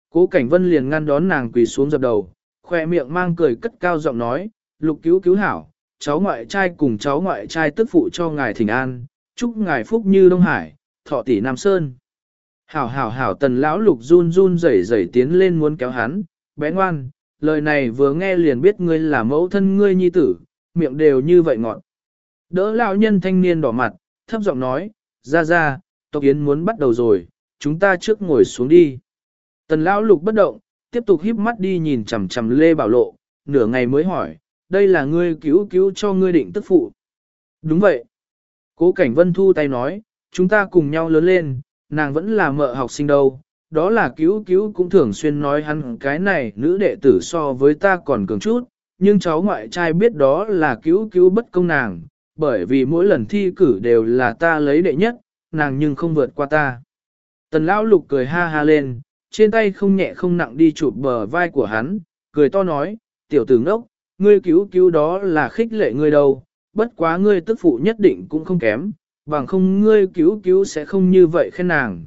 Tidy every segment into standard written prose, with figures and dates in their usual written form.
Cố Cảnh Vân liền ngăn đón nàng quỳ xuống dập đầu, khoe miệng mang cười cất cao giọng nói, Lục cứu cứu hảo, cháu ngoại trai cùng cháu ngoại trai tức phụ cho ngài thỉnh an, chúc ngài phúc như Đông Hải, thọ tỷ Nam Sơn. Hảo hảo hảo Tần lão Lục run run rẩy rẩy tiến lên muốn kéo hắn, bé ngoan, lời này vừa nghe liền biết ngươi là mẫu thân ngươi nhi tử, miệng đều như vậy ngọt. Đỡ lão nhân thanh niên đỏ mặt, thấp giọng nói, ra, tộc yến muốn bắt đầu rồi, chúng ta trước ngồi xuống đi. Tần lão Lục bất động, tiếp tục híp mắt đi nhìn chằm chằm Lê Bảo Lộ, nửa ngày mới hỏi, đây là ngươi cứu cho ngươi định tức phụ. Đúng vậy. Cố Cảnh Vân thu tay nói, chúng ta cùng nhau lớn lên, nàng vẫn là mợ học sinh đâu, đó là cứu cũng thường xuyên nói hắn cái này nữ đệ tử so với ta còn cường chút, nhưng cháu ngoại trai biết đó là cứu bất công nàng, bởi vì mỗi lần thi cử đều là ta lấy đệ nhất, nàng nhưng không vượt qua ta. Tần lão Lục cười ha ha lên, trên tay không nhẹ không nặng đi chụp bờ vai của hắn, cười to nói, tiểu tử ngốc, ngươi cứu đó là khích lệ ngươi đâu, bất quá ngươi tức phụ nhất định cũng không kém, bằng không ngươi cứu sẽ không như vậy khen nàng,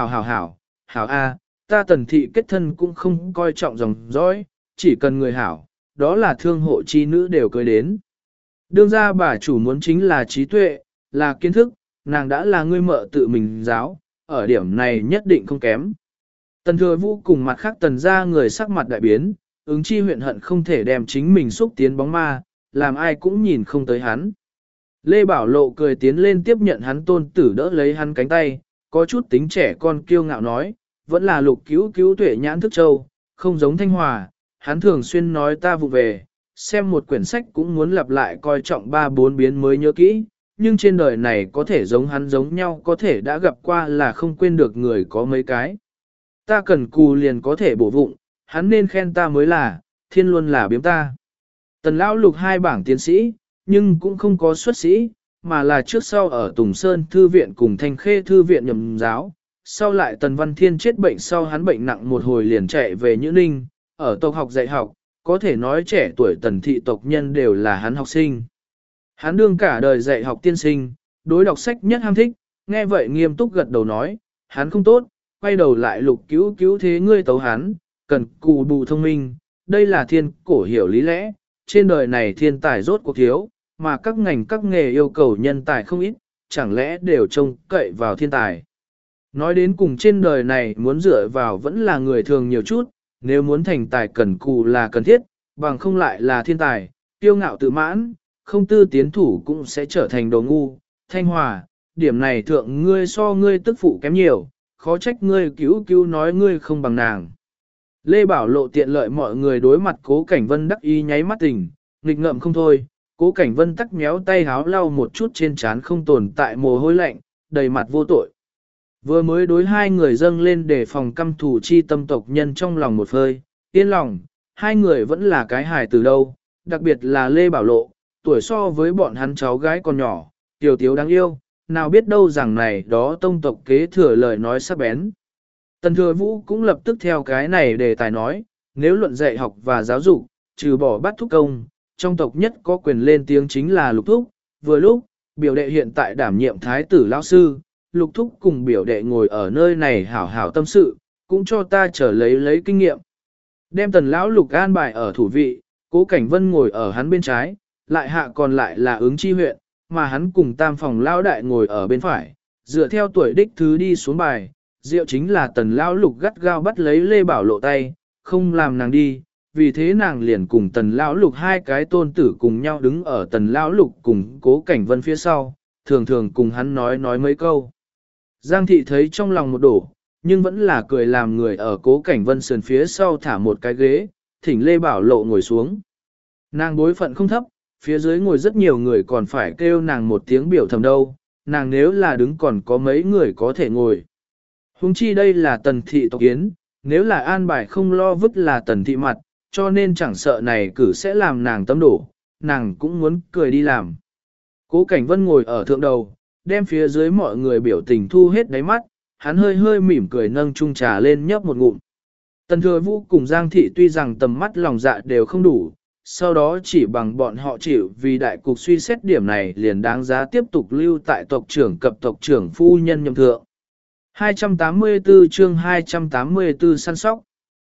hảo a, ta Tần thị kết thân cũng không coi trọng dòng dõi, chỉ cần người hảo, đó là thương hộ chi nữ đều cưới đến. Đương ra bà chủ muốn chính là trí tuệ, là kiến thức, nàng đã là ngươi mợ tự mình giáo, ở điểm này nhất định không kém. Tần Thừa Vũ cùng mặt khác Tần ra người sắc mặt đại biến, ứng chi huyện hận không thể đem chính mình xúc tiến bóng ma, làm ai cũng nhìn không tới hắn. Lê Bảo Lộ cười tiến lên tiếp nhận hắn tôn tử đỡ lấy hắn cánh tay, có chút tính trẻ con kiêu ngạo nói, vẫn là Lục cứu tuệ nhãn thức châu, không giống Thanh Hòa, hắn thường xuyên nói ta vụ về, xem một quyển sách cũng muốn lặp lại coi trọng 3-4 biến mới nhớ kỹ, nhưng trên đời này có thể giống hắn giống nhau có thể đã gặp qua là không quên được người có mấy cái. Ta cần cù liền có thể bổ vụng, hắn nên khen ta mới là, thiên luôn là biếm ta. Tần lão Lục 2 bảng tiến sĩ, nhưng cũng không có xuất sĩ, mà là trước sau ở Tùng Sơn Thư viện cùng Thanh Khê Thư viện nhậm giáo. Sau lại Tần Văn Thiên chết bệnh sau hắn bệnh nặng một hồi liền chạy về Nhữ Ninh, ở tộc học dạy học, có thể nói trẻ tuổi Tần thị tộc nhân đều là hắn học sinh. Hắn đương cả đời dạy học tiên sinh, đối đọc sách nhất ham thích, nghe vậy nghiêm túc gật đầu nói, hắn không tốt, quay đầu lại Lục cứu thế ngươi tấu hắn, cần cù bù thông minh, đây là thiên cổ hiểu lý lẽ, trên đời này thiên tài rốt cuộc thiếu, mà các ngành các nghề yêu cầu nhân tài không ít, chẳng lẽ đều trông cậy vào thiên tài. Nói đến cùng trên đời này muốn dựa vào vẫn là người thường nhiều chút, nếu muốn thành tài cần cù là cần thiết, bằng không lại là thiên tài, tiêu ngạo tự mãn, không tư tiến thủ cũng sẽ trở thành đồ ngu. Thanh Hòa, điểm này thượng ngươi so ngươi tức phụ kém nhiều, khó trách ngươi cứu nói ngươi không bằng nàng. Lê Bảo Lộ tiện lợi mọi người đối mặt Cố Cảnh Vân đắc ý nháy mắt tình, nghịch ngợm không thôi, Cố Cảnh Vân tắc méo tay háo lau một chút trên trán không tồn tại mồ hôi lạnh, đầy mặt vô tội. Vừa mới đối 2 người dâng lên để phòng căm thù chi tâm tộc nhân trong lòng một hơi, yên lòng, 2 người vẫn là cái hài từ đâu, đặc biệt là Lê Bảo Lộ, tuổi so với bọn hắn cháu gái còn nhỏ, tiểu tiếu đáng yêu, nào biết đâu rằng này đó tông tộc kế thừa lời nói sắc bén. Tần Thừa Vũ cũng lập tức theo cái này đề tài nói, nếu luận dạy học và giáo dục, trừ bỏ bắt thúc công, trong tộc nhất có quyền lên tiếng chính là Lục Thúc, vừa lúc, biểu đệ hiện tại đảm nhiệm thái tử lão sư, Lục Thúc cùng biểu đệ ngồi ở nơi này hảo hảo tâm sự, cũng cho ta trở lấy kinh nghiệm. Đem Tần lão Lục an bài ở thủ vị, Cố Cảnh Vân ngồi ở hắn bên trái, lại hạ còn lại là ứng chi huyện, mà hắn cùng tam phòng lão đại ngồi ở bên phải, dựa theo tuổi đích thứ đi xuống bài. Diệu chính là Tần lão Lục gắt gao bắt lấy Lê Bảo Lộ tay, không làm nàng đi, vì thế nàng liền cùng Tần lão Lục 2 cái tôn tử cùng nhau đứng ở Tần lão Lục cùng Cố Cảnh Vân phía sau, thường thường cùng hắn nói mấy câu. Giang thị thấy trong lòng một đổ, nhưng vẫn là cười làm người ở Cố Cảnh Vân sườn phía sau thả một cái ghế, thỉnh Lê Bảo Lộ ngồi xuống. Nàng bối phận không thấp, phía dưới ngồi rất nhiều người còn phải kêu nàng một tiếng biểu thầm đâu, nàng nếu là đứng còn có mấy người có thể ngồi. Hùng chi đây là Tần thị tộc yến, nếu là an bài không lo vứt là Tần thị mặt, cho nên chẳng sợ này cử sẽ làm nàng tâm đổ, nàng cũng muốn cười đi làm. Cố Cảnh Vân ngồi ở thượng đầu, đem phía dưới mọi người biểu tình thu hết đáy mắt, hắn hơi mỉm cười nâng chung trà lên nhấp một ngụm. Tần Thừa Vũ cùng Giang thị tuy rằng tầm mắt lòng dạ đều không đủ, sau đó chỉ bằng bọn họ chịu vì đại cục suy xét điểm này liền đáng giá tiếp tục lưu tại tộc trưởng cập tộc trưởng phu nhân nhậm thượng. 284 chương 284 săn sóc.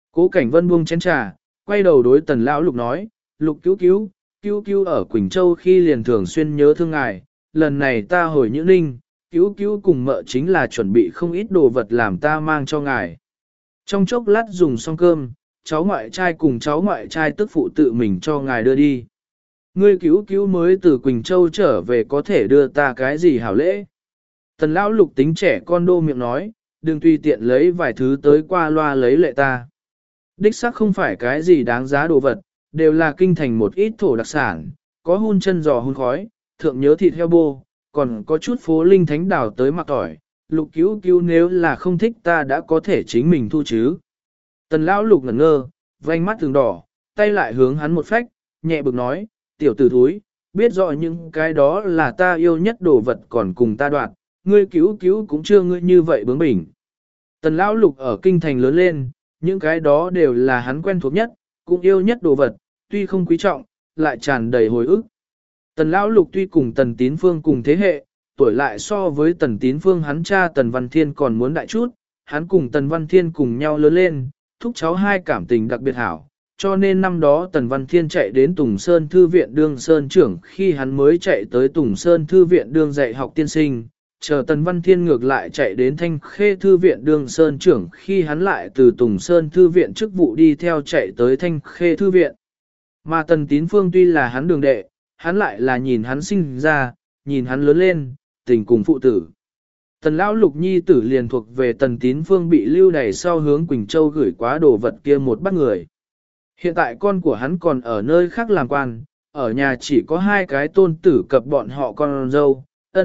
Cố Cảnh Vân buông chén trà, quay đầu đối Tần Lão Lục nói, Lục cứu cứu ở Quỳnh Châu khi liền thường xuyên nhớ thương ngài, lần này ta hồi Nhữ Ninh, cứu cứu cùng mợ chính là chuẩn bị không ít đồ vật làm ta mang cho ngài. Trong chốc lát dùng xong cơm, cháu ngoại trai cùng cháu ngoại trai tức phụ tự mình cho ngài đưa đi. Ngươi cứu cứu mới từ Quỳnh Châu trở về có thể đưa ta cái gì hảo lễ. Tần Lão Lục tính trẻ con đô miệng nói, đừng tùy tiện lấy vài thứ tới qua loa lấy lệ ta. Đích xác không phải cái gì đáng giá đồ vật, đều là kinh thành một ít thổ đặc sản, có hun chân giò hun khói, thượng nhớ thịt heo bô, còn có chút phố linh thánh đảo tới mặc tỏi. Lục cứu cứu nếu là không thích ta đã có thể chính mình thu chứ. Tần Lão Lục ngẩn ngơ, vành mắt từng đỏ, tay lại hướng hắn một phách, nhẹ bực nói, tiểu tử thúi, biết rõ những cái đó là ta yêu nhất đồ vật còn cùng ta đoạn, ngươi cứu cứu cũng chưa ngươi như vậy bướng bỉnh. Tần Lão Lục ở kinh thành lớn lên, những cái đó đều là hắn quen thuộc nhất, cũng yêu nhất đồ vật, tuy không quý trọng, lại tràn đầy hồi ức. Tần Lão Lục tuy cùng Tần Tín Phương cùng thế hệ, tuổi lại so với Tần Tín Phương hắn cha Tần Văn Thiên còn muốn đại chút, hắn cùng Tần Văn Thiên cùng nhau lớn lên, thúc cháu hai cảm tình đặc biệt hảo, cho nên năm đó Tần Văn Thiên chạy đến Tùng Sơn Thư viện đương Sơn trưởng khi hắn mới chạy tới Tùng Sơn Thư viện đương dạy học tiên sinh, chờ Tần Văn Thiên ngược lại chạy đến Thanh Khê Thư viện đương Sơn trưởng khi hắn lại từ Tùng Sơn Thư viện chức vụ đi theo chạy tới Thanh Khê Thư viện. Mà Tần Tín Phương tuy là hắn đường đệ, hắn lại là nhìn hắn sinh ra, nhìn hắn lớn lên, tình cùng phụ tử. Tần Lão Lục nhi tử liền thuộc về Tần Tín Phương bị lưu đày sau hướng Quỳnh Châu gửi quá đồ vật kia một bắt người. Hiện tại con của hắn còn ở nơi khác làm quan, ở nhà chỉ có hai cái tôn tử cập bọn họ con dâu,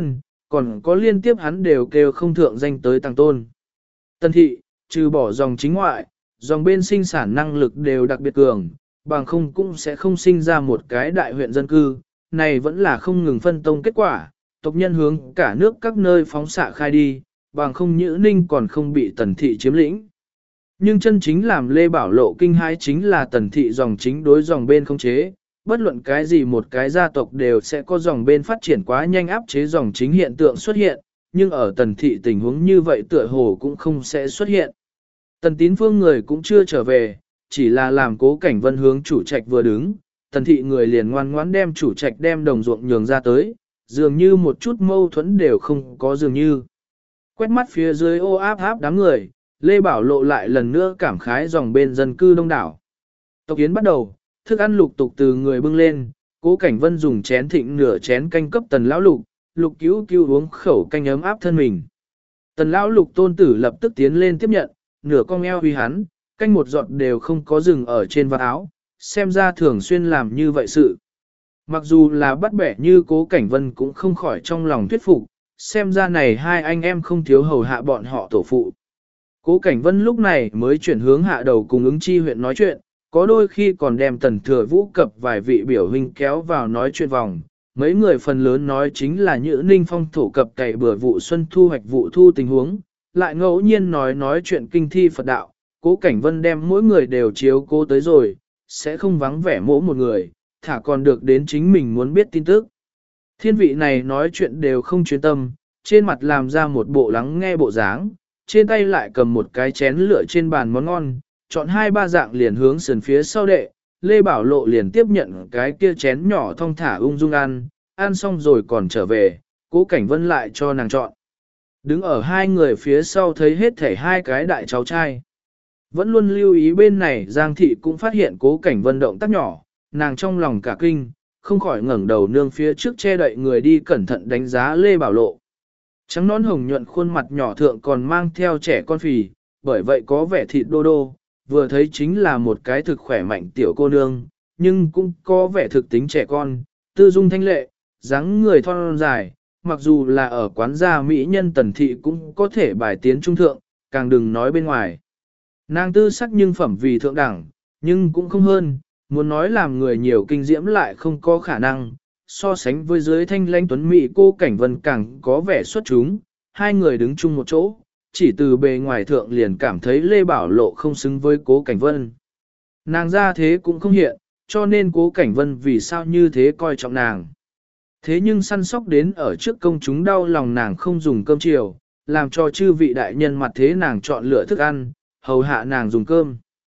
còn có liên tiếp hắn đều kêu không thượng danh tới tăng tôn. Tần thị, trừ bỏ dòng chính ngoại, dòng bên sinh sản năng lực đều đặc biệt cường, bằng không cũng sẽ không sinh ra một cái đại huyện dân cư, này vẫn là không ngừng phân tông kết quả, tộc nhân hướng cả nước các nơi phóng xạ khai đi, bằng không Nhữ Ninh còn không bị Tần thị chiếm lĩnh. Nhưng chân chính làm Lê Bảo Lộ kinh hãi chính là Tần thị dòng chính đối dòng bên không chế, bất luận cái gì một cái gia tộc đều sẽ có dòng bên phát triển quá nhanh áp chế dòng chính hiện tượng xuất hiện, nhưng ở Tần thị tình huống như vậy tựa hồ cũng không sẽ xuất hiện. Tần Tín Phương người cũng chưa trở về, chỉ là làm Cố Cảnh Vân hướng chủ trạch vừa đứng, Tần thị người liền ngoan ngoãn đem chủ trạch đem đồng ruộng nhường ra tới, dường như một chút mâu thuẫn đều không có dường như. Quét mắt phía dưới ô áp áp đám người, Lê Bảo Lộ lại lần nữa cảm khái dòng bên dân cư đông đảo. Tộc yến bắt đầu, thức ăn lục tục từ người bưng lên, Cố Cảnh Vân dùng chén thịnh nửa chén canh cấp Tần Lão Lục, Lục cứu cứu uống khẩu canh ấm áp thân mình. Tần Lão Lục tôn tử lập tức tiến lên tiếp nhận, nửa cong eo huy hắn, canh một giọt đều không có dừng ở trên vạt áo, xem ra thường xuyên làm như vậy sự. Mặc dù là bắt bẻ như Cố Cảnh Vân cũng không khỏi trong lòng thuyết phục, xem ra này hai anh em không thiếu hầu hạ bọn họ tổ phụ. Cố Cảnh Vân lúc này mới chuyển hướng hạ đầu cùng ứng chi huyện nói chuyện, có đôi khi còn đem Tần Thừa Vũ cập vài vị biểu huynh kéo vào nói chuyện vòng. Mấy người phần lớn nói chính là Nhữ Ninh phong thổ cập cày bừa vụ xuân thu hoạch vụ thu tình huống, lại ngẫu nhiên nói chuyện kinh thi Phật đạo. Cố Cảnh Vân đem mỗi người đều chiếu cố tới rồi, sẽ không vắng vẻ mỗi một người, thả còn được đến chính mình muốn biết tin tức. Thiên vị này nói chuyện đều không chuyên tâm, trên mặt làm ra một bộ lắng nghe bộ dáng, trên tay lại cầm một cái chén lựa trên bàn món ngon, chọn hai ba dạng liền hướng sườn phía sau đệ, Lê Bảo Lộ liền tiếp nhận cái kia chén nhỏ thong thả ung dung ăn xong rồi còn trở về, Cố Cảnh Vân lại cho nàng chọn. Đứng ở hai người phía sau thấy hết thảy hai cái đại cháu trai. Vẫn luôn lưu ý bên này Giang Thị cũng phát hiện Cố Cảnh Vân động tác nhỏ, nàng trong lòng cả kinh, không khỏi ngẩng đầu nương phía trước che đậy người đi cẩn thận đánh giá Lê Bảo Lộ. Trắng nón hồng nhuận khuôn mặt nhỏ thượng còn mang theo trẻ con phì, bởi vậy có vẻ thịt đô đô, vừa thấy chính là một cái thực khỏe mạnh tiểu cô nương, nhưng cũng có vẻ thực tính trẻ con, tư dung thanh lệ, dáng người thon dài, mặc dù là ở quán gia mỹ nhân Tần thị cũng có thể bài tiến trung thượng, càng đừng nói bên ngoài. Nàng tư sắc nhưng phẩm vì thượng đẳng, nhưng cũng không hơn, muốn nói làm người nhiều kinh diễm lại không có khả năng, so sánh với dưới thanh lãnh tuấn mỹ Cố Cảnh Vân càng có vẻ xuất chúng, hai người đứng chung một chỗ, chỉ từ bề ngoài thượng liền cảm thấy Lê Bảo Lộ không xứng với Cố Cảnh Vân. Nàng ra thế cũng không hiện, cho nên Cố Cảnh Vân vì sao như thế coi trọng nàng. Thế nhưng săn sóc đến ở trước công chúng đau lòng nàng không dùng cơm chiều, làm cho chư vị đại nhân mặt thế nàng chọn lựa thức ăn, hầu hạ nàng dùng cơm.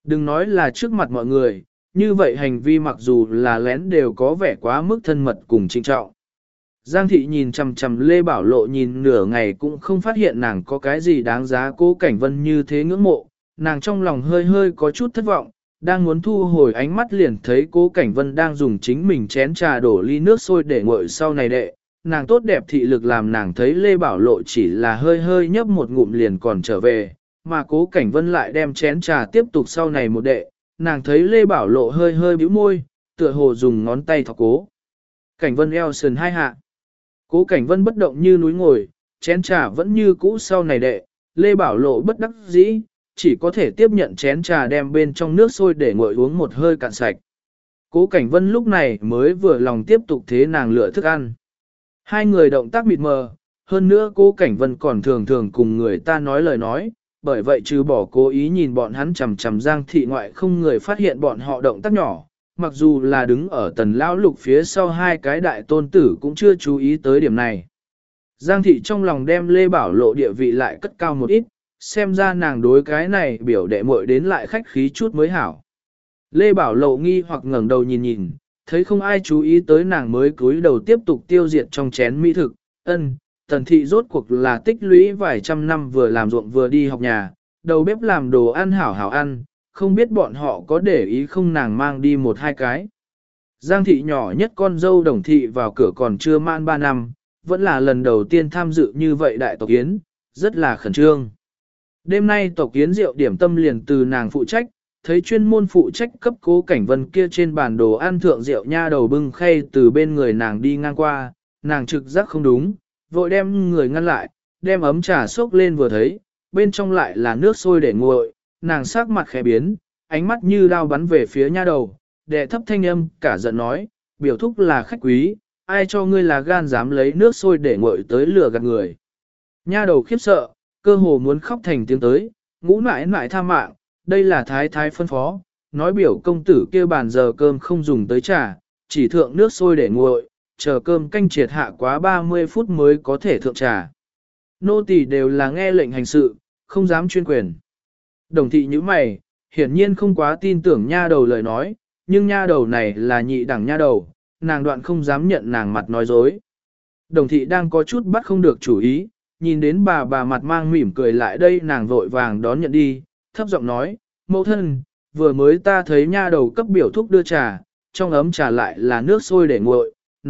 Đừng nói là trước mặt mọi người, như vậy hành vi mặc dù là lén đều có vẻ quá mức thân mật cùng trinh trọng. Giang thị nhìn chằm chằm Lê Bảo Lộ nhìn nửa ngày cũng không phát hiện nàng có cái gì đáng giá Cố Cảnh Vân như thế ngưỡng mộ, nàng trong lòng hơi hơi có chút thất vọng, đang muốn thu hồi ánh mắt liền thấy Cố Cảnh Vân đang dùng chính mình chén trà đổ ly nước sôi để nguội sau này đệ, nàng tốt đẹp thị lực làm nàng thấy Lê Bảo Lộ chỉ là hơi hơi nhấp một ngụm liền còn trở về, mà Cố Cảnh Vân lại đem chén trà tiếp tục sau này một đệ, nàng thấy Lê Bảo Lộ hơi hơi bĩu môi, tựa hồ dùng ngón tay thọc Cố Cảnh Vân eo sườn hai hạ. Cố Cảnh Vân bất động như núi ngồi, chén trà vẫn như cũ sau này đệ, Lê Bảo Lộ bất đắc dĩ, chỉ có thể tiếp nhận chén trà đem bên trong nước sôi để nguội uống một hơi cạn sạch. Cố Cảnh Vân lúc này mới vừa lòng tiếp tục thế nàng lựa thức ăn. Hai người động tác mịt mờ, hơn nữa Cố Cảnh Vân còn thường thường cùng người ta nói lời nói, bởi vậy trừ bỏ cố ý nhìn bọn hắn chằm chằm Giang thị ngoại không người phát hiện bọn họ động tác nhỏ, mặc dù là đứng ở Tần Lão Lục phía sau hai cái đại tôn tử cũng chưa chú ý tới điểm này. Giang thị trong lòng đem Lê Bảo Lộ địa vị lại cất cao một ít, xem ra nàng đối cái này biểu đệ muội đến lại khách khí chút mới hảo. Lê Bảo Lộ nghi hoặc ngẩng đầu nhìn nhìn, thấy không ai chú ý tới nàng mới cúi đầu tiếp tục tiêu diệt trong chén mỹ thực. Tần thị rốt cuộc là tích lũy vài trăm năm vừa làm ruộng vừa đi học nhà, đầu bếp làm đồ ăn hảo hảo ăn, không biết bọn họ có để ý không nàng mang đi một hai cái. Giang thị nhỏ nhất con dâu Đồng thị vào cửa còn chưa man 3 năm, vẫn là lần đầu tiên tham dự như vậy đại tộc yến, rất là khẩn trương. Đêm nay tộc yến rượu điểm tâm liền từ nàng phụ trách, thấy chuyên môn phụ trách cấp Cố Cảnh Vân kia trên bàn đồ ăn thượng rượu nha đầu bưng khay từ bên người nàng đi ngang qua, nàng trực giác không đúng, vội đem người ngăn lại, đem ấm trà xốc lên vừa thấy, bên trong lại là nước sôi để nguội, nàng sắc mặt khẽ biến, ánh mắt như đao bắn về phía nha đầu, đệ thấp thanh âm cả giận nói, biểu thúc là khách quý, ai cho ngươi là gan dám lấy nước sôi để nguội tới lừa gạt người. Nha đầu khiếp sợ, cơ hồ muốn khóc thành tiếng tới, ngũ nại nại tha mạng, đây là thái thái phân phó, nói biểu công tử kia bàn giờ cơm không dùng tới trà, chỉ thượng nước sôi để nguội, chờ cơm canh triệt hạ quá 30 phút mới có thể thượng trà. Nô tỳ đều là nghe lệnh hành sự, không dám chuyên quyền. Đồng thị như mày, hiển nhiên không quá tin tưởng nha đầu lời nói, nhưng nha đầu này là nhị đẳng nha đầu, nàng đoạn không dám nhận nàng mặt nói dối. Đồng thị đang có chút bắt không được chủ ý, nhìn đến bà mặt mang mỉm cười lại đây nàng vội vàng đón nhận đi, thấp giọng nói, mẫu thân, vừa mới ta thấy nha đầu cấp biểu thúc đưa trà, trong ấm trà lại là nước sôi để nguội,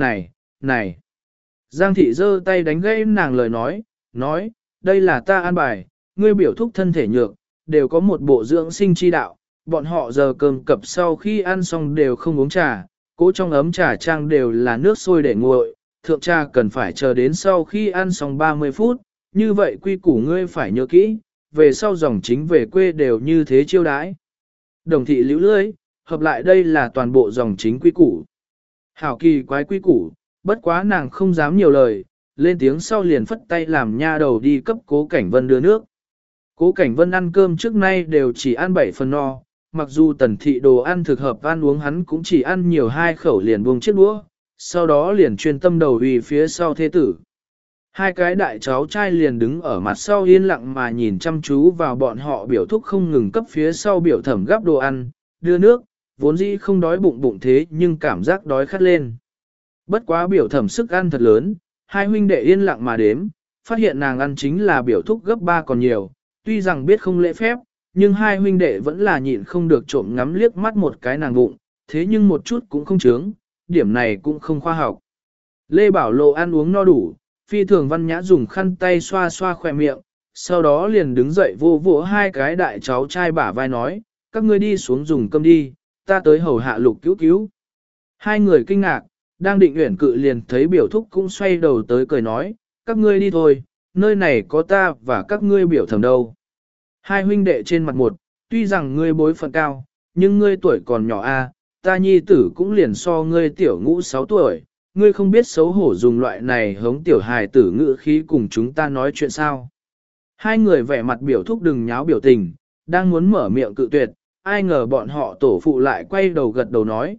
này. Giang thị giơ tay đánh gãy nàng lời nói, đây là ta an bài, ngươi biểu thúc thân thể nhược, đều có một bộ dưỡng sinh chi đạo, bọn họ giờ cơm cập sau khi ăn xong đều không uống trà, cố trong ấm trà trang đều là nước sôi để nguội, thượng trà cần phải chờ đến sau khi ăn xong 30 phút, như vậy quy củ ngươi phải nhớ kỹ, về sau dòng chính về quê đều như thế chiêu đãi. Đồng thị liễu lưỡi, hợp lại đây là toàn bộ dòng chính quy củ. Hảo kỳ quái quy củ, bất quá nàng không dám nhiều lời, lên tiếng sau liền phất tay làm nha đầu đi cấp Cố Cảnh Vân đưa nước. Cố Cảnh Vân ăn cơm trước nay đều chỉ ăn 7 phần no, mặc dù Tần thị đồ ăn thực hợp ăn uống hắn cũng chỉ ăn nhiều 2 khẩu liền buông chiếc đũa, sau đó liền chuyên tâm đầu vì phía sau thế tử. Hai cái đại cháu trai liền đứng ở mặt sau yên lặng mà nhìn chăm chú vào bọn họ biểu thúc không ngừng cấp phía sau biểu thẩm gắp đồ ăn, đưa nước, vốn dĩ không đói bụng thế nhưng cảm giác đói khát lên. Bất quá biểu thẩm sức ăn thật lớn, hai huynh đệ yên lặng mà đếm, phát hiện nàng ăn chính là biểu thúc gấp 3 còn nhiều, tuy rằng biết không lễ phép, nhưng hai huynh đệ vẫn là nhịn không được trộm ngắm liếc mắt một cái nàng bụng, thế nhưng một chút cũng không chướng, điểm này cũng không khoa học. Lê Bảo Lộ ăn uống no đủ, phi thường văn nhã dùng khăn tay xoa xoa khỏe miệng, sau đó liền đứng dậy vô vỗ hai cái đại cháu trai bả vai nói, các ngươi đi xuống dùng cơm đi, ta tới hầu hạ Lục cứu cứu. Hai người kinh ngạc, đang định uyển cự liền thấy biểu thúc cũng xoay đầu tới cười nói, các ngươi đi thôi, nơi này có ta và các ngươi biểu thẩm đâu. Hai huynh đệ trên mặt một, tuy rằng ngươi bối phận cao, nhưng ngươi tuổi còn nhỏ a, ta nhi tử cũng liền so ngươi tiểu ngũ 6 tuổi, ngươi không biết xấu hổ dùng loại này hống tiểu hài tử ngữ khí cùng chúng ta nói chuyện sao. Hai người vẻ mặt biểu thúc đừng nháo biểu tình, đang muốn mở miệng cự tuyệt, ai ngờ bọn họ tổ phụ lại quay đầu gật đầu nói,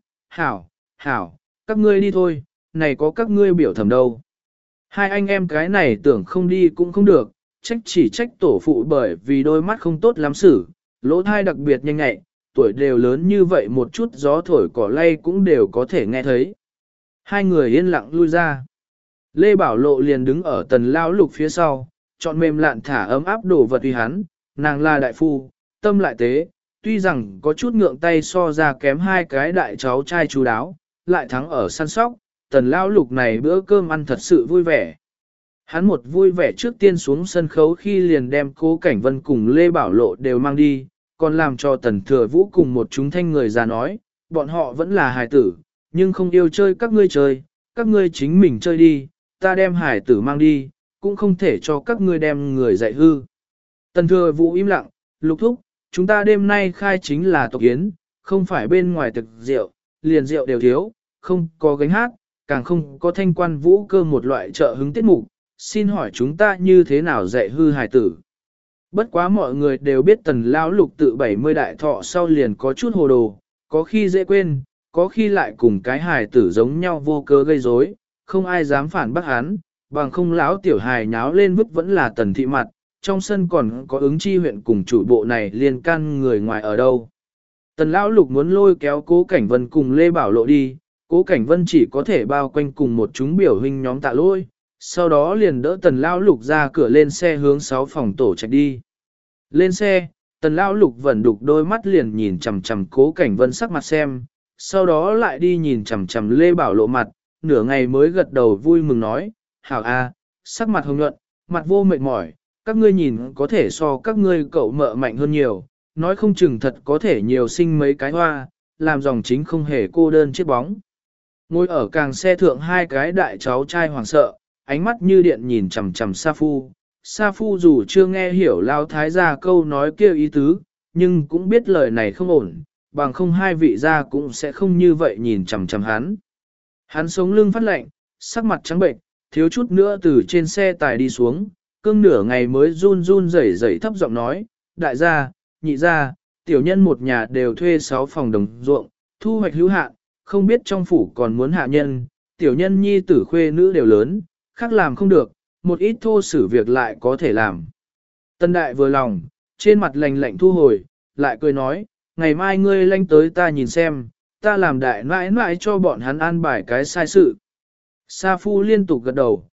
hảo, các ngươi đi thôi, này có các ngươi biểu thẩm đâu. Hai anh em cái này tưởng không đi cũng không được, trách chỉ trách tổ phụ bởi vì đôi mắt không tốt lắm xử, lỗ thai đặc biệt nhanh nhạy, tuổi đều lớn như vậy một chút gió thổi cỏ lay cũng đều có thể nghe thấy. Hai người yên lặng lui ra. Lê Bảo Lộ liền đứng ở Tần Lão Lục phía sau, chọn mềm lạn thả ấm áp đổ vật uy hắn, nàng là đại phu, tâm lại tế, tuy rằng có chút ngượng tay so ra kém hai cái đại cháu trai chú đáo, lại thắng ở săn sóc, Tần Lão Lục này bữa cơm ăn thật sự vui vẻ. Hắn một vui vẻ trước tiên xuống sân khấu khi liền đem Cố Cảnh Vân cùng Lê Bảo Lộ đều mang đi, còn làm cho Tần Thừa Vũ cùng một chúng thanh người già nói, bọn họ vẫn là hài tử, nhưng không yêu chơi các ngươi chính mình chơi đi, ta đem hài tử mang đi, cũng không thể cho các ngươi đem người dạy hư. Tần Thừa Vũ im lặng, Lục thúc, chúng ta đêm nay khai chính là tộc yến, không phải bên ngoài thực rượu, liền rượu đều thiếu, không có gánh hát, càng không có thanh quan vũ cơ một loại trợ hứng tiết mục, xin hỏi chúng ta như thế nào dạy hư hài tử. Bất quá mọi người đều biết Tần Lão Lục tự 70 đại thọ sau liền có chút hồ đồ, có khi dễ quên, có khi lại cùng cái hài tử giống nhau vô cớ gây rối, không ai dám phản bác hắn, bằng không lão tiểu hài nháo lên vứt vẫn là Tần thị mặt, trong sân còn có ứng chi huyện cùng chủ bộ này liên can người ngoài ở đâu. Tần Lão Lục muốn lôi kéo Cố Cảnh Vân cùng Lê Bảo Lộ đi, Cố Cảnh Vân chỉ có thể bao quanh cùng một chúng biểu huynh nhóm Tạ Lôi, sau đó liền đỡ Tần Lão Lục ra cửa lên xe hướng 6 phòng tổ trạch đi. Lên xe, Tần Lão Lục vẫn đục đôi mắt liền nhìn chằm chằm Cố Cảnh Vân sắc mặt xem, sau đó lại đi nhìn chằm chằm Lê Bảo Lộ mặt, nửa ngày mới gật đầu vui mừng nói, hảo a, sắc mặt hồng nhuận, mặt vô mệt mỏi, các ngươi nhìn có thể so các ngươi cậu mợ mạnh hơn nhiều, nói không chừng thật có thể nhiều sinh mấy cái hoa, làm dòng chính không hề cô đơn chiếc bóng. Ngồi ở càng xe thượng hai cái đại cháu trai hoảng sợ, ánh mắt như điện nhìn chằm chằm Sa Phu. Sa Phu dù chưa nghe hiểu Lao Thái gia câu nói kêu ý tứ, nhưng cũng biết lời này không ổn, bằng không hai vị gia cũng sẽ không như vậy nhìn chằm chằm hắn. Hắn sống lưng phát lạnh, sắc mặt trắng bệnh, thiếu chút nữa từ trên xe tải đi xuống, cương nửa ngày mới run run rẩy rẩy thấp giọng nói, đại gia, nhị gia, tiểu nhân một nhà đều thuê 6 phòng đồng ruộng, thu hoạch hữu hạn, không biết trong phủ còn muốn hạ nhân, tiểu nhân nhi tử khuê nữ đều lớn, khác làm không được, một ít thô xử việc lại có thể làm. Tân đại vừa lòng, trên mặt lạnh lạnh thu hồi, lại cười nói, ngày mai ngươi lanh tới ta nhìn xem, ta làm đại nãi nãi cho bọn hắn an bài cái sai sự. Sa Phu liên tục gật đầu,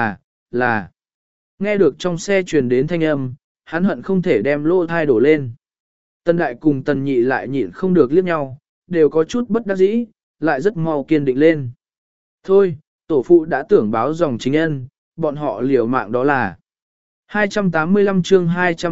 là. Nghe được trong xe truyền đến thanh âm, hắn hận không thể đem lô thai đổ lên. Tân đại cùng tần nhị lại nhịn không được liếc nhau, đều có chút bất đắc dĩ, lại rất mau kiên định lên. Thôi, tổ phụ đã tưởng báo dòng chính ân, bọn họ liều mạng đó là 285 chương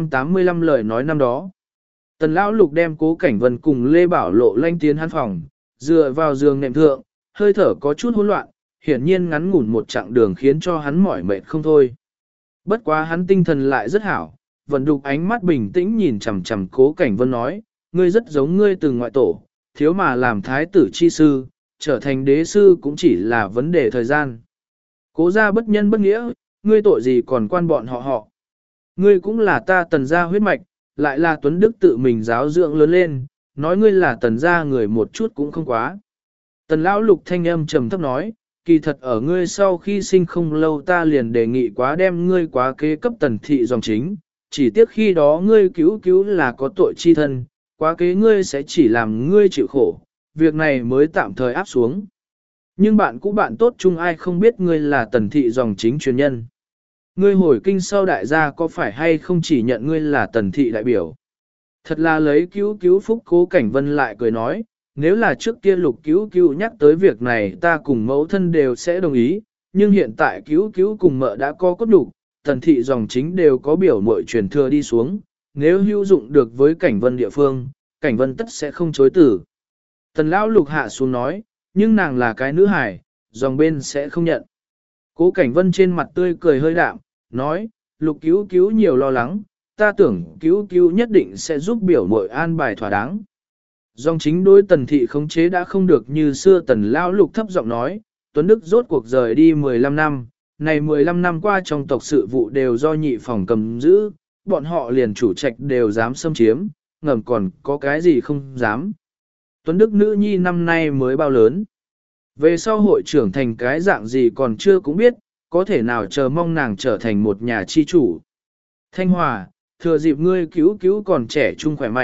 285 lời nói năm đó. Tần Lão Lục đem Cố Cảnh Vân cùng Lê Bảo Lộ lanh tiến hắn phòng, dựa vào giường nệm thượng, hơi thở có chút hỗn loạn, hiển nhiên ngắn ngủn một chặng đường khiến cho hắn mỏi mệt không thôi. Bất quá hắn tinh thần lại rất hảo, vẫn đục ánh mắt bình tĩnh nhìn chằm chằm Cố Cảnh Vân nói, ngươi rất giống ngươi từ ngoại tổ, thiếu mà làm thái tử chi sư, trở thành đế sư cũng chỉ là vấn đề thời gian. Cố gia bất nhân bất nghĩa, ngươi tội gì còn quan bọn họ. Ngươi cũng là ta Tần gia huyết mạch, lại là Tuấn Đức tự mình giáo dưỡng lớn lên, nói ngươi là Tần gia người một chút cũng không quá. Tần Lão Lục thanh âm trầm thấp nói, kỳ thật ở ngươi sau khi sinh không lâu ta liền đề nghị quá đem ngươi quá kế cấp Tần thị dòng chính, chỉ tiếc khi đó ngươi cứu là có tội chi thân, quá kế ngươi sẽ chỉ làm ngươi chịu khổ, việc này mới tạm thời áp xuống. Nhưng bạn cũ bạn tốt chung ai không biết ngươi là Tần thị dòng chính truyền nhân. Ngươi hồi kinh sau đại gia có phải hay không chỉ nhận ngươi là Tần thị đại biểu. Thật là lấy cứu phúc. Cố Cảnh Vân lại cười nói, nếu là trước kia Lục cứu nhắc tới việc này ta cùng mẫu thân đều sẽ đồng ý, nhưng hiện tại cứu cùng mợ đã có cốt đủ, Tần thị dòng chính đều có biểu muội truyền thừa đi xuống, nếu hữu dụng được với Cảnh Vân địa phương, Cảnh Vân tất sẽ không chối tử. Tần Lão Lục hạ xuống nói, nhưng nàng là cái nữ hài, dòng bên sẽ không nhận. Cố Cảnh Vân trên mặt tươi cười hơi đạm, nói, Lục cứu nhiều lo lắng, ta tưởng cứu nhất định sẽ giúp biểu muội an bài thỏa đáng. Dòng chính đối Tần thị khống chế đã không được như xưa. Tần Lão Lục thấp giọng nói, Tuấn Đức rốt cuộc rời đi 15 năm, này 15 năm qua trong tộc sự vụ đều do nhị phòng cầm giữ, bọn họ liền chủ trạch đều dám xâm chiếm, ngầm còn có cái gì không dám. Tuấn Đức nữ nhi năm nay mới bao lớn. Về sau hội trưởng thành cái dạng gì còn chưa cũng biết, có thể nào chờ mong nàng trở thành một nhà chi chủ. Thanh Hòa, thừa dịp ngươi cứu còn trẻ trung khỏe mạnh,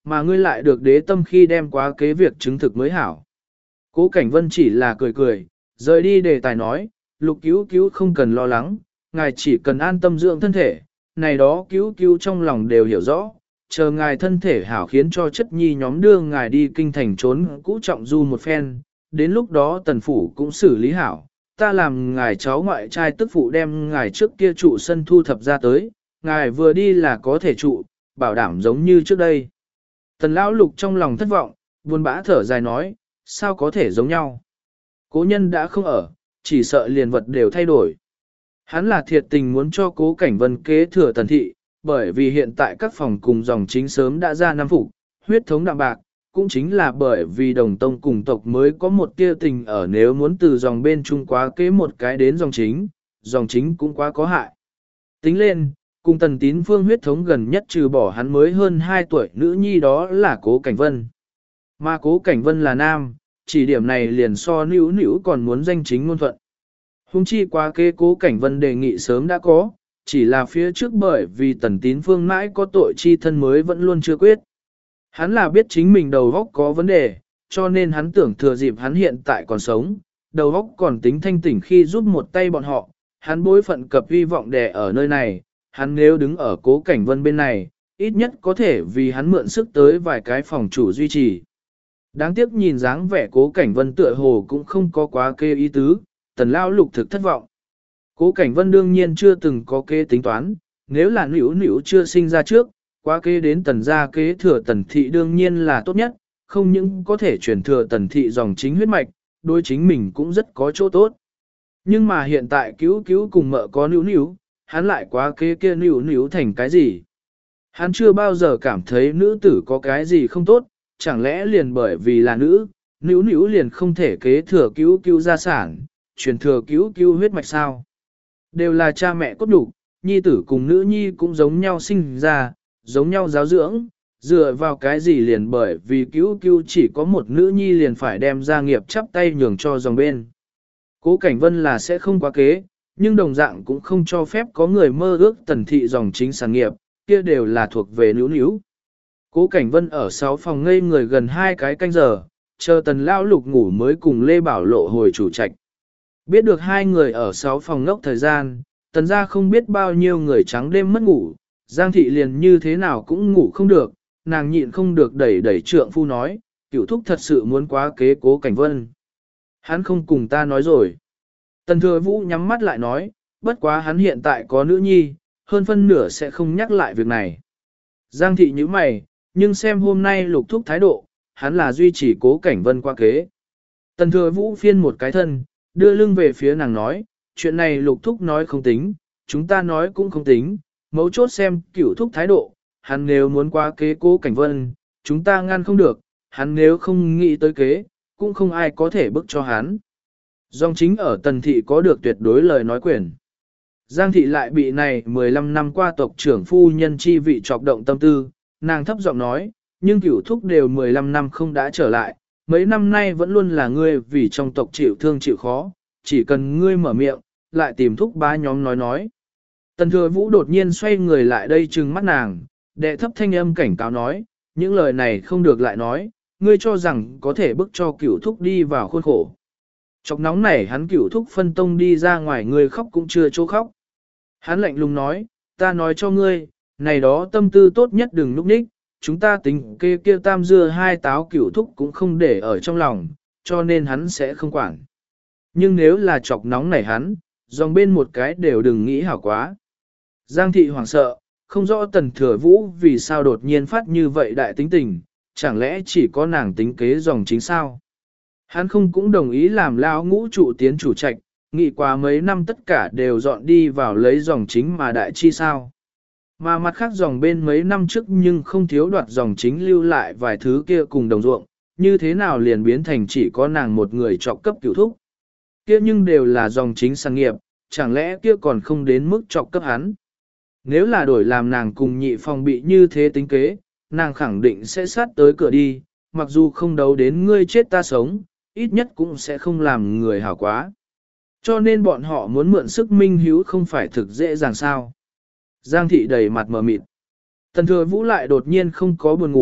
mà ngươi lại được đế tâm khi đem quá kế việc chứng thực mới hảo. Cố Cảnh Vân chỉ là cười cười, rời đi đề tài nói, Lục cứu cứu không cần lo lắng, ngài chỉ cần an tâm dưỡng thân thể, này đó cứu cứu trong lòng đều hiểu rõ, chờ ngài thân thể hảo khiến cho chất nhi nhóm đưa ngài đi kinh thành trốn cũ trọng du một phen, đến lúc đó tần phủ cũng xử lý hảo, ta làm ngài cháu ngoại trai tức phụ đem ngài trước kia trụ sân thu thập ra tới, ngài vừa đi là có thể trụ, bảo đảm giống như trước đây. Tần lão lục trong lòng thất vọng, buồn bã thở dài nói, sao có thể giống nhau. Cố nhân đã không ở, chỉ sợ liền vật đều thay đổi. Hắn là thiệt tình muốn cho Cố Cảnh Vân kế thừa tần thị, bởi vì hiện tại các phòng cùng dòng chính sớm đã ra năm phục, huyết thống đạm bạc, cũng chính là bởi vì đồng tông cùng tộc mới có một tia tình ở, nếu muốn từ dòng bên chung quá kế một cái đến dòng chính cũng quá có hại. Tính lên, cùng tần tín phương huyết thống gần nhất trừ bỏ hắn mới hơn 2 tuổi nữ nhi đó là Cố Cảnh Vân. Mà Cố Cảnh Vân là nam, chỉ điểm này liền so nữu nữu còn muốn danh chính ngôn thuận. Hùng chi quá kế Cố Cảnh Vân đề nghị sớm đã có, chỉ là phía trước bởi vì tần tín phương mãi có tội chi thân mới vẫn luôn chưa quyết. Hắn là biết chính mình đầu óc có vấn đề, cho nên hắn tưởng thừa dịp hắn hiện tại còn sống, đầu óc còn tính thanh tỉnh khi giúp một tay bọn họ, hắn bối phận cập hy vọng đè ở nơi này, hắn nếu đứng ở Cố Cảnh Vân bên này, ít nhất có thể vì hắn mượn sức tới vài cái phòng chủ duy trì. Đáng tiếc nhìn dáng vẻ Cố Cảnh Vân tựa hồ cũng không có quá kê ý tứ, tần lao lục thực thất vọng. Cố Cảnh Vân đương nhiên chưa từng có kê tính toán, nếu là nữu nữu chưa sinh ra trước, quá kế đến tần gia kế thừa tần thị đương nhiên là tốt nhất, không những có thể truyền thừa tần thị dòng chính huyết mạch, đối chính mình cũng rất có chỗ tốt. Nhưng mà hiện tại cứu cứu cùng mợ có nữu nữu, hắn lại quá kế kia nữu nữu thành cái gì? Hắn chưa bao giờ cảm thấy nữ tử có cái gì không tốt, chẳng lẽ liền bởi vì là nữ, nữu nữu liền không thể kế thừa cứu cứu gia sản, truyền thừa cứu cứu huyết mạch sao? Đều là cha mẹ cốt đủ, nhi tử cùng nữ nhi cũng giống nhau sinh ra, giống nhau giáo dưỡng, dựa vào cái gì liền bởi vì cứu cứu chỉ có một nữ nhi liền phải đem gia nghiệp chắp tay nhường cho dòng bên. Cố Cảnh Vân là sẽ không quá kế, nhưng đồng dạng cũng không cho phép có người mơ ước tần thị dòng chính sản nghiệp, kia đều là thuộc về nữu nữu. Cố Cảnh Vân ở 6 phòng ngây người gần 2 cái canh giờ, chờ tần lao lục ngủ mới cùng Lê Bảo Lộ hồi chủ trạch. Biết được 2 người ở 6 phòng ngốc thời gian, tần gia không biết bao nhiêu người trắng đêm mất ngủ, Giang thị liền như thế nào cũng ngủ không được, nàng nhịn không được đẩy trượng phu nói, Cửu thúc thật sự muốn quá kế Cố Cảnh Vân. Hắn không cùng ta nói rồi. Tần Thừa Vũ nhắm mắt lại nói, bất quá hắn hiện tại có nữ nhi, hơn phân nửa sẽ không nhắc lại việc này. Giang thị nhíu mày, nhưng xem hôm nay lục thúc thái độ, hắn là duy trì Cố Cảnh Vân qua kế. Tần Thừa Vũ phiên một cái thân, đưa lưng về phía nàng nói, chuyện này lục thúc nói không tính, chúng ta nói cũng không tính, mấu chốt xem Cửu thúc thái độ, hắn nếu muốn qua kế Cố Cảnh Vân, chúng ta ngăn không được, hắn nếu không nghĩ tới kế, cũng không ai có thể bức cho hắn. Dòng chính ở tần thị có được tuyệt đối lời nói quyền. Giang thị lại bị này 15 năm qua tộc trưởng phu nhân chi vị chọc động tâm tư, nàng thấp giọng nói, nhưng Cửu thúc đều 15 năm không đã trở lại, mấy năm nay vẫn luôn là ngươi vì trong tộc chịu thương chịu khó, chỉ cần ngươi mở miệng, lại tìm thúc ba nhóm nói. Tần Thừa Vũ đột nhiên xoay người lại đây trừng mắt nàng, đệ thấp thanh âm cảnh cáo nói, những lời này không được lại nói, ngươi cho rằng có thể bức cho Cửu thúc đi vào khuôn khổ. Chọc nóng này hắn Cửu thúc phân tông đi ra ngoài, ngươi khóc cũng chưa chỗ khóc. Hắn lạnh lùng nói, ta nói cho ngươi, này đó tâm tư tốt nhất đừng núp ních, chúng ta tính kê kia tam dưa 2 táo Cửu thúc cũng không để ở trong lòng, cho nên hắn sẽ không quản. Nhưng nếu là chọc nóng này hắn, dòng bên một cái đều đừng nghĩ hảo quá. Giang thị hoảng sợ, không rõ Tần Thừa Vũ vì sao đột nhiên phát như vậy đại tính tình, chẳng lẽ chỉ có nàng tính kế dòng chính sao? Hắn không cũng đồng ý làm lao ngũ trụ tiến chủ trạch, nghĩ qua mấy năm tất cả đều dọn đi vào lấy dòng chính mà đại chi sao. Mà mặt khác dòng bên mấy năm trước nhưng không thiếu đoạt dòng chính lưu lại vài thứ kia cùng đồng ruộng, như thế nào liền biến thành chỉ có nàng một người trọc cấp Cửu thúc. Kia nhưng đều là dòng chính sản nghiệp, chẳng lẽ kia còn không đến mức trọc cấp hắn. Nếu là đổi làm nàng cùng nhị phòng bị như thế tính kế, nàng khẳng định sẽ sát tới cửa đi, mặc dù không đấu đến ngươi chết ta sống, ít nhất cũng sẽ không làm người hảo quá. Cho nên bọn họ muốn mượn sức minh hiếu không phải thực dễ dàng sao. Giang thị đầy mặt mờ mịt. Tần Thừa Vũ lại đột nhiên không có buồn ngủ,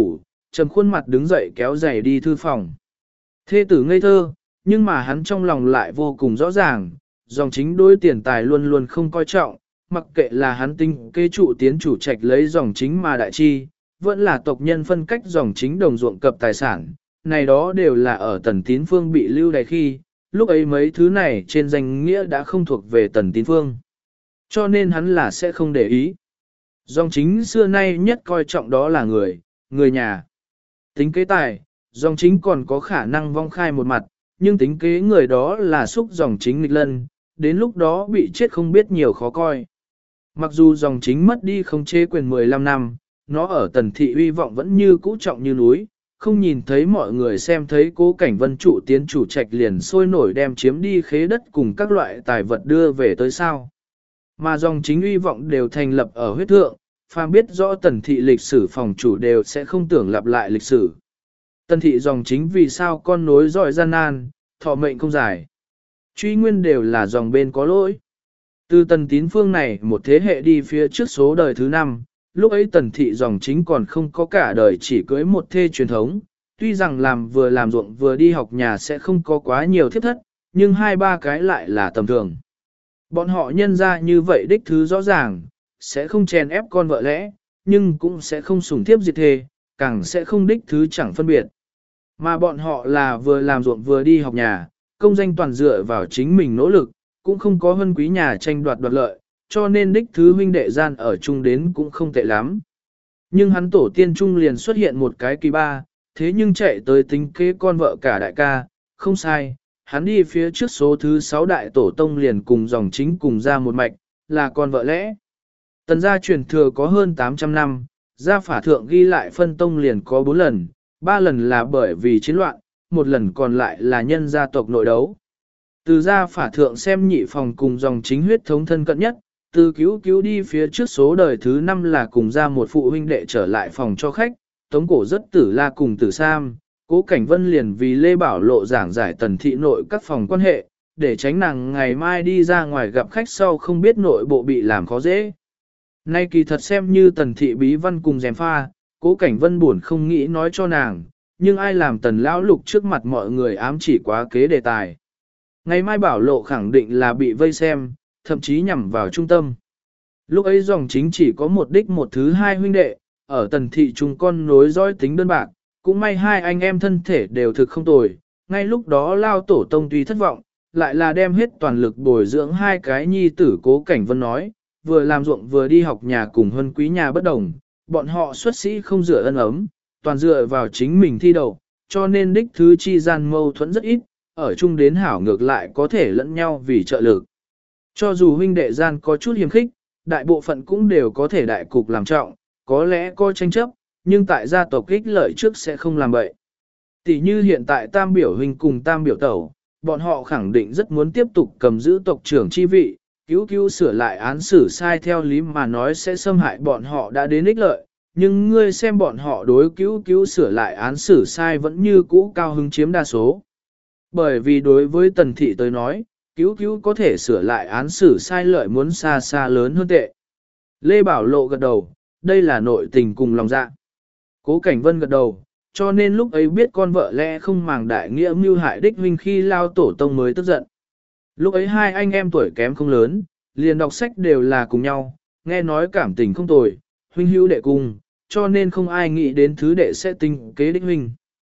trầm khuôn mặt đứng dậy kéo giày đi thư phòng. Thê tử ngây thơ, nhưng mà hắn trong lòng lại vô cùng rõ ràng, dòng chính đối tiền tài luôn luôn không coi trọng, mặc kệ là hắn tinh kế trụ tiến chủ trạch lấy dòng chính mà đại chi, vẫn là tộc nhân phân cách dòng chính đồng ruộng cập tài sản, này đó đều là ở Tần Tín Phương bị lưu đày khi, lúc ấy mấy thứ này trên danh nghĩa đã không thuộc về Tần Tín Phương. Cho nên hắn là sẽ không để ý. Dòng chính xưa nay nhất coi trọng đó là người nhà. Tính kế tài, dòng chính còn có khả năng vong khai một mặt, nhưng tính kế người đó là xúc dòng chính nghịch lân, đến lúc đó bị chết không biết nhiều khó coi. Mặc dù dòng chính mất đi không chế quyền 15 năm, nó ở Tần thị uy vọng vẫn như cũ trọng như núi, không nhìn thấy mọi người xem thấy Cố Cảnh Vân trụ tiến chủ trạch liền sôi nổi đem chiếm đi khế đất cùng các loại tài vật đưa về tới sao. Mà dòng chính uy vọng đều thành lập ở huyết thượng, phàm biết rõ Tần thị lịch sử phòng chủ đều sẽ không tưởng lặp lại lịch sử. Tần thị dòng chính vì sao con nối dõi gian nan, thọ mệnh không dài. Truy nguyên đều là dòng bên có lỗi. Từ Tần Tín Phương này một thế hệ đi phía trước số đời thứ 5, lúc ấy Tần thị dòng chính còn không có cả đời chỉ cưới một thê truyền thống. Tuy rằng làm ruộng vừa đi học nhà sẽ không có quá nhiều thiết thất, nhưng 2-3 cái lại là tầm thường. Bọn họ nhân ra như vậy đích thứ rõ ràng, sẽ không chèn ép con vợ lẽ, nhưng cũng sẽ không sủng thiếp diệt thê, càng sẽ không đích thứ chẳng phân biệt. Mà bọn họ là vừa làm ruộng vừa đi học nhà, công danh toàn dựa vào chính mình nỗ lực, cũng không có hân quý nhà tranh đoạt lợi, cho nên đích thứ huynh đệ gian ở chung đến cũng không tệ lắm. Nhưng hắn tổ tiên trung liền xuất hiện một cái kỳ ba, thế nhưng chạy tới tính kế con vợ cả đại ca, không sai, hắn đi phía trước số thứ 6 đại tổ tông liền cùng dòng chính cùng ra một mạch, là con vợ lẽ. Tần gia truyền thừa có hơn 800 năm, gia phả thượng ghi lại phân tông liền có 4 lần, 3 lần là bởi vì chiến loạn, 1 lần còn lại là nhân gia tộc nội đấu. Từ gia phả thượng xem nhị phòng cùng dòng chính huyết thống thân cận nhất, từ cứu đi phía trước số đời thứ 5 là cùng ra một phụ huynh đệ trở lại phòng cho khách, tống cổ rất tử la cùng tử sam, Cố Cảnh Vân liền vì Lê Bảo Lộ giảng giải Tần thị nội các phòng quan hệ, để tránh nàng ngày mai đi ra ngoài gặp khách sau không biết nội bộ bị làm khó dễ. Nay kỳ thật xem như Tần thị bí văn cùng dèm pha, Cố Cảnh Vân buồn không nghĩ nói cho nàng, nhưng ai làm Tần lão lục trước mặt mọi người ám chỉ quá kế đề tài. Ngày mai Bảo Lộ khẳng định là bị vây xem, thậm chí nhằm vào trung tâm. Lúc ấy dòng chính chỉ có một đích một thứ 2 huynh đệ, ở Tần thị chúng con nối dõi tính đơn bạc, cũng may 2 anh em thân thể đều thực không tồi, ngay lúc đó Lao tổ tông tuy thất vọng, lại là đem hết toàn lực bồi dưỡng 2 cái nhi tử. Cố Cảnh Vân nói, vừa làm ruộng vừa đi học nhà cùng hân quý nhà bất đồng, bọn họ xuất sĩ không dựa ân ấm, toàn dựa vào chính mình thi đậu, cho nên đích thứ chi gian mâu thuẫn rất ít, ở chung đến hảo ngược lại có thể lẫn nhau vì trợ lực. Cho dù huynh đệ gian có chút hiềm khích, đại bộ phận cũng đều có thể đại cục làm trọng, có lẽ có tranh chấp, nhưng tại gia tộc ích lợi trước sẽ không làm vậy. Tỷ như hiện tại tam biểu huynh cùng tam biểu tẩu, bọn họ khẳng định rất muốn tiếp tục cầm giữ tộc trưởng chi vị, cứu sửa lại án xử sai theo lý mà nói sẽ xâm hại bọn họ đã đến ích lợi, nhưng ngươi xem bọn họ đối cứu sửa lại án xử sai vẫn như cũ cao hứng chiếm đa số. Bởi vì đối với Tần thị tới nói, cứu có thể sửa lại án xử sai lợi muốn xa xa lớn hơn tệ. Lê Bảo Lộ gật đầu, đây là nội tình cùng lòng dạ. Cố Cảnh Vân gật đầu, cho nên lúc ấy biết con vợ lẽ không màng đại nghĩa mưu hại đích huynh khi Lao tổ tông mới tức giận. Lúc ấy 2 anh em tuổi kém không lớn, liền đọc sách đều là cùng nhau, nghe nói cảm tình không tồi, huynh hữu đệ cùng, cho nên không ai nghĩ đến thứ đệ sẽ tinh kế đích huynh.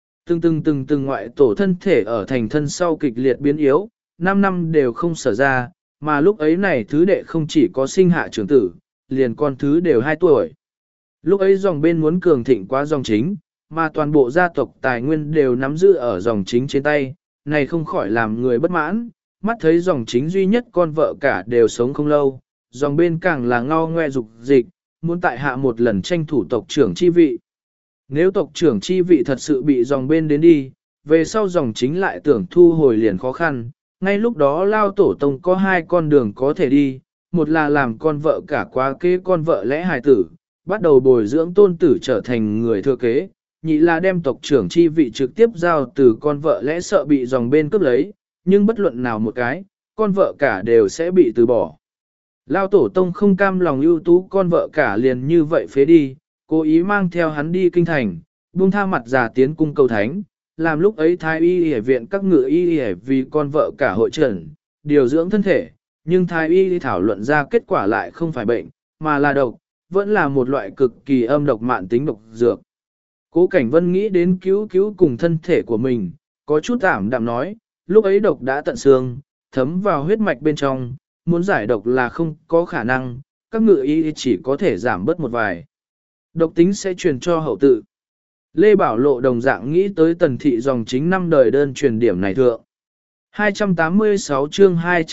Từng ngoại tổ thân thể ở thành thân sau kịch liệt biến yếu, 5 năm đều không sở ra, mà lúc ấy này thứ đệ không chỉ có sinh hạ trưởng tử, liền con thứ đều 2 tuổi. Lúc ấy dòng bên muốn cường thịnh quá dòng chính, mà toàn bộ gia tộc tài nguyên đều nắm giữ ở dòng chính trên tay, này không khỏi làm người bất mãn, mắt thấy dòng chính duy nhất con vợ cả đều sống không lâu, dòng bên càng là ngao ngoe dục dịch, muốn tại hạ một lần tranh thủ tộc trưởng chi vị. Nếu tộc trưởng chi vị thật sự bị dòng bên đến đi, về sau dòng chính lại tưởng thu hồi liền khó khăn, ngay lúc đó Lao tổ tông có 2 con đường có thể đi, một là làm con vợ cả quá kế con vợ lẽ hài tử, bắt đầu bồi dưỡng tôn tử trở thành người thừa kế, nhị là đem tộc trưởng chi vị trực tiếp giao từ con vợ lẽ sợ bị dòng bên cướp lấy, nhưng bất luận nào một cái, con vợ cả đều sẽ bị từ bỏ. Lao tổ tông không cam lòng ưu tú con vợ cả liền như vậy phế đi, cố ý mang theo hắn đi kinh thành, buông tha mặt già tiến cung cầu thánh, làm lúc ấy thái y y viện các ngự y y vì con vợ cả hội trần, điều dưỡng thân thể, nhưng thái y thảo luận ra kết quả lại không phải bệnh, mà là độc, vẫn là một loại cực kỳ âm độc mạn tính độc dược. Cố Cảnh Vân nghĩ đến cứu cứu cùng thân thể của mình, có chút ảm đạm nói, lúc ấy độc đã tận xương, thấm vào huyết mạch bên trong, muốn giải độc là không có khả năng, các ngự y chỉ có thể giảm bớt một vài. Độc tính sẽ truyền cho hậu tự. Lê Bảo Lộ đồng dạng nghĩ tới Tần thị dòng chính 5 đời đơn truyền điểm này thượng. 286 chương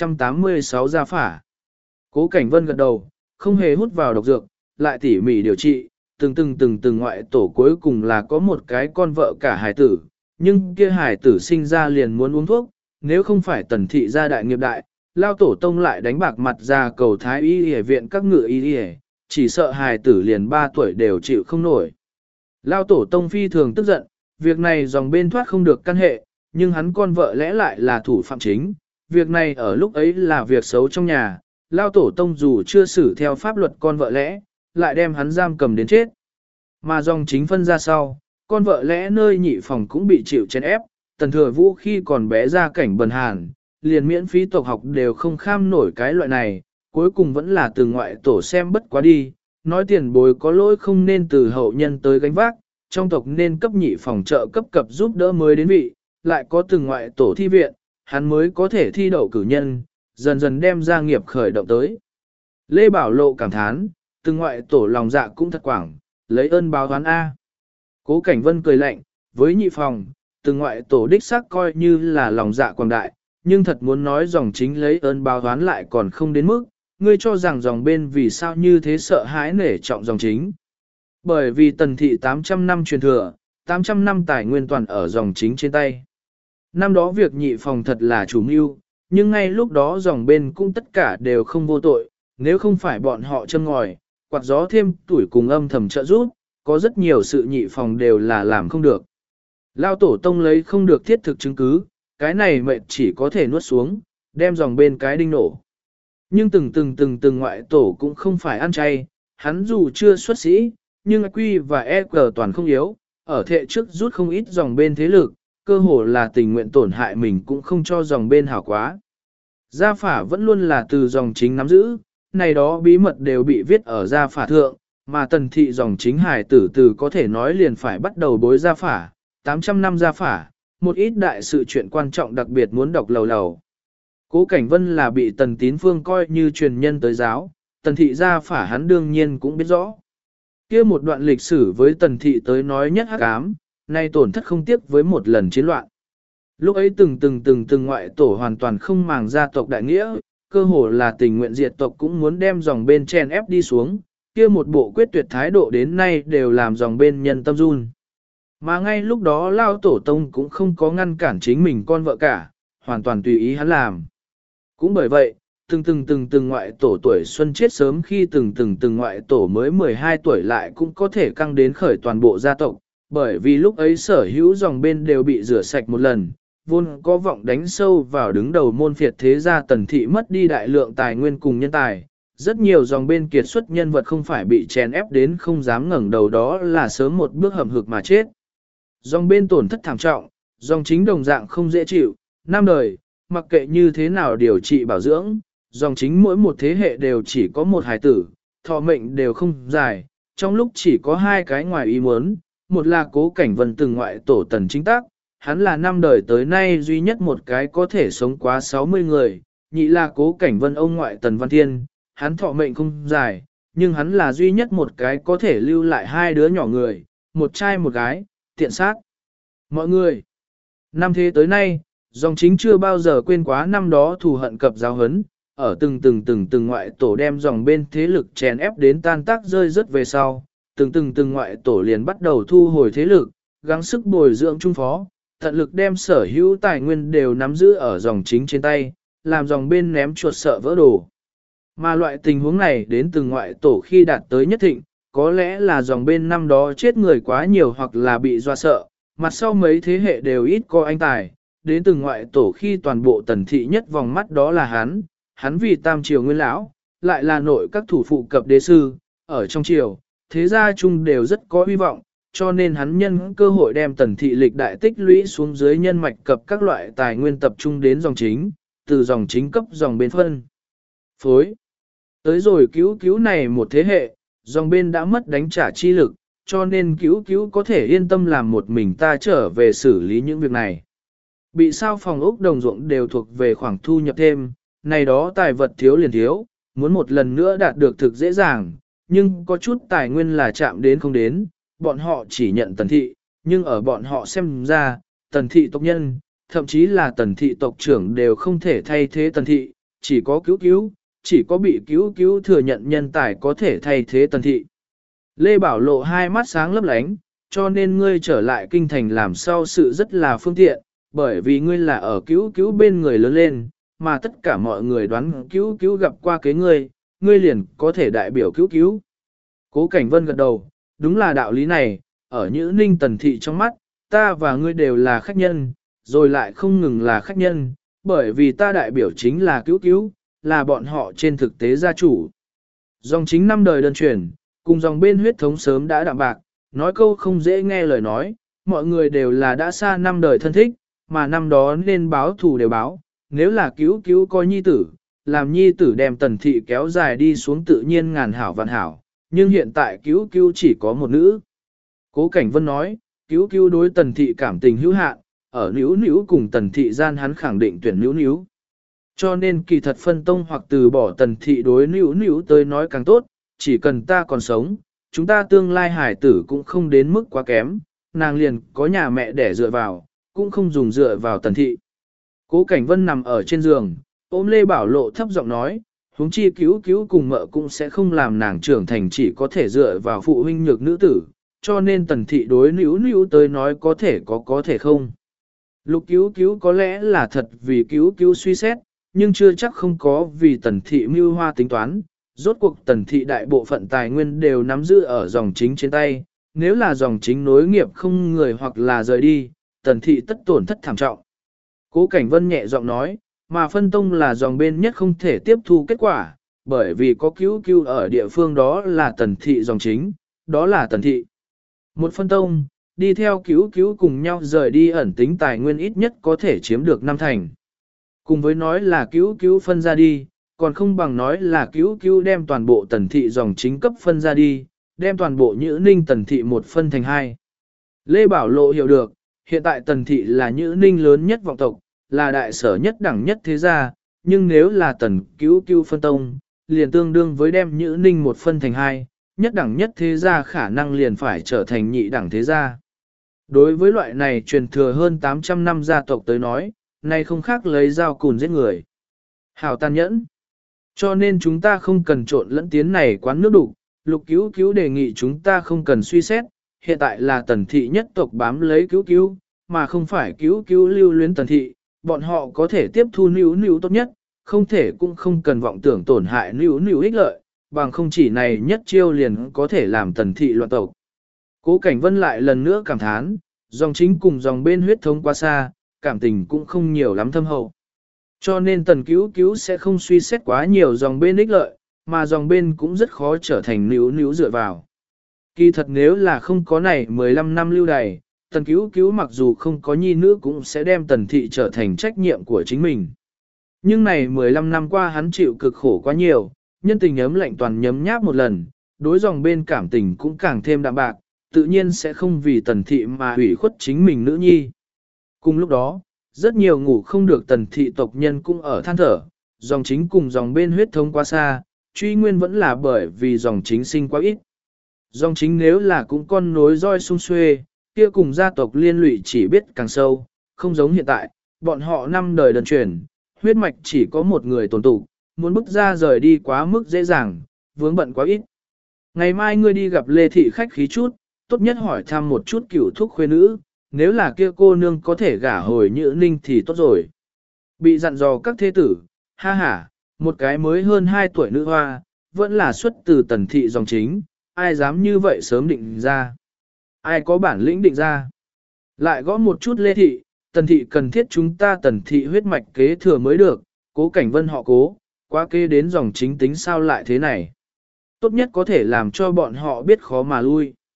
286 gia phả. Cố Cảnh Vân gật đầu, không hề hút vào độc dược, lại tỉ mỉ điều trị, từng ngoại tổ cuối cùng là có một cái con vợ cả hài tử, nhưng kia hài tử sinh ra liền muốn uống thuốc, nếu không phải Tần thị gia đại nghiệp đại, lao tổ tông lại đánh bạc mặt ra cầu thái y y viện các ngựa y y, chỉ sợ hài tử liền 3 tuổi đều chịu không nổi. Lao tổ tông phi thường tức giận, việc này dòng bên thoát không được căn hệ, nhưng hắn con vợ lẽ lại là thủ phạm chính, việc này ở lúc ấy là việc xấu trong nhà, Lao tổ tông dù chưa xử theo pháp luật con vợ lẽ, lại đem hắn giam cầm đến chết. Mà dòng chính phân ra sau, con vợ lẽ nơi nhị phòng cũng bị chịu chèn ép, Tần Thừa Vũ khi còn bé ra cảnh bần hàn, liền miễn phí tộc học đều không kham nổi cái loại này, cuối cùng vẫn là từ ngoại tổ xem bất quá đi, nói tiền bối có lỗi không nên từ hậu nhân tới gánh vác, trong tộc nên cấp nhị phòng trợ cấp cập giúp đỡ mới đến vị, lại có từng ngoại tổ thi viện, hắn mới có thể thi đậu cử nhân, dần dần đem gia nghiệp khởi động tới. Lê Bảo Lộ cảm thán, từng ngoại tổ lòng dạ cũng thật quảng, lấy ơn báo oán A. Cố Cảnh Vân cười lạnh, với nhị phòng, từng ngoại tổ đích xác coi như là lòng dạ quảng đại, nhưng thật muốn nói dòng chính lấy ơn báo oán lại còn không đến mức, ngươi cho rằng dòng bên vì sao như thế sợ hãi nể trọng dòng chính. Bởi vì Tần thị 800 năm truyền thừa, 800 năm tài nguyên toàn ở dòng chính trên tay. Năm đó việc nhị phòng thật là chủ mưu, nhưng ngay lúc đó dòng bên cũng tất cả đều không vô tội, nếu không phải bọn họ châm ngòi, quạt gió thêm tuổi cùng âm thầm trợ giúp, có rất nhiều sự nhị phòng đều là làm không được. Lao tổ tông lấy không được thiết thực chứng cứ, cái này mệnh chỉ có thể nuốt xuống, đem dòng bên cái đinh nổ. Nhưng từng ngoại tổ cũng không phải ăn chay, hắn dù chưa xuất sĩ, nhưng Q và EQ toàn không yếu, ở thệ trước rút không ít dòng bên thế lực, cơ hồ là tình nguyện tổn hại mình cũng không cho dòng bên hảo quá. Gia phả vẫn luôn là từ dòng chính nắm giữ, này đó bí mật đều bị viết ở gia phả thượng, mà Tần thị dòng chính hài tử từ có thể nói liền phải bắt đầu bối gia phả, 800 năm gia phả, một ít đại sự chuyện quan trọng đặc biệt muốn đọc lầu lầu. Cố Cảnh Vân là bị Tần Tín Phương coi như truyền nhân tới giáo, Tần thị gia phả hắn đương nhiên cũng biết rõ. Kia một đoạn lịch sử với Tần thị tới nói nhất hắc ám, nay tổn thất không tiếc với một lần chiến loạn. Lúc ấy từng ngoại tổ hoàn toàn không màng gia tộc đại nghĩa, cơ hồ là tình nguyện diệt tộc cũng muốn đem dòng bên chen ép đi xuống, kia một bộ quyết tuyệt thái độ đến nay đều làm dòng bên nhân tâm run. Mà ngay lúc đó Lao tổ tông cũng không có ngăn cản chính mình con vợ cả, hoàn toàn tùy ý hắn làm. Cũng bởi vậy, từng ngoại tổ tuổi xuân chết sớm khi từng ngoại tổ mới 12 tuổi lại cũng có thể căng đến khởi toàn bộ gia tộc, bởi vì lúc ấy sở hữu dòng bên đều bị rửa sạch một lần, vốn có vọng đánh sâu vào đứng đầu môn phiệt thế gia Tần thị mất đi đại lượng tài nguyên cùng nhân tài. Rất nhiều dòng bên kiệt xuất nhân vật không phải bị chèn ép đến không dám ngẩng đầu đó là sớm một bước hầm hực mà chết. Dòng bên tổn thất thảm trọng, dòng chính đồng dạng không dễ chịu, năm đời, mặc kệ như thế nào điều trị bảo dưỡng, dòng chính mỗi một thế hệ đều chỉ có một hài tử, thọ mệnh đều không dài, trong lúc chỉ có 2 cái ngoài ý muốn, một là Cố Cảnh Vân từng ngoại tổ Tần chính tác, hắn là 5 đời tới nay duy nhất một cái có thể sống quá 60 người, nhị là Cố Cảnh Vân ông ngoại Tần Văn Thiên, hắn thọ mệnh không dài, nhưng hắn là duy nhất một cái có thể lưu lại 2 đứa nhỏ người, một trai một gái, tiện sát. Mọi người, năm thế tới nay, dòng chính chưa bao giờ quên quá năm đó thù hận cập giáo hấn, ở từng ngoại tổ đem dòng bên thế lực chèn ép đến tan tác rơi rớt về sau, từng ngoại tổ liền bắt đầu thu hồi thế lực, gắng sức bồi dưỡng trung phó, tận lực đem sở hữu tài nguyên đều nắm giữ ở dòng chính trên tay, làm dòng bên ném chuột sợ vỡ đồ. Mà loại tình huống này đến từng ngoại tổ khi đạt tới nhất thịnh, có lẽ là dòng bên năm đó chết người quá nhiều hoặc là bị doa sợ, mặt sau mấy thế hệ đều ít có anh tài, đến từng ngoại tổ khi toàn bộ Tần thị nhất vòng mắt đó là hắn vì tam triều nguyên lão, lại là nội các thủ phụ cập đế sư, ở trong triều, thế gia chung đều rất có hy vọng, cho nên hắn nhân cơ hội đem tần thị lịch đại tích lũy xuống dưới nhân mạch cập các loại tài nguyên tập trung đến dòng chính, từ dòng chính cấp dòng bên phân. Phối. Tới rồi cứu cứu này một thế hệ, dòng bên đã mất đánh trả chi lực, cho nên cứu cứu có thể yên tâm làm một mình ta trở về xử lý những việc này. Bị sao phòng ốc đồng ruộng đều thuộc về khoảng thu nhập thêm, này đó tài vật thiếu liền thiếu, muốn một lần nữa đạt được thực dễ dàng, nhưng có chút tài nguyên là chạm đến không đến, bọn họ chỉ nhận tần thị, nhưng ở bọn họ xem ra, tần thị tộc nhân, thậm chí là tần thị tộc trưởng đều không thể thay thế tần thị, chỉ có cứu cứu, chỉ có bị cứu cứu thừa nhận nhân tài có thể thay thế tần thị. Lê Bảo Lộ hai mắt sáng lấp lánh, cho nên ngươi trở lại kinh thành làm sao sự rất là phương tiện, bởi vì ngươi là ở cứu cứu bên người lớn lên, mà tất cả mọi người đoán cứu cứu gặp qua kế ngươi liền có thể đại biểu cứu cứu. Cố Cảnh Vân gật đầu, đúng là đạo lý này, ở Nhữ Ninh tần thị trong mắt, ta và ngươi đều là khách nhân, rồi lại không ngừng là khách nhân, bởi vì ta đại biểu chính là cứu cứu, là bọn họ trên thực tế gia chủ. Dòng chính năm đời đơn truyền, cùng dòng bên huyết thống sớm đã đạm bạc, nói câu không dễ nghe lời nói, mọi người đều là đã xa năm đời thân thích, mà năm đó nên báo thù đều báo, nếu là cứu cứu coi nhi tử, làm nhi tử đem tần thị kéo dài đi xuống tự nhiên ngàn hảo vạn hảo, nhưng hiện tại cứu cứu chỉ có một nữ. Cố Cảnh Vân nói, cứu cứu đối tần thị cảm tình hữu hạn, ở níu níu cùng tần thị gian hắn khẳng định tuyển níu níu. Cho nên kỳ thật phân tông hoặc từ bỏ tần thị đối níu níu tới nói càng tốt, chỉ cần ta còn sống, chúng ta tương lai hải tử cũng không đến mức quá kém, nàng liền có nhà mẹ để dựa vào, cũng không dùng dựa vào tần thị. Cố Cảnh Vân nằm ở trên giường, ôm Lê Bảo Lộ thấp giọng nói, huống chi cứu cứu cùng mợ cũng sẽ không làm nàng trưởng thành chỉ có thể dựa vào phụ huynh nhược nữ tử, cho nên tần thị đối níu níu tới nói có thể không. Lục cứu cứu có lẽ là thật vì cứu cứu suy xét, nhưng chưa chắc không có vì tần thị mưu hoa tính toán, rốt cuộc tần thị đại bộ phận tài nguyên đều nắm giữ ở dòng chính trên tay, nếu là dòng chính nối nghiệp không người hoặc là rời đi, tần thị tất tổn thất thảm trọng. Cố Cảnh Vân nhẹ giọng nói, mà phân tông là dòng bên nhất không thể tiếp thu kết quả, bởi vì có cứu cứu ở địa phương đó là tần thị dòng chính, đó là tần thị. Một phân tông, đi theo cứu cứu cùng nhau rời đi ẩn tính tài nguyên ít nhất có thể chiếm được 5 thành. Cùng với nói là cứu cứu phân ra đi, còn không bằng nói là cứu cứu đem toàn bộ tần thị dòng chính cấp phân ra đi, đem toàn bộ Nhữ Ninh tần thị một phân thành 2. Lê Bảo Lộ hiểu được, hiện tại tần thị là Nhữ Ninh lớn nhất vọng tộc, là đại sở nhất đẳng nhất thế gia, nhưng nếu là tần cứu cứu phân tông, liền tương đương với đem Nhữ Ninh một phân thành 2, nhất đẳng nhất thế gia khả năng liền phải trở thành nhị đẳng thế gia. Đối với loại này truyền thừa hơn 800 năm gia tộc tới nói, nay không khác lấy dao cùn giết người. Hảo tàn nhẫn. Cho nên chúng ta không cần trộn lẫn tiến này quán nước đục, Lục cứu cứu đề nghị chúng ta không cần suy xét, hiện tại là tần thị nhất tộc bám lấy cứu cứu, mà không phải cứu cứu lưu luyến tần thị, bọn họ có thể tiếp thu níu níu tốt nhất, không thể cũng không cần vọng tưởng tổn hại níu níu ích lợi, bằng không chỉ này nhất chiêu liền có thể làm tần thị loạn tộc. Cố Cảnh Vân lại lần nữa cảm thán, dòng chính cùng dòng bên huyết thống quá xa, cảm tình cũng không nhiều lắm thâm hậu. Cho nên tần cứu cứu sẽ không suy xét quá nhiều dòng bên ích lợi, mà dòng bên cũng rất khó trở thành níu níu dựa vào. Kỳ thật nếu là không có này 15 năm lưu đày, tần cứu cứu mặc dù không có nhi nữ cũng sẽ đem tần thị trở thành trách nhiệm của chính mình. Nhưng này 15 năm qua hắn chịu cực khổ quá nhiều, nhân tình ấm lạnh toàn nhấm nháp một lần, đối dòng bên cảm tình cũng càng thêm đạm bạc, tự nhiên sẽ không vì tần thị mà hủy khuất chính mình nữ nhi. Cùng lúc đó, rất nhiều ngủ không được tần thị tộc nhân cũng ở than thở, dòng chính cùng dòng bên huyết thống quá xa, truy nguyên vẫn là bởi vì dòng chính sinh quá ít. Dòng chính nếu là cũng con nối roi sung xuê, kia cùng gia tộc liên lụy chỉ biết càng sâu, không giống hiện tại, bọn họ 5 đời đơn truyền, huyết mạch chỉ có một người tồn tụ, muốn bức ra rời đi quá mức dễ dàng, vướng bận quá ít. Ngày mai ngươi đi gặp Lê Thị khách khí chút, tốt nhất hỏi thăm một chút cửu thúc khuê nữ, nếu là kia cô nương có thể gả hồi Nhữ Ninh thì tốt rồi. Bị dặn dò các thế tử, ha ha, một cái mới hơn 2 tuổi nữ hoa, vẫn là xuất từ tần thị dòng chính, ai dám như vậy sớm định ra. Ai có bản lĩnh định ra. Lại gõ một chút Lê Thị, tần thị cần thiết chúng ta tần thị huyết mạch kế thừa mới được, Cố Cảnh Vân họ Cố, quá kế đến dòng chính tính sao lại thế này. Tốt nhất có thể làm cho bọn họ biết khó mà lui.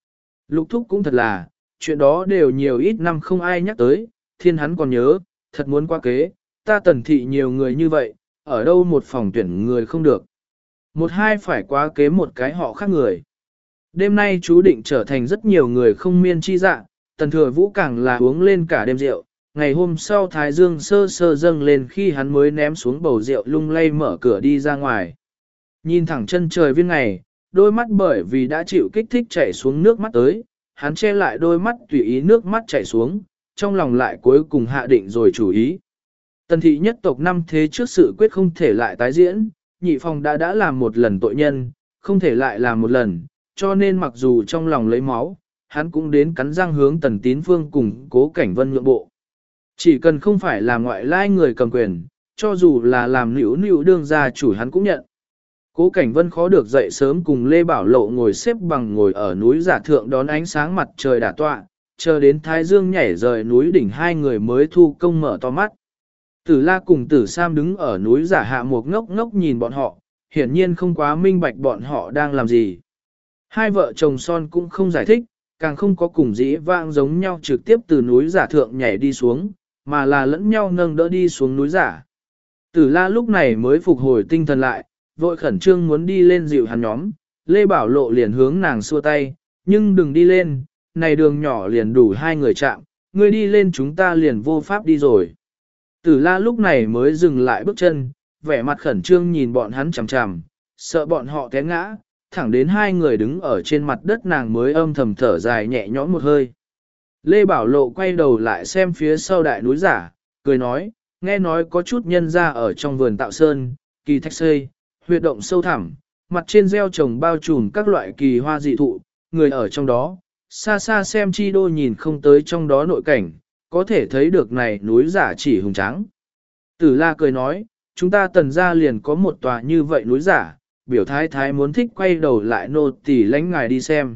Lục thúc cũng thật là, chuyện đó đều nhiều ít năm không ai nhắc tới, thiên hắn còn nhớ, thật muốn qua kế, ta Tần thị nhiều người như vậy, ở đâu một phòng tuyển người không được. Một hai phải quá kế một cái họ khác người. Đêm nay chú định trở thành rất nhiều người không miên chi dạ, Tần Thừa Vũ càng là uống lên cả đêm rượu. Ngày hôm sau Thái Dương sơ sơ dâng lên khi hắn mới ném xuống bầu rượu lung lay mở cửa đi ra ngoài. Nhìn thẳng chân trời viên ngày, đôi mắt bởi vì đã chịu kích thích chảy xuống nước mắt tới, hắn che lại đôi mắt tùy ý nước mắt chảy xuống, trong lòng lại cuối cùng hạ định rồi chủ ý. Tần thị nhất tộc năm thế trước sự quyết không thể lại tái diễn, nhị phòng đã làm một lần tội nhân, không thể lại làm một lần, cho nên mặc dù trong lòng lấy máu, hắn cũng đến cắn răng hướng Tần Tín Phương cùng Cố Cảnh Vân nhượng bộ. Chỉ cần không phải là ngoại lai người cầm quyền, cho dù là làm nữu đương gia chủ hắn cũng nhận. Cố Cảnh Vân khó được dậy sớm cùng Lê Bảo Lộ ngồi xếp bằng ngồi ở núi giả thượng đón ánh sáng mặt trời đả tọa, chờ đến Thái Dương nhảy rời núi đỉnh hai người mới thu công mở to mắt. Tử La cùng Tử Sam đứng ở núi giả hạ một ngốc ngốc nhìn bọn họ, hiển nhiên không quá minh bạch bọn họ đang làm gì. Hai vợ chồng son cũng không giải thích, càng không có cùng dĩ vãng giống nhau trực tiếp từ núi giả thượng nhảy đi xuống, mà là lẫn nhau nâng đỡ đi xuống núi giả. Tử La lúc này mới phục hồi tinh thần lại, vội khẩn trương muốn đi lên dịu hắn nhóm, Lê Bảo Lộ liền hướng nàng xua tay, nhưng đừng đi lên, này đường nhỏ liền đủ hai người chạm, ngươi đi lên chúng ta liền vô pháp đi rồi. Tử La lúc này mới dừng lại bước chân, vẻ mặt khẩn trương nhìn bọn hắn chằm chằm, sợ bọn họ té ngã, thẳng đến hai người đứng ở trên mặt đất nàng mới âm thầm thở dài nhẹ nhõm một hơi. Lê Bảo Lộ quay đầu lại xem phía sau đại núi giả, cười nói, nghe nói có chút nhân ra ở trong vườn tạo sơn, kỳ thạch xây, huyệt động sâu thẳm, mặt trên gieo trồng bao trùm các loại kỳ hoa dị thụ, người ở trong đó, xa xa xem chi đô nhìn không tới trong đó nội cảnh, có thể thấy được này núi giả chỉ hùng tráng. Tử La cười nói, chúng ta Tần gia liền có một tòa như vậy núi giả, biểu thái thái muốn thích quay đầu lại nô tỳ lãnh ngài đi xem.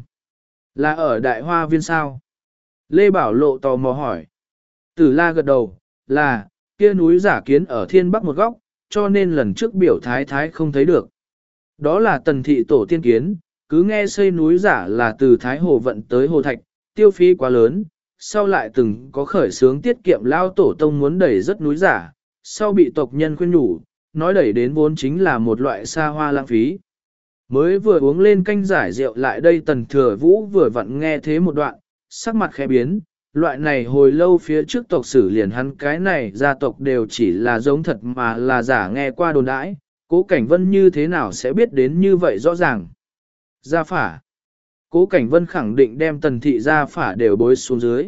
Là ở đại hoa viên sao? Lê Bảo Lộ tò mò hỏi. Tử La gật đầu, là, kia núi giả kiến ở thiên bắc một góc, cho nên lần trước biểu thái thái không thấy được. Đó là Tần thị tổ tiên kiến, cứ nghe xây núi giả là từ Thái Hồ vận tới Hồ Thạch, tiêu phí quá lớn, sau lại từng có khởi sướng tiết kiệm lao tổ tông muốn đẩy rất núi giả, sau bị tộc nhân khuyên nhủ, nói đẩy đến vốn chính là một loại xa hoa lãng phí. Mới vừa uống lên canh giải rượu lại đây Tần Thừa Vũ vừa vặn nghe thế một đoạn, sắc mặt khẽ biến, loại này hồi lâu phía trước tộc sử liền hắn cái này gia tộc đều chỉ là giống thật mà là giả nghe qua đồn đãi, Cố Cảnh Vân như thế nào sẽ biết đến như vậy rõ ràng. Gia phả. Cố Cảnh Vân khẳng định đem Tần thị gia phả đều bối xuống dưới.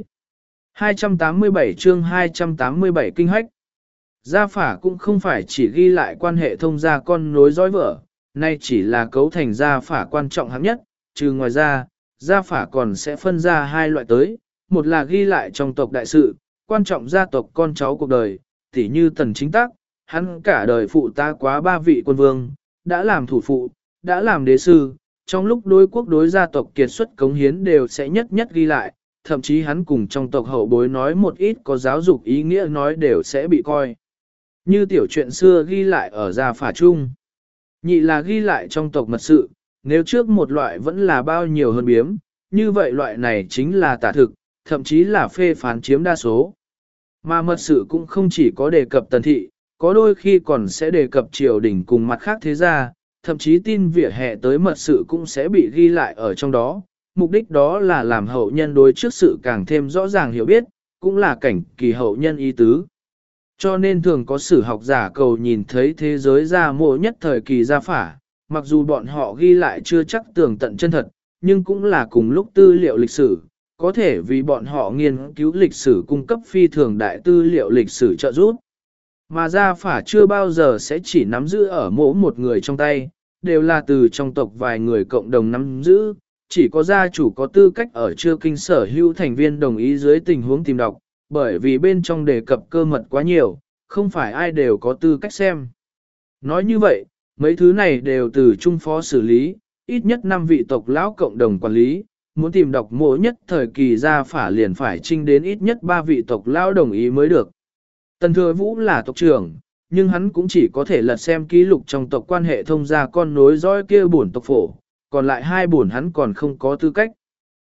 287 chương 287 kinh hách. Gia phả cũng không phải chỉ ghi lại quan hệ thông gia con nối dõi vợ, nay chỉ là cấu thành gia phả quan trọng hạng nhất, trừ ngoài ra, gia phả còn sẽ phân ra hai loại tới, một là ghi lại trong tộc đại sự, quan trọng gia tộc con cháu cuộc đời, tỉ như Tần Chính Tác, hắn cả đời phụ ta quá ba vị quân vương, đã làm thủ phụ, đã làm đế sư, trong lúc đối quốc đối gia tộc kiệt xuất cống hiến đều sẽ nhất nhất ghi lại, thậm chí hắn cùng trong tộc hậu bối nói một ít có giáo dục ý nghĩa nói đều sẽ bị coi. Như tiểu chuyện xưa ghi lại ở gia phả chung. Nhị là ghi lại trong tộc mật sự, nếu trước một loại vẫn là bao nhiêu hơn biếm, như vậy loại này chính là tả thực, thậm chí là phê phán chiếm đa số. Mà mật sự cũng không chỉ có đề cập Tần thị, có đôi khi còn sẽ đề cập triều đình cùng mặt khác thế gia, thậm chí tin vỉa hè tới mật sự cũng sẽ bị ghi lại ở trong đó. Mục đích đó là làm hậu nhân đối trước sự càng thêm rõ ràng hiểu biết, cũng là cảnh kỳ hậu nhân ý tứ. Cho nên thường có sử học giả cầu nhìn thấy thế giới gia mộ nhất thời kỳ gia phả, mặc dù bọn họ ghi lại chưa chắc tường tận chân thật, nhưng cũng là cùng lúc tư liệu lịch sử, có thể vì bọn họ nghiên cứu lịch sử cung cấp phi thường đại tư liệu lịch sử trợ giúp. Mà gia phả chưa bao giờ sẽ chỉ nắm giữ ở mỗi một người trong tay, đều là từ trong tộc vài người cộng đồng nắm giữ, chỉ có gia chủ có tư cách ở chưa kinh sở hữu thành viên đồng ý dưới tình huống tìm đọc, bởi vì bên trong đề cập cơ mật quá nhiều, không phải ai đều có tư cách xem. Nói như vậy, mấy thứ này đều từ trung phó xử lý, ít nhất 5 vị tộc lão cộng đồng quản lý, muốn tìm đọc mỗi nhất thời kỳ gia phả liền phải trinh đến ít nhất 3 vị tộc lão đồng ý mới được. Tần Thừa Vũ là tộc trưởng, nhưng hắn cũng chỉ có thể lật xem ký lục trong tộc quan hệ thông gia con nối dõi kia bổn tộc phổ, còn lại 2 bổn hắn còn không có tư cách.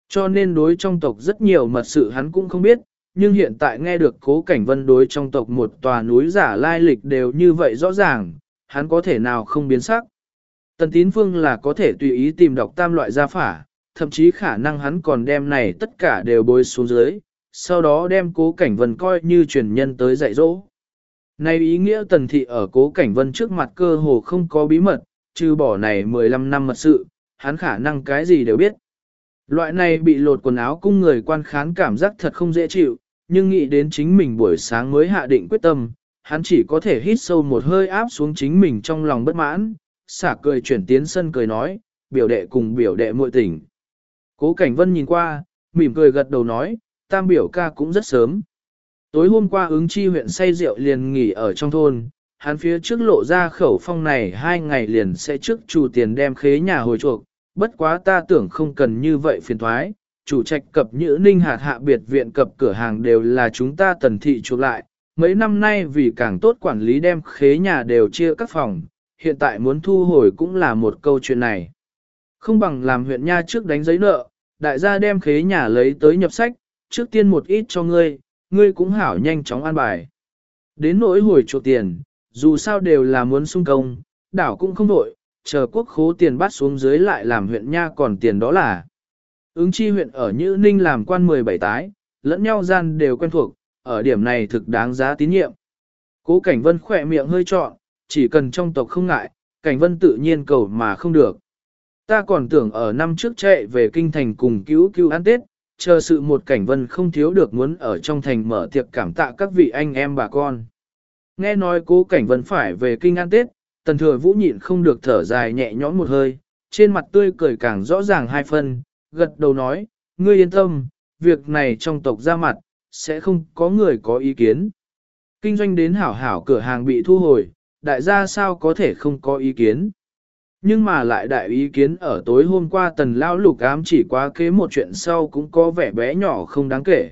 Cho nên đối trong tộc rất nhiều mật sự hắn cũng không biết, nhưng hiện tại nghe được Cố Cảnh Vân đối trong tộc một tòa núi giả lai lịch đều như vậy rõ ràng, hắn có thể nào không biến sắc. Tần Tín Phương là có thể tùy ý tìm đọc tam loại gia phả, thậm chí khả năng hắn còn đem này tất cả đều bôi xuống dưới, sau đó đem Cố Cảnh Vân coi như truyền nhân tới dạy dỗ. Này ý nghĩa Tần Thị ở Cố Cảnh Vân trước mặt cơ hồ không có bí mật, trừ bỏ này 15 năm mật sự, hắn khả năng cái gì đều biết. Loại này bị lột quần áo cung người quan khán cảm giác thật không dễ chịu, nhưng nghĩ đến chính mình buổi sáng mới hạ định quyết tâm, hắn chỉ có thể hít sâu một hơi áp xuống chính mình trong lòng bất mãn, xả cười chuyển tiến sân cười nói, biểu đệ cùng biểu đệ muội tỉnh. Cố Cảnh Vân nhìn qua, mỉm cười gật đầu nói, tam biểu ca cũng rất sớm. Tối hôm qua Ứng Chi huyện say rượu liền nghỉ ở trong thôn, hắn phía trước lộ ra khẩu phong này 2 ngày liền sẽ trước chủ tiền đem khế nhà hồi chuộc, bất quá ta tưởng không cần như vậy phiền thoái, chủ trạch cập Nhữ Ninh hạt hạ biệt viện cập cửa hàng đều là chúng ta Tần Thị chuộc lại, mấy năm nay vì càng tốt quản lý đem khế nhà đều chia các phòng, hiện tại muốn thu hồi cũng là một câu chuyện này. Không bằng làm huyện nha trước đánh giấy nợ, đại gia đem khế nhà lấy tới nhập sách, trước tiên một ít cho ngươi, ngươi cũng hảo nhanh chóng an bài. Đến nỗi hồi chuộc tiền, dù sao đều là muốn sung công, đảo cũng không đổi, chờ quốc khố tiền bắt xuống dưới lại làm huyện nha còn tiền đó là. Ứng Chi huyện ở Nhữ Ninh làm quan 17 tái, lẫn nhau gian đều quen thuộc, ở điểm này thực đáng giá tín nhiệm. Cố Cảnh Vân khỏe miệng hơi trọn, chỉ cần trong tộc không ngại, Cảnh Vân tự nhiên cầu mà không được. Ta còn tưởng ở năm trước chạy về kinh thành cùng cứu cứu ăn Tết, chờ sự một Cảnh Vân không thiếu được muốn ở trong thành mở tiệc cảm tạ các vị anh em bà con. Nghe nói Cố Cảnh Vân phải về kinh ăn Tết, Tần Thừa Vũ nhịn không được thở dài nhẹ nhõm một hơi, trên mặt tươi cười càng rõ ràng 2 phân, gật đầu nói, ngươi yên tâm, việc này trong tộc ra mặt, sẽ không có người có ý kiến. Kinh doanh đến hảo hảo cửa hàng bị thu hồi, đại gia sao có thể không có ý kiến. Nhưng mà lại đại ý kiến ở tối hôm qua Tần Lão Lục ám chỉ quá kế một chuyện sau cũng có vẻ bé nhỏ không đáng kể.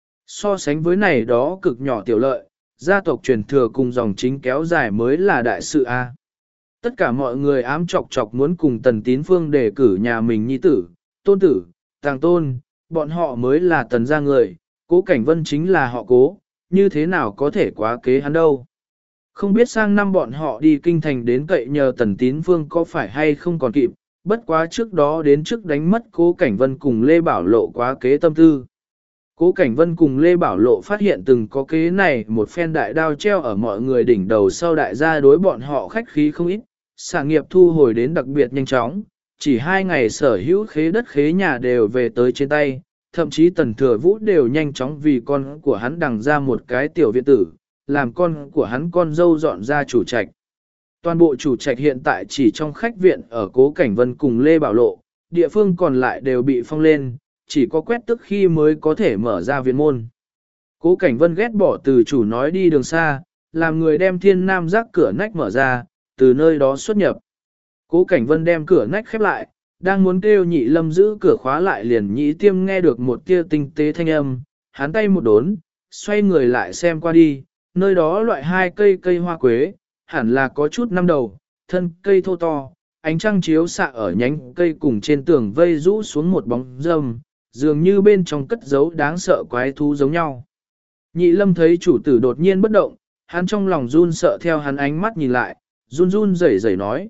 So sánh với này đó cực nhỏ tiểu lợi, gia tộc truyền thừa cùng dòng chính kéo dài mới là đại sự A. Tất cả mọi người ám chọc chọc muốn cùng Tần Tín Phương đề cử nhà mình nhi tử, tôn tử, tàng tôn, bọn họ mới là Tần gia người, Cố Cảnh Vân chính là họ Cố, như thế nào có thể quá kế hắn đâu. Không biết sang năm bọn họ đi kinh thành đến cậy nhờ Tần Tín Phương có phải hay không còn kịp, bất quá trước đó đến trước đánh mất Cố Cảnh Vân cùng Lê Bảo Lộ quá kế tâm tư. Cố Cảnh Vân cùng Lê Bảo Lộ phát hiện từng có kế này một phen đại đao treo ở mọi người đỉnh đầu sau đại gia đối bọn họ khách khí không ít, sản nghiệp thu hồi đến đặc biệt nhanh chóng, chỉ 2 ngày sở hữu khế đất khế nhà đều về tới trên tay, thậm chí Tần Thừa Vũ đều nhanh chóng vì con của hắn đằng ra một cái tiểu viện tử, làm con của hắn con dâu dọn ra chủ trạch. Toàn bộ chủ trạch hiện tại chỉ trong khách viện ở Cố Cảnh Vân cùng Lê Bảo Lộ, địa phương còn lại đều bị phong lên, chỉ có quét tức khi mới có thể mở ra viện môn. Cố Cảnh Vân ghét bỏ từ chủ nói đi đường xa, làm người đem thiên nam giác cửa nách mở ra, từ nơi đó xuất nhập. Cố Cảnh Vân đem cửa nách khép lại, đang muốn kêu Nhị Lâm giữ cửa khóa lại liền Nhị Tiêm nghe được một tia tinh tế thanh âm, hắn tay một đốn, xoay người lại xem qua đi, nơi đó loại 2 cây hoa quế, hẳn là có chút năm đầu, thân cây thô to, ánh trăng chiếu xạ ở nhánh cây cùng trên tường vây rũ xuống một bóng râm, dường như bên trong cất giấu đáng sợ quái thú giống nhau. Nhị Lâm thấy chủ tử đột nhiên bất động, hắn trong lòng run sợ theo hắn ánh mắt nhìn lại, run run rẩy rẩy nói,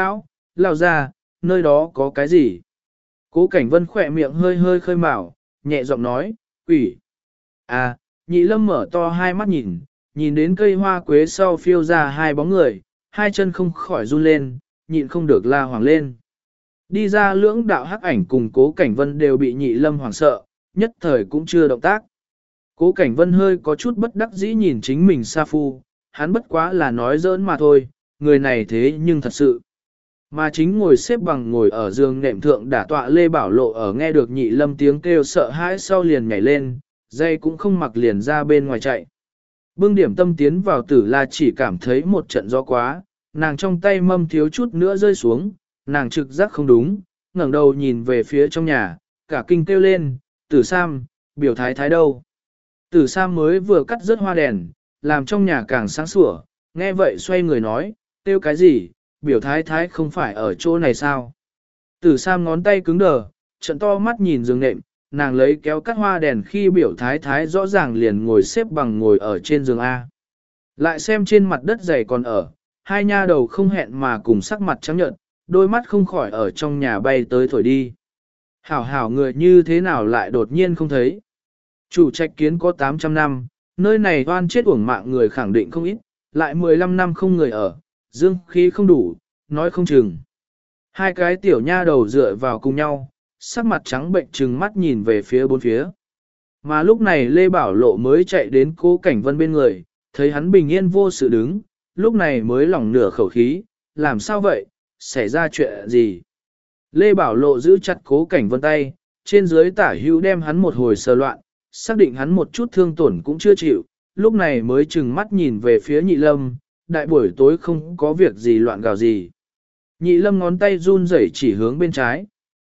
lão ra, nơi đó có cái gì? Cố Cảnh Vân khỏe miệng hơi hơi khơi mào, nhẹ giọng nói, quỷ. À, Nhị Lâm mở to 2 mắt nhìn đến cây hoa quế sau phiêu ra 2 bóng người, 2 chân không khỏi run lên, nhịn không được la hoảng lên. Đi ra lưỡng đạo hắc ảnh cùng Cố Cảnh Vân đều bị Nhị Lâm hoảng sợ, nhất thời cũng chưa động tác. Cố Cảnh Vân hơi có chút bất đắc dĩ nhìn chính mình sa phu, hắn bất quá là nói giỡn mà thôi, người này thế nhưng thật sự. Mà chính ngồi xếp bằng ngồi ở giường nệm thượng đả tọa Lê Bảo Lộ ở nghe được Nhị Lâm tiếng kêu sợ hãi sau liền nhảy lên, dây cũng không mặc liền ra bên ngoài chạy. Bưng điểm tâm tiến vào Tử La chỉ cảm thấy một trận gió quá, nàng trong tay mâm thiếu chút nữa rơi xuống, nàng trực giác không đúng, ngẩng đầu nhìn về phía trong nhà, cả kinh kêu lên, Tử Sam, biểu thái thái đâu? Tử Sam mới vừa cắt rớt hoa đèn, làm trong nhà càng sáng sủa, nghe vậy xoay người nói, kêu cái gì, biểu thái thái không phải ở chỗ này sao? Tử Sam ngón tay cứng đờ, trận to mắt nhìn giường nệm, nàng lấy kéo cắt hoa đèn khi biểu thái thái rõ ràng liền ngồi xếp bằng ngồi ở trên giường A. Lại xem trên mặt đất dày còn ở, hai nha đầu không hẹn mà cùng sắc mặt trắng nhợt, đôi mắt không khỏi ở trong nhà bay tới thổi đi. Hảo hảo người như thế nào lại đột nhiên không thấy. Chủ trạch kiến có 800 năm, nơi này oan chết uổng mạng người khẳng định không ít, lại 15 năm không người ở, dương khí không đủ, nói không chừng. Hai cái tiểu nha đầu dựa vào cùng nhau, sắc mặt trắng bệnh trừng mắt nhìn về phía bốn phía. Mà lúc này Lê Bảo Lộ mới chạy đến Cố Cảnh Vân bên người, thấy hắn bình yên vô sự đứng, lúc này mới lỏng nửa khẩu khí, làm sao vậy, xảy ra chuyện gì? Lê Bảo Lộ giữ chặt Cố Cảnh Vân tay, trên dưới tả hữu đem hắn một hồi sờ loạn, xác định hắn một chút thương tổn cũng chưa chịu, lúc này mới chừng mắt nhìn về phía Nhị Lâm, đại buổi tối không có việc gì loạn gào gì. Nhị Lâm ngón tay run rẩy chỉ hướng bên trái.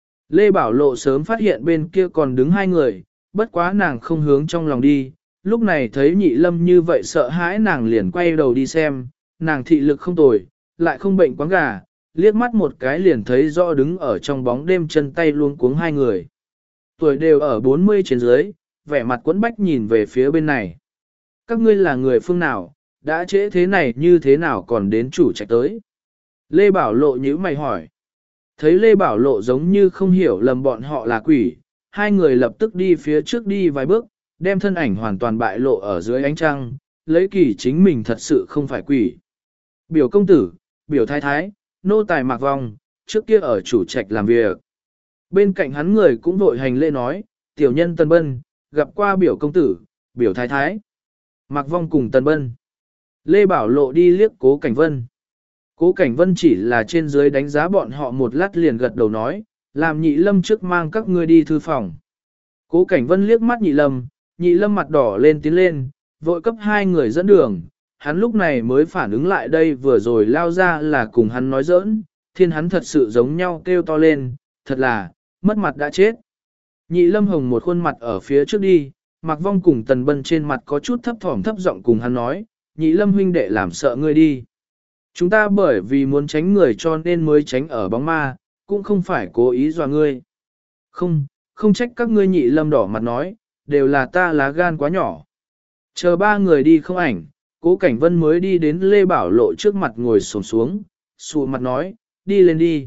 Lê Bảo Lộ sớm phát hiện bên kia còn đứng hai người, bất quá nàng không hướng trong lòng đi, lúc này thấy Nhị Lâm như vậy sợ hãi nàng liền quay đầu đi xem, nàng thị lực không tồi, lại không bệnh quáng gà, liếc mắt một cái liền thấy rõ đứng ở trong bóng đêm chân tay luống cuống hai người. Tuổi đều ở 40 trên dưới, vẻ mặt quẫn bách nhìn về phía bên này. Các ngươi là người phương nào, đã trễ thế này như thế nào còn đến chủ trạch tới? Lê Bảo Lộ nhíu mày hỏi. Thấy Lê Bảo Lộ giống như không hiểu lầm bọn họ là quỷ, hai người lập tức đi phía trước đi vài bước, đem thân ảnh hoàn toàn bại lộ ở dưới ánh trăng, lấy kỳ chính mình thật sự không phải quỷ. Biểu công tử, biểu thái thái, nô tài Mạc Vong, trước kia ở chủ trạch làm việc. Bên cạnh hắn người cũng vội hành lễ nói, tiểu nhân Tân Bân, gặp qua biểu công tử, biểu thái thái. Mạc Vong cùng Tân Bân. Lê Bảo Lộ đi liếc Cố Cảnh Vân. Cố Cảnh Vân chỉ là trên dưới đánh giá bọn họ một lát liền gật đầu nói, làm Nhị Lâm trước mang các ngươi đi thư phòng. Cố Cảnh Vân liếc mắt Nhị Lâm mặt đỏ lên tiến lên, vội cấp hai người dẫn đường, hắn lúc này mới phản ứng lại đây vừa rồi lao ra là cùng hắn nói giỡn, thiên hắn thật sự giống nhau kêu to lên, thật là, mất mặt đã chết. Nhị Lâm hồng một khuôn mặt ở phía trước đi, Mạc Vong cùng Tần Bân trên mặt có chút thấp thỏm thấp giọng cùng hắn nói, Nhị Lâm huynh đệ làm sợ ngươi đi. Chúng ta bởi vì muốn tránh người cho nên mới tránh ở bóng ma, cũng không phải cố ý dọa ngươi. Không trách các ngươi. Nhị Lâm đỏ mặt nói, đều là ta lá gan quá nhỏ. Chờ ba người đi không ảnh, Cố Cảnh Vân mới đi đến Lê Bảo Lộ trước mặt ngồi xổm xuống, sụ mặt nói, đi lên đi.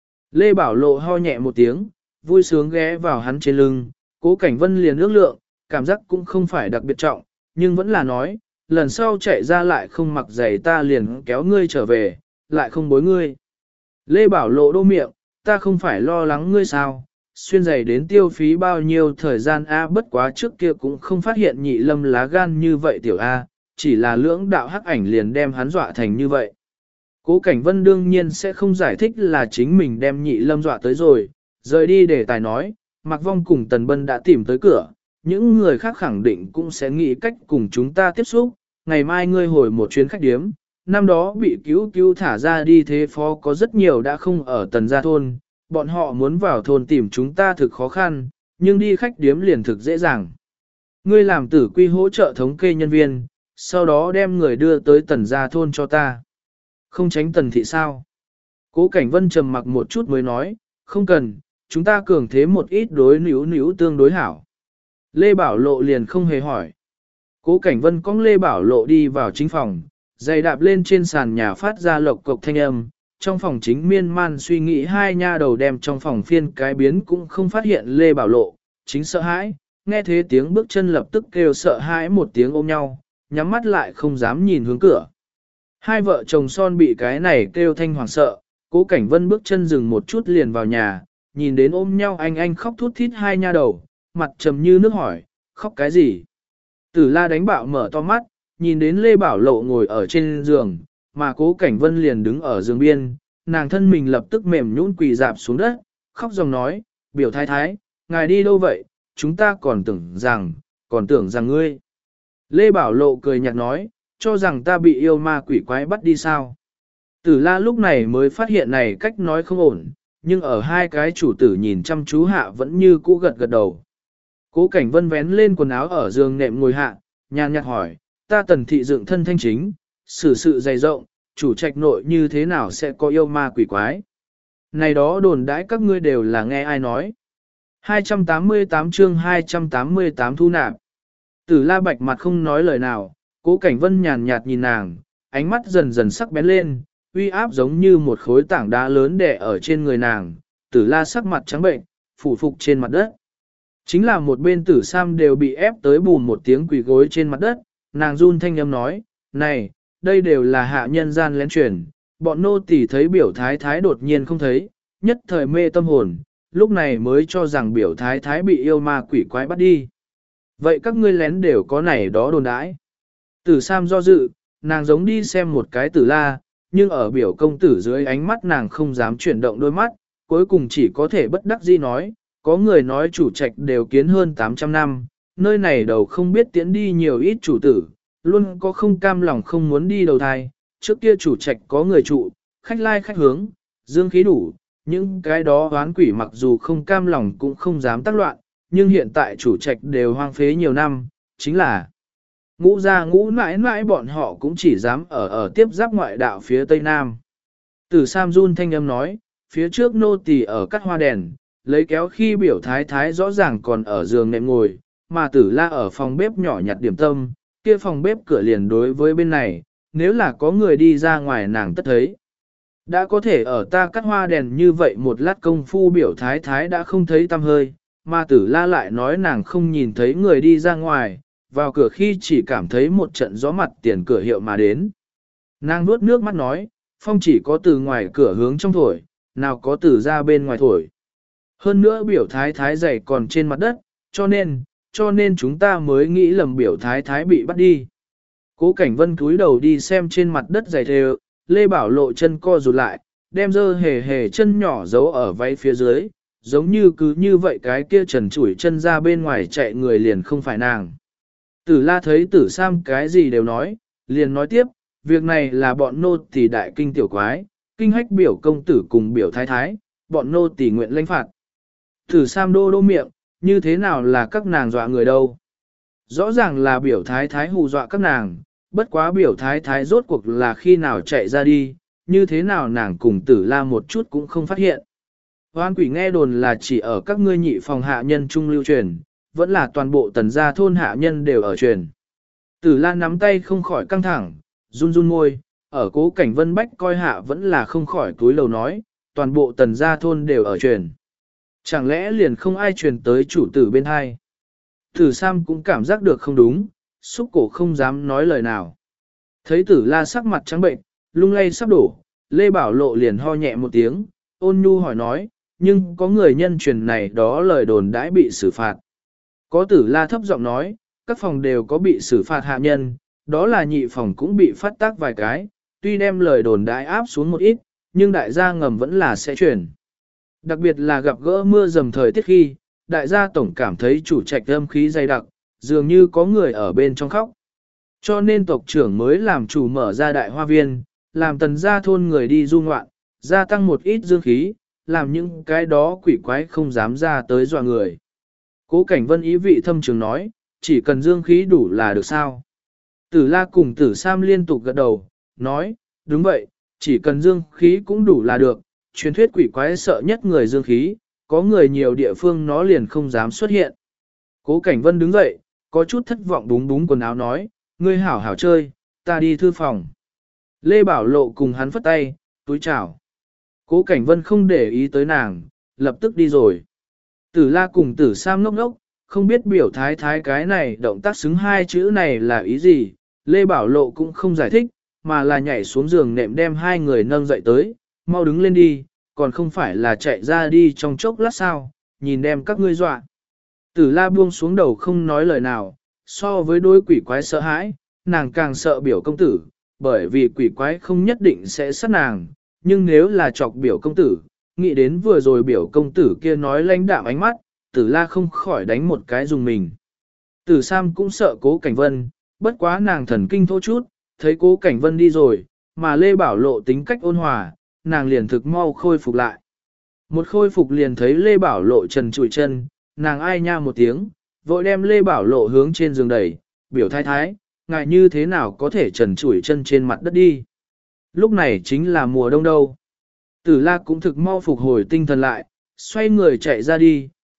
Lê Bảo Lộ ho nhẹ một tiếng, vui sướng ghé vào hắn trên lưng, Cố Cảnh Vân liền ước lượng, cảm giác cũng không phải đặc biệt trọng, nhưng vẫn là nói, lần sau chạy ra lại không mặc giày ta liền kéo ngươi trở về, lại không bối ngươi. Lê Bảo Lộ đô miệng, ta không phải lo lắng ngươi sao, xuyên giày đến tiêu phí bao nhiêu thời gian A, bất quá trước kia cũng không phát hiện Nhị Lâm lá gan như vậy tiểu A, chỉ là lưỡng đạo hắc ảnh liền đem hắn dọa thành như vậy. Cố Cảnh Vân đương nhiên sẽ không giải thích là chính mình đem Nhị Lâm dọa tới rồi, rời đi để tài nói, Mạc Vong cùng Tần Bân đã tìm tới cửa, những người khác khẳng định cũng sẽ nghĩ cách cùng chúng ta tiếp xúc, ngày mai ngươi hồi một chuyến khách điếm, năm đó bị cứu thả ra đi thế phó có rất nhiều đã không ở Tần Gia Thôn, bọn họ muốn vào thôn tìm chúng ta thực khó khăn, nhưng đi khách điếm liền thực dễ dàng. Ngươi làm tử quy hỗ trợ thống kê nhân viên, sau đó đem người đưa tới Tần Gia Thôn cho ta. Không tránh Tần thị sao? Cố Cảnh Vân trầm mặc một chút mới nói, không cần, chúng ta cường thế một ít đối níu tương đối hảo. Lê Bảo Lộ liền không hề hỏi. Cố Cảnh Vân cõng Lê Bảo Lộ đi vào chính phòng, giày đạp lên trên sàn nhà phát ra lộc cộc thanh âm, trong phòng chính miên man suy nghĩ hai nha đầu đem trong phòng phiên cái biến cũng không phát hiện Lê Bảo Lộ, chính sợ hãi, nghe thế tiếng bước chân lập tức kêu sợ hãi một tiếng ôm nhau, nhắm mắt lại không dám nhìn hướng cửa. Hai vợ chồng son bị cái này kêu thanh hoàng sợ, Cố Cảnh Vân bước chân dừng một chút liền vào nhà, nhìn đến ôm nhau anh khóc thút thít hai nha đầu, mặt trầm như nước hỏi, khóc cái gì? Tử La đánh bạo mở to mắt, nhìn đến Lê Bảo Lộ ngồi ở trên giường, mà Cố Cảnh Vân liền đứng ở giường biên, nàng thân mình lập tức mềm nhũn quỳ dạp xuống đất, khóc dòng nói, biểu thái thái, ngài đi đâu vậy, chúng ta còn tưởng rằng ngươi. Lê Bảo Lộ cười nhạt nói, cho rằng ta bị yêu ma quỷ quái bắt đi sao. Tử La lúc này mới phát hiện này cách nói không ổn, nhưng ở hai cái chủ tử nhìn chăm chú hạ vẫn như cũ gật gật đầu. Cố Cảnh Vân vén lên quần áo ở giường nệm ngồi hạ, nhàn nhạt hỏi, ta Tần thị dựng thân thanh chính, xử sự dày rộng, chủ trạch nội như thế nào sẽ có yêu ma quỷ quái. Này đó đồn đãi các ngươi đều là nghe ai nói. 288 chương 288 thu nạp. Tử La Bạch mặt không nói lời nào, Cố Cảnh Vân nhàn nhạt nhìn nàng, ánh mắt dần dần sắc bén lên, uy áp giống như một khối tảng đá lớn đè ở trên người nàng. Tử La sắc mặt trắng bệnh, phủ phục trên mặt đất. Chính là một bên Tử Sam đều bị ép tới bùn một tiếng quỳ gối trên mặt đất, nàng run thanh âm nói, này, đây đều là hạ nhân gian lén truyền, bọn nô tỳ thấy biểu thái thái đột nhiên không thấy, nhất thời mê tâm hồn, lúc này mới cho rằng biểu thái thái bị yêu ma quỷ quái bắt đi. Vậy các ngươi lén đều có này đó đồn đãi. Tử Sam do dự, nàng giống đi xem một cái Tử La, nhưng ở biểu công tử dưới ánh mắt nàng không dám chuyển động đôi mắt, cuối cùng chỉ có thể bất đắc dĩ nói, có người nói chủ trạch đều kiến hơn 800 năm, nơi này đầu không biết tiễn đi nhiều ít chủ tử, luôn có không cam lòng không muốn đi đầu thai, trước kia chủ trạch có người trụ, khách lai khách hướng, dương khí đủ, những cái đó hoán quỷ mặc dù không cam lòng cũng không dám tác loạn, nhưng hiện tại chủ trạch đều hoang phế nhiều năm, chính là ngũ ra ngũ mãi mãi bọn họ cũng chỉ dám ở tiếp giáp ngoại đạo phía tây nam. Tử Sam run thanh âm nói, phía trước nô tỳ ở cắt hoa đèn, lấy kéo khi biểu thái thái rõ ràng còn ở giường nệm ngồi, mà Tử La ở phòng bếp nhỏ nhặt điểm tâm, kia phòng bếp cửa liền đối với bên này, nếu là có người đi ra ngoài nàng tất thấy. Đã có thể ở ta cắt hoa đèn như vậy một lát công phu biểu thái thái đã không thấy tăm hơi, mà Tử La lại nói nàng không nhìn thấy người đi ra ngoài, vào cửa khi chỉ cảm thấy một trận gió mặt tiền cửa hiệu mà đến. Nàng nuốt nước mắt nói, phong chỉ có từ ngoài cửa hướng trong thổi, nào có từ ra bên ngoài thổi. Hơn nữa biểu thái thái giày còn trên mặt đất, cho nên chúng ta mới nghĩ lầm biểu thái thái bị bắt đi. Cố Cảnh Vân cúi đầu đi xem trên mặt đất giày thêu, Lê Bảo Lộ chân co rụt lại, đem dơ hề hề chân nhỏ giấu ở váy phía dưới, giống như cứ như vậy cái kia trần chủi chân ra bên ngoài chạy người liền không phải nàng. Tử La thấy Tử Sam cái gì đều nói, liền nói tiếp, việc này là bọn nô tỳ đại kinh tiểu quái, kinh hách biểu công tử cùng biểu thái thái, bọn nô tỳ nguyện lãnh phạt. Tử Sam đô miệng, như thế nào là các nàng dọa người đâu. Rõ ràng là biểu thái thái hù dọa các nàng, bất quá biểu thái thái rốt cuộc là khi nào chạy ra đi, như thế nào nàng cùng Tử La một chút cũng không phát hiện. Hoan quỷ nghe đồn là chỉ ở các ngươi nhị phòng hạ nhân trung lưu truyền, vẫn là toàn bộ tần gia thôn hạ nhân đều ở truyền. Tử La nắm tay không khỏi căng thẳng, run run môi, ở Cố Cảnh Vân bách coi hạ vẫn là không khỏi túi lầu nói, toàn bộ tần gia thôn đều ở truyền. Chẳng lẽ liền không ai truyền tới chủ tử bên hai? Tử Sam cũng cảm giác được không đúng, xúc cổ không dám nói lời nào. Thấy Tử La sắc mặt trắng bệnh, lung lay sắp đổ, Lê Bảo Lộ liền ho nhẹ một tiếng, ôn nhu hỏi nói, nhưng có người nhân truyền này đó lời đồn đãi bị xử phạt. Có Tử La thấp giọng nói, các phòng đều có bị xử phạt hạ nhân, đó là nhị phòng cũng bị phát tác vài cái, tuy đem lời đồn đãi áp xuống một ít, nhưng đại gia ngầm vẫn là sẽ truyền. Đặc biệt là gặp gỡ mưa dầm thời tiết khi, đại gia tổng cảm thấy chủ trạch âm khí dày đặc, dường như có người ở bên trong khóc. Cho nên tộc trưởng mới làm chủ mở ra đại hoa viên, làm tần gia thôn người đi du ngoạn, gia tăng một ít dương khí, làm những cái đó quỷ quái không dám ra tới dọa người. Cố Cảnh Vân ý vị thâm trường nói, chỉ cần dương khí đủ là được sao. Tử La cùng Tử Sam liên tục gật đầu, nói, đúng vậy, chỉ cần dương khí cũng đủ là được, truyền thuyết quỷ quái sợ nhất người dương khí, có người nhiều địa phương nó liền không dám xuất hiện. Cố Cảnh Vân đứng dậy, có chút thất vọng búng búng quần áo nói, ngươi hảo hảo chơi, ta đi thư phòng. Lê Bảo Lộ cùng hắn phất tay, túi chào. Cố Cảnh Vân không để ý tới nàng, lập tức đi rồi. Tử La cùng Tử Sam ngốc ngốc, không biết biểu thái thái cái này động tác xứng hai chữ này là ý gì, Lê Bảo Lộ cũng không giải thích, mà là nhảy xuống giường nệm đem hai người nâng dậy tới, mau đứng lên đi, còn không phải là chạy ra đi trong chốc lát sao, nhìn đem các ngươi dọa. Tử La buông xuống đầu không nói lời nào, so với đôi quỷ quái sợ hãi, nàng càng sợ biểu công tử, bởi vì quỷ quái không nhất định sẽ sát nàng, nhưng nếu là chọc biểu công tử, nghĩ đến vừa rồi biểu công tử kia nói lãnh đạm ánh mắt, Tử La không khỏi đánh một cái dùng mình. Tử Sam cũng sợ Cố Cảnh Vân, bất quá nàng thần kinh thô chút, thấy Cố Cảnh Vân đi rồi, mà Lê Bảo Lộ tính cách ôn hòa, nàng liền thực mau khôi phục lại. Một khôi phục liền thấy Lê Bảo Lộ trần trụi chân, nàng ai nha một tiếng, vội đem Lê Bảo Lộ hướng trên giường đẩy, biểu thái thái, ngài như thế nào có thể trần trụi chân trên mặt đất đi. Lúc này chính là mùa đông đâu. Tử La cũng thực mau phục hồi tinh thần lại, xoay người chạy ra đi,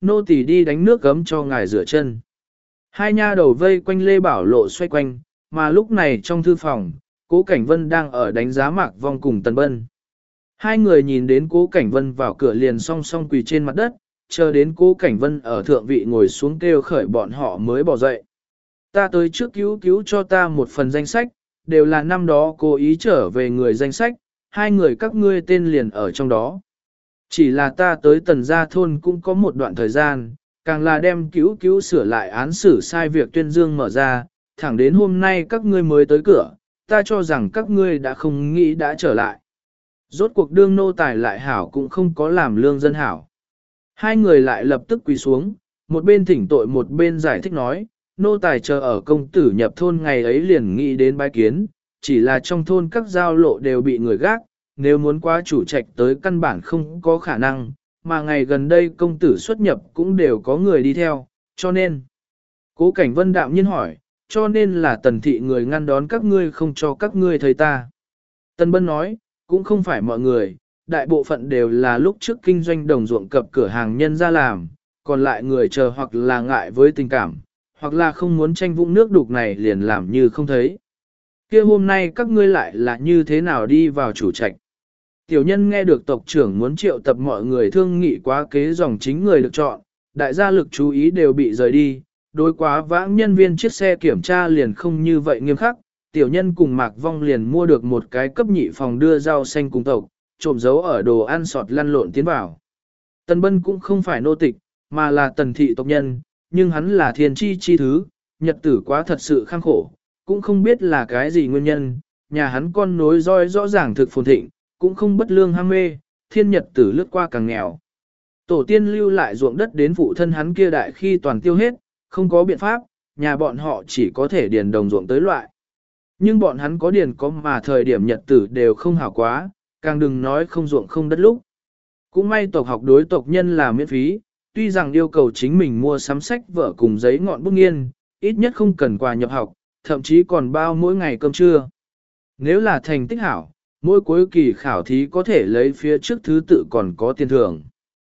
nô tỳ đi đánh nước gấm cho ngài rửa chân. Hai nha đầu vây quanh Lê Bảo Lộ xoay quanh, mà lúc này trong thư phòng, Cố Cảnh Vân đang ở đánh giá Mạc Vong cùng Tần Bân. Hai người nhìn đến Cố Cảnh Vân vào cửa liền song song quỳ trên mặt đất, chờ đến Cố Cảnh Vân ở thượng vị ngồi xuống kêu khởi bọn họ mới bỏ dậy. Ta tới trước cứu cho ta một phần danh sách, đều là năm đó cố ý trở về người danh sách, hai người các ngươi tên liền ở trong đó. Chỉ là ta tới Tần Gia Thôn cũng có một đoạn thời gian, càng là đem cứu sửa lại án xử sai việc tuyên dương mở ra, thẳng đến hôm nay các ngươi mới tới cửa, ta cho rằng các ngươi đã không nghĩ đã trở lại. Rốt cuộc đương nô tài lại hảo cũng không có làm lương dân hảo. Hai người lại lập tức quỳ xuống, một bên thỉnh tội một bên giải thích nói, nô tài chờ ở công tử nhập thôn ngày ấy liền nghĩ đến bái kiến, chỉ là trong thôn các giao lộ đều bị người gác, nếu muốn qua chủ trạch tới căn bản không có khả năng, mà ngày gần đây công tử xuất nhập cũng đều có người đi theo, cho nên. Cố Cảnh Vân đạm nhiên hỏi, cho nên là Tần thị người ngăn đón các ngươi không cho các ngươi thấy ta. Tần Bân nói, cũng không phải mọi người, đại bộ phận đều là lúc trước kinh doanh đồng ruộng cập cửa hàng nhân ra làm, còn lại người chờ hoặc là ngại với tình cảm, hoặc là không muốn tranh vũng nước đục này liền làm như không thấy. Kia hôm nay các ngươi lại là như thế nào đi vào chủ trạch? Tiểu nhân nghe được tộc trưởng muốn triệu tập mọi người thương nghị quá kế dòng chính người được chọn, đại gia lực chú ý đều bị rời đi, đối quá vãng nhân viên chiếc xe kiểm tra liền không như vậy nghiêm khắc, tiểu nhân cùng Mạc Vong liền mua được một cái cấp nhị phòng đưa rau xanh cùng tộc, trộm giấu ở đồ ăn sọt lăn lộn tiến vào. Tần Bân cũng không phải nô tịch, mà là tần thị tộc nhân, nhưng hắn là thiên chi chi thứ, nhật tử quá thật sự khăng khổ, cũng không biết là cái gì nguyên nhân, nhà hắn con nối roi rõ ràng thực phồn thịnh, cũng không bất lương ham mê, thiên nhật tử lướt qua càng nghèo. Tổ tiên lưu lại ruộng đất đến phụ thân hắn kia đại khi toàn tiêu hết, không có biện pháp, nhà bọn họ chỉ có thể điền đồng ruộng tới loại. Nhưng bọn hắn có điền có mà thời điểm nhật tử đều không hảo quá, càng đừng nói không ruộng không đất lúc. Cũng may tộc học đối tộc nhân là miễn phí, tuy rằng yêu cầu chính mình mua sắm sách vở cùng giấy ngọn bút nghiên, ít nhất không cần quà nhập học, thậm chí còn bao mỗi ngày cơm trưa. Nếu là thành tích hảo, mỗi cuối kỳ khảo thí có thể lấy phía trước thứ tự còn có tiền thưởng.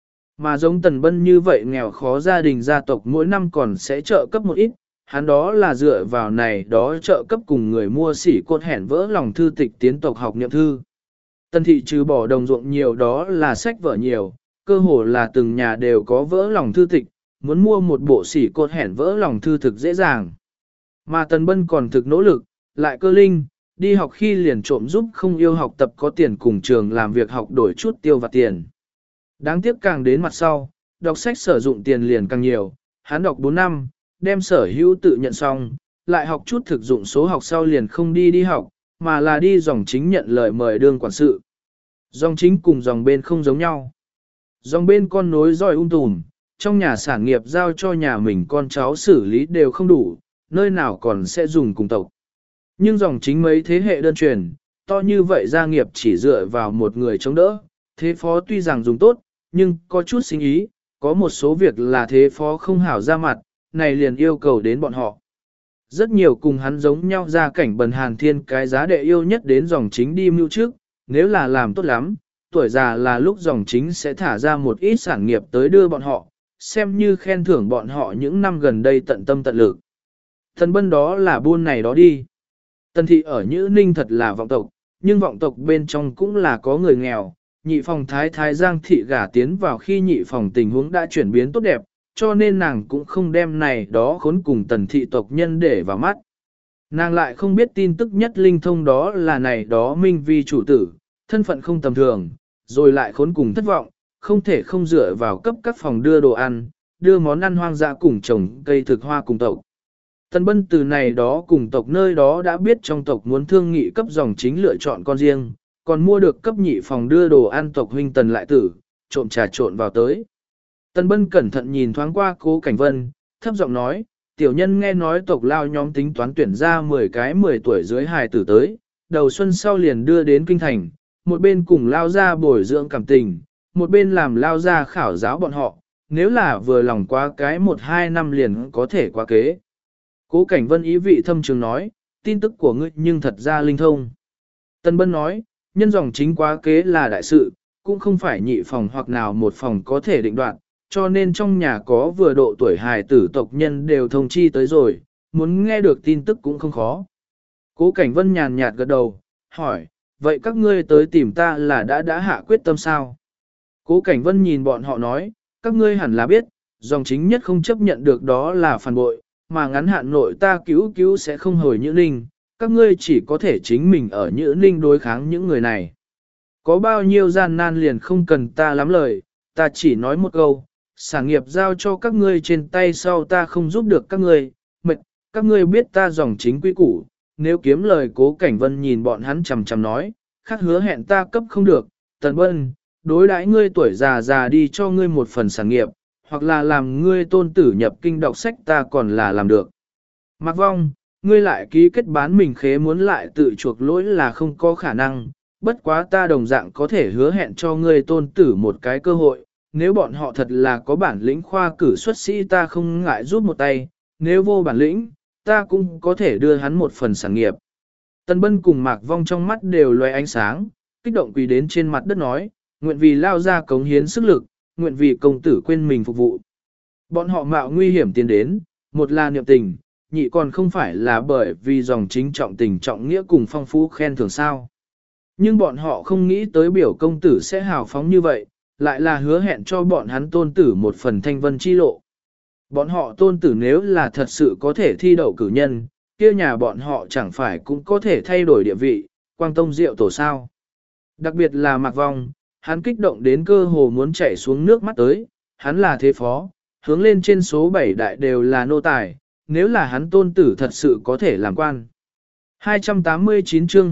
Mà giống Tần Bân như vậy nghèo khó gia đình gia tộc mỗi năm còn sẽ trợ cấp một ít, hắn đó là dựa vào này đó trợ cấp cùng người mua sỉ cốt hẻn vỡ lòng thư tịch tiến tộc học niệm thư. Tần thị trừ bỏ đồng ruộng nhiều đó là sách vở nhiều, cơ hồ là từng nhà đều có vỡ lòng thư tịch, muốn mua một bộ sỉ cốt hẻn vỡ lòng thư thực dễ dàng. Mà Tần Bân còn thực nỗ lực, lại cơ linh, đi học khi liền trộm giúp không yêu học tập có tiền cùng trường làm việc học đổi chút tiêu vặt tiền. Đáng tiếc càng đến mặt sau, đọc sách sử dụng tiền liền càng nhiều, hắn đọc 4 năm, đem sở hữu tự nhận xong, lại học chút thực dụng số học sau liền không đi học, mà là đi dòng chính nhận lời mời đương quản sự. Dòng chính cùng dòng bên không giống nhau. Dòng bên con nối roi tùm, trong nhà sản nghiệp giao cho nhà mình con cháu xử lý đều không đủ, nơi nào còn sẽ dùng cùng tộc. Nhưng dòng chính mấy thế hệ đơn truyền, to như vậy gia nghiệp chỉ dựa vào một người chống đỡ, thế phó tuy rằng dùng tốt, nhưng có chút sinh ý, có một số việc là thế phó không hảo ra mặt, này liền yêu cầu đến bọn họ. Rất nhiều cùng hắn giống nhau ra cảnh bần hàn thiên cái giá đệ yêu nhất đến dòng chính đi mưu trước, nếu là làm tốt lắm, tuổi già là lúc dòng chính sẽ thả ra một ít sản nghiệp tới đưa bọn họ, xem như khen thưởng bọn họ những năm gần đây tận tâm tận lực. Thần Bân đó là buôn này đó đi. Tần thị ở Nhữ Ninh thật là vọng tộc, nhưng vọng tộc bên trong cũng là có người nghèo. Nhị phòng thái Giang thị gả tiến vào khi nhị phòng tình huống đã chuyển biến tốt đẹp, cho nên nàng cũng không đem này đó khốn cùng tần thị tộc nhân để vào mắt. Nàng lại không biết tin tức nhất linh thông đó là này đó minh vi chủ tử, thân phận không tầm thường, rồi lại khốn cùng thất vọng, không thể không dựa vào cấp các phòng đưa đồ ăn, đưa món ăn hoang dã cùng trồng cây thực hoa cùng tộc. Tần Bân từ này đó cùng tộc nơi đó đã biết trong tộc muốn thương nghị cấp dòng chính lựa chọn con riêng, còn mua được cấp nhị phòng đưa đồ ăn tộc huynh Tần lại tử, trộm trà trộn vào tới. Tần Bân cẩn thận nhìn thoáng qua Cố Cảnh Vân, thấp giọng nói, tiểu nhân nghe nói tộc lao nhóm tính toán tuyển ra 10 cái 10 tuổi dưới hài tử tới, đầu xuân sau liền đưa đến kinh thành, một bên cùng lao ra bồi dưỡng cảm tình, một bên làm lao ra khảo giáo bọn họ, nếu là vừa lòng quá cái 1-2 năm liền có thể qua kế. Cố Cảnh Vân ý vị thâm trường nói, tin tức của ngươi nhưng thật ra linh thông. Tần Bân nói, nhân dòng chính quá kế là đại sự, cũng không phải nhị phòng hoặc nào một phòng có thể định đoạt, cho nên trong nhà có vừa độ tuổi hài tử tộc nhân đều thông chi tới rồi, muốn nghe được tin tức cũng không khó. Cố Cảnh Vân nhàn nhạt gật đầu, hỏi, vậy các ngươi tới tìm ta là đã hạ quyết tâm sao? Cố Cảnh Vân nhìn bọn họ nói, các ngươi hẳn là biết, dòng chính nhất không chấp nhận được đó là phản bội, mà ngắn hạn nội ta cứu sẽ không hồi Nhữ Ninh, các ngươi chỉ có thể chính mình ở Nhữ Ninh đối kháng những người này. Có bao nhiêu gian nan liền không cần ta lắm lời, ta chỉ nói một câu, sản nghiệp giao cho các ngươi trên tay sau ta không giúp được các ngươi, mệt, các ngươi biết ta dòng chính quy củ, nếu kiếm lời Cố Cảnh Vân nhìn bọn hắn chằm chằm nói, khác hứa hẹn ta cấp không được, Tần Bân, đối đãi ngươi tuổi già đi cho ngươi một phần sản nghiệp, hoặc là làm ngươi tôn tử nhập kinh đọc sách ta còn là làm được. Mạc Vong, ngươi lại ký kết bán mình khế muốn lại tự chuộc lỗi là không có khả năng, bất quá ta đồng dạng có thể hứa hẹn cho ngươi tôn tử một cái cơ hội, nếu bọn họ thật là có bản lĩnh khoa cử xuất sĩ ta không ngại giúp một tay, nếu vô bản lĩnh, ta cũng có thể đưa hắn một phần sản nghiệp. Tần Bân cùng Mạc Vong trong mắt đều loe ánh sáng, kích động quỳ đến trên mặt đất nói, nguyện vì lao ra cống hiến sức lực, nguyện vì công tử quên mình phục vụ. Bọn họ mạo nguy hiểm tiến đến, một là niệm tình, nhị còn không phải là bởi vì dòng chính trọng tình trọng nghĩa cùng phong phú khen thưởng sao. Nhưng bọn họ không nghĩ tới biểu công tử sẽ hào phóng như vậy, lại là hứa hẹn cho bọn hắn tôn tử một phần thanh vân chi lộ. Bọn họ tôn tử nếu là thật sự có thể thi đậu cử nhân, kia nhà bọn họ chẳng phải cũng có thể thay đổi địa vị, quang tông diệu tổ sao. Đặc biệt là Mạc Vong, hắn kích động đến cơ hồ muốn chảy xuống nước mắt tới, hắn là thế phó, hướng lên trên số 7 đại đều là nô tài, nếu là hắn tôn tử thật sự có thể làm quan. 289 chương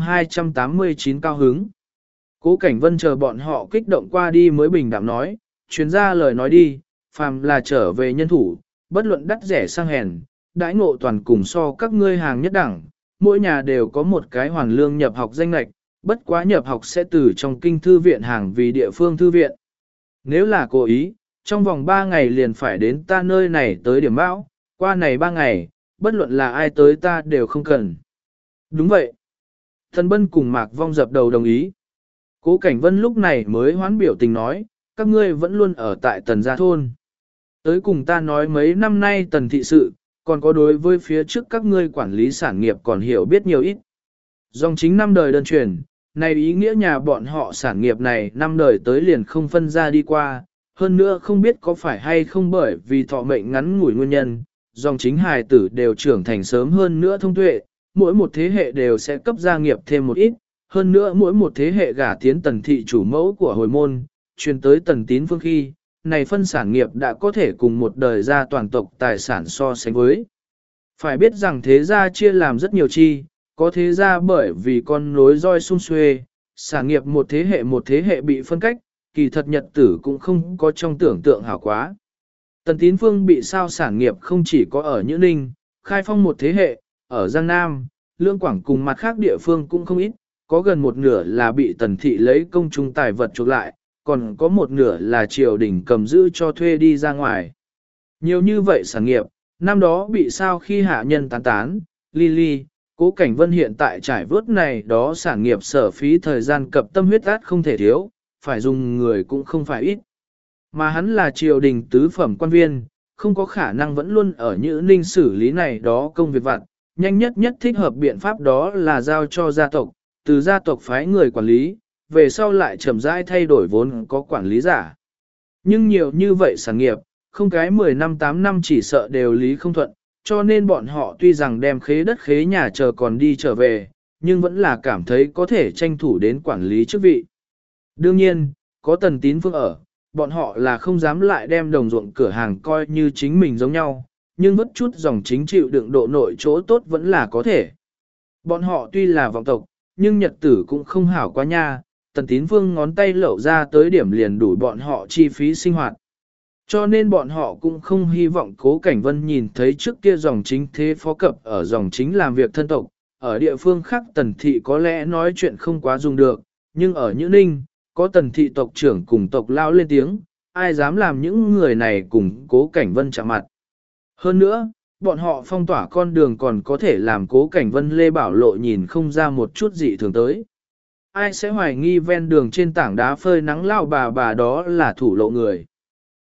289 cao hứng. Cố Cảnh Vân chờ bọn họ kích động qua đi mới bình đạm nói, chuyến ra lời nói đi, phàm là trở về nhân thủ, bất luận đắt rẻ sang hèn, đãi ngộ toàn cùng so các ngươi hàng nhất đẳng, mỗi nhà đều có một cái hoàn lương nhập học danh lệch, bất quá nhập học sẽ từ trong kinh thư viện hàng vì địa phương thư viện. Nếu là cố ý, trong vòng 3 ngày liền phải đến ta nơi này tới điểm bão, qua này 3 ngày, bất luận là ai tới ta đều không cần. Đúng vậy. Thần Bân cùng Mạc Vong dập đầu đồng ý. Cố Cảnh Vân lúc này mới hoán biểu tình nói, các ngươi vẫn luôn ở tại Tần Gia Thôn. Tới cùng ta nói mấy năm nay Tần thị sự, còn có đối với phía trước các ngươi quản lý sản nghiệp còn hiểu biết nhiều ít. Dòng chính 5 đời đơn truyền, này ý nghĩa nhà bọn họ sản nghiệp này 5 đời tới liền không phân ra đi qua, hơn nữa không biết có phải hay không bởi vì thọ mệnh ngắn ngủi nguyên nhân, dòng chính hài tử đều trưởng thành sớm hơn nữa thông tuệ, mỗi một thế hệ đều sẽ cấp gia nghiệp thêm một ít, hơn nữa mỗi một thế hệ gả tiến Tần thị chủ mẫu của hồi môn, truyền tới Tần Tín Phương khi, này phân sản nghiệp đã có thể cùng một đời gia toàn tộc tài sản so sánh với. Phải biết rằng thế gia chia làm rất nhiều chi, có thế gia bởi vì con nối roi sung xuê, sản nghiệp một thế hệ bị phân cách, kỳ thật nhật tử cũng không có trong tưởng tượng hảo quá. Tần Tín Phương bị sao sản nghiệp không chỉ có ở Nhữ Ninh, khai phong một thế hệ, ở Giang Nam, Lương Quảng cùng mặt khác địa phương cũng không ít, có gần một nửa là bị Tần thị lấy công trung tài vật chuộc lại, còn có một nửa là triều đình cầm giữ cho thuê đi ra ngoài. Nhiều như vậy sản nghiệp, năm đó bị sao khi hạ nhân tán tán, ly, Cố Cảnh Vân hiện tại trải vớt này đó sản nghiệp sở phí thời gian cập tâm huyết át không thể thiếu, phải dùng người cũng không phải ít. Mà hắn là triều đình tứ phẩm quan viên, không có khả năng vẫn luôn ở Nhữ Ninh xử lý này đó công việc vặt, nhanh nhất thích hợp biện pháp đó là giao cho gia tộc, từ gia tộc phái người quản lý, về sau lại chậm rãi thay đổi vốn có quản lý giả. Nhưng nhiều như vậy sản nghiệp, không cái 10 năm 8 năm chỉ sợ đều lý không thuận, cho nên bọn họ tuy rằng đem khế đất khế nhà chờ còn đi trở về, nhưng vẫn là cảm thấy có thể tranh thủ đến quản lý chức vị. Đương nhiên, có Tần Tín Phương ở, bọn họ là không dám lại đem đồng ruộng cửa hàng coi như chính mình giống nhau, nhưng vất chút dòng chính chịu đựng độ nội chỗ tốt vẫn là có thể. Bọn họ tuy là vọng tộc, nhưng nhật tử cũng không hảo quá nha, Tần Tín Phương ngón tay lẩu ra tới điểm liền đủ bọn họ chi phí sinh hoạt. Cho nên bọn họ cũng không hy vọng Cố Cảnh Vân nhìn thấy trước kia dòng chính thế phó cập ở dòng chính làm việc thân tộc, ở địa phương khác Tần Thị có lẽ nói chuyện không quá dùng được, nhưng ở Nhữ Ninh, có Tần Thị tộc trưởng cùng tộc lao lên tiếng, ai dám làm những người này cùng Cố Cảnh Vân chạm mặt. Hơn nữa, bọn họ phong tỏa con đường còn có thể làm Cố Cảnh Vân Lê Bảo Lộ nhìn không ra một chút gì thường tới. Ai sẽ hoài nghi ven đường trên tảng đá phơi nắng lao bà đó là thủ lộ người.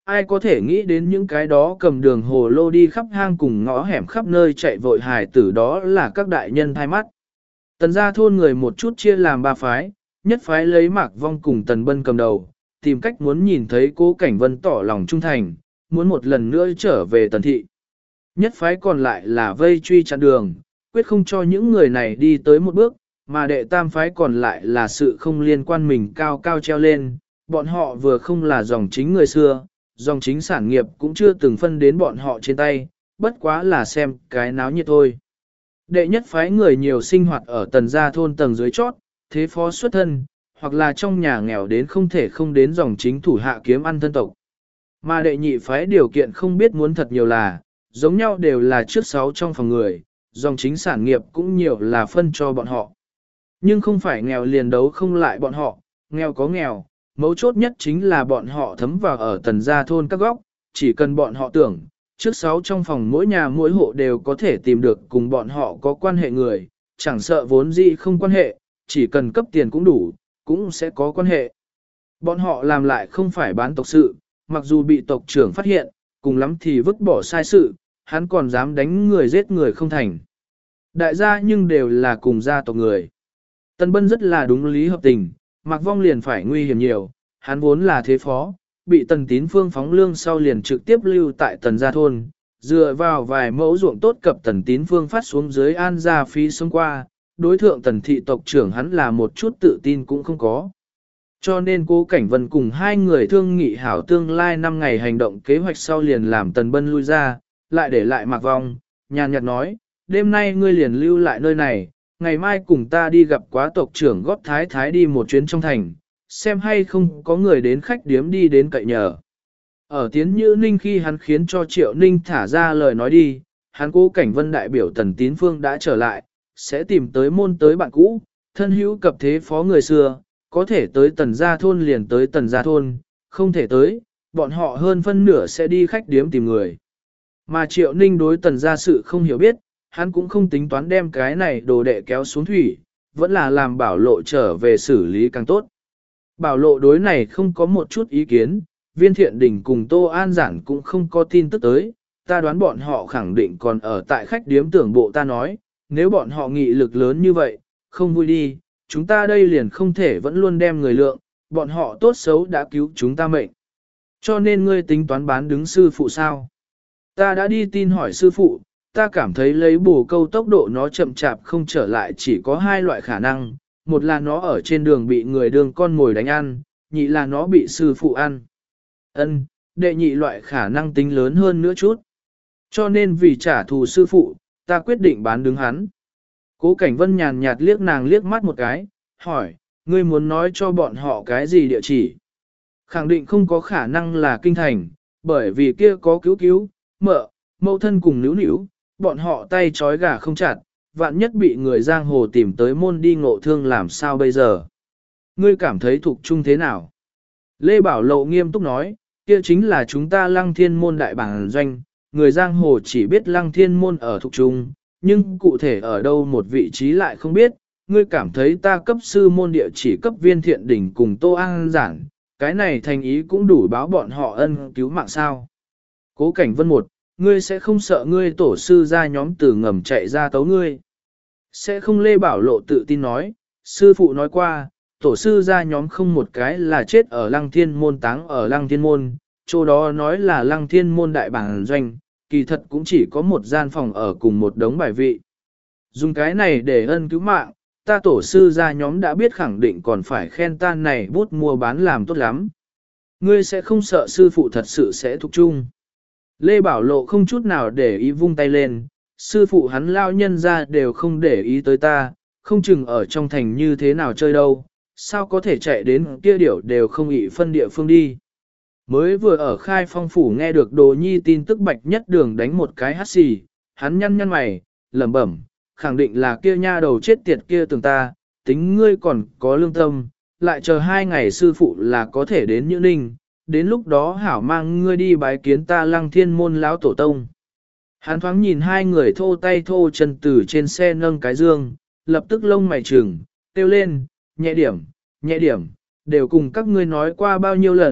ai có thể nghĩ đến những cái đó cầm đường hồ lô đi khắp hang cùng ngõ hẻm khắp nơi chạy vội hài tử đó là các đại nhân thay mắt. Tần gia thôn người một chút chia làm ba phái, nhất phái lấy Mạc Vong cùng Tần Bân cầm đầu, tìm cách muốn nhìn thấy Cố Cảnh Vân tỏ lòng trung thành, muốn một lần nữa trở về Tần thị. Nhất phái còn lại là vây truy chặn đường, quyết không cho những người này đi tới một bước, mà đệ tam phái còn lại là sự không liên quan mình cao cao treo lên, bọn họ vừa không là dòng chính người xưa, dòng chính sản nghiệp cũng chưa từng phân đến bọn họ trên tay, bất quá là xem cái náo nhiệt thôi. Đệ nhất phái người nhiều sinh hoạt ở tần gia thôn tầng dưới chót, thế phó xuất thân, hoặc là trong nhà nghèo đến không thể không đến dòng chính thủ hạ kiếm ăn thân tộc. Mà đệ nhị phái điều kiện không biết muốn thật nhiều là, giống nhau đều là trước sáu trong phòng người, dòng chính sản nghiệp cũng nhiều là phân cho bọn họ. Nhưng không phải nghèo liền đấu không lại bọn họ, nghèo có nghèo, mấu chốt nhất chính là bọn họ thấm vào ở tần gia thôn các góc, chỉ cần bọn họ tưởng, trước sáu trong phòng mỗi nhà mỗi hộ đều có thể tìm được cùng bọn họ có quan hệ người, chẳng sợ vốn gì không quan hệ, chỉ cần cấp tiền cũng đủ, cũng sẽ có quan hệ. Bọn họ làm lại không phải bán tộc sự, mặc dù bị tộc trưởng phát hiện, cùng lắm thì vứt bỏ sai sự, hắn còn dám đánh người giết người không thành. Đại gia nhưng đều là cùng gia tộc người. Tân Bân rất là đúng lý hợp tình, Mạc Vong liền phải nguy hiểm nhiều, hắn vốn là thế phó, bị Tần Tín Phương phóng lương sau liền trực tiếp lưu tại Tần Gia Thôn, dựa vào vài mẫu ruộng tốt cập Tần Tín Phương phát xuống dưới an gia phí sống qua, đối thượng Tần thị tộc trưởng hắn là một chút tự tin cũng không có. Cho nên Cố Cảnh Vân cùng hai người thương nghị hảo tương lai 5 ngày hành động kế hoạch sau liền làm Tần Bân lui ra, lại để lại Mạc Vong, nhàn nhạt nói, đêm nay ngươi liền lưu lại nơi này, ngày mai cùng ta đi gặp quá tộc trưởng góp thái thái đi một chuyến trong thành, xem hay không có người đến khách điếm đi đến cậy nhờ. Ở Tiến Nhữ Ninh khi hắn khiến cho Triệu Ninh thả ra lời nói đi, hắn Cố Cảnh Vân đại biểu Tần Tín Phương đã trở lại, sẽ tìm tới môn tới bạn cũ, thân hữu cập thế phó người xưa, có thể tới Tần Gia Thôn liền tới Tần Gia Thôn, không thể tới, bọn họ hơn phân nửa sẽ đi khách điếm tìm người. Mà Triệu Ninh đối Tần Gia sự không hiểu biết, hắn cũng không tính toán đem cái này đồ đệ kéo xuống thủy, vẫn là làm Bảo Lộ trở về xử lý càng tốt. Bảo Lộ đối này không có một chút ý kiến, Viên Thiện Đình cùng Tô An Giản cũng không có tin tức tới, ta đoán bọn họ khẳng định còn ở tại khách điếm tưởng bộ ta nói, nếu bọn họ nghị lực lớn như vậy, không vui đi, chúng ta đây liền không thể vẫn luôn đem người lượng, bọn họ tốt xấu đã cứu chúng ta mệnh. Cho nên ngươi tính toán bán đứng sư phụ sao? Ta đã đi tin hỏi sư phụ, ta cảm thấy lấy bổ câu tốc độ nó chậm chạp không trở lại chỉ có hai loại khả năng, một là nó ở trên đường bị người đường con ngồi đánh ăn, nhị là nó bị sư phụ ăn. Ân, đệ nhị loại khả năng tính lớn hơn nữa chút. Cho nên vì trả thù sư phụ, ta quyết định bán đứng hắn. Cố Cảnh Vân nhàn nhạt liếc nàng liếc mắt một cái, hỏi, ngươi muốn nói cho bọn họ cái gì địa chỉ? Khẳng định không có khả năng là kinh thành, bởi vì kia có cứu, mẫu thân cùng níu níu, bọn họ tay trói gà không chặt, vạn nhất bị người giang hồ tìm tới môn đi ngộ thương làm sao bây giờ? Ngươi cảm thấy thuộc chung thế nào? Lê Bảo Lộ nghiêm túc nói, kia chính là chúng ta Lăng Thiên môn đại bản doanh, người giang hồ chỉ biết Lăng Thiên môn ở thuộc trung, nhưng cụ thể ở đâu một vị trí lại không biết, ngươi cảm thấy ta cấp sư môn địa chỉ cấp Viên Thiện Đỉnh cùng Tô An Giản, cái này thành ý cũng đủ báo bọn họ ân cứu mạng sao. Cố Cảnh Vân một, ngươi sẽ không sợ ngươi tổ sư ra nhóm từ ngầm chạy ra tấu ngươi. Sẽ không. Lê Bảo Lộ tự tin nói, sư phụ nói qua, tổ sư ra nhóm không một cái là chết ở Lăng Thiên môn táng ở Lăng Thiên môn, chỗ đó nói là Lăng Thiên môn đại bản doanh, kỳ thật cũng chỉ có một gian phòng ở cùng một đống bài vị. Dùng cái này để ân cứu mạng, ta tổ sư ra nhóm đã biết khẳng định còn phải khen ta này bút mua bán làm tốt lắm. Ngươi sẽ không sợ sư phụ thật sự sẽ thúc chung. Lê Bảo Lộ không chút nào để ý vung tay lên, sư phụ hắn lao nhân ra đều không để ý tới ta, không chừng ở trong thành như thế nào chơi đâu, sao có thể chạy đến kia điểu đều không ị phân địa phương đi. Mới vừa ở Khai Phong phủ nghe được Đồ Nhi tin tức Bạch Nhất Đường đánh một cái hắt xì, hắn nhăn mày, lẩm bẩm, khẳng định là kia nha đầu chết tiệt kia tưởng ta, tính ngươi còn có lương tâm, lại chờ 2 ngày sư phụ là có thể đến Nhữ Ninh, đến lúc đó hảo mang ngươi đi bái kiến ta Lăng Thiên môn lão tổ tông. Hắn thoáng nhìn hai người thô tay thô chân từ trên xe nâng cái dương, lập tức lông mày trừng, kêu lên, nhẹ điểm, đều cùng các ngươi nói qua bao nhiêu lần,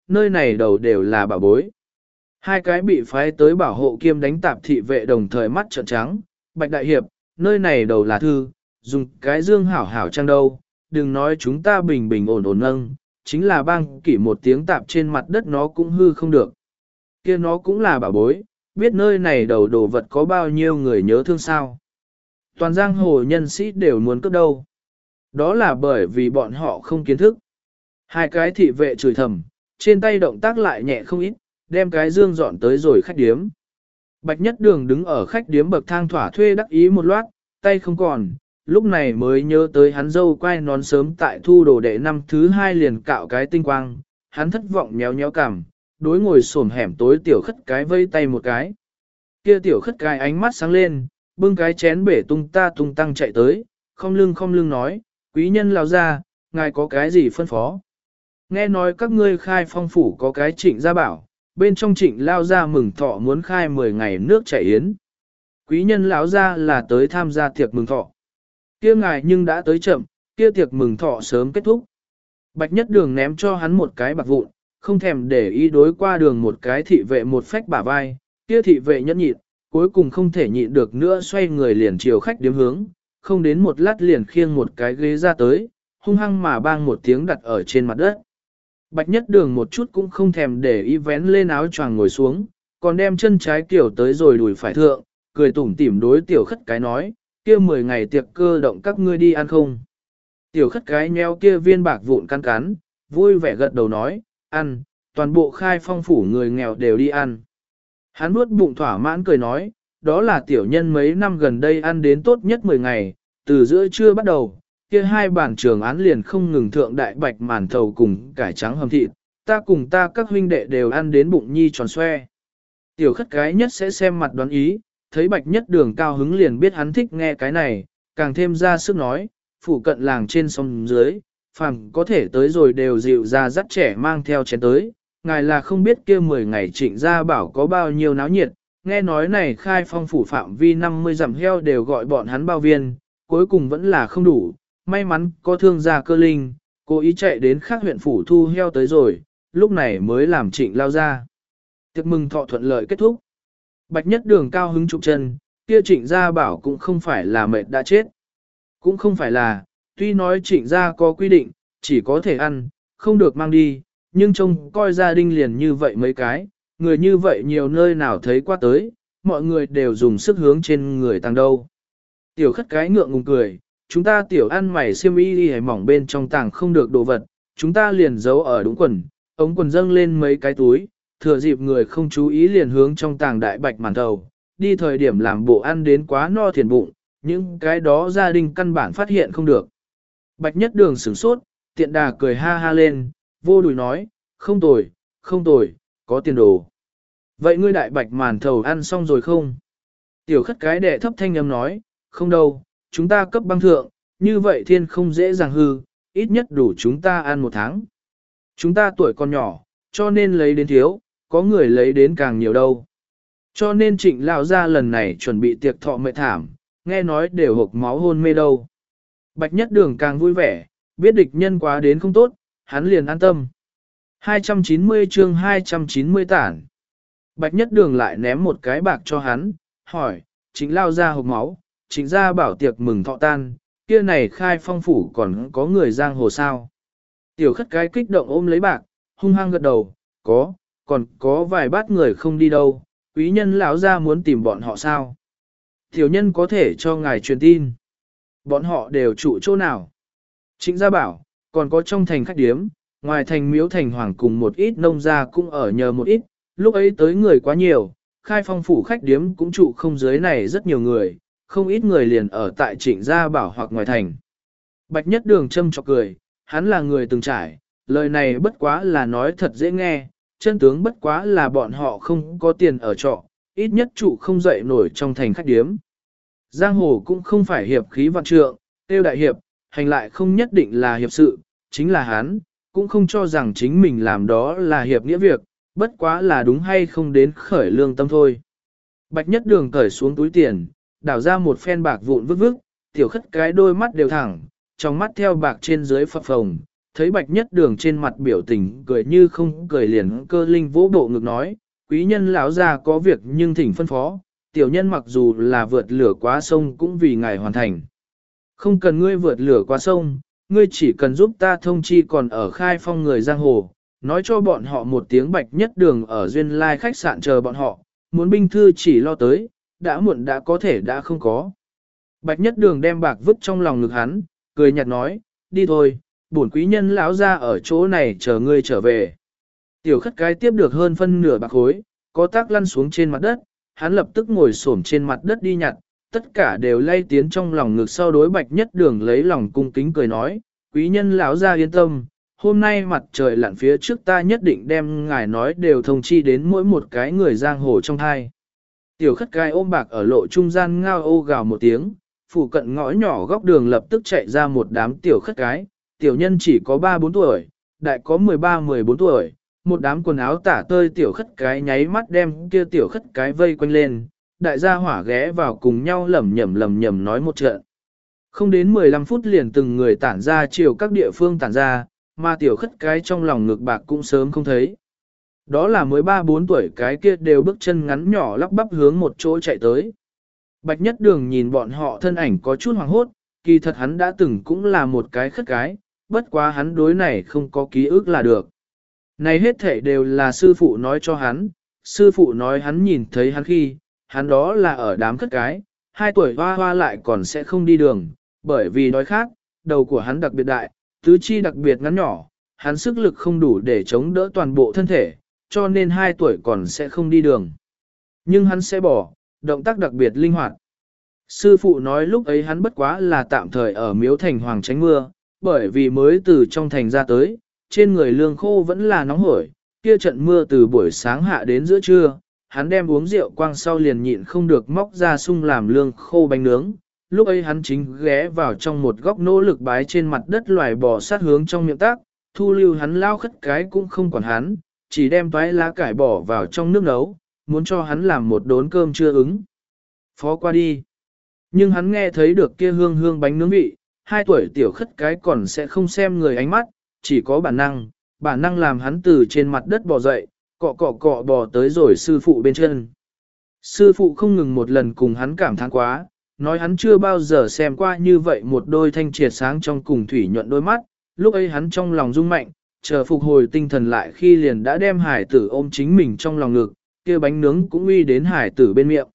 nơi này đầu đều là bảo bối. Hai cái bị phái tới bảo hộ kiêm đánh tạp thị vệ đồng thời mắt trợn trắng, Bạch Đại Hiệp, nơi này đầu là thư, dùng cái dương hảo hảo trang đâu, đừng nói chúng ta bình bình ổn ổn nâng, chính là bang kỷ một tiếng tạp trên mặt đất nó cũng hư không được. Kia nó cũng là bảo bối, biết nơi này đầu đồ vật có bao nhiêu người nhớ thương sao. Toàn giang hồ nhân sĩ đều muốn cướp đâu. Đó là bởi vì bọn họ không kiến thức. Hai cái thị vệ chửi thầm, trên tay động tác lại nhẹ không ít, đem cái dương dọn tới rồi khách điếm. Bạch Nhất Đường đứng ở khách điếm bậc thang thỏa thuê đắc ý một loát, tay không còn, lúc này mới nhớ tới hắn dâu quay nón sớm tại thu đồ đệ năm thứ 2 liền cạo cái tinh quang, hắn thất vọng nhéo nhéo cằm, đối ngồi xổm hẻm tối tiểu khất cái vây tay một cái. Kia tiểu khất cái ánh mắt sáng lên, bưng cái chén bể tung ta tung tăng chạy tới, không lưng nói, quý nhân lao ra, ngài có cái gì phân phó. Nghe nói các ngươi khai phong phủ có cái trịnh gia bảo, bên trong trịnh lao ra mừng thọ muốn khai 10 ngày nước chảy yến. Quý nhân lão ra là tới tham gia tiệc mừng thọ. Kia ngài nhưng đã tới chậm, kia tiệc mừng thọ sớm kết thúc. Bạch Nhất Đường ném cho hắn một cái bạc vụn, không thèm để ý đối qua đường một cái thị vệ một phách bả vai, kia thị vệ nhẫn nhịn, cuối cùng không thể nhịn được nữa xoay người liền chiều khách điếm hướng, không đến một lát liền khiêng một cái ghế ra tới, hung hăng mà bang một tiếng đặt ở trên mặt đất. Bạch Nhất Đường một chút cũng không thèm để ý vén lên áo choàng ngồi xuống, còn đem chân trái kiểu tới rồi đùi phải thượng, cười tủm tỉm đối tiểu khất cái nói, kia 10 ngày tiệc cơ động các ngươi đi ăn không. Tiểu khất cái nheo kia viên bạc vụn căn cắn, vui vẻ gật đầu nói, ăn, toàn bộ khai phong phủ người nghèo đều đi ăn. Hắn nuốt bụng thỏa mãn cười nói, đó là tiểu nhân mấy năm gần đây ăn đến tốt nhất 10 ngày, từ giữa trưa bắt đầu, kia hai bản trường án liền không ngừng thượng đại bạch màn thầu cùng cải trắng hầm thịt, ta cùng ta các huynh đệ đều ăn đến bụng nhi tròn xoe. Tiểu khất cái nhất sẽ xem mặt đoán ý, thấy Bạch Nhất Đường cao hứng liền biết hắn thích nghe cái này, càng thêm ra sức nói, phủ cận làng trên sông dưới, phàm có thể tới rồi đều dịu ra dắt trẻ mang theo chén tới, ngài là không biết kia 10 ngày trịnh gia bảo có bao nhiêu náo nhiệt, nghe nói này khai phong phủ phạm vi 50 dặm heo đều gọi bọn hắn bao viên, cuối cùng vẫn là không đủ, may mắn có thương gia cơ linh, cố ý chạy đến khác huyện phủ thu heo tới rồi, lúc này mới làm trịnh lao ra. Tiệc mừng thọ thuận lợi kết thúc. Bạch Nhất Đường cao hứng trục chân, kia trịnh gia bảo cũng không phải là mệt đã chết. Cũng không phải là, tuy nói trịnh gia có quy định, chỉ có thể ăn, không được mang đi, nhưng trông coi gia đình liền như vậy mấy cái, người như vậy nhiều nơi nào thấy qua tới, mọi người đều dùng sức hướng trên người tăng đâu. Tiểu khất cái ngượng ngùng cười, chúng ta tiểu ăn mày xiêm y đi mỏng bên trong tàng không được đồ vật, chúng ta liền giấu ở đúng quần, ống quần dâng lên mấy cái túi, thừa dịp người không chú ý liền hướng trong tàng đại bạch màn thầu, đi thời điểm làm bộ ăn đến quá no thiền bụng, những cái đó gia đình căn bản phát hiện không được. Bạch Nhất Đường sửng sốt, tiện đà cười ha ha lên, vô đùi nói, không tồi, có tiền đồ. Vậy ngươi đại bạch màn thầu ăn xong rồi không? Tiểu khất cái đệ thấp thanh âm nói, không đâu, chúng ta cấp băng thượng, như vậy thiên không dễ dàng hư, ít nhất đủ chúng ta ăn 1 tháng. Chúng ta tuổi còn nhỏ, cho nên lấy đến thiếu, có người lấy đến càng nhiều đâu. Cho nên trịnh lão gia lần này chuẩn bị tiệc thọ mệt thảm, nghe nói đều hộc máu hôn mê đâu. Bạch Nhất Đường càng vui vẻ, biết địch nhân quá đến không tốt, hắn liền an tâm. 290 chương 290 tản. Bạch Nhất Đường lại ném một cái bạc cho hắn, hỏi, trịnh lão gia hộc máu, trịnh gia bảo tiệc mừng thọ tan, kia này khai phong phủ còn có người giang hồ sao. Tiểu khất cái kích động ôm lấy bạc, hung hăng gật đầu, còn có vài bát người không đi đâu, quý nhân lão gia muốn tìm bọn họ sao. Tiểu nhân có thể cho ngài truyền tin. Bọn họ đều trụ chỗ nào? Trịnh gia bảo, còn có trong thành khách điếm, ngoài thành miếu thành hoàng cùng một ít nông gia cũng ở nhờ một ít, lúc ấy tới người quá nhiều, khai phong phủ khách điếm cũng trụ không dưới này rất nhiều người, không ít người liền ở tại trịnh gia bảo hoặc ngoài thành. Bạch Nhất Đường châm chọc cười, hắn là người từng trải, lời này bất quá là nói thật dễ nghe, chân tướng bất quá là bọn họ không có tiền ở trọ, ít nhất trụ không dậy nổi trong thành khách điếm. Giang hồ cũng không phải hiệp khí vạn trượng, tiêu đại hiệp, hành lại không nhất định là hiệp sự, chính là hắn, cũng không cho rằng chính mình làm đó là hiệp nghĩa việc, bất quá là đúng hay không đến khởi lương tâm thôi. Bạch Nhất Đường cởi xuống túi tiền, đảo ra một phen bạc vụn vứt, tiểu khất cái đôi mắt đều thẳng, trong mắt theo bạc trên dưới phập phồng, thấy Bạch Nhất Đường trên mặt biểu tình cười như không cười liền cơ linh vỗ bộ ngực nói, quý nhân lão gia có việc nhưng thỉnh phân phó, tiểu nhân mặc dù là vượt lửa qua sông cũng vì ngài hoàn thành. Không cần ngươi vượt lửa qua sông, ngươi chỉ cần giúp ta thông chi còn ở Khai Phong người giang hồ, nói cho bọn họ một tiếng Bạch Nhất Đường ở Duyên Lai khách sạn chờ bọn họ, muốn binh thư chỉ lo tới, đã muộn đã có thể đã không có. Bạch Nhất Đường đem bạc vứt trong lòng ngực hắn, cười nhạt nói, đi thôi, bổn quý nhân lão ra ở chỗ này chờ ngươi trở về. Tiểu khất cái tiếp được hơn phân nửa bạc khối, có tác lăn xuống trên mặt đất, hắn lập tức ngồi xổm trên mặt đất đi nhặt, tất cả đều lay tiến trong lòng ngực sau đối Bạch Nhất Đường lấy lòng cung kính cười nói, quý nhân lão ra yên tâm, hôm nay mặt trời lặn phía trước ta nhất định đem ngài nói đều thông chi đến mỗi một cái người giang hồ trong hai. Tiểu khất cái ôm bạc ở lộ trung gian ngao ô gào một tiếng, phủ cận ngõ nhỏ góc đường lập tức chạy ra một đám tiểu khất cái, tiểu nhân chỉ có 3-4 tuổi, đại có 13-14 tuổi, một đám quần áo tả tơi tiểu khất cái nháy mắt đem kia tiểu khất cái vây quanh lên, đại gia hỏa ghé vào cùng nhau lẩm nhẩm nói một trận. Không đến 15 phút liền từng người tản ra chiều các địa phương tản ra, mà tiểu khất cái trong lòng ngực bạc cũng sớm không thấy. Đó là mới 3-4 tuổi cái kia đều bước chân ngắn nhỏ lắp bắp hướng một chỗ chạy tới. Bạch Nhất Đường nhìn bọn họ thân ảnh có chút hoảng hốt, kỳ thật hắn đã từng cũng là một cái khất cái, bất quá hắn đối này không có ký ức là được. Này hết thể đều là sư phụ nói cho hắn, sư phụ nói hắn nhìn thấy hắn khi, hắn đó là ở đám khất cái, 2 tuổi hoa hoa lại còn sẽ không đi đường, bởi vì đói khát, đầu của hắn đặc biệt đại, tứ chi đặc biệt ngắn nhỏ, hắn sức lực không đủ để chống đỡ toàn bộ thân thể, cho nên 2 tuổi còn sẽ không đi đường. Nhưng hắn sẽ bỏ, động tác đặc biệt linh hoạt. Sư phụ nói lúc ấy hắn bất quá là tạm thời ở miếu thành hoàng tránh mưa, bởi vì mới từ trong thành ra tới, trên người lương khô vẫn là nóng hổi, kia trận mưa từ buổi sáng hạ đến giữa trưa, hắn đem uống rượu quang sau liền nhịn không được móc ra sung làm lương khô bánh nướng. Lúc ấy hắn chính ghé vào trong một góc nỗ lực bái trên mặt đất loài bò sát hướng trong miệng tác, thu lưu hắn lao khất cái cũng không quản hắn, chỉ đem toái lá cải bỏ vào trong nước nấu, muốn cho hắn làm một đốn cơm chưa ứng. Phó qua đi. Nhưng hắn nghe thấy được kia hương hương bánh nướng vị, 2 tuổi tiểu khất cái còn sẽ không xem người ánh mắt, chỉ có bản năng làm hắn từ trên mặt đất bò dậy, cọ cọ cọ bò tới rồi sư phụ bên chân. Sư phụ không ngừng một lần cùng hắn cảm thán quá, nói hắn chưa bao giờ xem qua như vậy một đôi thanh triệt sáng trong cùng thủy nhuận đôi mắt, lúc ấy hắn trong lòng rung mạnh, chờ phục hồi tinh thần lại khi liền đã đem hải tử ôm chính mình trong lòng ngực, kia bánh nướng cũng uy đến hải tử bên miệng.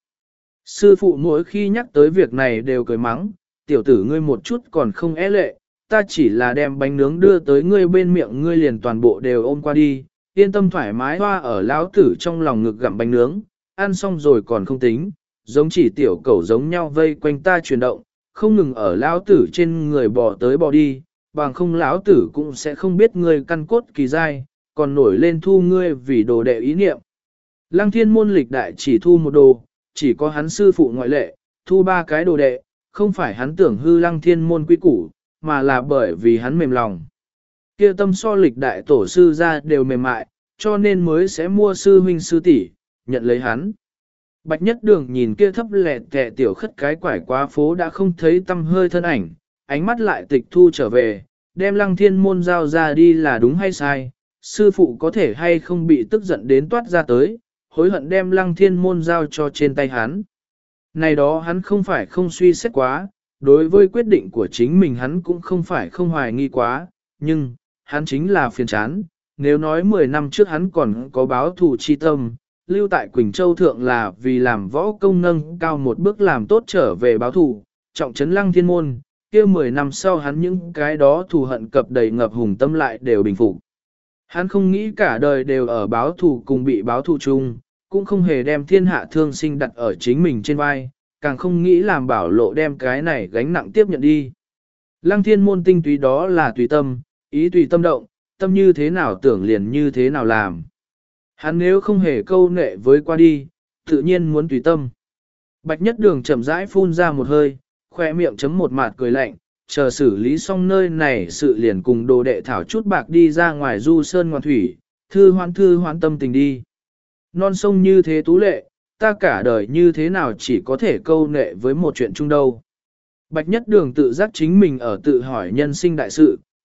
Sư phụ mỗi khi nhắc tới việc này đều cười mắng, tiểu tử ngươi một chút còn không é lệ, ta chỉ là đem bánh nướng đưa tới ngươi bên miệng ngươi liền toàn bộ đều ôm qua đi, yên tâm thoải mái hoa ở lão tử trong lòng ngực gặm bánh nướng, ăn xong rồi còn không tính, giống chỉ tiểu cẩu giống nhau vây quanh ta chuyển động, không ngừng ở lão tử trên người bò tới bò đi, bằng không lão tử cũng sẽ không biết ngươi căn cốt kỳ dai, còn nổi lên thu ngươi vì đồ đệ ý niệm. Lăng Thiên môn lịch đại chỉ thu một đồ, chỉ có hắn sư phụ ngoại lệ, thu 3 cái đồ đệ, không phải hắn tưởng hư Lăng Thiên môn quy củ, mà là bởi vì hắn mềm lòng. Kia tâm so lịch đại tổ sư ra đều mềm mại, cho nên mới sẽ mua sư huynh sư tỷ nhận lấy hắn. Bạch Nhất Đường nhìn kia thấp lẹ tẹ tiểu khất cái quải qua phố đã không thấy tâm hơi thân ảnh, ánh mắt lại tịch thu trở về, đem Lăng Thiên môn giao ra đi là đúng hay sai, sư phụ có thể hay không bị tức giận đến toát ra tới, hối hận đem Lăng Thiên môn giao cho trên tay hắn. Này đó hắn không phải không suy xét quá, đối với quyết định của chính mình hắn cũng không phải không hoài nghi quá, nhưng, hắn chính là phiền chán, nếu nói 10 năm trước hắn còn có báo thù chi tâm, lưu tại Quỳnh Châu Thượng là vì làm võ công nâng cao một bước làm tốt trở về báo thù, trọng trấn Lăng Thiên môn, kia 10 năm sau hắn những cái đó thù hận cập đầy ngập hùng tâm lại đều bình phục. Hắn không nghĩ cả đời đều ở báo thù cùng bị báo thù chung, cũng không hề đem thiên hạ thương sinh đặt ở chính mình trên vai, càng không nghĩ làm Bảo Lộ đem cái này gánh nặng tiếp nhận đi. Lăng Thiên môn tinh túy đó là tùy tâm, ý tùy tâm động, tâm như thế nào tưởng liền như thế nào làm. Hắn nếu không hề câu nệ với qua đi, tự nhiên muốn tùy tâm. Bạch Nhất Đường chậm rãi phun ra một hơi, khoe miệng chấm một mạt cười lạnh, chờ xử lý xong nơi này sự liền cùng đồ đệ thảo chút bạc đi ra ngoài du sơn ngoan thủy, thư hoãn tâm tình đi. Non sông như thế tú lệ, ta cả đời như thế nào chỉ có thể câu nệ với một chuyện chung đâu. Bạch Nhất Đường tự giác chính mình ở tự hỏi nhân sinh đại sự,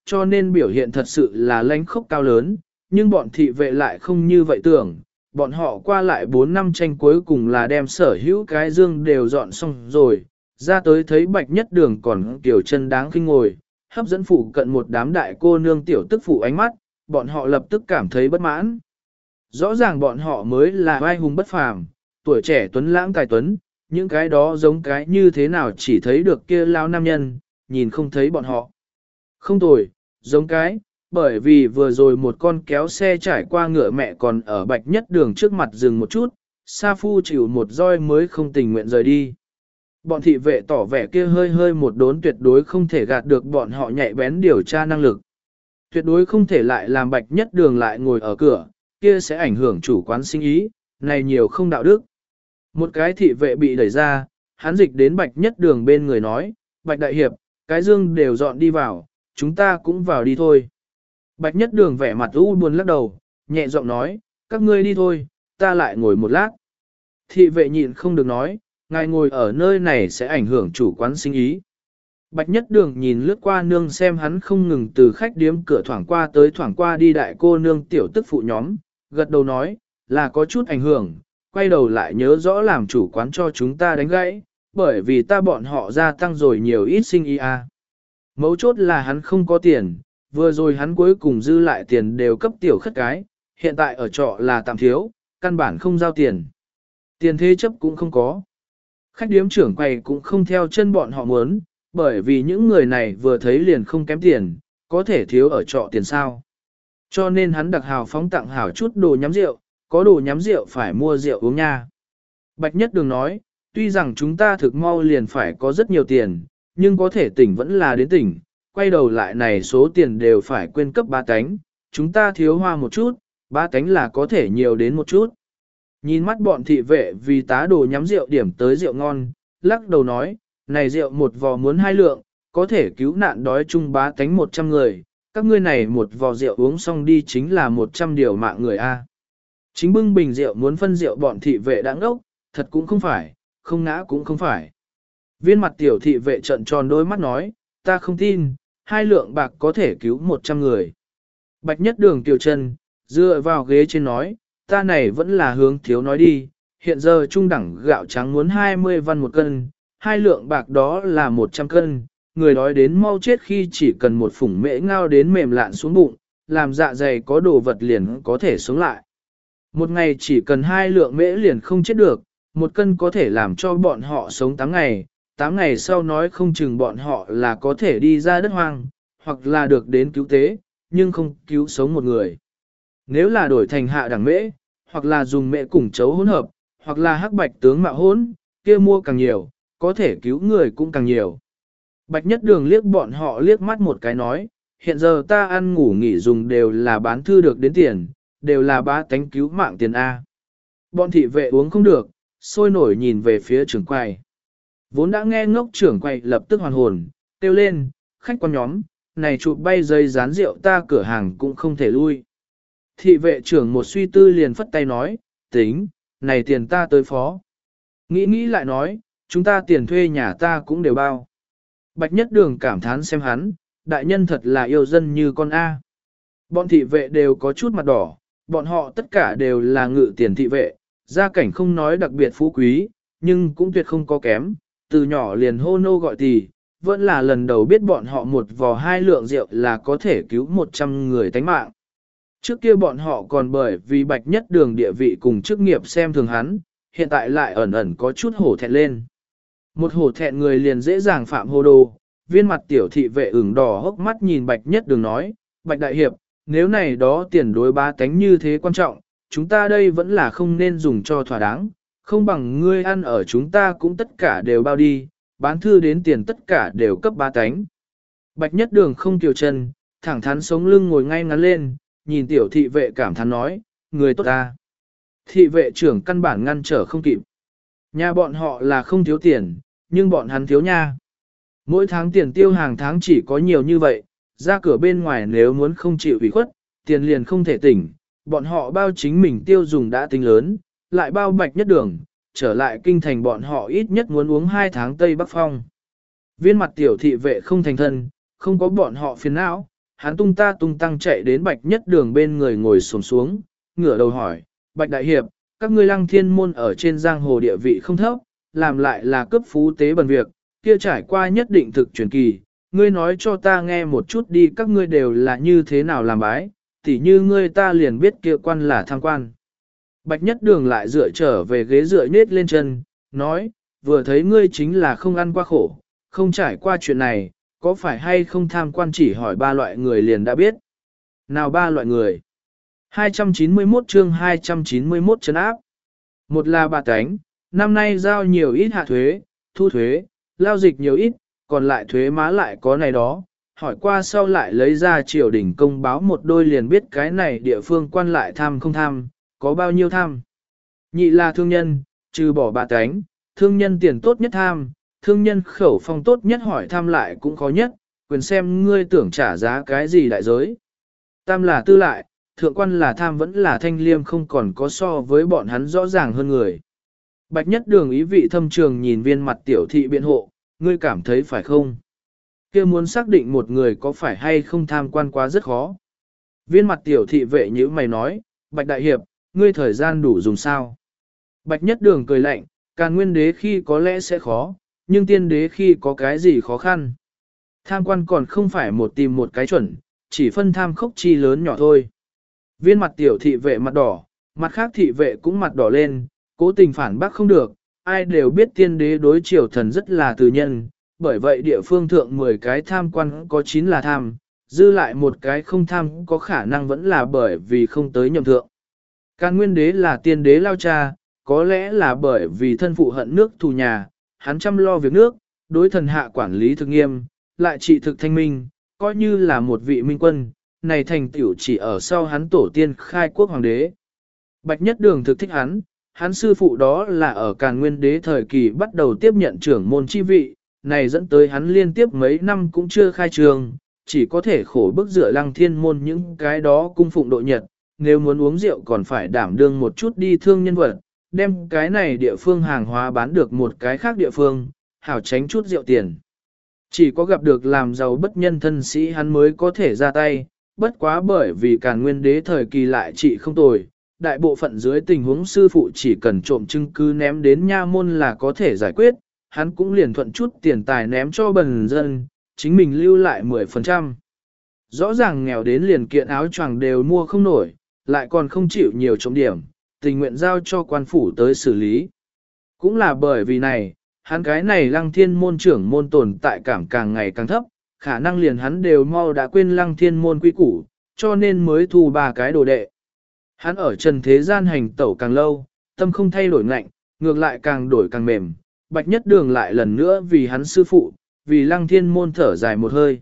cho nên biểu hiện thật sự là lãnh khốc cao lớn, nhưng bọn thị vệ lại không như vậy tưởng, bọn họ qua lại 4 năm tranh cuối cùng là đem sở hữu cái dương đều dọn xong rồi, ra tới thấy Bạch Nhất Đường còn tiểu chân đáng khinh ngồi, hấp dẫn phụ cận một đám đại cô nương tiểu tức phụ ánh mắt, bọn họ lập tức cảm thấy bất mãn. Rõ ràng bọn họ mới là vai hùng bất phàm, tuổi trẻ tuấn lãng tài tuấn, những cái đó giống cái như thế nào chỉ thấy được kia lao nam nhân, nhìn không thấy bọn họ. Không tồi, giống cái, bởi vì vừa rồi một con kéo xe trải qua ngựa mẹ còn ở Bạch Nhất Đường trước mặt dừng một chút, Sa Phu chịu một roi mới không tình nguyện rời đi. Bọn thị vệ tỏ vẻ kia hơi hơi một đốn tuyệt đối không thể gạt được bọn họ nhạy bén điều tra năng lực. Tuyệt đối không thể lại làm Bạch Nhất Đường lại ngồi ở cửa, kia sẽ ảnh hưởng chủ quán sinh ý, này nhiều không đạo đức. Một cái thị vệ bị đẩy ra, hắn dịch đến Bạch Nhất Đường bên người nói, Bạch Đại Hiệp, cái dương đều dọn đi vào, chúng ta cũng vào đi thôi. Bạch Nhất Đường vẻ mặt u buồn lắc đầu, nhẹ giọng nói, các ngươi đi thôi, ta lại ngồi một lát. Thị vệ nhịn không được nói, ngài ngồi ở nơi này sẽ ảnh hưởng chủ quán sinh ý. Bạch Nhất Đường nhìn lướt qua nương xem hắn không ngừng từ khách điếm cửa thoảng qua tới thoảng qua đi đại cô nương tiểu tức phụ nhóm, gật đầu nói, là có chút ảnh hưởng, quay đầu lại nhớ rõ làm chủ quán cho chúng ta đánh gãy, bởi vì ta bọn họ gia tăng rồi nhiều ít sinh ý à. Mấu chốt là hắn không có tiền, vừa rồi hắn cuối cùng dư lại tiền đều cấp tiểu khất cái, hiện tại ở trọ là tạm thiếu, căn bản không giao tiền. Tiền thế chấp cũng không có. Khách điếm trưởng quầy cũng không theo chân bọn họ muốn, bởi vì những người này vừa thấy liền không kém tiền, có thể thiếu ở trọ tiền sao. Cho nên hắn đặc hào phóng tặng hảo chút đồ nhắm rượu, có đồ nhắm rượu phải mua rượu uống nha. Bạch Nhất Đường nói, tuy rằng chúng ta thực mau liền phải có rất nhiều tiền, nhưng có thể tỉnh vẫn là đến tỉnh, quay đầu lại này số tiền đều phải quyên cấp ba cánh, chúng ta thiếu hoa một chút, ba cánh là có thể nhiều đến một chút. Nhìn mắt bọn thị vệ vì tá đồ nhắm rượu điểm tới rượu ngon, lắc đầu nói, này rượu một vò muốn 2 lượng, có thể cứu nạn đói chung bá tánh 100 người, các ngươi này một vò rượu uống xong đi chính là 100 điều mạng người A. Chính bưng bình rượu muốn phân rượu bọn thị vệ đã ngốc, thật cũng không phải, không ngã cũng không phải. Viên mặt tiểu thị vệ trận tròn đôi mắt nói, ta không tin, 2 lượng bạc có thể cứu 100 người. Bạch Nhất Đường tiểu chân, dựa vào ghế trên nói, ta này vẫn là hướng thiếu nói đi, hiện giờ trung đẳng gạo trắng muốn 20 văn một cân, 2 lượng bạc đó là 100 cân, người đói đến mau chết khi chỉ cần một phủng mễ ngao đến mềm lạn xuống bụng, làm dạ dày có đồ vật liền có thể sống lại. Một ngày chỉ cần 2 lượng mễ liền không chết được, 1 cân có thể làm cho bọn họ sống 8 ngày, 8 ngày sau nói không chừng bọn họ là có thể đi ra đất hoang, hoặc là được đến cứu tế, nhưng không cứu sống một người. Nếu là đổi thành hạ đẳng mễ, hoặc là dùng mễ cùng chấu hỗn hợp, hoặc là hắc bạch tướng mạo hỗn, kia mua càng nhiều, có thể cứu người cũng càng nhiều. Bạch Nhất Đường liếc bọn họ liếc mắt một cái nói, hiện giờ ta ăn ngủ nghỉ dùng đều là bán thư được đến tiền, đều là bá tánh cứu mạng tiền A. Bọn thị vệ uống không được, sôi nổi nhìn về phía trưởng quầy. Vốn đã nghe ngốc trưởng quầy lập tức hoàn hồn, kêu lên, khách quan nhóm, này chụp bay dây dán rượu ta cửa hàng cũng không thể lui. Thị vệ trưởng một suy tư liền phất tay nói, tính, này tiền ta tới phó. Nghĩ lại nói, chúng ta tiền thuê nhà ta cũng đều bao. Bạch Nhất Đường cảm thán xem hắn, đại nhân thật là yêu dân như con A. Bọn thị vệ đều có chút mặt đỏ, bọn họ tất cả đều là ngự tiền thị vệ, gia cảnh không nói đặc biệt phú quý, nhưng cũng tuyệt không có kém, từ nhỏ liền hô nô gọi tỳ, vẫn là lần đầu biết bọn họ một vò 2 lượng rượu là có thể cứu 100 người tánh mạng. Trước kia bọn họ còn bởi vì Bạch Nhất Đường địa vị cùng chức nghiệp xem thường hắn, hiện tại lại ẩn ẩn có chút hổ thẹn lên. Một hổ thẹn người liền dễ dàng phạm hồ đồ, viên mặt tiểu thị vệ ửng đỏ hốc mắt nhìn Bạch Nhất Đường nói, Bạch Đại Hiệp, nếu này đó tiền đối bá tánh như thế quan trọng, chúng ta đây vẫn là không nên dùng cho thỏa đáng, không bằng ngươi ăn ở chúng ta cũng tất cả đều bao đi, bán thư đến tiền tất cả đều cấp bá tánh. Bạch Nhất Đường không kiều chân, thẳng thắn sống lưng ngồi ngay ngắn lên, nhìn tiểu thị vệ cảm thán nói, người tốt ta. Thị vệ trưởng căn bản ngăn trở không kịp. Nhà bọn họ là không thiếu tiền, nhưng bọn hắn thiếu nha. Mỗi tháng tiền tiêu hàng tháng chỉ có nhiều như vậy, ra cửa bên ngoài nếu muốn không chịu ủy khuất, tiền liền không thể tỉnh, bọn họ bao chính mình tiêu dùng đã tính lớn, lại bao Bạch Nhất Đường, trở lại kinh thành bọn họ ít nhất muốn uống 2 tháng Tây Bắc Phong. Viên mặt tiểu thị vệ không thành thân, không có bọn họ phiền não, hắn tung ta tung tăng chạy đến Bạch Nhất Đường bên người ngồi xổm xuống, ngửa đầu hỏi, Bạch Đại Hiệp, các ngươi Lăng Thiên môn ở trên giang hồ địa vị không thấp, làm lại là cấp phú tế bần việc, kia trải qua nhất định thực truyền kỳ, ngươi nói cho ta nghe một chút đi, các ngươi đều là như thế nào làm bái, tỉ như ngươi ta liền biết kia quan là tham quan. Bạch Nhất Đường lại dựa trở về ghế dựa nết lên chân, nói, vừa thấy ngươi chính là không ăn qua khổ, không trải qua chuyện này, có phải hay không tham quan, chỉ hỏi ba loại người liền đã biết. Nào ba loại người? 291 chương 291 trấn áp. Một là bà tánh, năm nay giao nhiều ít hạ thuế, thu thuế, lao dịch nhiều ít, còn lại thuế má lại có này đó. Hỏi qua sau lại lấy ra triều đình công báo một đôi liền biết cái này địa phương quan lại tham không tham, có bao nhiêu tham. Nhị là thương nhân, trừ bỏ bà tánh, thương nhân tiền tốt nhất tham, thương nhân khẩu phong tốt nhất hỏi tham lại cũng khó nhất, quyền xem ngươi tưởng trả giá cái gì đại giới. Tam là tư lại, thượng quan là tham vẫn là thanh liêm, không còn có so với bọn hắn rõ ràng hơn người. Bạch Nhất Đường ý vị thâm trường nhìn viên mặt tiểu thị biện hộ, ngươi cảm thấy phải không? Kia muốn xác định một người có phải hay không tham quan quá rất khó. Viên mặt tiểu thị vệ như mày nói, Bạch Đại Hiệp, ngươi thời gian đủ dùng sao? Bạch Nhất Đường cười lạnh, Càn Nguyên đế khi có lẽ sẽ khó, nhưng tiên đế khi có cái gì khó khăn. Tham quan còn không phải một tìm một cái chuẩn, chỉ phân tham khốc chi lớn nhỏ thôi. Viên mặt tiểu thị vệ mặt đỏ, mặt khác thị vệ cũng mặt đỏ lên, cố tình phản bác không được, ai đều biết tiên đế đối triều thần rất là từ nhân, bởi vậy địa phương thượng 10 cái tham quan có 9 là tham, dư lại một cái không tham có khả năng vẫn là bởi vì không tới nhậm thượng. Càn Nguyên đế là tiên đế lao cha, có lẽ là bởi vì thân phụ hận nước thù nhà, hắn chăm lo việc nước, đối thần hạ quản lý thực nghiêm, lại trị thực thanh minh, coi như là một vị minh quân, này thành tiểu chỉ ở sau hắn tổ tiên khai quốc hoàng đế. Bạch Nhất Đường thực thích hắn sư phụ đó là ở Càn Nguyên đế thời kỳ bắt đầu tiếp nhận trưởng môn chi vị, này dẫn tới hắn liên tiếp mấy năm cũng chưa khai trường, chỉ có thể khổ bức dựa Lăng Thiên môn những cái đó cung phụng độ nhật, nếu muốn uống rượu còn phải đảm đương một chút đi thương nhân vật, đem cái này địa phương hàng hóa bán được một cái khác địa phương, hảo tránh chút rượu tiền. Chỉ có gặp được làm giàu bất nhân thân sĩ hắn mới có thể ra tay, bất quá bởi vì Càn Nguyên đế thời kỳ lại trị không tồi, đại bộ phận dưới tình huống sư phụ chỉ cần trộm chứng cứ ném đến nha môn là có thể giải quyết, hắn cũng liền thuận chút tiền tài ném cho bần dân, chính mình lưu lại 10%. Rõ ràng nghèo đến liền kiện áo choàng đều mua không nổi, lại còn không chịu nhiều trọng điểm, tình nguyện giao cho quan phủ tới xử lý. Cũng là bởi vì này, hắn cái này Lăng Thiên môn trưởng môn tồn tại cảm càng ngày càng thấp, khả năng liền hắn đều mau đã quên Lăng Thiên môn quy củ, cho nên mới thu 3 cái đồ đệ. Hắn ở trần thế gian hành tẩu càng lâu, tâm không thay đổi ngạnh, ngược lại càng đổi càng mềm, Bạch Nhất Đường lại lần nữa vì hắn sư phụ, vì Lăng Thiên môn thở dài một hơi.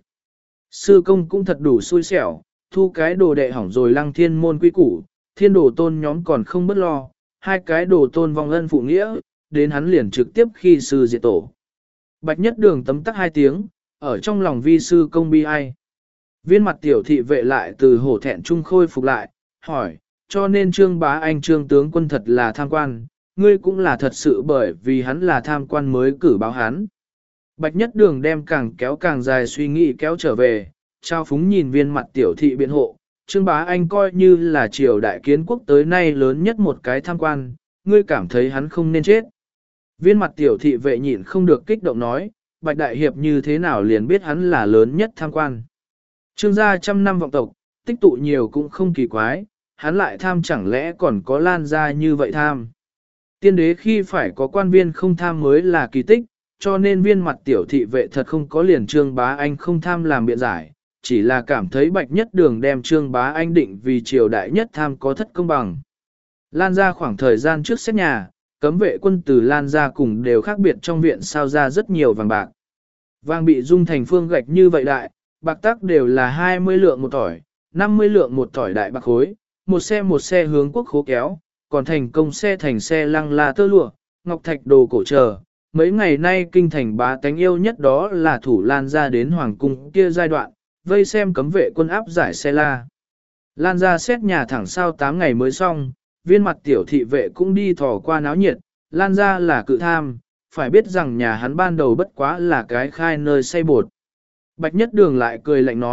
Sư công cũng thật đủ xui xẻo, thu cái đồ đệ hỏng rồi Lăng Thiên môn quy củ, thiên đồ tôn nhóm còn không bất lo, 2 cái đồ tôn vong ân phụ nghĩa, đến hắn liền trực tiếp khi sư diệt tổ. Bạch Nhất Đường tấm tắc 2 tiếng, ở trong lòng vi sư công bi ai. Viên mặt tiểu thị vệ lại từ hổ thẹn trung khôi phục lại, hỏi, cho nên Trương Bá Anh Trương tướng quân thật là tham quan, ngươi cũng là thật sự bởi vì hắn là tham quan mới cử báo hắn. Bạch Nhất Đường đem càng kéo càng dài suy nghĩ kéo trở về, trao phúng nhìn viên mặt tiểu thị biện hộ, Trương Bá Anh coi như là triều đại kiến quốc tới nay lớn nhất một cái tham quan, ngươi cảm thấy hắn không nên chết. Viên mặt tiểu thị vệ nhịn không được kích động nói, Bạch Đại Hiệp như thế nào liền biết hắn là lớn nhất tham quan. Trương gia 100 năm vọng tộc, tích tụ nhiều cũng không kỳ quái, hắn lại tham chẳng lẽ còn có Lan gia như vậy tham. Tiên đế khi phải có quan viên không tham mới là kỳ tích, cho nên viên mặt tiểu thị vệ thật không có liền Trương Bá Anh không tham làm biện giải, chỉ là cảm thấy Bạch Nhất Đường đem Trương Bá Anh định vì triều đại nhất tham có thất công bằng. Lan gia khoảng thời gian trước xét nhà, cấm vệ quân từ Lan gia cùng đều khác biệt trong viện sao ra rất nhiều vàng bạc. Vàng bị dung thành phương gạch như vậy đại, bạc tắc đều là 20 lượng một tỏi, 50 lượng một tỏi đại bạc khối, một xe hướng quốc khố kéo, còn thành công xe thành xe lăng là tơ lụa, ngọc thạch đồ cổ chờ. Mấy ngày nay kinh thành bá tánh yêu nhất đó là thủ Lan gia đến hoàng cung kia giai đoạn, vây xem cấm vệ quân áp giải xe la. Lan gia xét nhà thẳng sau 8 ngày mới xong, viên mặt tiểu thị vệ cũng đi thò qua náo nhiệt, Lan gia là cự tham, phải biết rằng nhà hắn ban đầu bất quá là cái khai nơi xây bột. Bạch Nhất Đường lại cười lạnh nói,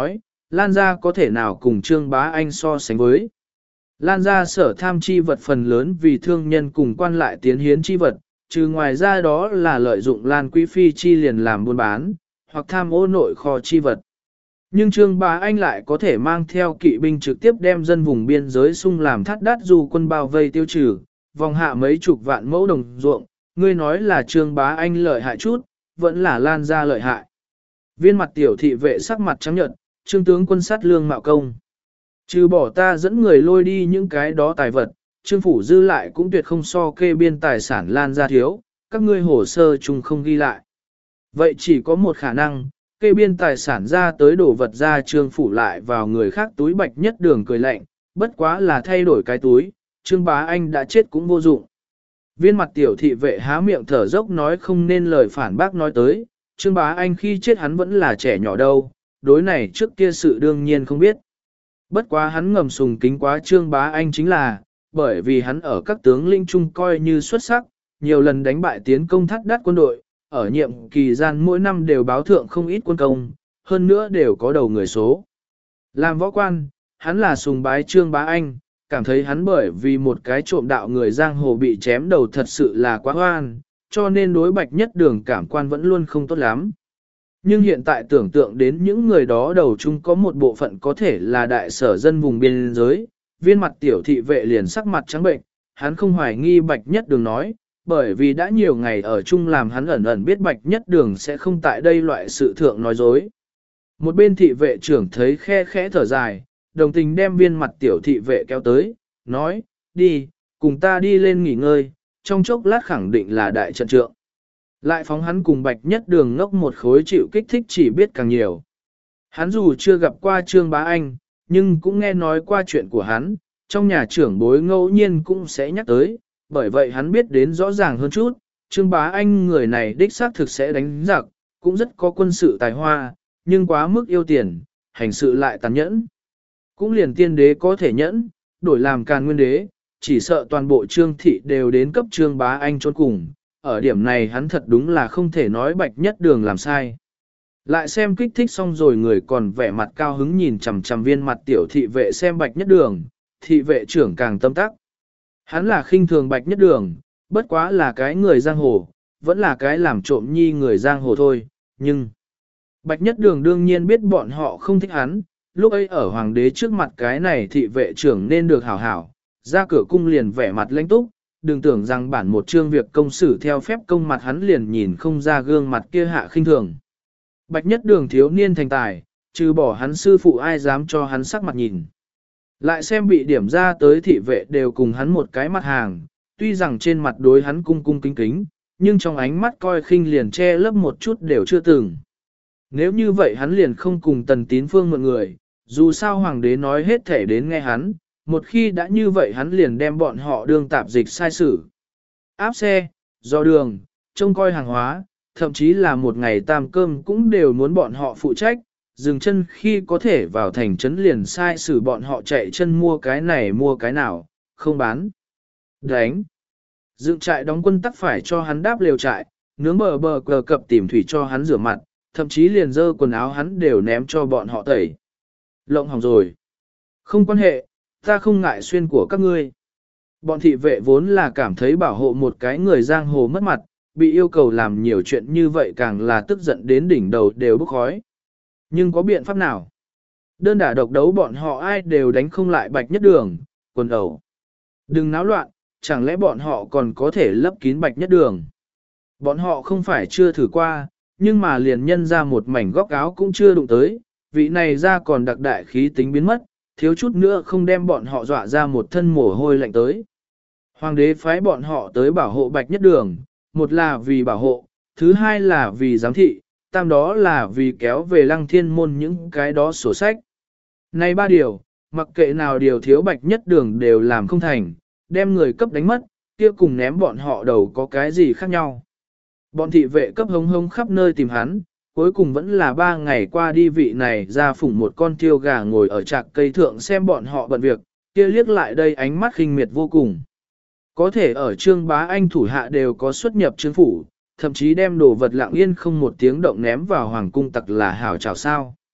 Lan gia có thể nào cùng Trương Bá Anh so sánh với. Lan gia sở tham chi vật phần lớn vì thương nhân cùng quan lại tiến hiến chi vật, trừ ngoài ra đó là lợi dụng Lan Quý Phi chi liền làm buôn bán, hoặc tham ô nội kho chi vật. Nhưng Trương Bá Anh lại có thể mang theo kỵ binh trực tiếp đem dân vùng biên giới xung làm thắt đát dù quân bao vây tiêu trừ, vòng hạ mấy chục vạn mẫu đồng ruộng, ngươi nói là Trương Bá Anh lợi hại chút, vẫn là Lan gia lợi hại. Viên mặt tiểu thị vệ sắc mặt trắng nhợt, Trương tướng quân sát lương mạo công. Trừ bỏ ta dẫn người lôi đi những cái đó tài vật, Trương phủ dư lại cũng tuyệt không so kê biên tài sản Lan gia thiếu, các ngươi hồ sơ chung không ghi lại. Vậy chỉ có một khả năng, kê biên tài sản ra tới đổ vật ra Trương phủ lại vào người khác túi Bạch Nhất Đường cười lạnh, bất quá là thay đổi cái túi, Trương Bá Anh đã chết cũng vô dụng. Viên mặt tiểu thị vệ há miệng thở dốc nói không nên lời phản bác nói tới, Trương Bá Anh khi chết hắn vẫn là trẻ nhỏ đâu, đối này trước kia sự đương nhiên không biết. Bất quá hắn ngầm sùng kính quá Trương Bá Anh chính là, bởi vì hắn ở các tướng linh trung coi như xuất sắc, nhiều lần đánh bại tiến công thắt đắt quân đội, ở nhiệm kỳ gian mỗi năm đều báo thượng không ít quân công, hơn nữa đều có đầu người số. Làm võ quan, hắn là sùng bái Trương Bá Anh, cảm thấy hắn bởi vì một cái trộm đạo người giang hồ bị chém đầu thật sự là quá hoan, cho nên đối Bạch Nhất Đường cảm quan vẫn luôn không tốt lắm. Nhưng hiện tại tưởng tượng đến những người đó đầu chung có một bộ phận có thể là đại sở dân vùng biên giới, viên mặt tiểu thị vệ liền sắc mặt trắng bệnh, hắn không hoài nghi Bạch Nhất Đường nói, bởi vì đã nhiều ngày ở chung làm hắn ẩn ẩn biết Bạch Nhất Đường sẽ không tại đây loại sự thượng nói dối. Một bên thị vệ trưởng thấy khe khẽ thở dài, đồng tình đem viên mặt tiểu thị vệ kéo tới, nói, đi, cùng ta đi lên nghỉ ngơi, trong chốc lát khẳng định là đại trận trượng. Lại phóng hắn cùng Bạch Nhất Đường ngốc một khối chịu kích thích chỉ biết càng nhiều. Hắn dù chưa gặp qua Trương Bá Anh, nhưng cũng nghe nói qua chuyện của hắn, trong nhà trưởng bối ngẫu nhiên cũng sẽ nhắc tới, bởi vậy hắn biết đến rõ ràng hơn chút, Trương Bá Anh người này đích xác thực sẽ đánh giặc, cũng rất có quân sự tài hoa, nhưng quá mức yêu tiền, hành sự lại tàn nhẫn. Cũng liền tiên đế có thể nhẫn, đổi làm Càn Nguyên đế, chỉ sợ toàn bộ Trương thị đều đến cấp Trương Bá Anh chôn cùng, ở điểm này hắn thật đúng là không thể nói Bạch Nhất Đường làm sai. Lại xem kích thích xong rồi người còn vẻ mặt cao hứng nhìn chằm chằm viên mặt tiểu thị vệ xem Bạch Nhất Đường, thị vệ trưởng càng tâm tắc. Hắn là khinh thường Bạch Nhất Đường, bất quá là cái người giang hồ, vẫn là cái làm trộm nhi người giang hồ thôi, nhưng Bạch Nhất Đường đương nhiên biết bọn họ không thích hắn, lúc ấy ở hoàng đế trước mặt cái này thị vệ trưởng nên được hảo hảo, ra cửa cung liền vẻ mặt lãnh túc, đừng tưởng rằng bản một chương việc công xử theo phép công mặt hắn liền nhìn không ra gương mặt kia hạ khinh thường. Bạch Nhất Đường thiếu niên thành tài, trừ bỏ hắn sư phụ ai dám cho hắn sắc mặt nhìn. Lại xem bị điểm ra tới thị vệ đều cùng hắn một cái mặt hàng, tuy rằng trên mặt đối hắn cung cung kính kính, nhưng trong ánh mắt coi khinh liền che lấp một chút đều chưa từng. Nếu như vậy hắn liền không cùng Tần Tín Phương mượn người, dù sao hoàng đế nói hết thể đến nghe hắn, một khi đã như vậy hắn liền đem bọn họ đương tạp dịch sai sử. Áp xe, do đường, trông coi hàng hóa, thậm chí là một ngày tam cơm cũng đều muốn bọn họ phụ trách, dừng chân khi có thể vào thành trấn liền sai sử bọn họ chạy chân mua cái này mua cái nào, không bán. Đánh. Dựng trại đóng quân tắc phải cho hắn đáp lều trại, nướng bờ bờ cờ cập tìm thủy cho hắn rửa mặt, thậm chí liền dơ quần áo hắn đều ném cho bọn họ tẩy. Lộng hỏng rồi. Không quan hệ, ta không ngại xuyên của các ngươi. Bọn thị vệ vốn là cảm thấy bảo hộ một cái người giang hồ mất mặt, bị yêu cầu làm nhiều chuyện như vậy càng là tức giận đến đỉnh đầu đều bốc khói. Nhưng có biện pháp nào? Đơn đả độc đấu bọn họ ai đều đánh không lại Bạch Nhất Đường, quần ẩu. Đừng náo loạn, chẳng lẽ bọn họ còn có thể lấp kín Bạch Nhất Đường? Bọn họ không phải chưa thử qua, nhưng mà liền nhân ra một mảnh góc áo cũng chưa đụng tới, vị này ra còn đặc đại khí tính biến mất, thiếu chút nữa không đem bọn họ dọa ra một thân mồ hôi lạnh tới. Hoàng đế phái bọn họ tới bảo hộ Bạch Nhất Đường, một là vì bảo hộ, thứ hai là vì giám thị, tam đó là vì kéo về Lăng Thiên môn những cái đó sổ sách. Này ba điều, mặc kệ nào điều thiếu Bạch Nhất Đường đều làm không thành, đem người cấp đánh mất, kia cùng ném bọn họ đầu có cái gì khác nhau. Bọn thị vệ cấp hống hống khắp nơi tìm hắn, cuối cùng vẫn là 3 ngày qua đi vị này ra phủng một con tiêu gà ngồi ở trạc cây thượng xem bọn họ bận việc, kia liếc lại đây ánh mắt khinh miệt vô cùng. Có thể ở Trương Bá Anh thủ hạ đều có xuất nhập trương phủ, thậm chí đem đồ vật lặng yên không một tiếng động ném vào hoàng cung tặc là hảo chào sao.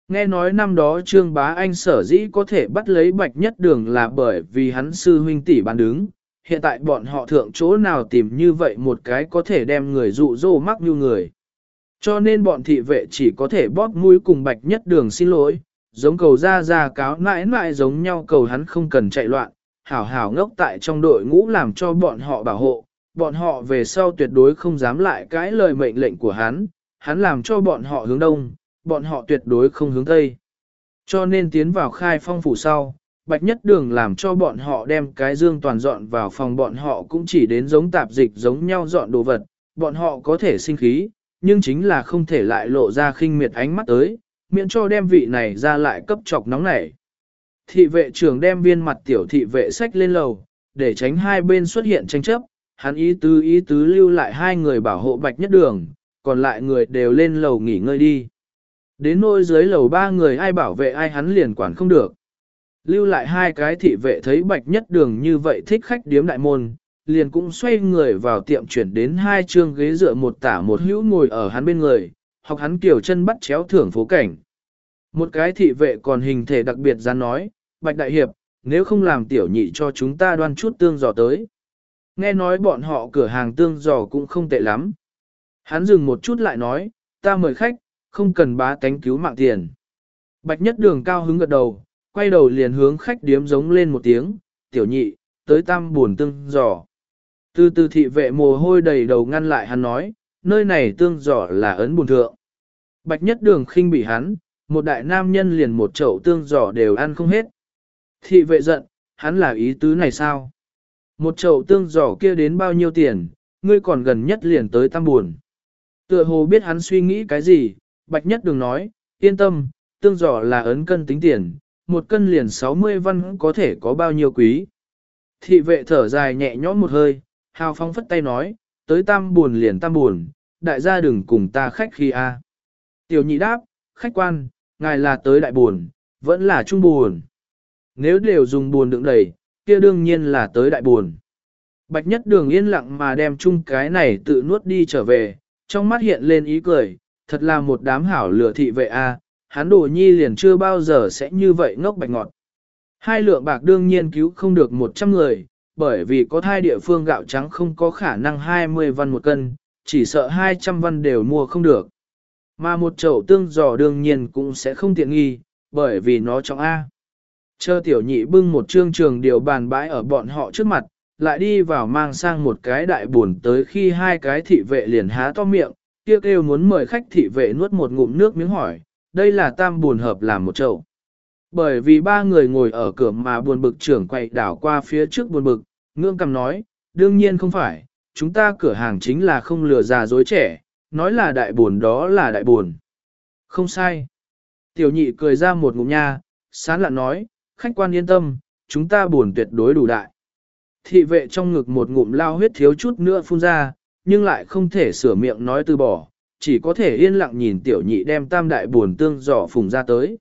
Nghe nói năm đó Trương Bá Anh sở dĩ có thể bắt lấy Bạch Nhất Đường là bởi vì hắn sư huynh tỷ bán đứng, hiện tại bọn họ thượng chỗ nào tìm như vậy một cái có thể đem người dụ dỗ mắc như người. Cho nên bọn thị vệ chỉ có thể bóp mũi cùng Bạch Nhất Đường xin lỗi, giống cầu ra cáo mãi mãi giống nhau cầu hắn không cần chạy loạn, hảo hảo ngốc tại trong đội ngũ làm cho bọn họ bảo hộ, bọn họ về sau tuyệt đối không dám lại cãi lời mệnh lệnh của hắn làm cho bọn họ hướng đông, bọn họ tuyệt đối không hướng tây. Cho nên tiến vào Khai Phong phủ sau, Bạch Nhất Đường làm cho bọn họ đem cái dương toàn dọn vào phòng, bọn họ cũng chỉ đến giống tạp dịch giống nhau dọn đồ vật, bọn họ có thể sinh khí, nhưng chính là không thể lại lộ ra khinh miệt ánh mắt tới, miễn cho đem vị này ra lại cấp chọc nóng nảy. Thị vệ trưởng đem viên mặt tiểu thị vệ sách lên lầu, để tránh hai bên xuất hiện tranh chấp, hắn ý tứ lưu lại hai người bảo hộ Bạch Nhất Đường, còn lại người đều lên lầu nghỉ ngơi đi. Đến nôi dưới lầu ba người ai bảo vệ ai hắn liền quản không được. Lưu lại hai cái thị vệ thấy Bạch Nhất Đường như vậy thích khách điếm đại môn, liền cũng xoay người vào tiệm chuyển đến hai chương ghế dựa một tả một hữu ngồi ở hắn bên người, học hắn kiểu chân bắt chéo thưởng phố cảnh. Một cái thị vệ còn hình thể đặc biệt dám nói, Bạch Đại Hiệp, nếu không làm tiểu nhị cho chúng ta đoan chút tương giò tới. Nghe nói bọn họ cửa hàng tương giò cũng không tệ lắm. Hắn dừng một chút lại nói, ta mời khách, không cần bá tánh cứu mạng tiền. Bạch Nhất Đường cao hứng gật đầu, quay đầu liền hướng khách điếm giống lên một tiếng, tiểu nhị, tới tam buồn tương giò. Từ từ thị vệ mồ hôi đầy đầu ngăn lại hắn nói, nơi này tương giò là ấn buồn thượng. Bạch Nhất Đường khinh bị hắn, một đại nam nhân liền một chậu tương giò đều ăn không hết. Thị vệ giận, hắn là ý tứ này sao? Một chậu tương giò kia đến bao nhiêu tiền, ngươi còn gần nhất liền tới tam buồn. Tựa hồ biết hắn suy nghĩ cái gì, Bạch Nhất Đường nói, yên tâm, tương giò là ấn cân tính tiền, một cân liền 60 văn có thể có bao nhiêu quý. Thị vệ thở dài nhẹ nhõm một hơi, hào phóng phất tay nói, tới tam buồn liền tam buồn, đại gia đừng cùng ta khách khi a. Tiểu nhị đáp, khách quan, ngài là tới đại buồn, vẫn là trung buồn. Nếu đều dùng buồn đựng đầy, kia đương nhiên là tới đại buồn. Bạch Nhất Đường yên lặng mà đem chung cái này tự nuốt đi trở về, trong mắt hiện lên ý cười, thật là một đám hảo lửa thị vệ a, hắn đồ nhi liền chưa bao giờ sẽ như vậy ngốc bạch ngọt. Hai lượng bạc đương nhiên cứu không được 100 người, bởi vì có thai địa phương gạo trắng không có khả năng 20 văn một cân, chỉ sợ 200 văn đều mua không được. Mà một chậu tương giò đương nhiên cũng sẽ không tiện nghi, bởi vì nó trong A. Chờ tiểu nhị bưng một trương trường điều bàn bãi ở bọn họ trước mặt, lại đi vào mang sang một cái đại buồn tới khi hai cái thị vệ liền há to miệng, kêu muốn mời khách thị vệ nuốt một ngụm nước miếng hỏi, đây là tam buồn hợp làm một chậu. Bởi vì ba người ngồi ở cửa mà buồn bực trưởng quay đảo qua phía trước buồn bực, ngưỡng cầm nói, đương nhiên không phải, chúng ta cửa hàng chính là không lừa già dối trẻ, nói là đại buồn đó là đại buồn. Không sai. Tiểu nhị cười ra một ngụm nha, sán lạ nói, khách quan yên tâm, chúng ta buồn tuyệt đối đủ đại. Thị vệ trong ngực một ngụm lao huyết thiếu chút nữa phun ra, nhưng lại không thể sửa miệng nói từ bỏ, chỉ có thể yên lặng nhìn tiểu nhị đem tam đại buồn tương giỏ phùng ra tới.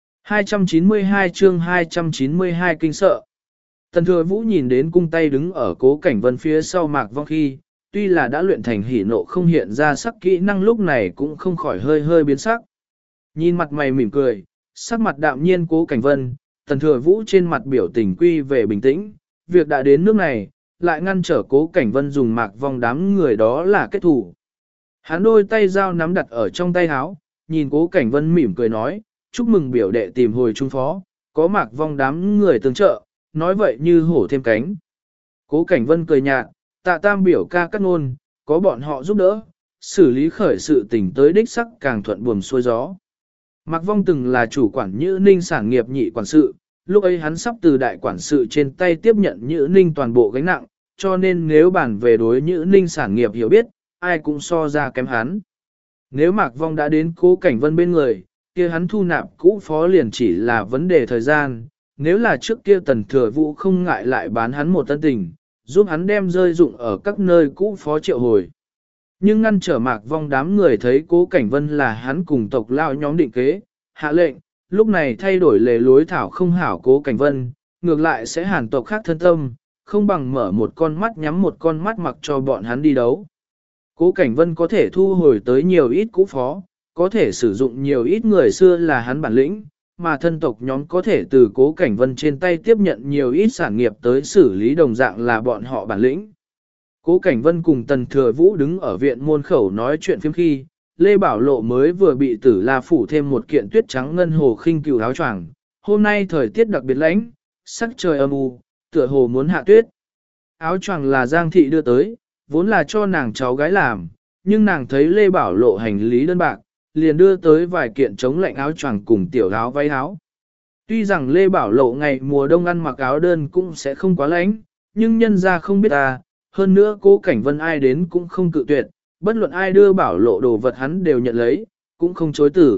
292 chương 292 kinh sợ. Tần Thừa Vũ nhìn đến cung tay đứng ở Cố Cảnh Vân phía sau Mạc Vong khi, tuy là đã luyện thành hỉ nộ không hiện ra sắc kỹ năng lúc này cũng không khỏi hơi biến sắc. Nhìn mặt mày mỉm cười, sắc mặt đạm nhiên Cố Cảnh Vân, Tần Thừa Vũ trên mặt biểu tình quy về bình tĩnh, việc đã đến nước này, lại ngăn trở Cố Cảnh Vân dùng Mạc Vong đám người đó là kết thủ. Hắn đôi tay dao nắm đặt ở trong tay áo, nhìn Cố Cảnh Vân mỉm cười nói, chúc mừng biểu đệ tìm hồi trung phó, có Mạc Vong đám người tương trợ, nói vậy như hổ thêm cánh. Cố Cảnh Vân cười nhạt, Tạ Tam biểu ca cắt ngôn, có bọn họ giúp đỡ, xử lý khởi sự tình tới đích sắc càng thuận buồm xuôi gió. Mạc Vong từng là chủ quản Nhữ Ninh sản nghiệp nhị quản sự, lúc ấy hắn sắp từ đại quản sự trên tay tiếp nhận Nhữ Ninh toàn bộ gánh nặng, cho nên nếu bàn về đối Nhữ Ninh sản nghiệp hiểu biết, ai cũng so ra kém hắn. Nếu Mạc Vong đã đến Cố Cảnh Vân bên người, kia hắn thu nạp cũ phó liền chỉ là vấn đề thời gian, nếu là trước kia Tần Thừa Vũ không ngại lại bán hắn một tân tình, giúp hắn đem rơi dụng ở các nơi cũ phó triệu hồi. Nhưng ngăn trở Mạc Vong đám người thấy Cố Cảnh Vân là hắn cùng tộc lao nhóm định kế, hạ lệnh, lúc này thay đổi lề lối thảo không hảo Cố Cảnh Vân, ngược lại sẽ hàn tộc khác thân tâm, không bằng mở một con mắt nhắm một con mắt mặc cho bọn hắn đi đấu. Cố Cảnh Vân có thể thu hồi tới nhiều ít cũ phó, có thể sử dụng nhiều ít người xưa là hắn bản lĩnh, mà thân tộc nhóm có thể từ Cố Cảnh Vân trên tay tiếp nhận nhiều ít sản nghiệp tới xử lý đồng dạng là bọn họ bản lĩnh. Cố Cảnh Vân cùng Tần Thừa Vũ đứng ở viện môn khẩu nói chuyện phiếm khi, Lê Bảo Lộ mới vừa bị Tử La phủ thêm một kiện tuyết trắng ngân hồ khinh cừu áo choàng. Hôm nay thời tiết đặc biệt lạnh, sắc trời âm u, tựa hồ muốn hạ tuyết. Áo choàng là Giang thị đưa tới, vốn là cho nàng cháu gái làm, nhưng nàng thấy Lê Bảo Lộ hành lý đơn bạc, liền đưa tới vài kiện chống lạnh áo choàng cùng tiểu áo váy áo. Tuy rằng Lê Bảo Lộ ngày mùa đông ăn mặc áo đơn cũng sẽ không quá lạnh, nhưng nhân ra không biết hơn nữa Cố Cảnh Vân ai đến cũng không cự tuyệt, bất luận ai đưa Bảo Lộ đồ vật hắn đều nhận lấy, cũng không chối từ.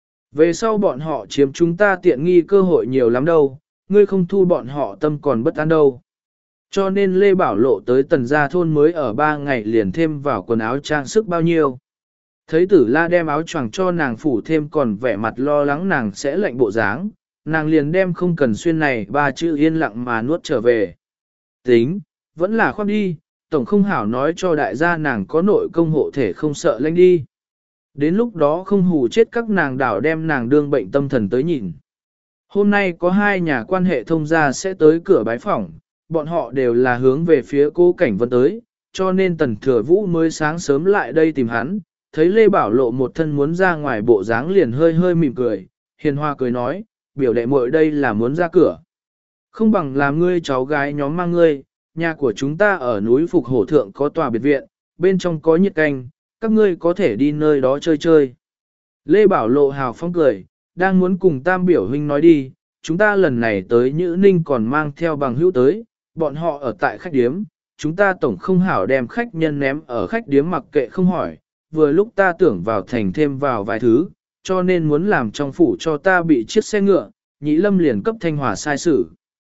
Về sau bọn họ chiếm chúng ta tiện nghi cơ hội nhiều lắm đâu, ngươi không thu bọn họ tâm còn bất an đâu. Cho nên Lê Bảo Lộ tới Tần Gia thôn mới ở 3 ngày liền thêm vào quần áo trang sức bao nhiêu. Thấy Tử La đem áo choàng cho nàng phủ thêm còn vẻ mặt lo lắng nàng sẽ lạnh bộ dáng, nàng liền đem không cần xuyên này 3 chữ yên lặng mà nuốt trở về. Tính, vẫn là khoan đi, tổng không hảo nói cho đại gia nàng có nội công hộ thể không sợ lạnh đi. Đến lúc đó không hù chết các nàng đảo đem nàng đương bệnh tâm thần tới nhìn. Hôm nay có 2 nhà quan hệ thông gia sẽ tới cửa bái phỏng, bọn họ đều là hướng về phía Cố Cảnh Vân tới, cho nên Tần Thừa Vũ mới sáng sớm lại đây tìm hắn, thấy Lê Bảo Lộ một thân muốn ra ngoài bộ dáng liền hơi hơi mỉm cười, hiền hoa cười nói, biểu đệ muội đây là muốn ra cửa. Không bằng làm ngươi cháu gái nhóm mang ngươi, nhà của chúng ta ở núi Phục Hổ Thượng có tòa biệt viện, bên trong có nhiệt canh, các ngươi có thể đi nơi đó chơi chơi. Lê Bảo Lộ hào phóng cười, đang muốn cùng Tam biểu huynh nói đi, chúng ta lần này tới Nhữ Ninh còn mang theo bằng hữu tới, bọn họ ở tại khách điếm, chúng ta tổng không hảo đem khách nhân ném ở khách điếm mặc kệ không hỏi, vừa lúc ta tưởng vào thành thêm vào vài thứ, cho nên muốn làm trong phủ cho ta bị chiếc xe ngựa, Nhĩ Lâm liền cấp Thanh Hòa sai sử.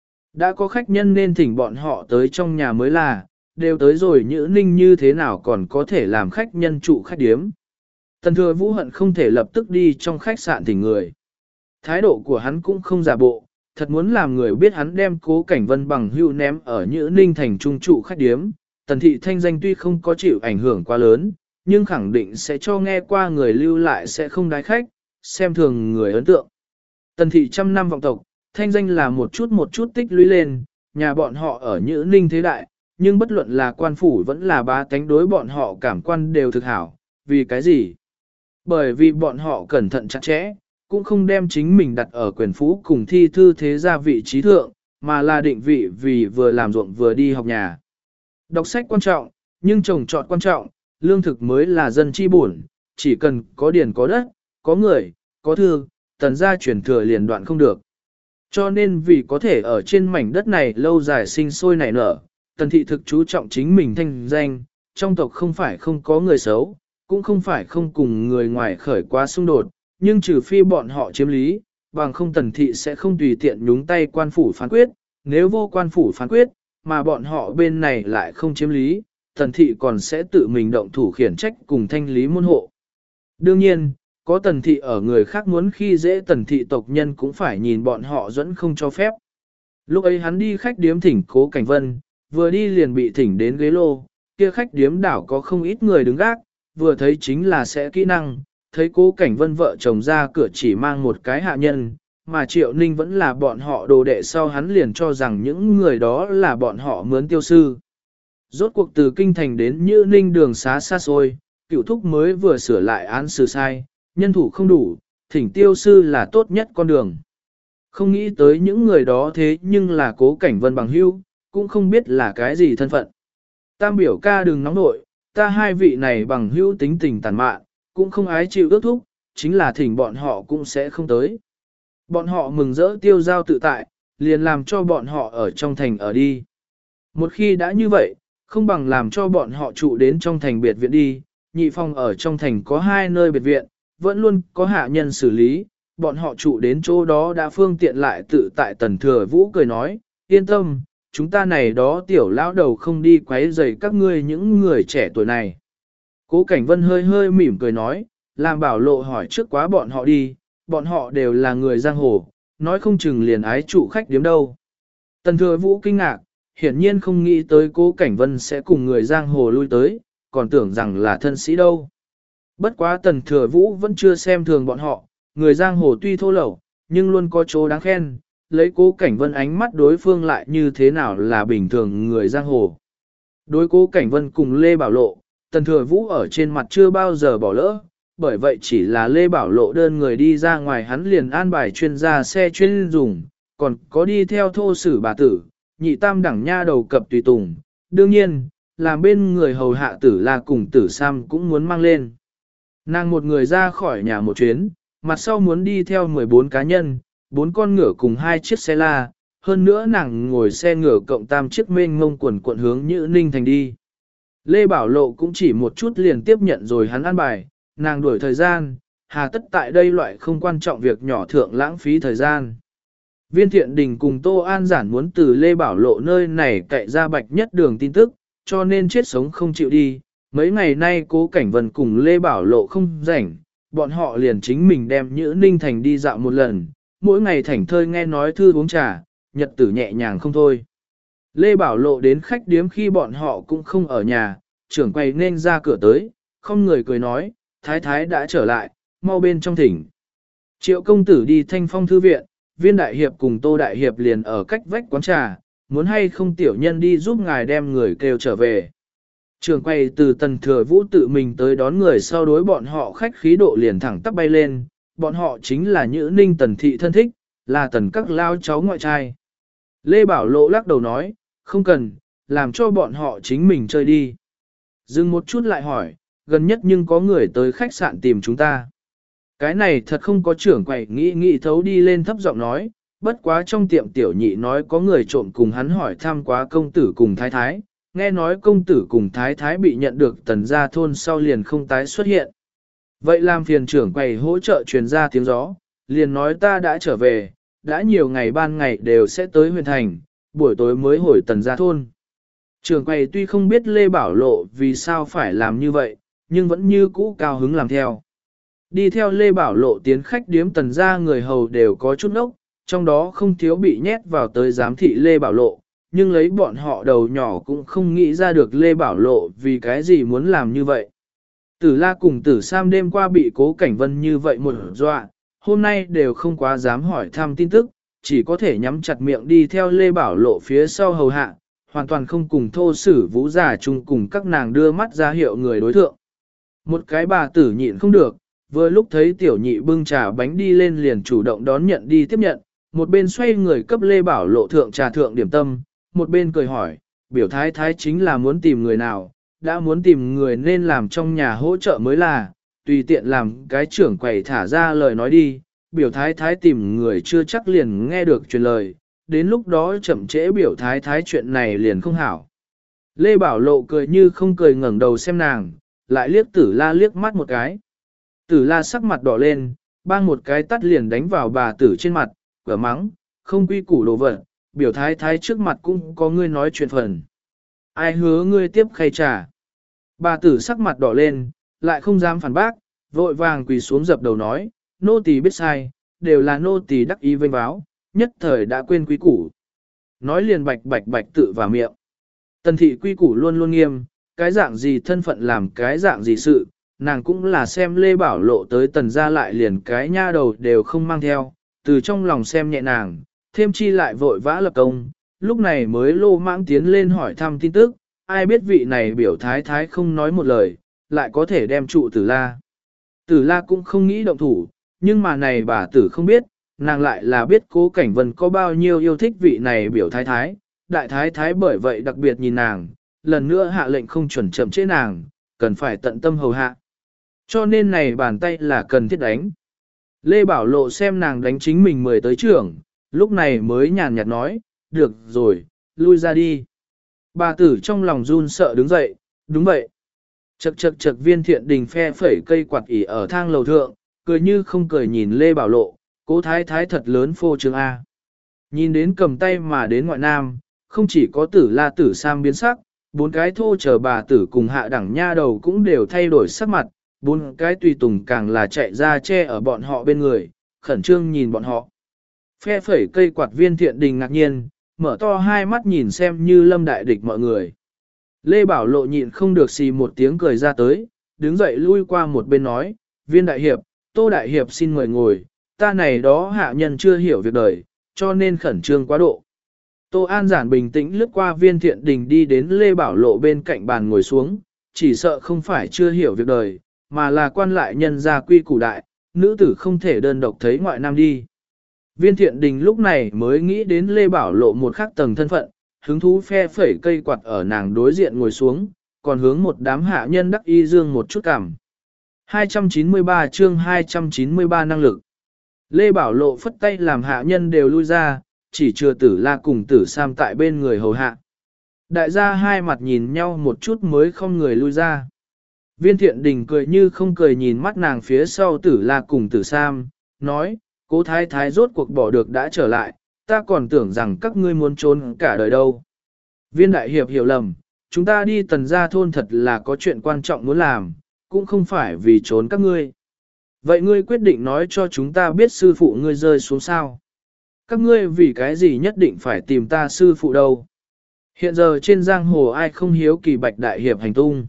Đã có khách nhân nên thỉnh bọn họ tới trong nhà mới là, đều tới rồi Nhữ Ninh như thế nào còn có thể làm khách nhân trụ khách điếm. Tần Thừa Vũ hận không thể lập tức đi trong khách sạn thỉnh người. Thái độ của hắn cũng không giả bộ, thật muốn làm người biết hắn đem Cố Cảnh Vân bằng hưu ném ở Nhữ Ninh thành trung trụ khách điếm. Tần thị thanh danh tuy không có chịu ảnh hưởng quá lớn, nhưng khẳng định sẽ cho nghe qua người lưu lại sẽ không đái khách, xem thường người ấn tượng. Tần thị trăm năm vọng tộc, thanh danh là một chút tích lũy lên, nhà bọn họ ở Nhữ Ninh thế đại, nhưng bất luận là quan phủ vẫn là bá tánh đối bọn họ cảm quan đều thực hảo. Vì cái gì? Bởi vì bọn họ cẩn thận chặt chẽ, cũng không đem chính mình đặt ở quyền phú cùng thi thư thế gia vị trí thượng, mà là định vị vì vừa làm ruộng vừa đi học nhà. Đọc sách quan trọng, nhưng trồng trọt quan trọng, lương thực mới là dân chi bổn, chỉ cần có điền có đất, có người, có thư, Tần gia truyền thừa liền đoạn không được. Cho nên vì có thể ở trên mảnh đất này lâu dài sinh sôi nảy nở, Tần thị thực chú trọng chính mình thanh danh, trong tộc không phải không có người xấu, cũng không phải không cùng người ngoài khởi quá xung đột, nhưng trừ phi bọn họ chiếm lý, bằng không Tần thị sẽ không tùy tiện nhúng tay quan phủ phán quyết, nếu vô quan phủ phán quyết, mà bọn họ bên này lại không chiếm lý, Tần thị còn sẽ tự mình động thủ khiển trách cùng thanh lý môn hộ. Đương nhiên, có Tần thị ở người khác muốn khi dễ Tần thị tộc nhân cũng phải nhìn bọn họ dẫn không cho phép. Lúc ấy hắn đi khách điếm thỉnh Cố Cảnh Vân, vừa đi liền bị thỉnh đến ghế lô, kia khách điếm đảo có không ít người đứng gác, vừa thấy chính là sẽ kỹ năng, thấy Cố Cảnh Vân vợ chồng ra cửa chỉ mang một cái hạ nhân, mà Triệu Ninh vẫn là bọn họ đồ đệ sau hắn liền cho rằng những người đó là bọn họ mướn tiêu sư. Rốt cuộc từ kinh thành đến Nhữ Ninh đường xá xa xôi, cựu thúc mới vừa sửa lại án xử sai, nhân thủ không đủ, thỉnh tiêu sư là tốt nhất con đường. Không nghĩ tới những người đó thế nhưng là Cố Cảnh Vân bằng hữu, cũng không biết là cái gì thân phận. Tam biểu ca đừng nóng nội, ta hai vị này bằng hữu tính tình tàn mạn, cũng không ái chịu ước thúc, chính là thỉnh bọn họ cũng sẽ không tới. Bọn họ mừng rỡ tiêu giao tự tại, liền làm cho bọn họ ở trong thành ở đi. Một khi đã như vậy, không bằng làm cho bọn họ trụ đến trong thành biệt viện đi, nhị phòng ở trong thành có 2 nơi biệt viện, vẫn luôn có hạ nhân xử lý, bọn họ trụ đến chỗ đó đã phương tiện lại tự tại. Tần Thừa Vũ cười nói, yên tâm, chúng ta này đó tiểu lão đầu không đi quấy rầy các ngươi những người trẻ tuổi này. Cố Cảnh Vân hơi hơi mỉm cười nói, làm Bảo Lộ hỏi trước quá bọn họ đi, bọn họ đều là người giang hồ, nói không chừng liền ái trụ khách điếm đâu. Tần Thừa Vũ kinh ngạc, hiển nhiên không nghĩ tới Cố Cảnh Vân sẽ cùng người giang hồ lui tới, còn tưởng rằng là thân sĩ đâu. Bất quá Tần Thừa Vũ vẫn chưa xem thường bọn họ, người giang hồ tuy thô lẩu, nhưng luôn có chỗ đáng khen, lấy Cố Cảnh Vân ánh mắt đối phương lại như thế nào là bình thường người giang hồ. Đối Cố Cảnh Vân cùng Lê Bảo Lộ, Tần Thừa Vũ ở trên mặt chưa bao giờ bỏ lỡ, bởi vậy chỉ là Lê Bảo Lộ đơn người đi ra ngoài hắn liền an bài chuyên gia xe chuyên dùng, còn có đi theo thô sử bà tử, nhị tam đẳng nha đầu cập tùy tùng, đương nhiên, làm bên người hầu hạ Tử La cùng Tử Sam cũng muốn mang lên. Nàng một người ra khỏi nhà một chuyến, mặt sau muốn đi theo 14 cá nhân, 4 con ngựa cùng 2 chiếc xe la, hơn nữa nàng ngồi xe ngựa cộng tam chiếc mênh ngông quần cuộn hướng Nhữ Ninh Thành đi. Lê Bảo Lộ cũng chỉ một chút liền tiếp nhận rồi hắn an bài, nàng đuổi thời gian, hà tất tại đây loại không quan trọng việc nhỏ thượng lãng phí thời gian. Viên Thiện Đình cùng Tô An Giản muốn từ Lê Bảo Lộ nơi này cậy ra bạch nhất đường tin tức, cho nên chết sống không chịu đi. Mấy ngày nay Cố Cảnh Vân cùng Lê Bảo Lộ không rảnh, bọn họ liền chính mình đem Nhữ Ninh Thành đi dạo một lần, mỗi ngày thảnh thơi nghe nói thư uống trà, nhật tử nhẹ nhàng không thôi. Lê Bảo Lộ đến khách điếm khi bọn họ cũng không ở nhà, trưởng quầy nên ra cửa tới, không người cười nói, thái thái đã trở lại, mau bên trong thỉnh. Triệu công tử đi Thanh Phong thư viện, Viên đại hiệp cùng Tô đại hiệp liền ở cách vách quán trà, muốn hay không tiểu nhân đi giúp ngài đem người kêu trở về. Trường quay từ Tần Thừa Vũ tự mình tới đón người sau đối bọn họ khách khí độ liền thẳng tắp bay lên, bọn họ chính là Nhữ Ninh Tần thị thân thích, là Tần các lao cháu ngoại trai. Lê Bảo Lộ lắc đầu nói, không cần, làm cho bọn họ chính mình chơi đi. Dừng một chút lại hỏi, gần nhất nhưng có người tới khách sạn tìm chúng ta. Cái này thật không có trưởng quầy nghĩ thấu đi lên thấp giọng nói, bất quá trong tiệm tiểu nhị nói có người trộm cùng hắn hỏi thăm quá công tử cùng thái thái, nghe nói công tử cùng thái thái bị nhận được Tần gia thôn sau liền không tái xuất hiện. Vậy làm phiền trưởng quầy hỗ trợ truyền ra tiếng gió, liền nói ta đã trở về, đã nhiều ngày ban ngày đều sẽ tới huyện thành, buổi tối mới hồi Tần gia thôn. Trưởng quầy tuy không biết Lê Bảo Lộ vì sao phải làm như vậy, nhưng vẫn như cũ cao hứng làm theo. Đi theo Lê Bảo Lộ tiến khách điếm Tần gia người hầu đều có chút nốc, trong đó không thiếu bị nhét vào tới giám thị Lê Bảo Lộ, nhưng lấy bọn họ đầu nhỏ cũng không nghĩ ra được Lê Bảo Lộ vì cái gì muốn làm như vậy. Tử La cùng Tử Sam đêm qua bị Cố Cảnh Vân như vậy một dọa, hôm nay đều không quá dám hỏi thăm tin tức, chỉ có thể nhắm chặt miệng đi theo Lê Bảo Lộ phía sau hầu hạ, hoàn toàn không cùng thô sử vũ giả chung cùng các nàng đưa mắt ra hiệu người đối thượng. Một cái bà tử nhịn không được, vừa lúc thấy tiểu nhị bưng trà bánh đi lên liền chủ động đón nhận đi tiếp nhận, một bên xoay người cấp Lê Bảo Lộ thượng trà thượng điểm tâm, một bên cười hỏi, biểu thái thái chính là muốn tìm người nào, đã muốn tìm người nên làm trong nhà hỗ trợ mới là, tùy tiện làm cái trưởng quầy thả ra lời nói đi, biểu thái thái tìm người chưa chắc liền nghe được truyền lời, đến lúc đó chậm trễ biểu thái thái chuyện này liền không hảo. Lê Bảo Lộ cười như không cười ngẩng đầu xem nàng, lại liếc Tử La liếc mắt một cái. Tử La sắc mặt đỏ lên, bang một cái tắt liền đánh vào bà tử trên mặt, cửa mắng, không quy củ đồ vật, biểu thái thái trước mặt cũng có ngươi nói chuyện phần. Ai hứa ngươi tiếp khay trà. Bà tử sắc mặt đỏ lên, lại không dám phản bác, vội vàng quỳ xuống dập đầu nói, nô tỳ biết sai, đều là nô tỳ đắc ý vênh báo, nhất thời đã quên quy củ. Nói liền bạch bạch bạch tự vào miệng. Tần thị quy củ luôn luôn nghiêm, cái dạng gì thân phận làm cái dạng gì sự, nàng cũng là xem Lê Bảo Lộ tới Tần gia lại liền cái nha đầu đều không mang theo, từ trong lòng xem nhẹ nàng, thêm chi lại vội vã lập công, lúc này mới lô mãng tiến lên hỏi thăm tin tức, ai biết vị này biểu thái thái không nói một lời, lại có thể đem trụ Tử La. Tử La cũng không nghĩ động thủ, nhưng mà này bà tử không biết, nàng lại là biết Cố Cảnh Vân có bao nhiêu yêu thích vị này biểu thái thái, đại thái thái bởi vậy đặc biệt nhìn nàng, lần nữa hạ lệnh không chuẩn chậm chế nàng, cần phải tận tâm hầu hạ. Cho nên này bàn tay là cần thiết đánh. Lê Bảo Lộ xem nàng đánh chính mình 10 tới trưởng, lúc này mới nhàn nhạt nói, được rồi, lui ra đi. Bà tử trong lòng run sợ đứng dậy, đúng vậy. Chật chật chật Viên Thiện Đình phe phẩy cây quạt ỉ ở thang lầu thượng, cười như không cười nhìn Lê Bảo Lộ, Cố thái thái thật lớn phô trương A. Nhìn đến cầm tay mà đến ngoại nam, không chỉ có Tử La Tử Sam biến sắc, 4 cái thô chờ bà tử cùng hạ đẳng nha đầu cũng đều thay đổi sắc mặt, 4 cái tùy tùng càng là chạy ra che ở bọn họ bên người, khẩn trương nhìn bọn họ. Phe phẩy cây quạt Viên Thiện Đình ngạc nhiên, mở to hai mắt nhìn xem như lâm đại địch mọi người. Lê Bảo Lộ nhịn không được xì một tiếng cười ra tới, đứng dậy lui qua một bên nói, Viên đại hiệp, Tô đại hiệp xin mời ngồi, ta này đó hạ nhân chưa hiểu việc đời, cho nên khẩn trương quá độ. Tô An giản bình tĩnh lướt qua Viên Thiện Đình đi đến Lê Bảo Lộ bên cạnh bàn ngồi xuống, chỉ sợ không phải chưa hiểu việc đời, mà là quan lại nhân gia quy củ đại, nữ tử không thể đơn độc thấy ngoại nam đi. Viên Thiện Đình lúc này mới nghĩ đến Lê Bảo Lộ một khắc tầng thân phận, hứng thú phe phẩy cây quạt ở nàng đối diện ngồi xuống, còn hướng một đám hạ nhân đắc y dương một chút cảm. 293 chương 293 năng lực. Lê Bảo Lộ phất tay làm hạ nhân đều lui ra, chỉ chừa Tử La cùng Tử Sam tại bên người hầu hạ. Đại gia hai mặt nhìn nhau một chút mới không người lui ra. Viên Thiện Đình cười như không cười nhìn mắt nàng phía sau Tử La cùng Tử Sam, nói, Cố thái thái rốt cuộc bỏ được đã trở lại, ta còn tưởng rằng các ngươi muốn trốn cả đời đâu. Viên đại hiệp hiểu lầm, chúng ta đi Tần gia thôn thật là có chuyện quan trọng muốn làm, cũng không phải vì trốn các ngươi. Vậy ngươi quyết định nói cho chúng ta biết sư phụ ngươi rơi xuống sao? Các ngươi vì cái gì nhất định phải tìm ta sư phụ đâu? Hiện giờ trên giang hồ ai không hiếu kỳ Bạch đại hiệp hành tung?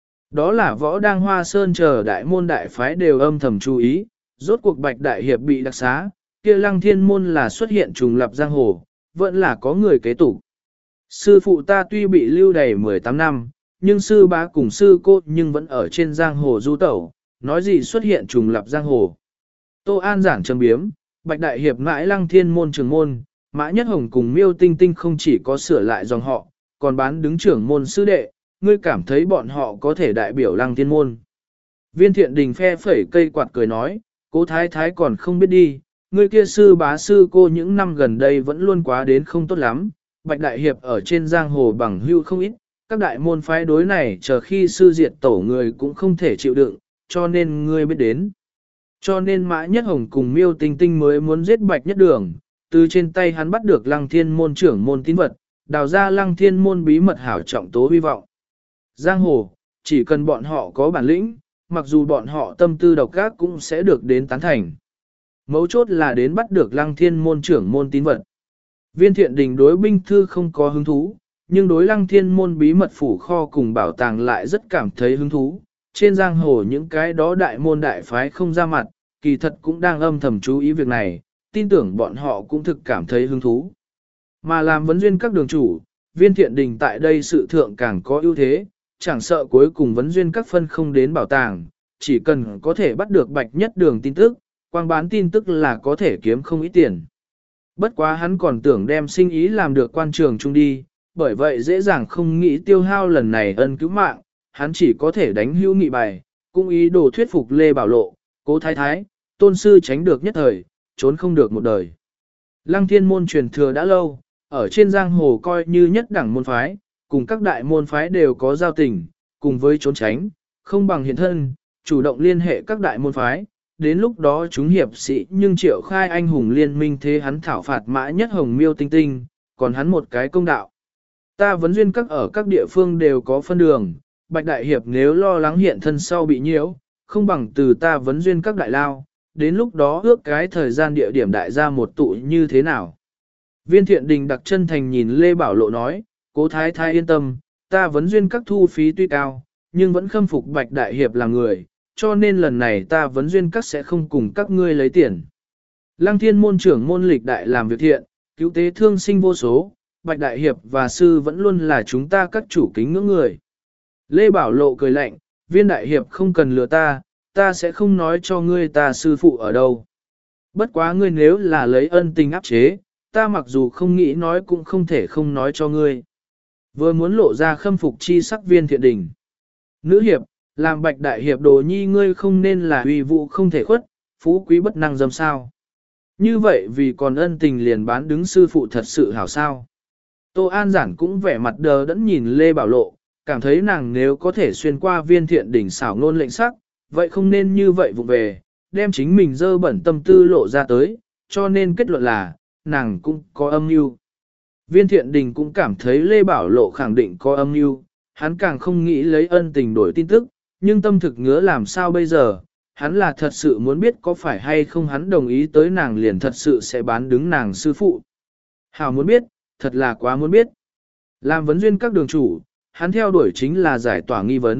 Đó là Võ Đang Hoa Sơn chờ đại môn đại phái đều âm thầm chú ý, rốt cuộc Bạch đại hiệp bị đặc xá, kia Lăng Thiên môn là xuất hiện trùng lập giang hồ, vẫn là có người kế tục. Sư phụ ta tuy bị lưu đày 18 năm, nhưng sư bá cùng sư cô nhưng vẫn ở trên giang hồ du tẩu, nói gì xuất hiện trùng lập giang hồ. Tô An giảng châm biếm, Bạch đại hiệp mãi Lăng Thiên môn trưởng môn, Mã Nhất Hồng cùng Miêu Tinh Tinh không chỉ có sửa lại dòng họ, còn bán đứng trưởng môn sư đệ, ngươi cảm thấy bọn họ có thể đại biểu Lăng Thiên môn. Viên Thiện Đình phe phẩy cây quạt cười nói, Cố thái thái còn không biết đi, ngươi kia sư bá sư cô những năm gần đây vẫn luôn quá đến không tốt lắm, Bạch đại hiệp ở trên giang hồ bằng hưu không ít, các đại môn phái đối này chờ khi sư diệt tổ người cũng không thể chịu đựng, cho nên ngươi biết đến. Cho nên Mã Nhất Hồng cùng Miêu Tinh Tinh mới muốn giết Bạch Nhất Đường, từ trên tay hắn bắt được Lăng Thiên môn trưởng môn tín vật, đào ra Lăng Thiên môn bí mật hảo trọng tố hy vọng. Giang hồ, chỉ cần bọn họ có bản lĩnh, mặc dù bọn họ tâm tư độc ác cũng sẽ được đến tán thành. Mấu chốt là đến bắt được Lăng Thiên môn trưởng môn tín vật. Viên Thiện Đình đối binh thư không có hứng thú, nhưng đối Lăng Thiên môn bí mật phủ kho cùng bảo tàng lại rất cảm thấy hứng thú. Trên giang hồ những cái đó đại môn đại phái không ra mặt, kỳ thật cũng đang âm thầm chú ý việc này, tin tưởng bọn họ cũng thực cảm thấy hứng thú. Mà làm vấn duyên các đường chủ, Viên Thiện Đình tại đây sự thượng càng có ưu thế, chẳng sợ cuối cùng vấn duyên các phân không đến bảo tàng, chỉ cần có thể bắt được Bạch Nhất Đường tin tức, quang bán tin tức là có thể kiếm không ít tiền. Bất quá hắn còn tưởng đem sinh ý làm được quan trường chung đi, bởi vậy dễ dàng không nghĩ tiêu hao lần này ân cứu mạng, hắn chỉ có thể đánh hữu nghị bài, cũng ý đồ thuyết phục Lê Bảo Lộ, Cố thái thái, tôn sư tránh được nhất thời, trốn không được một đời. Lăng Thiên môn truyền thừa đã lâu, ở trên giang hồ coi như nhất đẳng môn phái, cùng các đại môn phái đều có giao tình, cùng với trốn tránh, không bằng hiện thân, chủ động liên hệ các đại môn phái, đến lúc đó chúng hiệp sĩ nhưng Triệu Khai anh hùng liên minh thế hắn thảo phạt Mã Nhất Hồng Miêu Tinh Tinh, còn hắn một cái công đạo. Ta vấn duyên các ở các địa phương đều có phân đường, Bạch đại hiệp nếu lo lắng hiện thân sau bị nhiễu, không bằng từ ta vấn duyên các đại lao, đến lúc đó ước cái thời gian địa điểm đại gia một tụ như thế nào. Viên Thiện Đình đặc chân thành nhìn Lê Bảo Lộ nói, Cố thái thái yên tâm, ta vấn duyên các thu phí tuy cao, nhưng vẫn khâm phục Bạch đại hiệp là người, cho nên lần này ta vấn duyên các sẽ không cùng các ngươi lấy tiền. Lăng Thiên môn trưởng môn lịch đại làm việc thiện, cứu tế thương sinh vô số, Bạch đại hiệp và sư vẫn luôn là chúng ta các chủ kính ngưỡng người. Lê Bảo Lộ cười lạnh, Viên đại hiệp không cần lừa ta, ta sẽ không nói cho ngươi ta sư phụ ở đâu. Bất quá ngươi nếu là lấy ân tình áp chế, ta mặc dù không nghĩ nói cũng không thể không nói cho ngươi. Vừa muốn lộ ra khâm phục chi sắc Viên Thiện Đình. Nữ hiệp, làm Bạch đại hiệp đồ nhi ngươi không nên là uy vụ không thể khuất, phú quý bất năng dâm sao. Như vậy vì còn ân tình liền bán đứng sư phụ thật sự hảo sao. Tô An giản cũng vẻ mặt đờ đẫn nhìn Lê Bảo Lộ, cảm thấy nàng nếu có thể xuyên qua Viên Thiện Đình xảo ngôn lệnh sắc, vậy không nên như vậy vụ về, đem chính mình dơ bẩn tâm tư lộ ra tới, cho nên kết luận là, nàng cũng có âm mưu. Viên Thiện Đình cũng cảm thấy Lê Bảo Lộ khẳng định có âm mưu, hắn càng không nghĩ lấy ân tình đổi tin tức, nhưng tâm thực ngứa làm sao bây giờ, hắn là thật sự muốn biết có phải hay không hắn đồng ý tới nàng liền thật sự sẽ bán đứng nàng sư phụ. Hào muốn biết, thật là quá muốn biết. Làm vấn duyên các đường chủ, hắn theo đuổi chính là giải tỏa nghi vấn,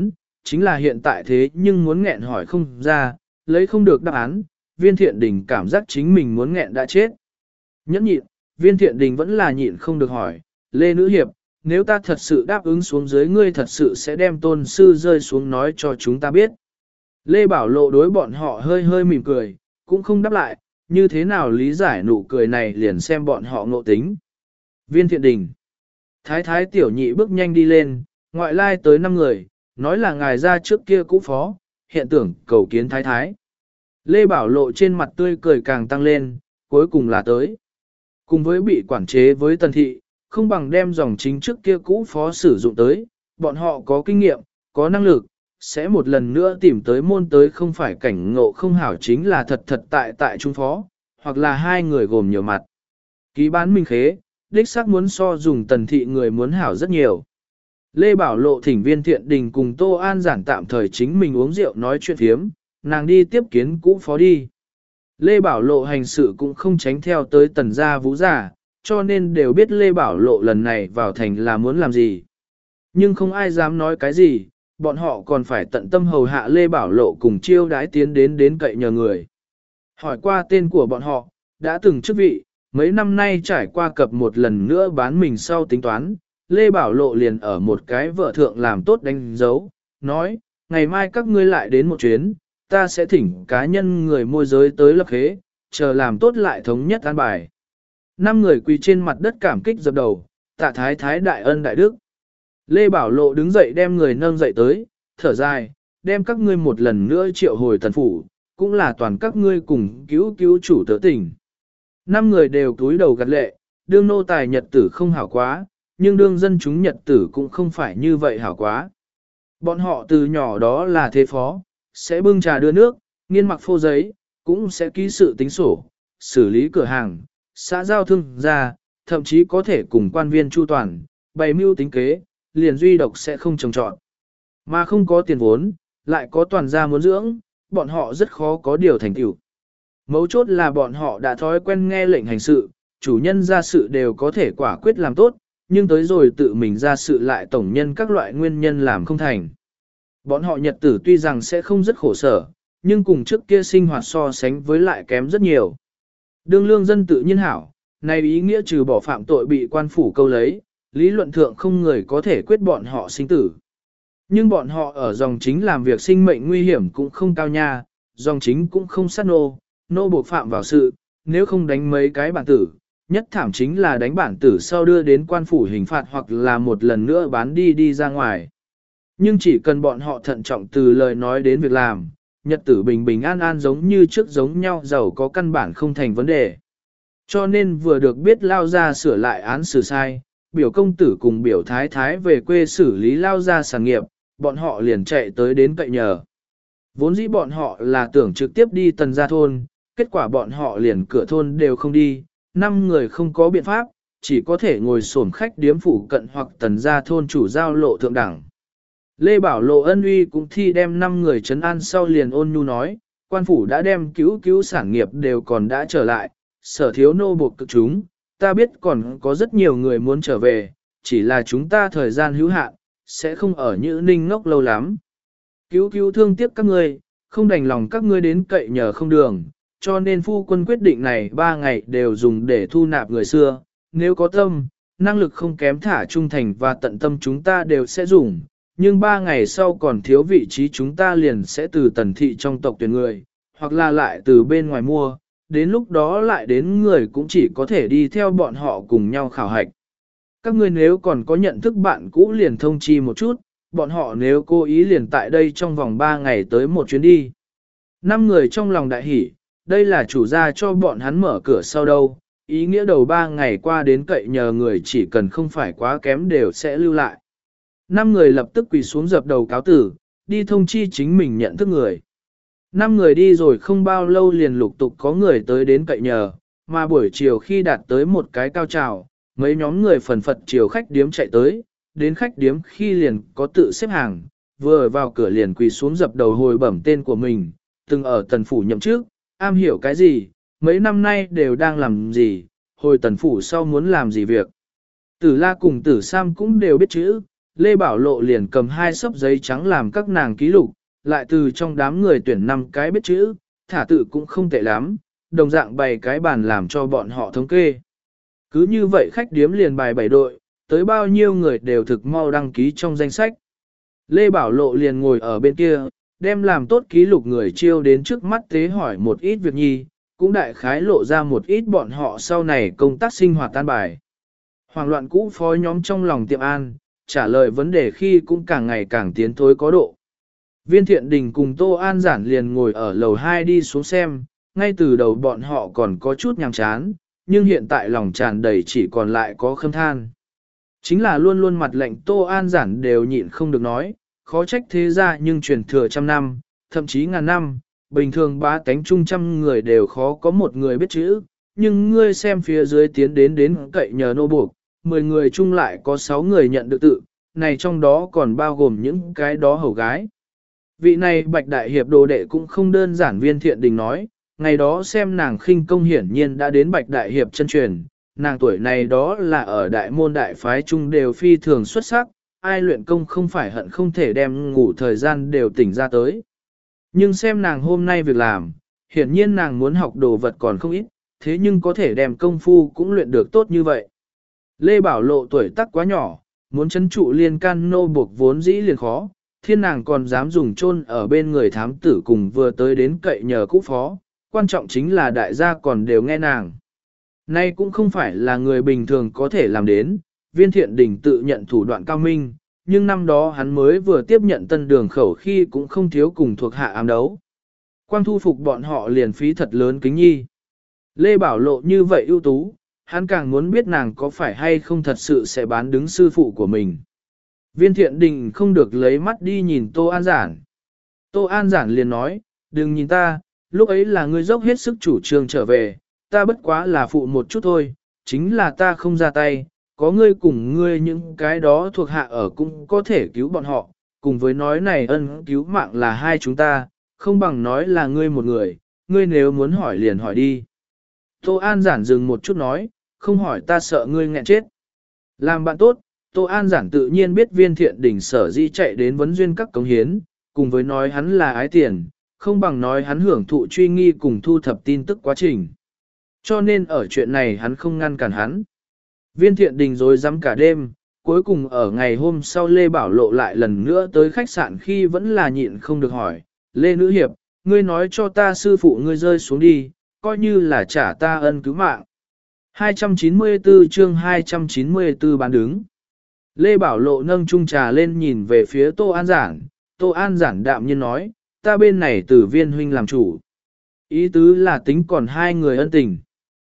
chính là hiện tại thế nhưng muốn nghẹn hỏi không ra, lấy không được đáp án, viên thiện đình cảm giác chính mình muốn nghẹn đã chết. Nhẫn nhịn, viên thiện đình vẫn là nhịn không được hỏi, Lê Nữ Hiệp, nếu ta thật sự đáp ứng xuống dưới ngươi thật sự sẽ đem tôn sư rơi xuống nói cho chúng ta biết. Lê Bảo Lộ đối bọn họ hơi hơi mỉm cười, cũng không đáp lại, như thế nào lý giải nụ cười này liền xem bọn họ ngộ tính. Viên thiện đình. Thái thái tiểu nhị bước nhanh đi lên, ngoại lai tới 5 người, nói là ngài ra trước kia cũ phó, hiện tưởng cầu kiến thái thái. Lê Bảo Lộ trên mặt tươi cười càng tăng lên, cuối cùng là tới. Cùng với bị quản chế với tần thị, không bằng đem dòng chính trước kia cũ phó sử dụng tới, bọn họ có kinh nghiệm, có năng lực, sẽ một lần nữa tìm tới môn tới không phải cảnh ngộ không hảo chính là thật thật tại trung phó, hoặc là hai người gồm nhiều mặt. Ký bán minh khế, đích xác muốn so dùng tần thị người muốn hảo rất nhiều. Lê Bảo Lộ thỉnh viên thiện đình cùng Tô An giản tạm thời chính mình uống rượu nói chuyện phiếm, nàng đi tiếp kiến cũ phó đi. Lê Bảo Lộ hành sự cũng không tránh theo tới tần gia vũ giả, cho nên đều biết Lê Bảo Lộ lần này vào thành là muốn làm gì. Nhưng không ai dám nói cái gì, bọn họ còn phải tận tâm hầu hạ Lê Bảo Lộ cùng chiêu đái tiến đến cậy nhờ người. Hỏi qua tên của bọn họ, đã từng chức vị, mấy năm nay trải qua cập một lần nữa bán mình sau tính toán, Lê Bảo Lộ liền ở một cái vợ thượng làm tốt đánh dấu, nói, ngày mai các ngươi lại đến một chuyến, ta sẽ thỉnh cá nhân người môi giới tới lập khế, chờ làm tốt lại thống nhất an bài. 5 người quỳ trên mặt đất cảm kích dập đầu, tạ thái thái đại ân đại đức. Lê Bảo Lộ đứng dậy đem người nâng dậy tới, thở dài, đem các ngươi một lần nữa triệu hồi tần phủ, cũng là toàn các ngươi cùng cứu chủ tớ tình. 5 người đều cúi đầu gật lệ, đương nô tài nhật tử không hảo quá, nhưng đương dân chúng nhật tử cũng không phải như vậy hảo quá. Bọn họ từ nhỏ đó là thế phó, sẽ bưng trà đưa nước, nghiên mặc phô giấy, cũng sẽ ký sự tính sổ, xử lý cửa hàng, xã giao thương gia, thậm chí có thể cùng quan viên chu toàn, bày mưu tính kế, liền duy độc sẽ không trồng trọt. Mà không có tiền vốn, lại có toàn gia muốn dưỡng, bọn họ rất khó có điều thành tựu. Mấu chốt là bọn họ đã thói quen nghe lệnh hành sự, chủ nhân ra sự đều có thể quả quyết làm tốt, nhưng tới rồi tự mình ra sự lại tổng nhân các loại nguyên nhân làm không thành. Bọn họ nhật tử tuy rằng sẽ không rất khổ sở, nhưng cùng trước kia sinh hoạt so sánh với lại kém rất nhiều. Đương lương dân tự nhiên hảo, này ý nghĩa trừ bỏ phạm tội bị quan phủ câu lấy, lý luận thượng không người có thể quyết bọn họ sinh tử. Nhưng bọn họ ở dòng chính làm việc sinh mệnh nguy hiểm cũng không cao nha, dòng chính cũng không sát nô buộc phạm vào sự, nếu không đánh mấy cái bản tử, nhất thảm chính là đánh bản tử sau đưa đến quan phủ hình phạt hoặc là một lần nữa bán đi ra ngoài. Nhưng chỉ cần bọn họ thận trọng từ lời nói đến việc làm, nhật tử bình bình an an giống như trước giống nhau giàu có căn bản không thành vấn đề. Cho nên vừa được biết lao ra sửa lại án xử sai, biểu công tử cùng biểu thái thái về quê xử lý lao ra sản nghiệp, bọn họ liền chạy tới đến cậy nhờ. Vốn dĩ bọn họ là tưởng trực tiếp đi tần gia thôn, kết quả bọn họ liền cửa thôn đều không đi, 5 người không có biện pháp, chỉ có thể ngồi xổm khách điếm phủ cận hoặc tần gia thôn chủ giao lộ thượng đẳng. Lê Bảo Lộ ân uy cũng thi đem 5 người trấn an sau liền ôn nhu nói, quan phủ đã đem cứu sản nghiệp đều còn đã trở lại, sở thiếu nô buộc cực chúng, ta biết còn có rất nhiều người muốn trở về, chỉ là chúng ta thời gian hữu hạn, sẽ không ở Nhữ Ninh ngốc lâu lắm. Cứu thương tiếc các ngươi, không đành lòng các ngươi đến cậy nhờ không đường, cho nên phu quân quyết định này 3 ngày đều dùng để thu nạp người xưa, nếu có tâm, năng lực không kém thả trung thành và tận tâm chúng ta đều sẽ dùng, nhưng 3 ngày sau còn thiếu vị trí chúng ta liền sẽ từ tần thị trong tộc tuyển người, hoặc là lại từ bên ngoài mua, đến lúc đó lại đến người cũng chỉ có thể đi theo bọn họ cùng nhau khảo hạch. Các ngươi nếu còn có nhận thức bạn cũ liền thông chi một chút, bọn họ nếu cố ý liền tại đây trong vòng 3 ngày tới một chuyến đi. 5 người trong lòng đại hỉ, đây là chủ gia cho bọn hắn mở cửa sau đâu, ý nghĩa đầu 3 ngày qua đến cậy nhờ người chỉ cần không phải quá kém đều sẽ lưu lại. 5 người lập tức quỳ xuống dập đầu cáo tử, đi thông chi chính mình nhận thức người. 5 người đi rồi không bao lâu liền lục tục có người tới đến cậy nhờ, mà buổi chiều khi đạt tới một cái cao trào, mấy nhóm người phần phật chiều khách điếm chạy tới, đến khách điếm khi liền có tự xếp hàng, vừa vào cửa liền quỳ xuống dập đầu hồi bẩm tên của mình, từng ở tần phủ nhậm trước, am hiểu cái gì, mấy năm nay đều đang làm gì, hồi tần phủ sau muốn làm gì việc. Tử La cùng Tử Sam cũng đều biết chữ, Lê Bảo Lộ liền cầm 2 xấp giấy trắng làm các nàng ký lục, lại từ trong đám người tuyển 5 cái biết chữ, thả tự cũng không tệ lắm, đồng dạng bày cái bàn làm cho bọn họ thống kê. Cứ như vậy khách điếm liền bài 7 đội, tới bao nhiêu người đều thực mau đăng ký trong danh sách. Lê Bảo Lộ liền ngồi ở bên kia, đem làm tốt ký lục người chiêu đến trước mắt tế hỏi một ít việc nhi, cũng đại khái lộ ra một ít bọn họ sau này công tác sinh hoạt tan bài. Hoàng loạn cũ phó nhóm trong lòng tiệm an, trả lời vấn đề khi cũng càng ngày càng tiến thối có độ. Viên Thiện Đình cùng Tô An Giản liền ngồi ở lầu 2 đi xuống xem, ngay từ đầu bọn họ còn có chút nhàm chán, nhưng hiện tại lòng tràn đầy chỉ còn lại có khâm than. Chính là luôn luôn mặt lệnh Tô An Giản đều nhịn không được nói, khó trách thế ra nhưng truyền thừa trăm năm, thậm chí ngàn năm, bình thường bá tánh trung trăm người đều khó có một người biết chữ, nhưng ngươi xem phía dưới tiến đến cậy nhờ nô buộc, 10 người chung lại có 6 người nhận được tự, này trong đó còn bao gồm những cái đó hầu gái. Vị này Bạch Đại Hiệp đồ đệ cũng không đơn giản. Viên Thiện Đình nói, ngày đó xem nàng khinh công hiển nhiên đã đến Bạch Đại Hiệp chân truyền, nàng tuổi này đó là ở đại môn đại phái chung đều phi thường xuất sắc, ai luyện công không phải hận không thể đem ngủ thời gian đều tỉnh ra tới. Nhưng xem nàng hôm nay việc làm, hiển nhiên nàng muốn học đồ vật còn không ít, thế nhưng có thể đem công phu cũng luyện được tốt như vậy. Lê Bảo Lộ tuổi tác quá nhỏ, muốn chấn trụ liên can nô buộc vốn dĩ liền khó, thiên nàng còn dám dùng chôn ở bên người thám tử cùng vừa tới đến cậy nhờ cũ phó, quan trọng chính là đại gia còn đều nghe nàng. Nay cũng không phải là người bình thường có thể làm đến, Viên Thiện Đình tự nhận thủ đoạn cao minh, nhưng năm đó hắn mới vừa tiếp nhận tân đường khẩu khi cũng không thiếu cùng thuộc hạ ám đấu. Quang thu phục bọn họ liền phí thật lớn kính nhi. Lê Bảo Lộ như vậy ưu tú, hắn càng muốn biết nàng có phải hay không thật sự sẽ bán đứng sư phụ của mình. Viên Thiện Đình không được lấy mắt đi nhìn Tô An Giản. Tô An Giản liền nói, đừng nhìn ta, lúc ấy là ngươi dốc hết sức chủ trương trở về, ta bất quá là phụ một chút thôi, chính là ta không ra tay, có ngươi cùng ngươi những cái đó thuộc hạ ở cũng có thể cứu bọn họ, cùng với nói này ân cứu mạng là hai chúng ta, không bằng nói là ngươi một người, ngươi nếu muốn hỏi liền hỏi đi. Tô An Giản dừng một chút nói, không hỏi ta sợ ngươi nghẹn chết. Làm bạn tốt, Tô An Giản tự nhiên biết Viên Thiện Đình sở dĩ chạy đến vấn duyên các cống hiến, cùng với nói hắn là ái tiền, không bằng nói hắn hưởng thụ truy nghi cùng thu thập tin tức quá trình. Cho nên ở chuyện này hắn không ngăn cản hắn. Viên Thiện Đình rồi dám cả đêm, cuối cùng ở ngày hôm sau Lê Bảo Lộ lại lần nữa tới khách sạn khi vẫn là nhịn không được hỏi, Lê Nữ Hiệp, ngươi nói cho ta sư phụ ngươi rơi xuống đi, coi như là trả ta ân cứu mạng. 294 chương 294 bán đứng. Lê Bảo Lộ nâng chung trà lên nhìn về phía Tô An Giản, Tô An Giản đạm nhiên nói, ta bên này từ Viên huynh làm chủ. Ý tứ là tính còn hai người ân tình.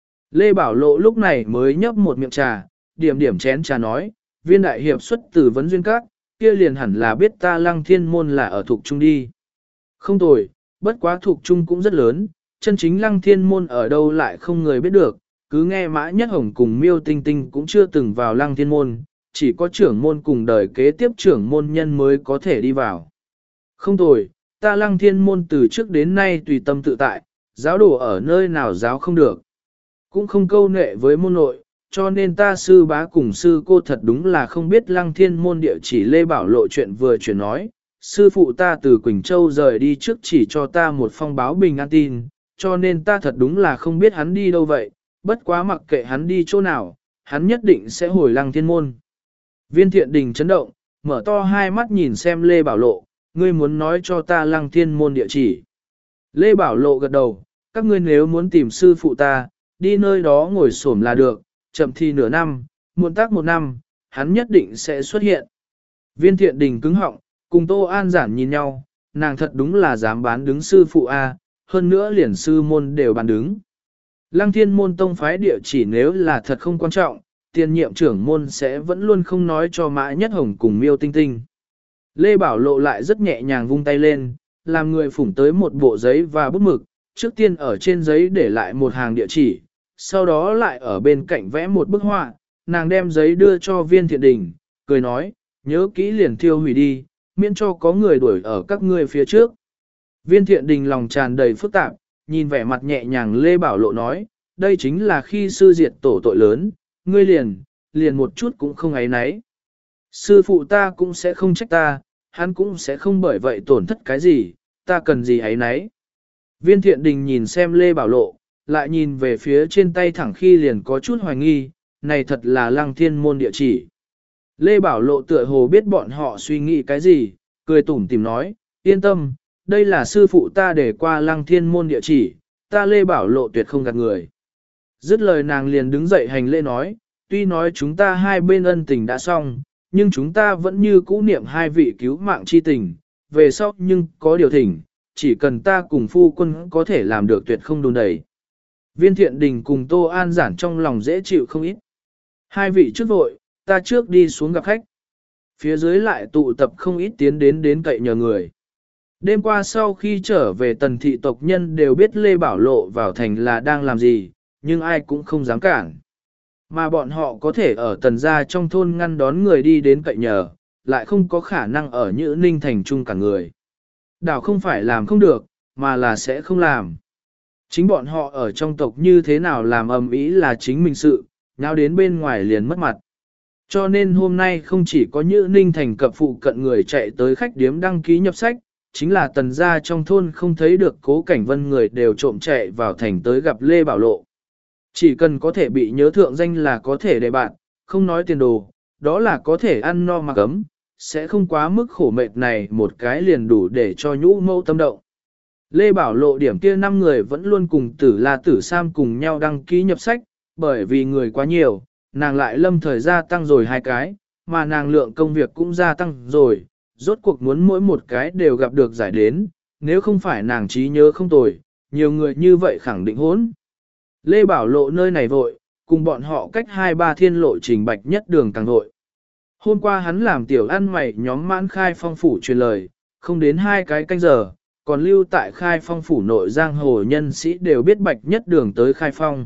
Lê Bảo Lộ lúc này mới nhấp một miệng trà, điểm điểm chén trà nói, Viên đại hiệp xuất từ vấn duyên các, kia liền hẳn là biết ta Lăng Thiên môn là ở thuộc trung đi. Không tồi, bất quá thuộc trung cũng rất lớn, chân chính Lăng Thiên môn ở đâu lại không người biết được, cứ nghe Mã Nhất Hồng cùng Miêu Tinh Tinh cũng chưa từng vào Lăng Thiên môn, chỉ có trưởng môn cùng đời kế tiếp trưởng môn nhân mới có thể đi vào. Không tồi, ta Lăng Thiên môn từ trước đến nay tùy tâm tự tại, giáo đồ ở nơi nào giáo không được. Cũng không câu nệ với môn nội, cho nên ta sư bá cùng sư cô thật đúng là không biết Lăng Thiên môn địa chỉ. Lê Bảo Lộ chuyện vừa chuyển nói, sư phụ ta từ Quỳnh Châu rời đi trước chỉ cho ta một phong báo bình an tin, cho nên ta thật đúng là không biết hắn đi đâu vậy, bất quá mặc kệ hắn đi chỗ nào, hắn nhất định sẽ hồi Lăng Thiên môn. Viên Thiện Đình chấn động, mở to hai mắt nhìn xem Lê Bảo Lộ, ngươi muốn nói cho ta Lăng Thiên môn địa chỉ. Lê Bảo Lộ gật đầu, các ngươi nếu muốn tìm sư phụ ta, đi nơi đó ngồi xổm là được, chậm thì nửa năm, muộn tác một năm, hắn nhất định sẽ xuất hiện. Viên Thiện Đình cứng họng, cùng Tô An Giản nhìn nhau, nàng thật đúng là dám bán đứng sư phụ A, hơn nữa liền sư môn đều bán đứng. Lăng Thiên môn tông phái địa chỉ nếu là thật không quan trọng, tiền nhiệm trưởng môn sẽ vẫn luôn không nói cho Mã Nhất Hồng cùng Miêu Tinh Tinh. Lê Bảo Lộ lại rất nhẹ nhàng vung tay lên, làm người phủng tới một bộ giấy và bút mực, trước tiên ở trên giấy để lại một hàng địa chỉ, sau đó lại ở bên cạnh vẽ một bức họa, nàng đem giấy đưa cho Viên Thiện Đình, cười nói, nhớ kỹ liền thiêu hủy đi, miễn cho có người đuổi ở các ngươi phía trước. Viên Thiện Đình lòng tràn đầy phức tạp, nhìn vẻ mặt nhẹ nhàng Lê Bảo Lộ nói, đây chính là khi sư diệt tổ tội lớn, ngươi liền một chút cũng không áy náy. Sư phụ ta cũng sẽ không trách ta, hắn cũng sẽ không bởi vậy tổn thất cái gì, ta cần gì ấy nấy. Viên Thiện Đình nhìn xem Lê Bảo Lộ, lại nhìn về phía trên tay thẳng khi liền có chút hoài nghi, này thật là Lăng Thiên môn địa chỉ. Lê Bảo Lộ tựa hồ biết bọn họ suy nghĩ cái gì, cười tủm tỉm nói, yên tâm, đây là sư phụ ta để qua Lăng Thiên môn địa chỉ, ta Lê Bảo Lộ tuyệt không gạt người. Dứt lời nàng liền đứng dậy hành lễ nói, tuy nói chúng ta hai bên ân tình đã xong, nhưng chúng ta vẫn như cũ niệm hai vị cứu mạng chi tình, về sau nhưng có điều thỉnh, chỉ cần ta cùng phu quân có thể làm được tuyệt không đùn đẩy. Viên Thiện Đình cùng Tô An Giản trong lòng dễ chịu không ít. Hai vị trước vội, ta trước đi xuống gặp khách. Phía dưới lại tụ tập không ít tiến đến cậy nhờ người. Đêm qua sau khi trở về tần thị tộc nhân đều biết Lê Bảo Lộ vào thành là đang làm gì, nhưng ai cũng không dám cản. Mà bọn họ có thể ở tần gia trong thôn ngăn đón người đi đến cậy nhờ, lại không có khả năng ở Nhữ Ninh thành chung cả người. Đảo không phải làm không được, mà là sẽ không làm. Chính bọn họ ở trong tộc như thế nào làm ầm ĩ là chính mình sự, nào đến bên ngoài liền mất mặt. Cho nên hôm nay không chỉ có Nhữ Ninh thành cập phụ cận người chạy tới khách điếm đăng ký nhập sách, chính là tần gia trong thôn không thấy được Cố Cảnh Vân người đều trộm chạy vào thành tới gặp Lê Bảo Lộ. Chỉ cần có thể bị nhớ thượng danh là có thể để bạn, không nói tiền đồ, đó là có thể ăn no mặc ấm, sẽ không quá mức khổ mệt này một cái liền đủ để cho nhũ mâu tâm động. Lê Bảo Lộ điểm kia 5 người vẫn luôn cùng Tử La Tử Sam cùng nhau đăng ký nhập sách, bởi vì người quá nhiều, nàng lại lâm thời gia tăng rồi 2 cái, mà nàng lượng công việc cũng gia tăng rồi, rốt cuộc muốn mỗi một cái đều gặp được giải đến, nếu không phải nàng trí nhớ không tồi, nhiều người như vậy khẳng định hỗn. Lê Bảo Lộ nơi này vội, cùng bọn họ cách 2-3 thiên lộ trình bạch nhất đường càng vội. Hôm qua hắn làm tiểu ăn mày nhóm mãn khai phong phủ truyền lời, không đến 2 cái canh giờ, còn lưu tại khai phong phủ nội giang hồ nhân sĩ đều biết bạch nhất đường tới khai phong.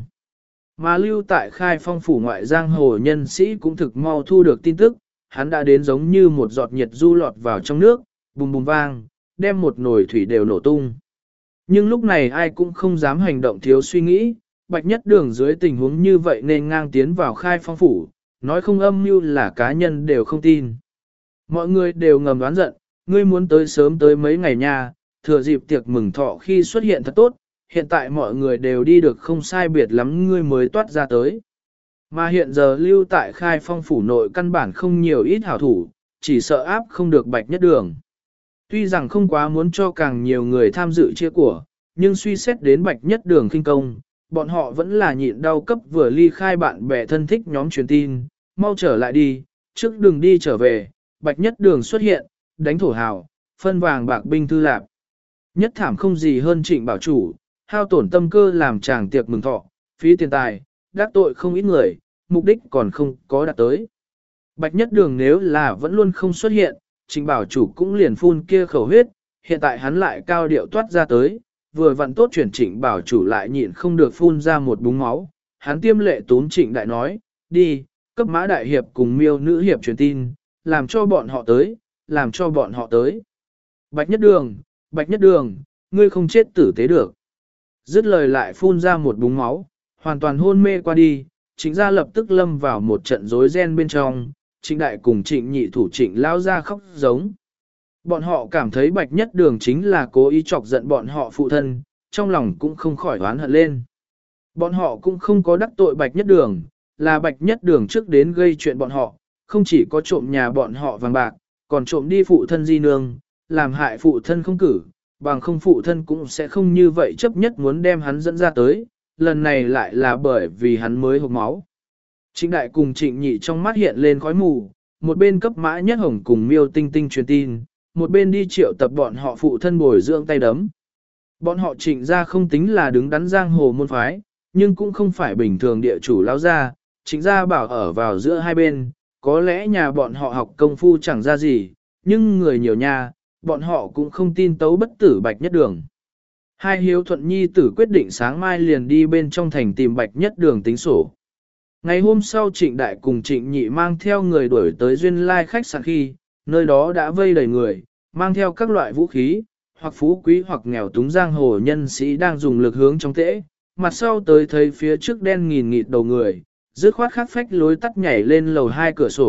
Mà lưu tại khai phong phủ ngoại giang hồ nhân sĩ cũng thực mau thu được tin tức, hắn đã đến giống như một giọt nhiệt du lọt vào trong nước, bùm bùm vang, đem một nồi thủy đều nổ tung. Nhưng lúc này ai cũng không dám hành động thiếu suy nghĩ, bạch nhất đường dưới tình huống như vậy nên ngang tiến vào khai phong phủ, nói không âm mưu là cá nhân đều không tin. Mọi người đều ngầm đoán giận, ngươi muốn tới sớm tới mấy ngày nha, thừa dịp tiệc mừng thọ khi xuất hiện thật tốt, hiện tại mọi người đều đi được không sai biệt lắm ngươi mới toát ra tới. Mà hiện giờ lưu tại khai phong phủ nội căn bản không nhiều ít hảo thủ, chỉ sợ áp không được bạch nhất đường. Tuy rằng không quá muốn cho càng nhiều người tham dự chia của, nhưng suy xét đến bạch nhất đường khinh công, bọn họ vẫn là nhịn đau cấp vừa ly khai bạn bè thân thích nhóm truyền tin, mau trở lại đi, trước đừng đi trở về, bạch nhất đường xuất hiện, đánh thổ hào, phân vàng bạc binh thư lạp. Nhất thảm không gì hơn Trịnh bảo chủ, hao tổn tâm cơ làm chàng tiệc mừng thọ, phí tiền tài, đắc tội không ít người, mục đích còn không có đạt tới. Bạch nhất đường nếu là vẫn luôn không xuất hiện, Trịnh bảo chủ cũng liền phun kia khẩu huyết, hiện tại hắn lại cao điệu toát ra tới, vừa vặn tốt chuyển Trịnh bảo chủ lại nhịn không được phun ra một búng máu, hắn tiêm lệ tún Trịnh đại nói, đi, cấp mã đại hiệp cùng miêu nữ hiệp truyền tin, làm cho bọn họ tới, làm cho bọn họ tới. Bạch nhất đường, ngươi không chết tử tế được. Dứt lời lại phun ra một búng máu, hoàn toàn hôn mê qua đi, Trịnh gia lập tức lâm vào một trận rối ren bên trong, Trịnh đại cùng Trịnh nhị thủ Trịnh lao ra khóc giống. Bọn họ cảm thấy bạch nhất đường chính là cố ý chọc giận bọn họ phụ thân, trong lòng cũng không khỏi oán hận lên. Bọn họ cũng không có đắc tội bạch nhất đường, là bạch nhất đường trước đến gây chuyện bọn họ, không chỉ có trộm nhà bọn họ vàng bạc, còn trộm đi phụ thân di nương, làm hại phụ thân không cử, bằng không phụ thân cũng sẽ không như vậy chấp nhất muốn đem hắn dẫn ra tới, lần này lại là bởi vì hắn mới hộc máu. Trịnh đại cùng trịnh nhị trong mắt hiện lên khói mù, một bên cấp mã nhất hồng cùng miêu tinh tinh truyền tin, một bên đi triệu tập bọn họ phụ thân bồi dưỡng tay đấm. Bọn họ trịnh ra không tính là đứng đắn giang hồ môn phái, nhưng cũng không phải bình thường địa chủ lão gia, trịnh gia bảo ở vào giữa hai bên, có lẽ nhà bọn họ học công phu chẳng ra gì, nhưng người nhiều nhà, bọn họ cũng không tin tấu bất tử bạch nhất đường. Hai hiếu thuận nhi tử quyết định sáng mai liền đi bên trong thành tìm bạch nhất đường tính sổ. Ngày hôm sau trịnh đại cùng trịnh nhị mang theo người đuổi tới duyên lai khách sạn khi, nơi đó đã vây đầy người, mang theo các loại vũ khí, hoặc phú quý hoặc nghèo túng giang hồ nhân sĩ đang dùng lực hướng trong tễ, mặt sau tới thấy phía trước đen nghìn nghịt đầu người, dứt khoát khắc phách lối tắt nhảy lên lầu 2 cửa sổ,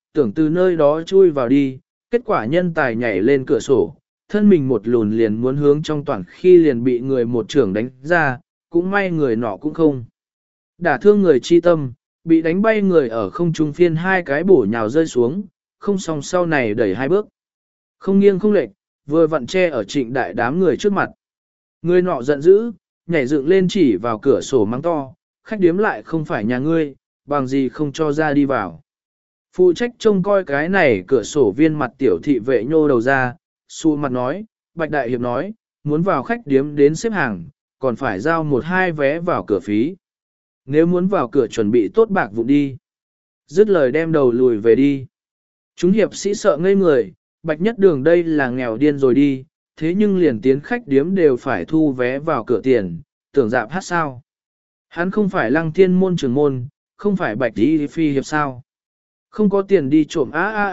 tưởng từ nơi đó chui vào đi, kết quả nhân tài nhảy lên cửa sổ, thân mình một lùn liền muốn hướng trong toàn khi liền bị người một trưởng đánh ra, cũng may người nọ cũng không. Đả thương người chi tâm, bị đánh bay người ở không trung phiên hai cái bổ nhào rơi xuống, không xong sau này đẩy hai bước. Không nghiêng không lệch, vừa vặn che ở Trịnh Đại đám người trước mặt. Người nọ giận dữ, nhảy dựng lên chỉ vào cửa sổ mắng to, khách điếm lại không phải nhà ngươi, bằng gì không cho ra đi vào. Phụ trách trông coi cái này cửa sổ viên mặt tiểu thị vệ nhô đầu ra, xu mặt nói, Bạch Đại Hiệp nói, muốn vào khách điếm đến xếp hàng, còn phải giao một hai vé vào cửa phí. Nếu muốn vào cửa chuẩn bị tốt bạc vụn đi. Dứt lời đem đầu lùi về đi. Chúng hiệp sĩ sợ ngây người, Bạch Nhất Đường đây là nghèo điên rồi đi, thế nhưng liền tiến khách điếm đều phải thu vé vào cửa tiền, tưởng dạp hát sao. Hắn không phải Lăng Thiên môn trưởng môn, không phải Bạch Đi Phi hiệp sao. Không có tiền đi trộm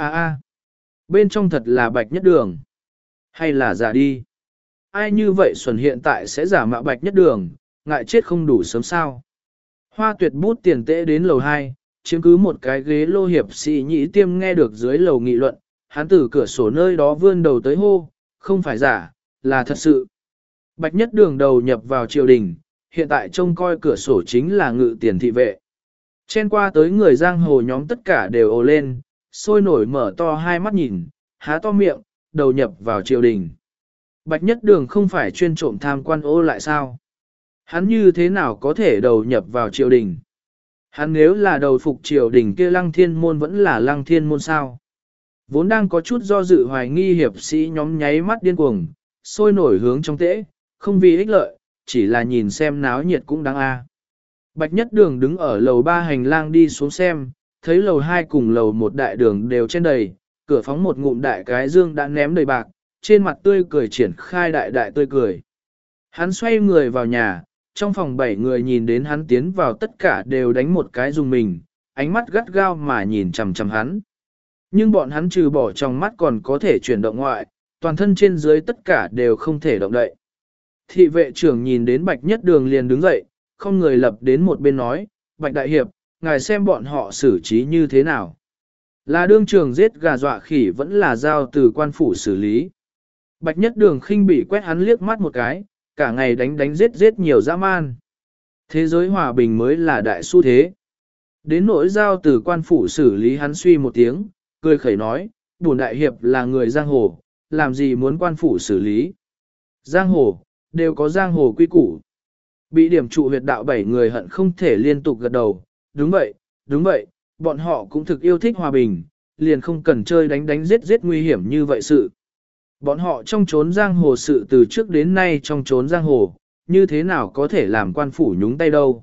bên trong thật là Bạch Nhất Đường. Hay là giả đi. Ai như vậy xuẩn hiện tại sẽ giả mạo Bạch Nhất Đường, ngại chết không đủ sớm sao. Hoa Tuyệt bút tiền tễ đến lầu 2, chiếm cứ một cái ghế lô hiệp sĩ nhĩ tiêm nghe được dưới lầu nghị luận, hắn từ cửa sổ nơi đó vươn đầu tới hô, không phải giả, là thật sự. Bạch Nhất Đường đầu nhập vào triều đình, hiện tại trông coi cửa sổ chính là ngự tiền thị vệ. Chen qua tới người giang hồ nhóm tất cả đều ồ lên, sôi nổi mở to hai mắt nhìn, há to miệng, đầu nhập vào triều đình. Bạch Nhất Đường không phải chuyên trộm tham quan ô lại sao? Hắn như thế nào có thể đầu nhập vào triều đình? Hắn nếu là đầu phục triều đình kia Lăng Thiên môn vẫn là Lăng Thiên môn sao? Vốn đang có chút do dự hoài nghi hiệp sĩ nhóm nháy mắt điên cuồng, sôi nổi hướng trong tễ, không vì ích lợi, chỉ là nhìn xem náo nhiệt cũng đáng a. Bạch Nhất Đường đứng ở lầu 3 hành lang đi xuống xem, thấy lầu 2 cùng lầu 1 đại đường đều trên đầy, cửa phóng một ngụm đại cái dương đã ném đầy bạc, trên mặt tươi cười triển khai đại đại tươi cười. Hắn xoay người vào nhà, trong phòng 7 người nhìn đến hắn tiến vào tất cả đều đánh một cái dùng mình, ánh mắt gắt gao mà nhìn chằm chằm hắn. Nhưng bọn hắn trừ bỏ trong mắt còn có thể chuyển động ngoại, toàn thân trên dưới tất cả đều không thể động đậy. Thị vệ trưởng nhìn đến Bạch Nhất Đường liền đứng dậy, không người lập đến một bên nói, Bạch Đại Hiệp, ngài xem bọn họ xử trí như thế nào. Là đương trường giết gà dọa khỉ vẫn là giao từ quan phủ xử lý. Bạch Nhất Đường khinh bị quét hắn liếc mắt một cái, cả ngày đánh giết nhiều dã man. Thế giới hòa bình mới là đại xu thế. Đến nỗi giao từ quan phủ xử lý hắn suy một tiếng, cười khẩy nói, bổn đại hiệp là người giang hồ, làm gì muốn quan phủ xử lý. Giang hồ, đều có giang hồ quy củ. Bị điểm trụ huyệt đạo 7 người hận không thể liên tục gật đầu, đúng vậy, bọn họ cũng thực yêu thích hòa bình, liền không cần chơi đánh giết nguy hiểm như vậy sự. Bọn họ trong trốn giang hồ sự từ trước đến nay trong trốn giang hồ, như thế nào có thể làm quan phủ nhúng tay đâu.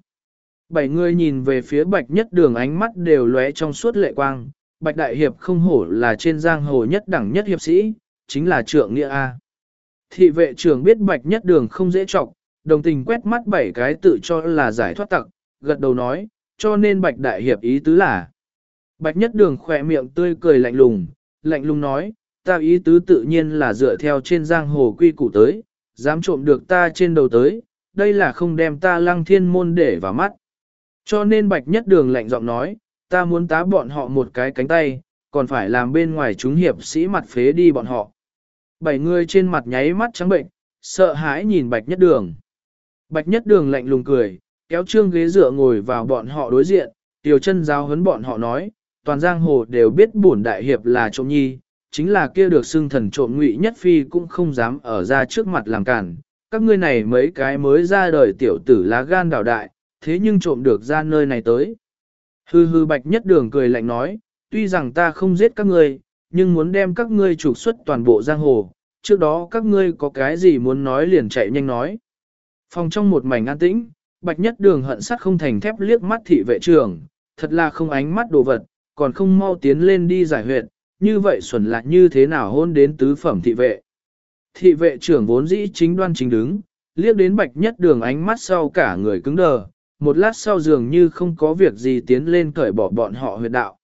7 người nhìn về phía Bạch Nhất Đường ánh mắt đều lóe trong suốt lệ quang, Bạch Đại Hiệp không hổ là trên giang hồ nhất đẳng nhất hiệp sĩ, chính là trượng nghĩa A. Thị vệ trưởng biết Bạch Nhất Đường không dễ trọng, đồng tình quét mắt 7 cái tự cho là giải thoát tặc, gật đầu nói, cho nên Bạch Đại Hiệp ý tứ là. Bạch Nhất Đường khỏe miệng tươi cười lạnh lùng nói, ta ý tứ tự nhiên là dựa theo trên giang hồ quy củ tới, dám trộm được ta trên đầu tới, đây là không đem ta Lăng Thiên môn để vào mắt. Cho nên Bạch Nhất Đường lạnh giọng nói, ta muốn tá bọn họ một cái cánh tay, còn phải làm bên ngoài chúng hiệp sĩ mặt phế đi bọn họ. 7 người trên mặt nháy mắt trắng bệnh, sợ hãi nhìn Bạch Nhất Đường. Bạch Nhất Đường lạnh lùng cười, kéo trương ghế dựa ngồi vào bọn họ đối diện, tiểu chân giáo huấn bọn họ nói, toàn giang hồ đều biết bổn đại hiệp là trộm nhi, chính là kia được xưng thần trộm Ngụy Nhất Phi cũng không dám ở ra trước mặt làm cản. Các ngươi này mấy cái mới ra đời tiểu tử lá gan đảo đại, thế nhưng trộm được ra nơi này tới. Hư Bạch Nhất Đường cười lạnh nói, tuy rằng ta không giết các ngươi, nhưng muốn đem các ngươi trục xuất toàn bộ giang hồ, trước đó các ngươi có cái gì muốn nói liền chạy nhanh nói. Phòng trong một mảnh an tĩnh, Bạch Nhất Đường hận sắt không thành thép liếc mắt thị vệ trưởng, thật là không ánh mắt đồ vật, còn không mau tiến lên đi giải huyệt, như vậy xuẩn lại như thế nào hôn đến tứ phẩm thị vệ. Thị vệ trưởng vốn dĩ chính đoan chính đứng, liếc đến Bạch Nhất Đường ánh mắt sau cả người cứng đờ, một lát sau dường như không có việc gì tiến lên cởi bỏ bọn họ huyệt đạo.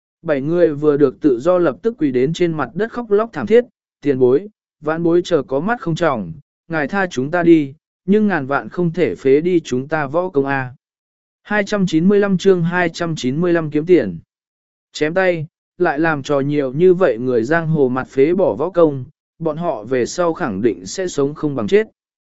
7 người vừa được tự do lập tức quỳ đến trên mặt đất khóc lóc thảm thiết, tiền bối, vãn bối chờ có mắt không tròng, ngài tha chúng ta đi, nhưng ngàn vạn không thể phế đi chúng ta võ công A. 295 chương 295 kiếm tiền. Chém tay, lại làm trò nhiều như vậy người giang hồ mặt phế bỏ võ công, bọn họ về sau khẳng định sẽ sống không bằng chết.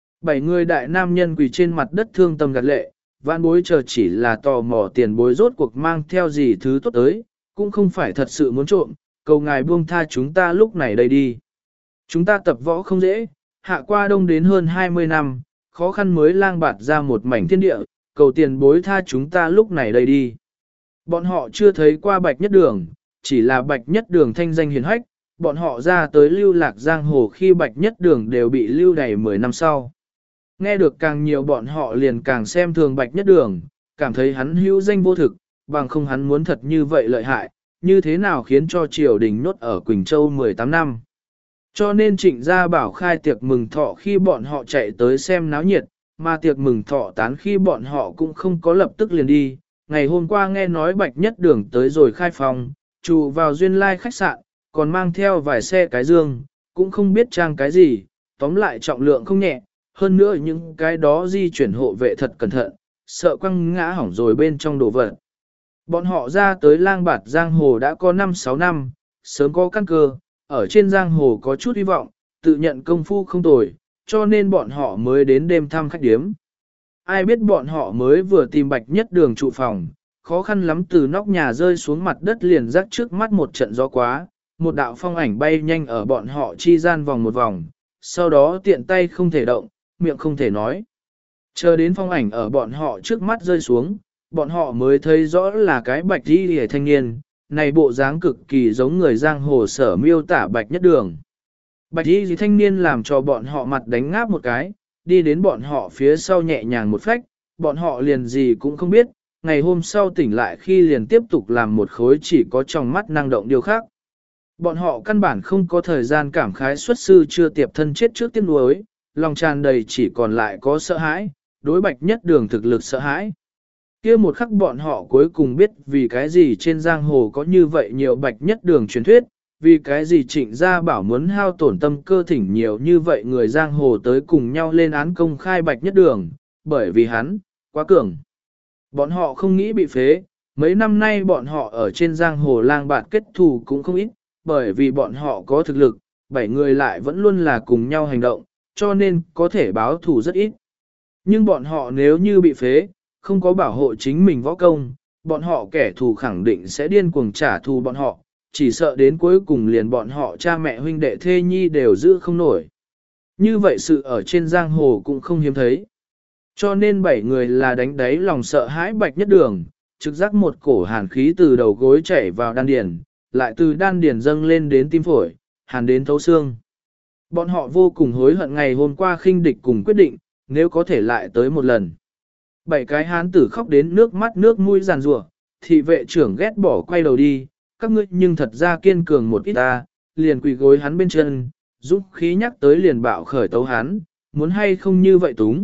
7 người đại nam nhân quỳ trên mặt đất thương tâm gạt lệ, vãn bối chờ chỉ là tò mò tiền bối rốt cuộc mang theo gì thứ tốt tới, cũng không phải thật sự muốn trộm, cầu ngài buông tha chúng ta lúc này đây đi. Chúng ta tập võ không dễ, hạ qua đông đến hơn 20 năm, khó khăn mới lang bạt ra một mảnh thiên địa, cầu tiền bối tha chúng ta lúc này đây đi. Bọn họ chưa thấy qua Bạch Nhất Đường, chỉ là Bạch Nhất Đường thanh danh hiền hách, bọn họ ra tới lưu lạc giang hồ khi Bạch Nhất Đường đều bị lưu đày 10 năm sau. Nghe được càng nhiều bọn họ liền càng xem thường Bạch Nhất Đường, cảm thấy hắn hữu danh vô thực, bằng không hắn muốn thật như vậy lợi hại, như thế nào khiến cho triều đình nốt ở Quỳnh Châu 18 năm. Cho nên Trịnh Gia Bảo khai tiệc mừng thọ khi bọn họ chạy tới xem náo nhiệt, mà tiệc mừng thọ tán khi bọn họ cũng không có lập tức liền đi. Ngày hôm qua nghe nói Bạch Nhất Đường tới rồi khai phòng, trụ vào duyên lai khách sạn, còn mang theo vài xe cái dương, cũng không biết trang cái gì, tóm lại trọng lượng không nhẹ, hơn nữa những cái đó di chuyển hộ vệ thật cẩn thận, sợ quăng ngã hỏng rồi bên trong đồ vật. Bọn họ ra tới lang bạt giang hồ đã có 5-6 năm, sớm có căn cơ, ở trên giang hồ có chút hy vọng, tự nhận công phu không tồi, cho nên bọn họ mới đến đêm thăm khách điếm. Ai biết bọn họ mới vừa tìm Bạch Nhất Đường trụ phòng, khó khăn lắm từ nóc nhà rơi xuống mặt đất liền rắc trước mắt một trận gió quá, một đạo phong ảnh bay nhanh ở bọn họ chi gian vòng một vòng, sau đó tiện tay không thể động, miệng không thể nói. Chờ đến phong ảnh ở bọn họ trước mắt rơi xuống, bọn họ mới thấy rõ là cái bạch y hề thanh niên, này bộ dáng cực kỳ giống người giang hồ sở miêu tả Bạch Nhất Đường. Bạch y thanh niên làm cho bọn họ mặt đánh ngáp một cái, đi đến bọn họ phía sau nhẹ nhàng một phách, bọn họ liền gì cũng không biết, ngày hôm sau tỉnh lại khi liền tiếp tục làm một khối chỉ có trong mắt năng động điều khác. Bọn họ căn bản không có thời gian cảm khái xuất sư chưa tiệp thân chết trước tiếc nuối, lòng tràn đầy chỉ còn lại có sợ hãi, đối Bạch Nhất Đường thực lực sợ hãi. Kia một khắc bọn họ cuối cùng biết vì cái gì trên giang hồ có như vậy nhiều Bạch Nhất Đường truyền thuyết, vì cái gì Trịnh Gia Bảo muốn hao tổn tâm cơ thỉnh nhiều như vậy người giang hồ tới cùng nhau lên án công khai Bạch Nhất Đường, bởi vì hắn, quá cường. Bọn họ không nghĩ bị phế, mấy năm nay bọn họ ở trên giang hồ lang bạt kết thù cũng không ít, bởi vì bọn họ có thực lực, 7 người lại vẫn luôn là cùng nhau hành động, cho nên có thể báo thù rất ít. Nhưng bọn họ nếu như bị phế, không có bảo hộ chính mình võ công, bọn họ kẻ thù khẳng định sẽ điên cuồng trả thù bọn họ, chỉ sợ đến cuối cùng liền bọn họ cha mẹ huynh đệ thê nhi đều giữ không nổi. Như vậy sự ở trên giang hồ cũng không hiếm thấy. Cho nên 7 người là đánh đáy lòng sợ hãi Bạch Nhất Đường, trực giác một cổ hàn khí từ đầu gối chảy vào đan điền, lại từ đan điền dâng lên đến tim phổi, hàn đến thấu xương. Bọn họ vô cùng hối hận ngày hôm qua khinh địch cùng quyết định, nếu có thể lại tới một lần. 7 cái hán tử khóc đến nước mắt nước mũi giàn rủa, thị vệ trưởng ghét bỏ quay đầu đi, các ngươi nhưng thật ra kiên cường một ít ta, liền quỳ gối hắn bên chân, dũng khí nhắc tới liền bạo khởi tấu hắn, muốn hay không như vậy túng.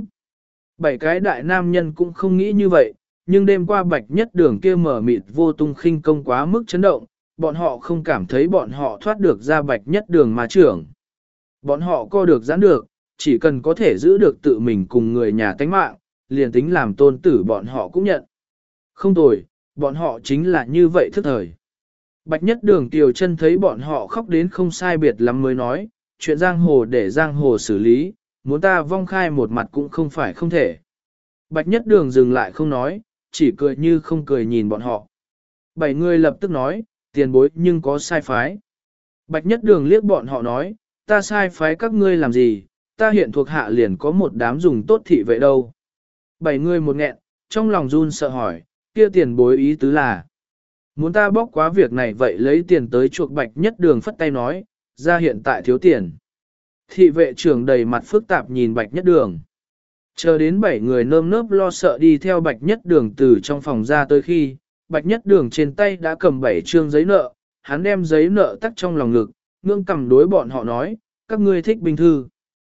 7 cái đại nam nhân cũng không nghĩ như vậy, nhưng đêm qua Bạch Nhất Đường kia mở mịt vô tung khinh công quá mức chấn động, bọn họ không cảm thấy bọn họ thoát được ra Bạch Nhất Đường mà trưởng. Bọn họ co được giãn được, chỉ cần có thể giữ được tự mình cùng người nhà tánh mạng, liền tính làm tôn tử bọn họ cũng nhận. Không tồi, bọn họ chính là như vậy thức thời. Bạch Nhất Đường Tiều chân thấy bọn họ khóc đến không sai biệt lắm mới nói, chuyện giang hồ để giang hồ xử lý, muốn ta vong khai một mặt cũng không phải không thể. Bạch Nhất Đường dừng lại không nói, chỉ cười như không cười nhìn bọn họ. 7 người lập tức nói, tiền bối nhưng có sai phái. Bạch Nhất Đường liếc bọn họ nói, ta sai phái các ngươi làm gì, ta hiện thuộc hạ liền có một đám dùng tốt thị vệ đâu. 7 người một nghẹn, trong lòng run sợ hỏi, kia tiền bối ý tứ là. Muốn ta bóc quá việc này vậy lấy tiền tới chuộc Bạch Nhất Đường phất tay nói, ra hiện tại thiếu tiền. Thị vệ trưởng đầy mặt phức tạp nhìn Bạch Nhất Đường. Chờ đến 7 người nơm nớp lo sợ đi theo Bạch Nhất Đường từ trong phòng ra tới khi, Bạch Nhất Đường trên tay đã cầm 7 trương giấy nợ, hắn đem giấy nợ tắt trong lòng ngực, ngưỡng cầm đối bọn họ nói, các ngươi thích binh thư.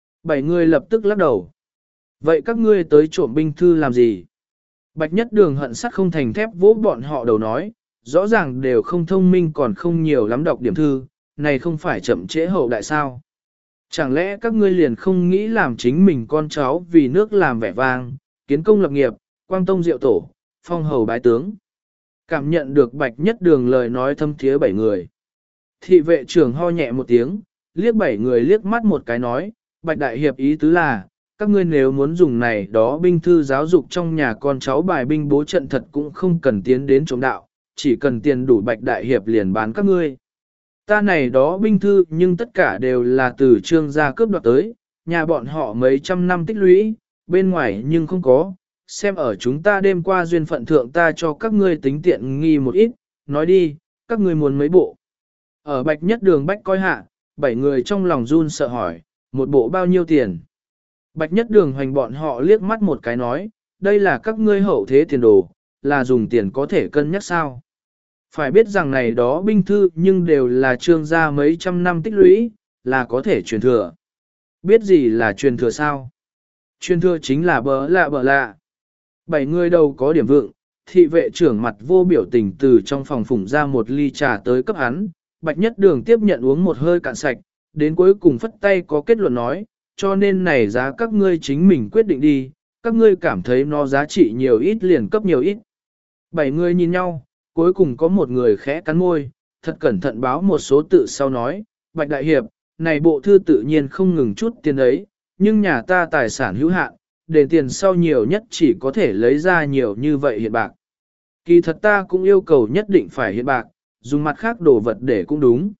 7 người lập tức lắc đầu. Vậy các ngươi tới trộm binh thư làm gì? Bạch Nhất Đường hận sắt không thành thép vỗ bọn họ đầu nói, rõ ràng đều không thông minh còn không nhiều lắm đọc điểm thư, này không phải chậm trễ hậu đại sao. Chẳng lẽ các ngươi liền không nghĩ làm chính mình con cháu vì nước làm vẻ vang, kiến công lập nghiệp, quang tông diệu tổ, phong hầu bái tướng. cảm nhận được Bạch Nhất Đường lời nói thâm thiế 7 người. Thị vệ trưởng ho nhẹ một tiếng, liếc 7 người liếc mắt một cái nói, Bạch Đại Hiệp ý tứ là, các ngươi nếu muốn dùng này đó binh thư giáo dục trong nhà con cháu bài binh bố trận thật cũng không cần tiến đến trộm đạo, chỉ cần tiền đủ Bạch Đại Hiệp liền bán các ngươi. Ta này đó binh thư nhưng tất cả đều là từ trương gia cướp đoạt tới, nhà bọn họ mấy trăm năm tích lũy, bên ngoài nhưng không có, xem ở chúng ta đêm qua duyên phận thượng ta cho các ngươi tính tiện nghi một ít, nói đi, các ngươi muốn mấy bộ. Ở Bạch Nhất Đường bách coi hạ, 7 người trong lòng run sợ hỏi, một bộ bao nhiêu tiền? Bạch Nhất Đường hoành bọn họ liếc mắt một cái nói, đây là các ngươi hậu thế tiền đồ, là dùng tiền có thể cân nhắc sao? Phải biết rằng này đó binh thư nhưng đều là trương gia mấy trăm năm tích lũy, là có thể truyền thừa. Biết gì là truyền thừa sao? Truyền thừa chính là bỡ lạ. 7 người đầu có điểm vượng, thị vệ trưởng mặt vô biểu tình từ trong phòng phủng ra một ly trà tới cấp hắn, Bạch Nhất Đường tiếp nhận uống một hơi cạn sạch, đến cuối cùng phất tay có kết luận nói, cho nên này giá các ngươi chính mình quyết định đi, các ngươi cảm thấy nó giá trị nhiều ít liền cấp nhiều ít. 7 người nhìn nhau, cuối cùng có một người khẽ cắn môi, thật cẩn thận báo một số tự sau nói, Bạch Đại Hiệp, này bộ thư tự nhiên không ngừng chút tiền ấy, nhưng nhà ta tài sản hữu hạn, đền tiền sau nhiều nhất chỉ có thể lấy ra nhiều như vậy hiện bạc. Kỳ thật ta cũng yêu cầu nhất định phải hiện bạc, dùng mặt khác đồ vật để cũng đúng.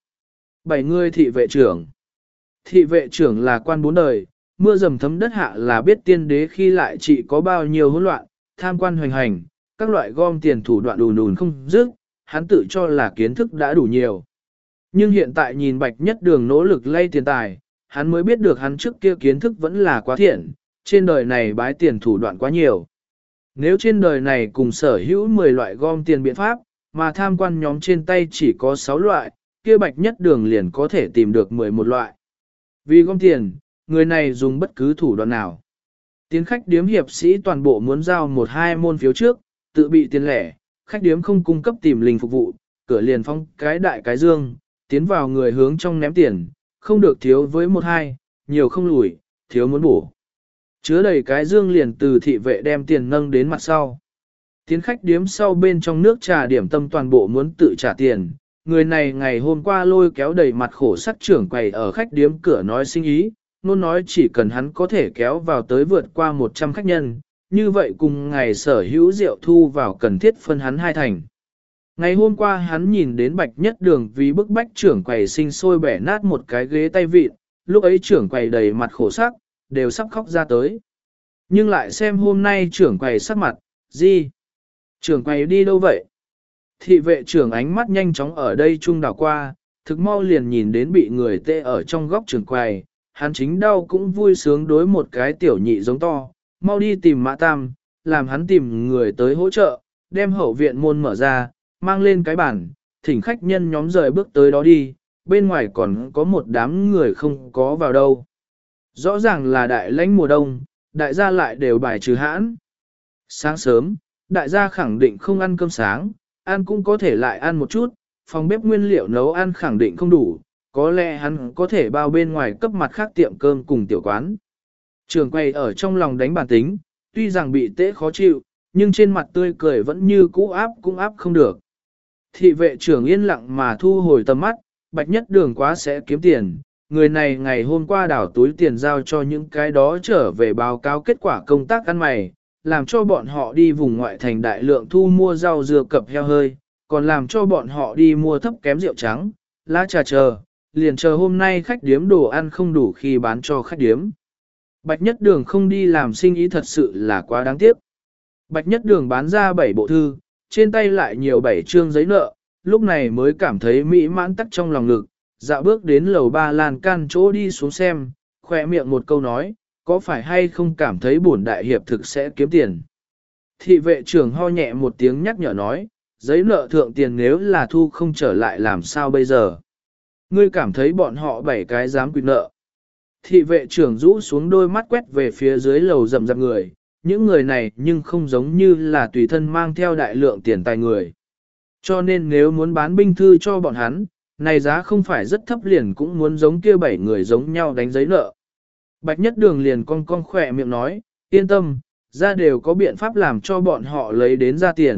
7 người thị vệ trưởng. Thị vệ trưởng là quan 4 đời, mưa dầm thấm đất hạ là biết tiên đế khi lại chỉ có bao nhiêu hỗn loạn, tham quan hoành hành, các loại gom tiền thủ đoạn đùn không dứt, hắn tự cho là kiến thức đã đủ nhiều. Nhưng hiện tại nhìn Bạch Nhất Đường nỗ lực lay tiền tài, hắn mới biết được hắn trước kia kiến thức vẫn là quá thiện, trên đời này bái tiền thủ đoạn quá nhiều. Nếu trên đời này cùng sở hữu 10 loại gom tiền biện pháp, mà tham quan nhóm trên tay chỉ có 6 loại, kia Bạch Nhất Đường liền có thể tìm được 11 loại. Vì gom tiền, người này dùng bất cứ thủ đoạn nào. Tiến khách điếm hiệp sĩ toàn bộ muốn giao 1-2 môn phiếu trước, tự bị tiền lẻ, khách điếm không cung cấp tìm linh phục vụ, cửa liền phong cái đại cái dương, tiến vào người hướng trong ném tiền, không được thiếu với 1-2, nhiều không lùi, thiếu muốn bổ. Chứa đầy cái dương liền từ thị vệ đem tiền nâng đến mặt sau. Tiến khách điếm sau bên trong nước trà điểm tâm toàn bộ muốn tự trả tiền. Người này ngày hôm qua lôi kéo đầy mặt khổ sắc trưởng quầy ở khách điếm cửa nói sinh ý, nôn nói chỉ cần hắn có thể kéo vào tới vượt qua 100 khách nhân, như vậy cùng ngày sở hữu rượu thu vào cần thiết phân hắn 2 thành. Ngày hôm qua hắn nhìn đến Bạch Nhất Đường vì bức bách trưởng quầy sinh sôi bẻ nát một cái ghế tay vịn, lúc ấy trưởng quầy đầy mặt khổ sắc, đều sắp khóc ra tới. Nhưng lại xem hôm nay trưởng quầy sắc mặt, gì? Trưởng quầy đi đâu vậy? Thị vệ trưởng ánh mắt nhanh chóng ở đây trung đảo qua, thực mau liền nhìn đến bị người tê ở trong góc trưởng quầy, hắn chính đau cũng vui sướng đối một cái tiểu nhị giống to, mau đi tìm Mã Tam, làm hắn tìm người tới hỗ trợ, đem hậu viện môn mở ra, mang lên cái bàn, thỉnh khách nhân nhóm rời bước tới đó đi, bên ngoài còn có một đám người không có vào đâu. Rõ ràng là đại lãnh mùa đông, đại gia lại đều bài trừ hãn. Sáng sớm, đại gia khẳng định không ăn cơm sáng, ăn cũng có thể lại ăn một chút, phòng bếp nguyên liệu nấu ăn khẳng định không đủ, có lẽ hắn có thể bao bên ngoài cấp mặt khác tiệm cơm cùng tiểu quán. Trường quay ở trong lòng đánh bản tính, tuy rằng bị tễ khó chịu, nhưng trên mặt tươi cười vẫn như cũ áp cũng áp không được. Thị vệ trưởng yên lặng mà thu hồi tầm mắt, Bạch Nhất Đường quá sẽ kiếm tiền. Người này ngày hôm qua đảo túi tiền giao cho những cái đó trở về báo cáo kết quả công tác ăn mày, làm cho bọn họ đi vùng ngoại thành đại lượng thu mua rau dưa cập heo hơi, còn làm cho bọn họ đi mua thấp kém rượu trắng, lá trà chờ, liền chờ hôm nay khách điếm đồ ăn không đủ khi bán cho khách điếm. Bạch Nhất Đường không đi làm sinh ý thật sự là quá đáng tiếc. Bạch Nhất Đường bán ra 7 bộ thư, trên tay lại nhiều 7 trương giấy nợ, lúc này mới cảm thấy mỹ mãn tắc trong lòng ngực, dạo bước đến lầu 3 lan can chỗ đi xuống xem, khỏe miệng một câu nói, có phải hay không cảm thấy bổn đại hiệp thực sẽ kiếm tiền. Thị vệ trưởng ho nhẹ một tiếng nhắc nhở nói, giấy nợ thượng tiền nếu là thu không trở lại làm sao bây giờ. Ngươi cảm thấy bọn họ 7 cái dám quy nợ. Thị vệ trưởng rũ xuống đôi mắt quét về phía dưới lầu rậm rạp người, những người này nhưng không giống như là tùy thân mang theo đại lượng tiền tài người. Cho nên nếu muốn bán binh thư cho bọn hắn, này giá không phải rất thấp liền cũng muốn giống kia 7 người giống nhau đánh giấy nợ. Bạch Nhất Đường liền cong khỏe miệng nói, yên tâm, ra đều có biện pháp làm cho bọn họ lấy đến ra tiền,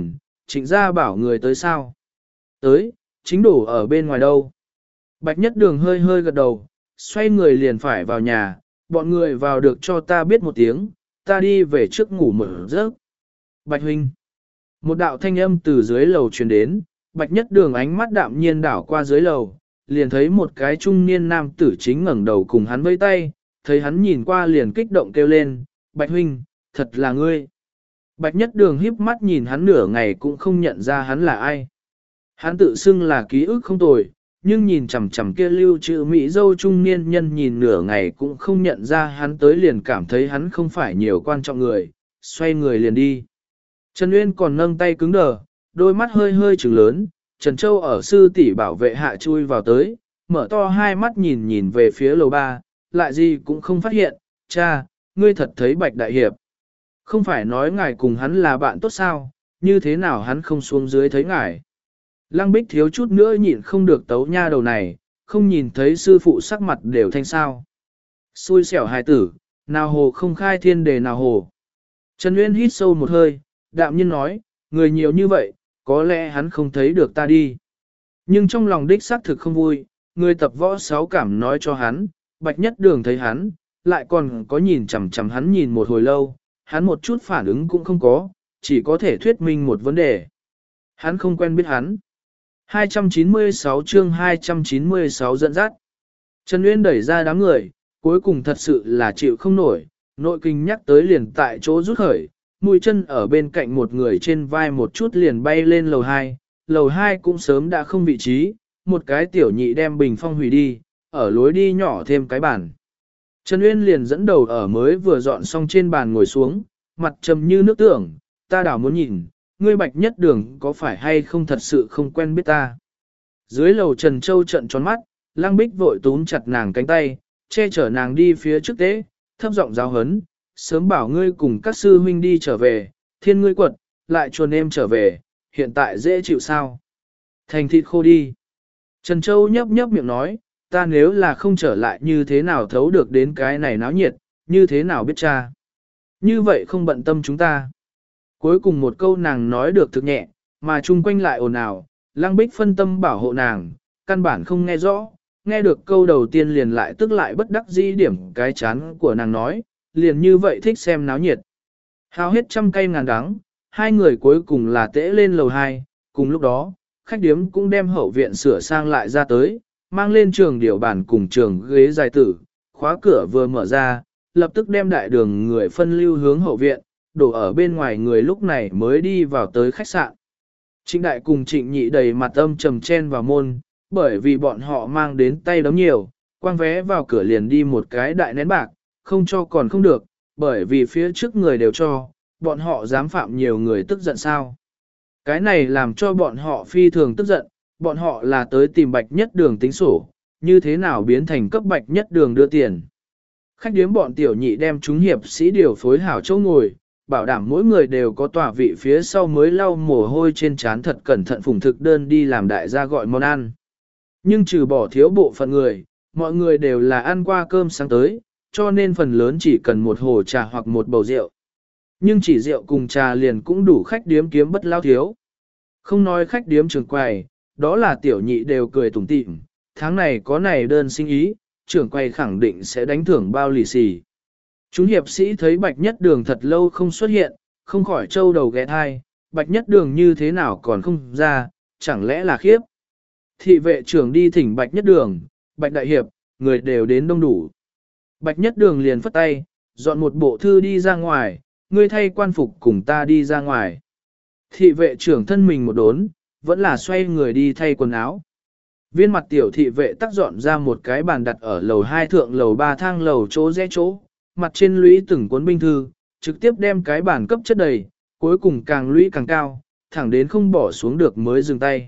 Trịnh gia bảo người tới sao? Tới, chính đổ ở bên ngoài đâu. Bạch Nhất Đường hơi hơi gật đầu, xoay người liền phải vào nhà, bọn người vào được cho ta biết một tiếng, ta đi về trước ngủ một giấc. Bạch huynh. Một đạo thanh âm từ dưới lầu truyền đến, Bạch Nhất Đường ánh mắt đạm nhiên đảo qua dưới lầu, liền thấy một cái trung niên nam tử chính ngẩng đầu cùng hắn vẫy tay, thấy hắn nhìn qua liền kích động kêu lên, Bạch huynh, thật là ngươi. Bạch Nhất Đường híp mắt nhìn hắn nửa ngày cũng không nhận ra hắn là ai. Hắn tự xưng là ký ức không tồi, nhưng nhìn chằm chằm kia lưu trữ Mỹ dâu trung niên nhân nhìn nửa ngày cũng không nhận ra hắn tới liền cảm thấy hắn không phải nhiều quan trọng người, xoay người liền đi. Trần Uyên còn nâng tay cứng đờ, đôi mắt hơi hơi trừng lớn, Trần Châu ở sư tỷ bảo vệ hạ chui vào tới, mở to hai mắt nhìn nhìn về phía lầu ba, lại gì cũng không phát hiện, cha, ngươi thật thấy Bạch Đại Hiệp. Không phải nói ngài cùng hắn là bạn tốt sao, như thế nào hắn không xuống dưới thấy ngài. Lăng Bích thiếu chút nữa nhịn không được tấu nha đầu này, không nhìn thấy sư phụ sắc mặt đều thanh sao. Xui xẻo hài tử, nào hồ không khai thiên đề nào hồ. Trần Uyên hít sâu một hơi, đạm nhiên nói, người nhiều như vậy, có lẽ hắn không thấy được ta đi. Nhưng trong lòng đích xác thực không vui, người tập võ sáu cảm nói cho hắn, Bạch Nhất Đường thấy hắn, lại còn có nhìn chằm chằm hắn nhìn một hồi lâu, hắn một chút phản ứng cũng không có, chỉ có thể thuyết minh một vấn đề. Hắn không quen biết hắn. 296 chương 296 dẫn dắt. Trần Uyên đẩy ra đám người, cuối cùng thật sự là chịu không nổi, nội kinh nhắc tới liền tại chỗ rút khởi, mũi chân ở bên cạnh một người trên vai một chút liền bay lên lầu 2 cũng sớm đã không vị trí, một cái tiểu nhị đem bình phong hủy đi, ở lối đi nhỏ thêm cái bàn. Trần Uyên liền dẫn đầu ở mới vừa dọn xong trên bàn ngồi xuống, mặt trầm như nước tưởng, ta đảo muốn nhìn, ngươi Bạch Nhất Đường có phải hay không thật sự không quen biết ta. Dưới lầu Trần Châu trận tròn mắt, Lăng Bích vội túm chặt nàng cánh tay, che chở nàng đi phía trước tế, thấp giọng giáo hấn, sớm bảo ngươi cùng các sư huynh đi trở về, thiên ngươi quật, lại chuồn em trở về, hiện tại dễ chịu sao. Thành thịt khô đi. Trần Châu nhấp nhấp miệng nói, ta nếu là không trở lại như thế nào thấu được đến cái này náo nhiệt, như thế nào biết cha. Như vậy không bận tâm chúng ta. Cuối cùng một câu nàng nói được thực nhẹ, mà chung quanh lại ồn ào, Lăng Bích phân tâm bảo hộ nàng, căn bản không nghe rõ, nghe được câu đầu tiên liền lại tức lại bất đắc dĩ điểm cái chán của nàng nói, liền như vậy thích xem náo nhiệt. Hao hết trăm cây ngàn đắng, hai người cuối cùng là tễ lên lầu 2, cùng lúc đó, khách điếm cũng đem hậu viện sửa sang lại ra tới, mang lên trường điều bàn cùng trường ghế dài tử, khóa cửa vừa mở ra, lập tức đem đại đường người phân lưu hướng hậu viện, đổ ở bên ngoài người lúc này mới đi vào tới khách sạn. Trịnh đại cùng trịnh nhị đầy mặt âm trầm chen vào môn, bởi vì bọn họ mang đến tay đấm nhiều, quang vé vào cửa liền đi một cái đại nén bạc, không cho còn không được, bởi vì phía trước người đều cho, bọn họ dám phạm nhiều người tức giận sao. Cái này làm cho bọn họ phi thường tức giận, bọn họ là tới tìm Bạch Nhất Đường tính sổ, như thế nào biến thành cấp Bạch Nhất Đường đưa tiền. Khách điếm bọn tiểu nhị đem chúng hiệp sĩ điều phối hảo chỗ ngồi, bảo đảm mỗi người đều có tòa vị phía sau mới lau mồ hôi trên trán thật cẩn thận phùng thực đơn đi làm đại gia gọi món ăn. Nhưng trừ bỏ thiếu bộ phận người, mọi người đều là ăn qua cơm sáng tới, cho nên phần lớn chỉ cần một hồ trà hoặc một bầu rượu. Nhưng chỉ rượu cùng trà liền cũng đủ khách điếm kiếm bất lao thiếu. Không nói khách điếm trường quầy, đó là tiểu nhị đều cười tủm tỉm, tháng này có này đơn sinh ý, trưởng quầy khẳng định sẽ đánh thưởng bao lì xì. Chúng hiệp sĩ thấy Bạch Nhất Đường thật lâu không xuất hiện, không khỏi trâu đầu ghé thai, Bạch Nhất Đường như thế nào còn không ra, chẳng lẽ là khiếp. Thị vệ trưởng đi thỉnh Bạch Nhất Đường, Bạch Đại Hiệp, người đều đến đông đủ. Bạch Nhất Đường liền phất tay, dọn một bộ thư đi ra ngoài, ngươi thay quan phục cùng ta đi ra ngoài. Thị vệ trưởng thân mình một đốn, vẫn là xoay người đi thay quần áo. Viên mặt tiểu thị vệ tắc dọn ra một cái bàn đặt ở lầu 2 thượng lầu 3 thang lầu chỗ rẽ chỗ, mặt trên lũy từng cuốn binh thư, trực tiếp đem cái bàn cấp chất đầy, cuối cùng càng lũy càng cao, thẳng đến không bỏ xuống được mới dừng tay.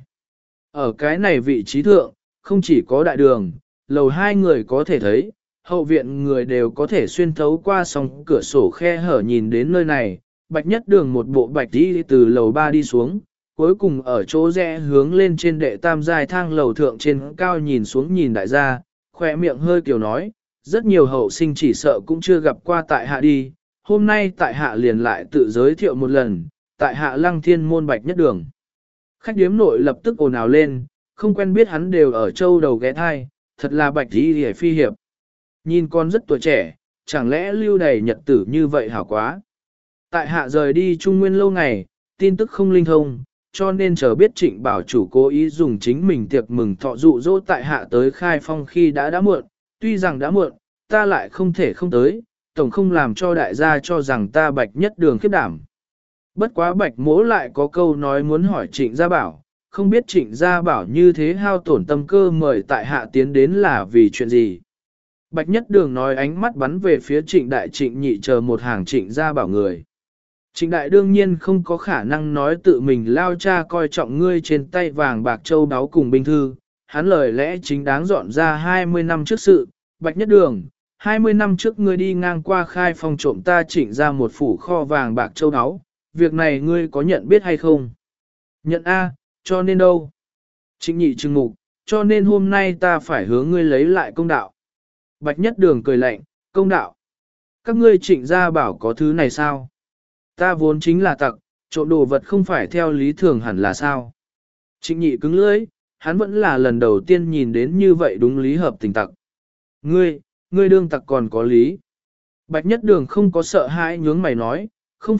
Ở cái này vị trí thượng, không chỉ có đại đường, lầu 2 người có thể thấy, hậu viện người đều có thể xuyên thấu qua song cửa sổ khe hở nhìn đến nơi này, Bạch Nhất Đường một bộ bạch đi từ lầu 3 đi xuống, cuối cùng ở chỗ rẽ hướng lên trên đệ tam giai thang lầu thượng trên cao nhìn xuống nhìn đại gia, khỏe miệng hơi kiểu nói, rất nhiều hậu sinh chỉ sợ cũng chưa gặp qua tại hạ đi, hôm nay tại hạ liền lại tự giới thiệu một lần, tại hạ Lăng Thiên môn Bạch Nhất Đường. Khách điếm nội lập tức ồn ào lên, không quen biết hắn đều ở châu đầu ghé thai, thật là Bạch Y hề phi hiệp. Nhìn con rất tuổi trẻ, chẳng lẽ lưu đầy nhật tử như vậy hảo quá. Tại hạ rời đi Trung Nguyên lâu ngày, tin tức không linh thông, cho nên chờ biết Trịnh Bảo chủ cố ý dùng chính mình tiệc mừng thọ dụ dỗ tại hạ tới khai phong khi đã muộn, tuy rằng đã muộn, ta lại không thể không tới, tổng không làm cho đại gia cho rằng ta Bạch Nhất Đường khiếp đảm. Bất quá Bạch Mỗ lại có câu nói muốn hỏi Trịnh Gia Bảo, không biết Trịnh Gia Bảo như thế hao tổn tâm cơ mời tại hạ tiến đến là vì chuyện gì. Bạch Nhất Đường nói, ánh mắt bắn về phía Trịnh Đại Trịnh Nhị chờ một hàng Trịnh Gia Bảo người. Trịnh Đại đương nhiên không có khả năng nói tự mình lao cha coi trọng ngươi trên tay vàng bạc châu báu cùng binh thư, hắn lời lẽ chính đáng dọn ra 20 năm trước sự. Bạch Nhất Đường, 20 năm trước ngươi đi ngang qua khai phong trộm ta Trịnh ra một phủ kho vàng bạc châu báu, việc này ngươi có nhận biết hay không? Nhận A, cho nên đâu? Trịnh Nhị trừng mục, cho nên hôm nay ta phải hướng ngươi lấy lại công đạo. Bạch Nhất Đường cười lạnh, công đạo. Các ngươi Trịnh Gia Bảo có thứ này sao? Ta vốn chính là tặc, trộm đồ vật không phải theo lý thường hẳn là sao? Trịnh Nhị cứng lưỡi, hắn vẫn là lần đầu tiên nhìn đến như vậy đúng lý hợp tình tặc. Ngươi đương tặc còn có lý. Bạch Nhất Đường không có sợ hãi nhướng mày nói,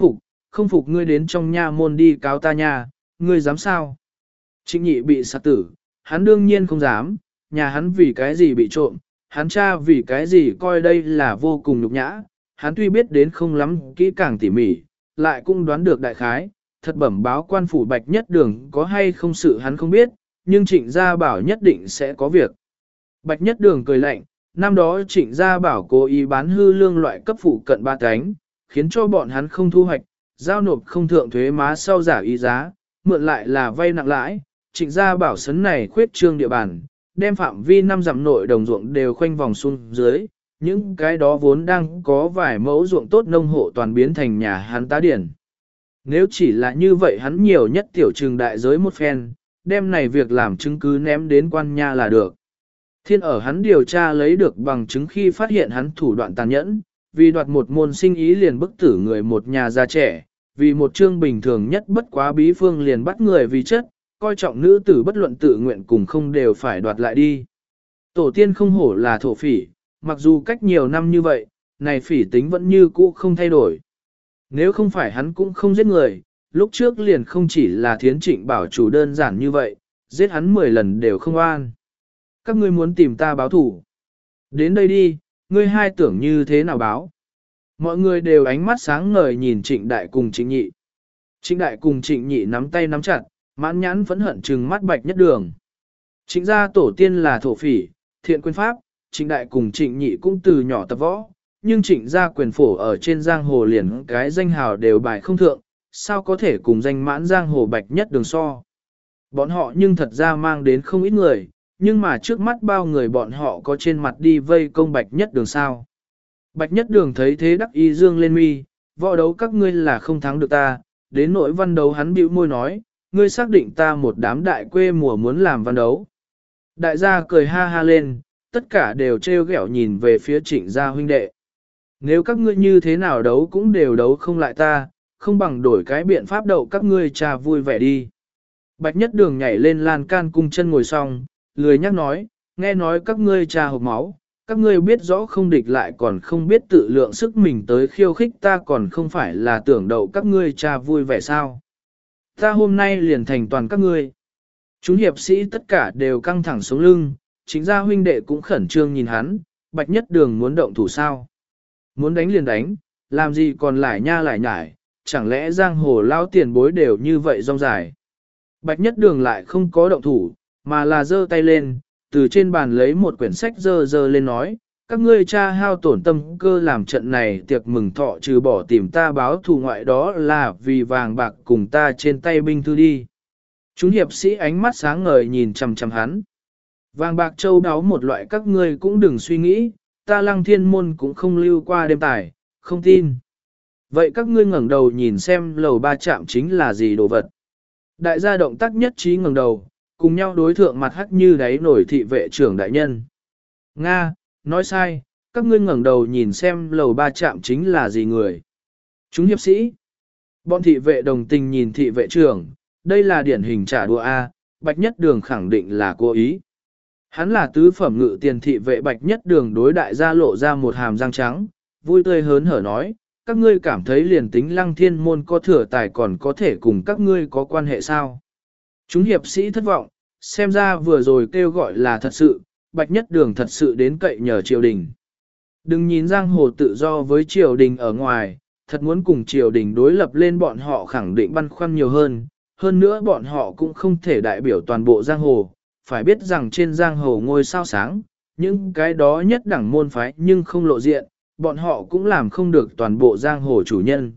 không phục ngươi đến trong nha môn đi cáo ta nha, ngươi dám sao? Trịnh Nhị bị sát tử, hắn đương nhiên không dám, nhà hắn vì cái gì bị trộm, hắn cha vì cái gì coi đây là vô cùng nhục nhã, hắn tuy biết đến không lắm kỹ càng tỉ mỉ, lại cũng đoán được đại khái, thật bẩm báo quan phủ Bạch Nhất Đường có hay không sự hắn không biết, nhưng Trịnh Gia Bảo nhất định sẽ có việc. Bạch Nhất Đường cười lạnh, năm đó Trịnh Gia Bảo cố ý bán hư lương loại cấp phụ cận ba cánh, khiến cho bọn hắn không thu hoạch, giao nộp không thượng thuế má sau giả ý giá, mượn lại là vay nặng lãi. Trịnh Gia Bảo sấn này khuyết trương địa bàn, đem phạm vi 5 dặm nội đồng ruộng đều khoanh vòng xuống dưới, những cái đó vốn đang có vài mẫu ruộng tốt nông hộ toàn biến thành nhà hắn tá điển. Nếu chỉ là như vậy hắn nhiều nhất tiểu trừng đại giới một phen, đem này việc làm chứng cứ ném đến quan nha là được. Thiên ở hắn điều tra lấy được bằng chứng khi phát hiện hắn thủ đoạn tàn nhẫn, vì đoạt một môn sinh ý liền bức tử người một nhà già trẻ, vì một chương bình thường nhất bất quá bí phương liền bắt người vì chất, coi trọng nữ tử bất luận tự nguyện cùng không đều phải đoạt lại đi. Tổ tiên không hổ là thổ phỉ, mặc dù cách nhiều năm như vậy, này phỉ tính vẫn như cũ không thay đổi. Nếu không phải hắn cũng không giết người, lúc trước liền không chỉ là thiến Trịnh Bảo chủ đơn giản như vậy, giết hắn 10 lần đều không an. Các ngươi muốn tìm ta báo thủ. Đến đây đi, ngươi hai tưởng như thế nào báo. Mọi người đều ánh mắt sáng ngời nhìn Trịnh Đại cùng Trịnh Nhị. Trịnh Đại cùng Trịnh Nhị nắm tay nắm chặt, mãn nhãn phẫn hận trừng mắt Bạch Nhất Đường. Trịnh gia tổ tiên là thổ phỉ, thiện quyền pháp, Trịnh Đại cùng Trịnh Nhị cũng từ nhỏ tập võ, nhưng Trịnh gia quyền phổ ở trên giang hồ liền cái danh hào đều bài không thượng, sao có thể cùng danh mãn giang hồ Bạch Nhất Đường so. Bọn họ nhưng thật ra mang đến không ít người, nhưng mà trước mắt bao người bọn họ có trên mặt đi vây công Bạch Nhất Đường sao. Bạch Nhất Đường thấy thế đắc ý dương lên mi, võ đấu các ngươi là không thắng được ta, đến nỗi văn đấu hắn bĩu môi nói, ngươi xác định ta một đám đại quê mùa muốn làm văn đấu. Đại gia cười ha ha lên, tất cả đều trêu ghẹo nhìn về phía Trịnh gia huynh đệ. Nếu các ngươi như thế nào đấu cũng đều đấu không lại ta, không bằng đổi cái biện pháp đậu các ngươi trà vui vẻ đi. Bạch Nhất Đường nhảy lên lan can cung chân ngồi xong, lười nhắc nói, nghe nói các ngươi trà hộp máu, các ngươi biết rõ không địch lại còn không biết tự lượng sức mình tới khiêu khích ta còn không phải là tưởng đậu các ngươi trà vui vẻ sao. Ta hôm nay liền thành toàn các ngươi. Chúng hiệp sĩ tất cả đều căng thẳng sống lưng, chính gia huynh đệ cũng khẩn trương nhìn hắn, Bạch Nhất Đường muốn động thủ sao. Muốn đánh liền đánh, làm gì còn lại nha lại nhải, chẳng lẽ giang hồ lao tiền bối đều như vậy rong dài. Bạch Nhất Đường lại không có động thủ, mà là giơ tay lên, từ trên bàn lấy một quyển sách giơ lên nói, các ngươi cha hao tổn tâm cơ làm trận này tiệc mừng thọ trừ bỏ tìm ta báo thù ngoại đó là vì vàng bạc cùng ta trên tay binh thư đi. Chúng hiệp sĩ ánh mắt sáng ngời nhìn chằm chằm hắn. Vàng bạc châu đáo một loại các ngươi cũng đừng suy nghĩ, ta Lăng Thiên môn cũng không lưu qua đêm tài, không tin. Vậy các ngươi ngẩng đầu nhìn xem lầu ba chạm chính là gì đồ vật. Đại gia động tác nhất trí ngẩng đầu, cùng nhau đối thượng mặt hắc như đáy nổi thị vệ trưởng đại nhân. Nga, nói sai, các ngươi ngẩng đầu nhìn xem lầu ba chạm chính là gì người. Chúng hiệp sĩ. Bọn thị vệ đồng tình nhìn thị vệ trưởng, đây là điển hình trả đũa A, Bạch Nhất Đường khẳng định là cố ý. Hắn là tứ phẩm ngự tiền thị vệ Bạch Nhất Đường đối đại gia lộ ra một hàm răng trắng, vui tươi hớn hở nói, các ngươi cảm thấy liền tính Lăng Thiên môn có thừa tài còn có thể cùng các ngươi có quan hệ sao? Chúng hiệp sĩ thất vọng, xem ra vừa rồi kêu gọi là thật sự, Bạch Nhất Đường thật sự đến cậy nhờ triều đình. Đừng nhìn giang hồ tự do với triều đình ở ngoài, thật muốn cùng triều đình đối lập lên bọn họ khẳng định băn khoăn nhiều hơn nữa bọn họ cũng không thể đại biểu toàn bộ giang hồ, phải biết rằng trên giang hồ ngôi sao sáng, những cái đó nhất đẳng môn phái nhưng không lộ diện, bọn họ cũng làm không được toàn bộ giang hồ chủ nhân.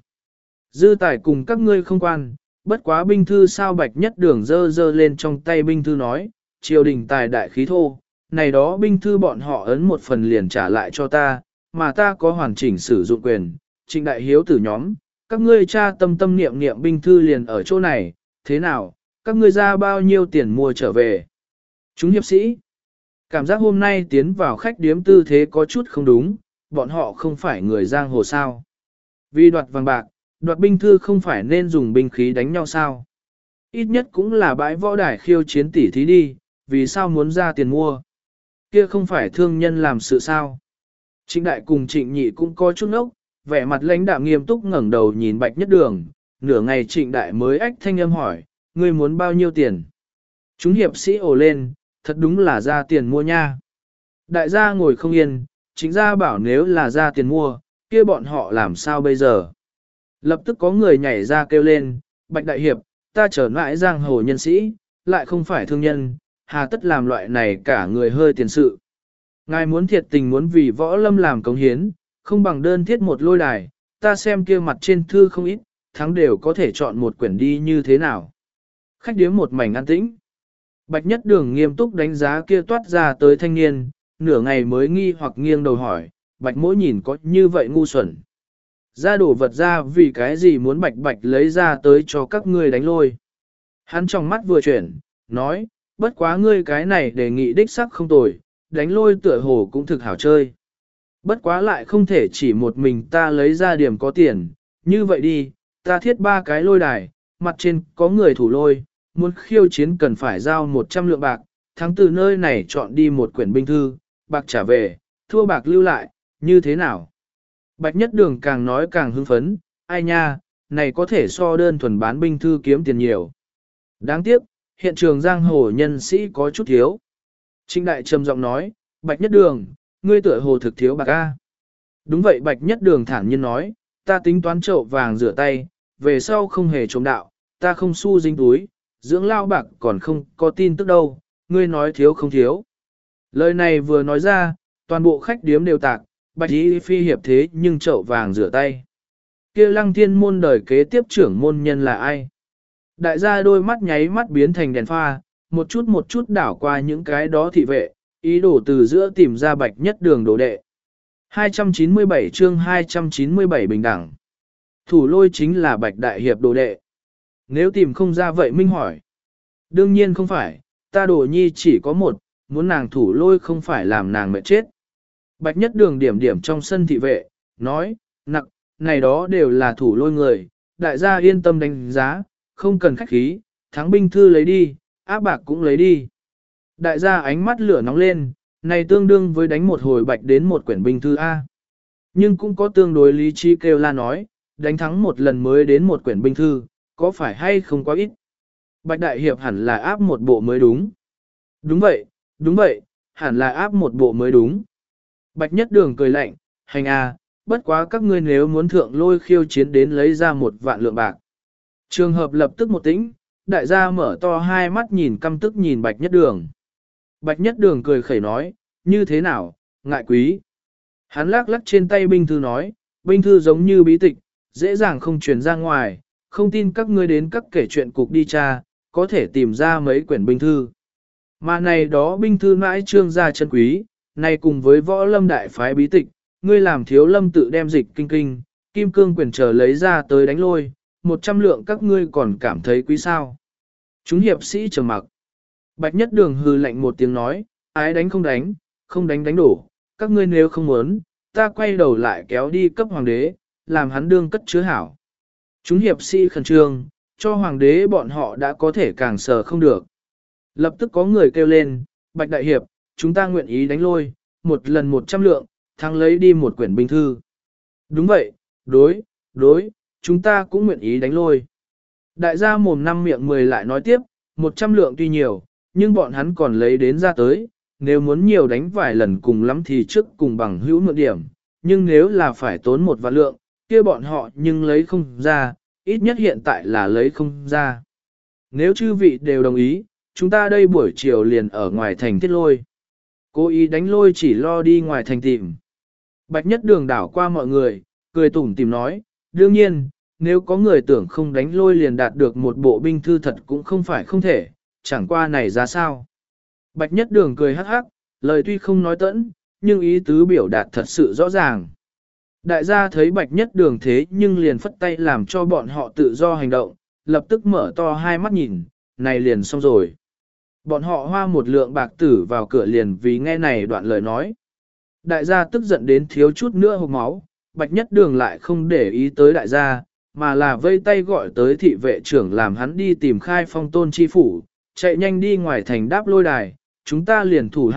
Dư tài cùng các ngươi không quan, bất quá binh thư sao Bạch Nhất Đường dơ lên trong tay binh thư nói, triều đình tài đại khí thô, này đó binh thư bọn họ ấn một phần liền trả lại cho ta, mà ta có hoàn chỉnh sử dụng quyền, Trịnh đại hiếu tử nhóm, các ngươi cha tâm tâm niệm niệm binh thư liền ở chỗ này, thế nào, các ngươi ra bao nhiêu tiền mua trở về. Chúng hiệp sĩ, cảm giác hôm nay tiến vào khách điếm tư thế có chút không đúng, bọn họ không phải người giang hồ sao. Vì đoạt vàng bạc, đoạt binh thư không phải nên dùng binh khí đánh nhau sao. Ít nhất cũng là bãi võ đài khiêu chiến tỉ thí đi, vì sao muốn ra tiền mua. Kia không phải thương nhân làm sự sao. Trịnh đại cùng trịnh nhị cũng có chút ốc, vẻ mặt lãnh đạm nghiêm túc ngẩng đầu nhìn Bạch Nhất Đường, nửa ngày trịnh đại mới ách thanh âm hỏi, ngươi muốn bao nhiêu tiền? Chúng hiệp sĩ ồ lên, thật đúng là ra tiền mua nha. Đại gia ngồi không yên, chính gia bảo nếu là ra tiền mua, kia bọn họ làm sao bây giờ? Lập tức có người nhảy ra kêu lên, Bạch Đại Hiệp, ta trở lại giang hồ nhân sĩ, lại không phải thương nhân, hà tất làm loại này cả người hơi tiền sự. Ngài muốn thiệt tình muốn vì võ lâm làm cống hiến, không bằng đơn thiết một lôi đài, ta xem kia mặt trên thư không ít, thắng đều có thể chọn một quyển đi như thế nào. Khách điếm một mảnh an tĩnh. Bạch Nhất Đường nghiêm túc đánh giá kia toát ra tới thanh niên, nửa ngày mới nghi hoặc nghiêng đầu hỏi, Bạch Mỗ nhìn có như vậy ngu xuẩn. Ra đổ vật ra vì cái gì muốn Bạch lấy ra tới cho các ngươi đánh lôi. Hắn trong mắt vừa chuyển, nói, bất quá ngươi cái này đề nghị đích sắc không tồi, đánh lôi tựa hồ cũng thực hảo chơi. Bất quá lại không thể chỉ một mình ta lấy ra điểm có tiền, như vậy đi, ta thiết 3 cái lôi đài, mặt trên có người thủ lôi, muốn khiêu chiến cần phải giao 100 lượng bạc, thắng từ nơi này chọn đi một quyển binh thư, bạc trả về, thua bạc lưu lại, như thế nào? Bạch Nhất Đường càng nói càng hưng phấn, ai nha, này có thể so đơn thuần bán binh thư kiếm tiền nhiều. Đáng tiếc, hiện trường giang hồ nhân sĩ có chút thiếu. Trịnh Đại trầm giọng nói, Bạch Nhất Đường, ngươi tựa hồ thực thiếu bạc a. Đúng vậy Bạch Nhất Đường thản nhiên nói, ta tính toán chậu vàng rửa tay, về sau không hề trộm đạo, ta không xu dính túi, dưỡng lao bạc còn không có tin tức đâu, ngươi nói thiếu không thiếu. Lời này vừa nói ra, toàn bộ khách điếm đều tạc, Bạch Y Phi hiệp thế nhưng chậu vàng rửa tay. Kia Lăng Thiên môn đời kế tiếp trưởng môn nhân là ai? Đại gia đôi mắt nháy mắt biến thành đèn pha, một chút đảo qua những cái đó thị vệ, ý đồ từ giữa tìm ra Bạch Nhất Đường đồ đệ. 297 chương 297 bình đẳng. Thủ lôi chính là Bạch Đại Hiệp đồ đệ. Nếu tìm không ra vậy minh hỏi. Đương nhiên không phải, ta đồ nhi chỉ có một, muốn nàng thủ lôi không phải làm nàng mệt chết. Bạch Nhất Đường điểm trong sân thị vệ, nói, nặng, này đó đều là thủ lôi người, đại gia yên tâm đánh giá, không cần khách khí, thắng binh thư lấy đi, áp bạc cũng lấy đi. Đại gia ánh mắt lửa nóng lên, này tương đương với đánh một hồi bạch đến một quyển binh thư A. Nhưng cũng có tương đối lý trí kêu la nói, đánh thắng một lần mới đến một quyển binh thư, có phải hay không quá ít. Bạch Đại Hiệp hẳn là áp một bộ mới đúng. Đúng vậy, hẳn là áp một bộ mới đúng. Bạch Nhất Đường cười lạnh, hành a, bất quá các ngươi nếu muốn thượng lôi khiêu chiến đến lấy ra 1 vạn lượng bạc. Trường hợp lập tức một tĩnh, đại gia mở to hai mắt nhìn căm tức nhìn Bạch Nhất Đường. Bạch Nhất Đường cười khẩy nói, như thế nào, ngại quý. Hắn lắc trên tay binh thư nói, binh thư giống như bí tịch, dễ dàng không truyền ra ngoài, không tin các ngươi đến các kể chuyện cục đi tra, có thể tìm ra mấy quyển binh thư. Mà này đó binh thư mãi trương gia chân quý, này cùng với võ lâm đại phái bí tịch, ngươi làm thiếu lâm tự đem dịch kinh, kim cương quyền trở lấy ra tới đánh lôi, 100 lượng các ngươi còn cảm thấy quý sao. Chúng hiệp sĩ trầm mặc. Bạch Nhất Đường hừ lạnh một tiếng nói, ái đánh không đánh đánh đổ, các ngươi nếu không muốn, ta quay đầu lại kéo đi cấp hoàng đế, làm hắn đương cất chứa hảo. Chúng hiệp sĩ khẩn trương, cho hoàng đế bọn họ đã có thể càng sờ không được. Lập tức có người kêu lên, Bạch Đại Hiệp, chúng ta nguyện ý đánh lôi, một lần 100 lượng, thắng lấy đi một quyển binh thư. Đúng vậy, đối, chúng ta cũng nguyện ý đánh lôi. Đại gia mồm năm miệng 10 lại nói tiếp, 100 lượng tuy nhiều, nhưng bọn hắn còn lấy đến ra tới, nếu muốn nhiều đánh vài lần cùng lắm thì trước cùng bằng hữu mượn điểm, nhưng nếu là phải tốn một vạn lượng, kia bọn họ nhưng lấy không ra, ít nhất hiện tại là lấy không ra. Nếu chư vị đều đồng ý, chúng ta đây buổi chiều liền ở ngoài thành thiết lôi. Cố ý đánh lôi chỉ lo đi ngoài thành tìm. Bạch Nhất Đường đảo qua mọi người, cười tủm tìm nói, đương nhiên, nếu có người tưởng không đánh lôi liền đạt được một bộ binh thư thật cũng không phải không thể, chẳng qua này ra sao. Bạch Nhất Đường cười hắc hắc, lời tuy không nói tẫn, nhưng ý tứ biểu đạt thật sự rõ ràng. Đại gia thấy Bạch Nhất Đường thế nhưng liền phất tay làm cho bọn họ tự do hành động, lập tức mở to hai mắt nhìn, này liền xong rồi. Bọn họ hoa một lượng bạc tử vào cửa liền vì nghe này đoạn lời nói. Đại gia tức giận đến thiếu chút nữa hộc máu, Bạch Nhất Đường lại không để ý tới đại gia, mà là vây tay gọi tới thị vệ trưởng làm hắn đi tìm Khai Phong Tôn chi phủ, chạy nhanh đi ngoài thành đáp lôi đài, chúng ta liền thủ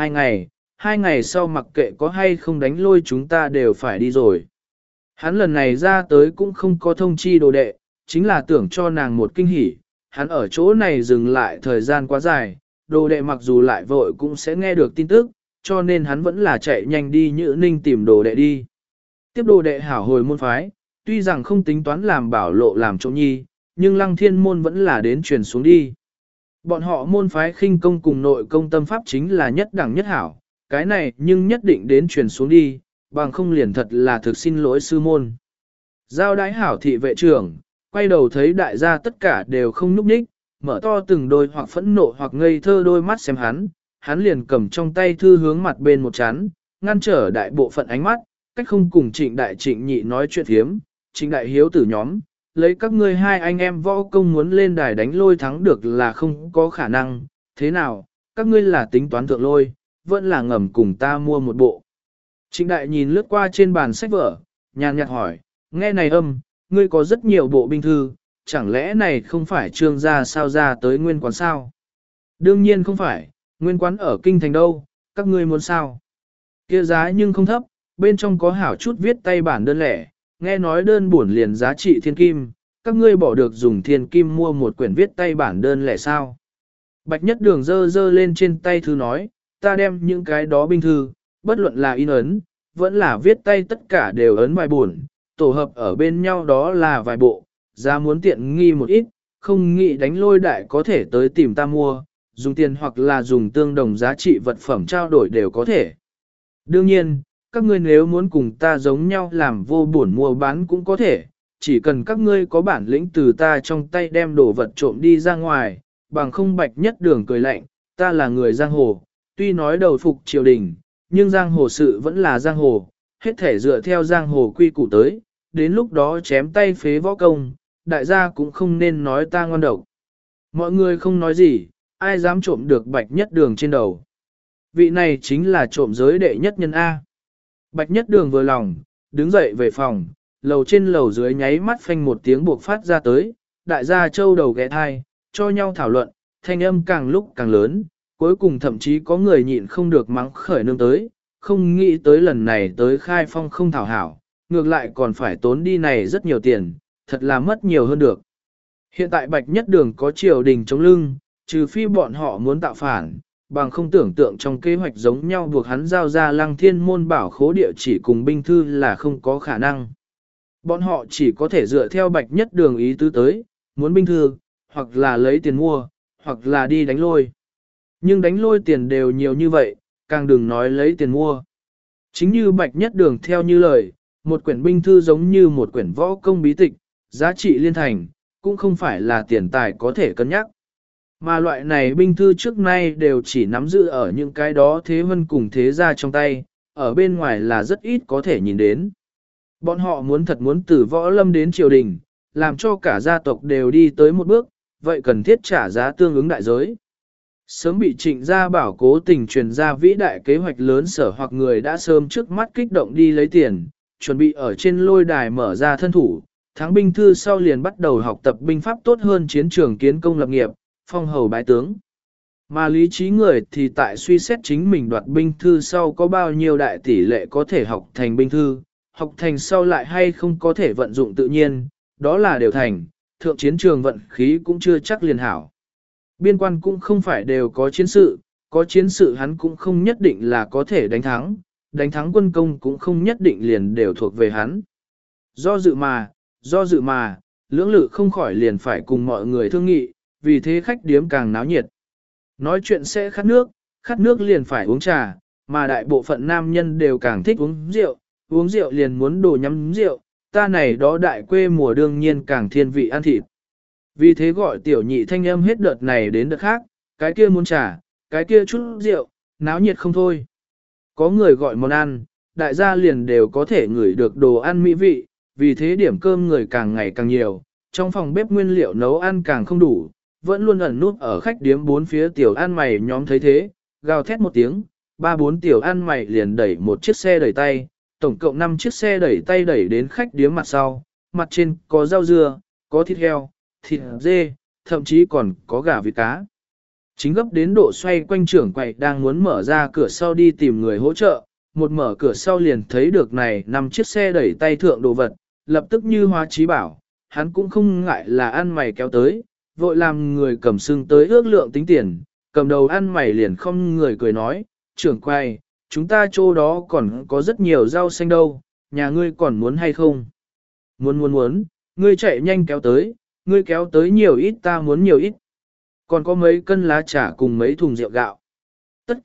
2 ngày sau mặc kệ có hay không đánh lôi chúng ta đều phải đi rồi. Hắn lần này ra tới cũng không có thông chi đồ đệ, chính là tưởng cho nàng một kinh hỉ, hắn ở chỗ này dừng lại thời gian quá dài, đồ đệ mặc dù lại vội cũng sẽ nghe được tin tức, cho nên hắn vẫn là chạy nhanh đi Nhữ Ninh tìm đồ đệ đi. Tiếp đồ đệ hảo hồi môn phái, tuy rằng không tính toán làm bảo lộ làm trộm nhi, nhưng Lăng Thiên môn vẫn là đến truyền xuống đi. Bọn họ môn phái khinh công cùng nội công tâm pháp chính là nhất đẳng nhất hảo, cái này nhưng nhất định đến truyền xuống đi, bằng không liền thật là thực xin lỗi sư môn. Giao đái hảo thị vệ trưởng, quay đầu thấy đại gia tất cả đều không núp ních, mở to từng đôi hoặc phẫn nộ hoặc ngây thơ đôi mắt xem hắn liền cầm trong tay thư hướng mặt bên một chán, ngăn trở đại bộ phận ánh mắt, cách không cùng Trịnh Đại Trịnh Nhị nói chuyện thiếm, Trịnh Đại Hiếu tử nhóm, lấy các ngươi hai anh em võ công muốn lên đài đánh lôi thắng được là không có khả năng, thế nào, các ngươi là tính toán thượng lôi, vẫn là ngầm cùng ta mua một bộ. Trịnh Đại nhìn lướt qua trên bàn sách vở, nhàn nhạt hỏi, nghe này ngươi có rất nhiều bộ binh thư, chẳng lẽ này không phải trương gia sao ra tới nguyên quán sao? Đương nhiên không phải, nguyên quán ở kinh thành đâu, các ngươi muốn sao? Kia giá nhưng không thấp, bên trong có hảo chút viết tay bản đơn lẻ, nghe nói đơn buồn liền giá trị thiên kim, các ngươi bỏ được dùng thiên kim mua một quyển viết tay bản đơn lẻ sao? Bạch Nhất Đường dơ lên trên tay thư nói, ta đem những cái đó binh thư, bất luận là in ấn, vẫn là viết tay tất cả đều ấn vài buồn, tổ hợp ở bên nhau đó là vài bộ, giá muốn tiện nghi một ít, không nghĩ đánh lôi đại có thể tới tìm ta mua, dùng tiền hoặc là dùng tương đồng giá trị vật phẩm trao đổi đều có thể. Đương nhiên, các ngươi nếu muốn cùng ta giống nhau làm vô buồn mua bán cũng có thể, chỉ cần các ngươi có bản lĩnh từ ta trong tay đem đồ vật trộm đi ra ngoài, bằng không. Bạch Nhất Đường cười lạnh, ta là người giang hồ, tuy nói đầu phục triều đình, nhưng giang hồ sự vẫn là giang hồ, hết thể dựa theo giang hồ quy củ tới, đến lúc đó chém tay phế võ công, đại gia cũng không nên nói ta ngon độc. Mọi người không nói gì, ai dám trộm được Bạch Nhất Đường trên đầu. Vị này chính là trộm giới đệ nhất nhân A. Bạch Nhất Đường vừa lòng, đứng dậy về phòng, lầu trên lầu dưới nháy mắt phanh một tiếng buộc phát ra tới, đại gia châu đầu ghé thai, cho nhau thảo luận, thanh âm càng lúc càng lớn, cuối cùng thậm chí có người nhịn không được mắng khởi nương tới, không nghĩ tới lần này tới Khai Phong không thảo hảo, ngược lại còn phải tốn đi này rất nhiều tiền, thật là mất nhiều hơn được. Hiện tại Bạch Nhất Đường có triều đình chống lưng, trừ phi bọn họ muốn tạo phản, bằng không tưởng tượng trong kế hoạch giống nhau buộc hắn giao ra Lăng Thiên môn bảo khố địa chỉ cùng binh thư là không có khả năng. Bọn họ chỉ có thể dựa theo Bạch Nhất Đường ý tứ tới, muốn binh thư, hoặc là lấy tiền mua, hoặc là đi đánh lôi. Nhưng đánh lôi tiền đều nhiều như vậy, càng đừng nói lấy tiền mua. Chính như Bạch Nhất Đường theo như lời, một quyển binh thư giống như một quyển võ công bí tịch, giá trị liên thành, cũng không phải là tiền tài có thể cân nhắc. Mà loại này binh thư trước nay đều chỉ nắm giữ ở những cái đó thế vân cùng thế gia trong tay, ở bên ngoài là rất ít có thể nhìn đến. Bọn họ muốn từ võ lâm đến triều đình, làm cho cả gia tộc đều đi tới một bước, vậy cần thiết trả giá tương ứng đại giới. Sớm bị Trịnh gia bảo cố tình truyền ra vĩ đại kế hoạch lớn sở hoặc người đã sớm trước mắt kích động đi lấy tiền, chuẩn bị ở trên lôi đài mở ra thân thủ, thắng binh thư sau liền bắt đầu học tập binh pháp tốt hơn chiến trường kiến công lập nghiệp, phong hầu bái tướng. Mà lý trí người thì tại suy xét chính mình đoạt binh thư sau có bao nhiêu đại tỷ lệ có thể học thành binh thư, học thành sau lại hay không có thể vận dụng tự nhiên, đó là đều thành, thượng chiến trường vận khí cũng chưa chắc liền hảo. Biên quan cũng không phải đều có chiến sự hắn cũng không nhất định là có thể đánh thắng quân công cũng không nhất định liền đều thuộc về hắn. Do dự mà, lưỡng lự không khỏi liền phải cùng mọi người thương nghị, vì thế khách điếm càng náo nhiệt. Nói chuyện sẽ khát nước liền phải uống trà, mà đại bộ phận nam nhân đều càng thích uống rượu liền muốn đồ nhắm rượu, ta này đó đại quê mùa đương nhiên càng thiên vị ăn thịt. Vì thế gọi tiểu nhị thanh âm hết đợt này đến đợt khác, cái kia muốn trà, cái kia chút rượu, náo nhiệt không thôi. Có người gọi món ăn, đại gia liền đều có thể ngửi được đồ ăn mỹ vị, vì thế điểm cơm người càng ngày càng nhiều, trong phòng bếp nguyên liệu nấu ăn càng không đủ, vẫn luôn ẩn nút ở khách điếm bốn phía tiểu ăn mày nhóm thấy thế, gào thét một tiếng, 3-4 tiểu ăn mày liền đẩy một chiếc xe đẩy tay, tổng cộng 5 chiếc xe đẩy tay đẩy đến khách điếm mặt sau, mặt trên có rau dưa, có thịt heo, thịt dê, thậm chí còn có gà vịt cá. Chính gấp đến độ xoay quanh trưởng quầy đang muốn mở ra cửa sau đi tìm người hỗ trợ, một mở cửa sau liền thấy được này 5 chiếc xe đẩy tay thượng đồ vật, lập tức như hóa trí bảo, hắn cũng không ngại là ăn mày kéo tới, vội làm người cầm sưng tới ước lượng tính tiền, cầm đầu ăn mày liền không người cười nói, trưởng quầy, chúng ta chỗ đó còn có rất nhiều rau xanh đâu, nhà ngươi còn muốn hay không? Muốn, ngươi chạy nhanh kéo tới, ngươi kéo tới nhiều ít ta muốn nhiều ít. Còn có mấy cân lá trà cùng mấy thùng rượu gạo. Tất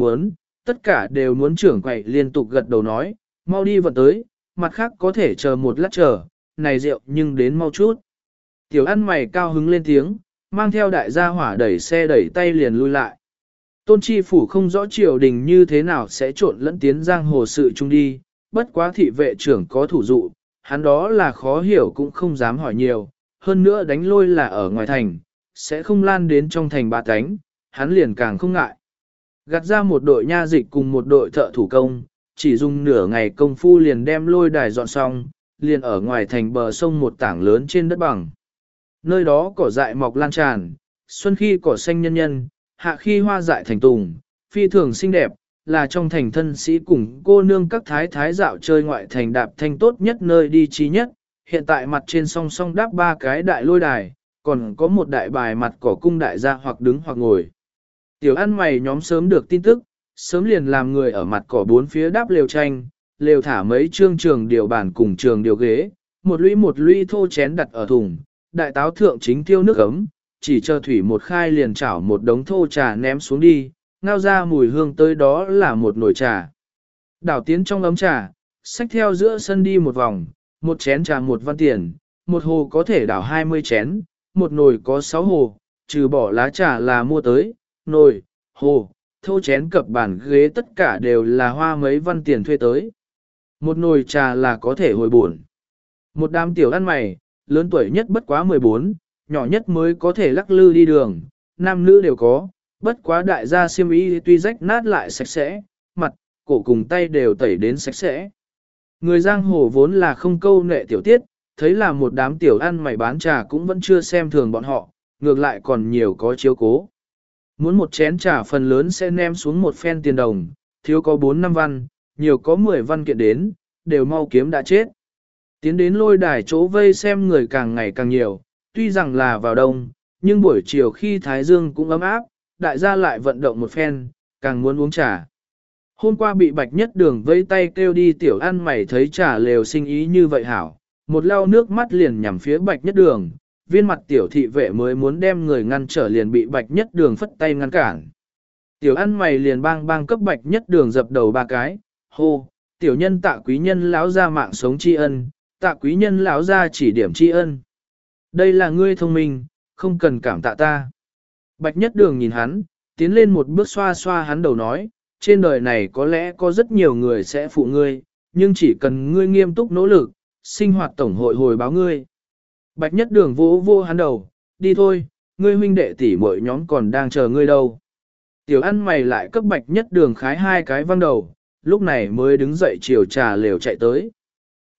cả đều muốn trưởng quầy liên tục gật đầu nói, mau đi vận tới, mặt khác có thể chờ một lát chờ, này rượu nhưng đến mau chút. Tiểu ăn mày cao hứng lên tiếng, mang theo đại gia hỏa đẩy xe đẩy tay liền lui lại. Tôn Chi Phủ không rõ triều đình như thế nào sẽ trộn lẫn tiến giang hồ sự chung đi, bất quá thị vệ trưởng có thủ dụ, hắn đó là khó hiểu cũng không dám hỏi nhiều, hơn nữa đánh lôi là ở ngoài thành, sẽ không lan đến trong thành ba cánh, hắn liền càng không ngại. Gạt ra một đội nha dịch cùng một đội thợ thủ công, chỉ dùng nửa ngày công phu liền đem lôi đài dọn xong, liền ở ngoài thành bờ sông một tảng lớn trên đất bằng. Nơi đó cỏ dại mọc lan tràn, xuân khi cỏ xanh nhân nhân, hạ khi hoa dại thành tùng, phi thường xinh đẹp, là trong thành thân sĩ cùng cô nương các thái thái dạo chơi ngoại thành đạp thanh tốt nhất nơi đi trí nhất. Hiện tại mặt trên song song đáp 3 cái đại lôi đài, còn có một đại bài mặt cỏ cung đại gia hoặc đứng hoặc ngồi. Tiểu ăn mày nhóm sớm được tin tức, sớm liền làm người ở mặt cỏ bốn phía đáp lều tranh, lều thả mấy trương trường điều bàn cùng trường điều ghế, một lũy thô chén đặt ở thùng, đại táo thượng chính tiêu nước ấm, chỉ chờ thủy một khai liền chảo một đống thô trà ném xuống đi, ngao ra mùi hương tới đó là một nồi trà. Đảo tiến trong ấm trà, xách theo giữa sân đi một vòng, một chén trà 1 văn tiền, một hồ có thể đảo 20 chén, một nồi có 6 hồ, trừ bỏ lá trà là mua tới, nồi, hồ, thô chén cập bàn ghế tất cả đều là hoa mấy văn tiền thuê tới. Một nồi trà là có thể hồi buồn. Một đám tiểu ăn mày, lớn tuổi nhất bất quá 14, nhỏ nhất mới có thể lắc lư đi đường, nam nữ đều có, bất quá đại gia xiêm y tuy rách nát lại sạch sẽ, mặt, cổ cùng tay đều tẩy đến sạch sẽ. Người giang hồ vốn là không câu nệ tiểu tiết, thấy là một đám tiểu ăn mày bán trà cũng vẫn chưa xem thường bọn họ, ngược lại còn nhiều có chiếu cố. Muốn một chén trà phần lớn sẽ ném xuống một phen tiền đồng, thiếu có 4-5 văn, nhiều có 10 văn kiện đến, đều mau kiếm đã chết. Tiến đến lôi đài chỗ vây xem người càng ngày càng nhiều, tuy rằng là vào đông, nhưng buổi chiều khi Thái Dương cũng ấm áp, đại gia lại vận động một phen, càng muốn uống trà. Hôm qua bị Bạch Nhất Đường vây tay kêu đi tiểu ăn mày thấy trà lều sinh ý như vậy hảo, một lau nước mắt liền nhằm phía Bạch Nhất Đường, viên mặt tiểu thị vệ mới muốn đem người ngăn trở liền bị Bạch Nhất Đường phất tay ngăn cản. Tiểu ăn mày liền bang cấp Bạch Nhất Đường dập đầu 3 cái, hô, tiểu nhân tạ quý nhân lão ra mạng sống tri ân, tạ quý nhân lão ra chỉ điểm tri ân. Đây là ngươi thông minh, không cần cảm tạ ta. Bạch Nhất Đường nhìn hắn, tiến lên một bước xoa xoa hắn đầu nói, trên đời này có lẽ có rất nhiều người sẽ phụ ngươi, nhưng chỉ cần ngươi nghiêm túc nỗ lực, sinh hoạt tổng hội hồi báo ngươi. Bạch Nhất Đường vỗ vô hắn đầu, đi thôi, ngươi huynh đệ tỷ muội nhóm còn đang chờ ngươi đâu. Tiểu ăn mày lại cấp Bạch Nhất Đường khái 2 cái văng đầu, lúc này mới đứng dậy chiều trà lều chạy tới.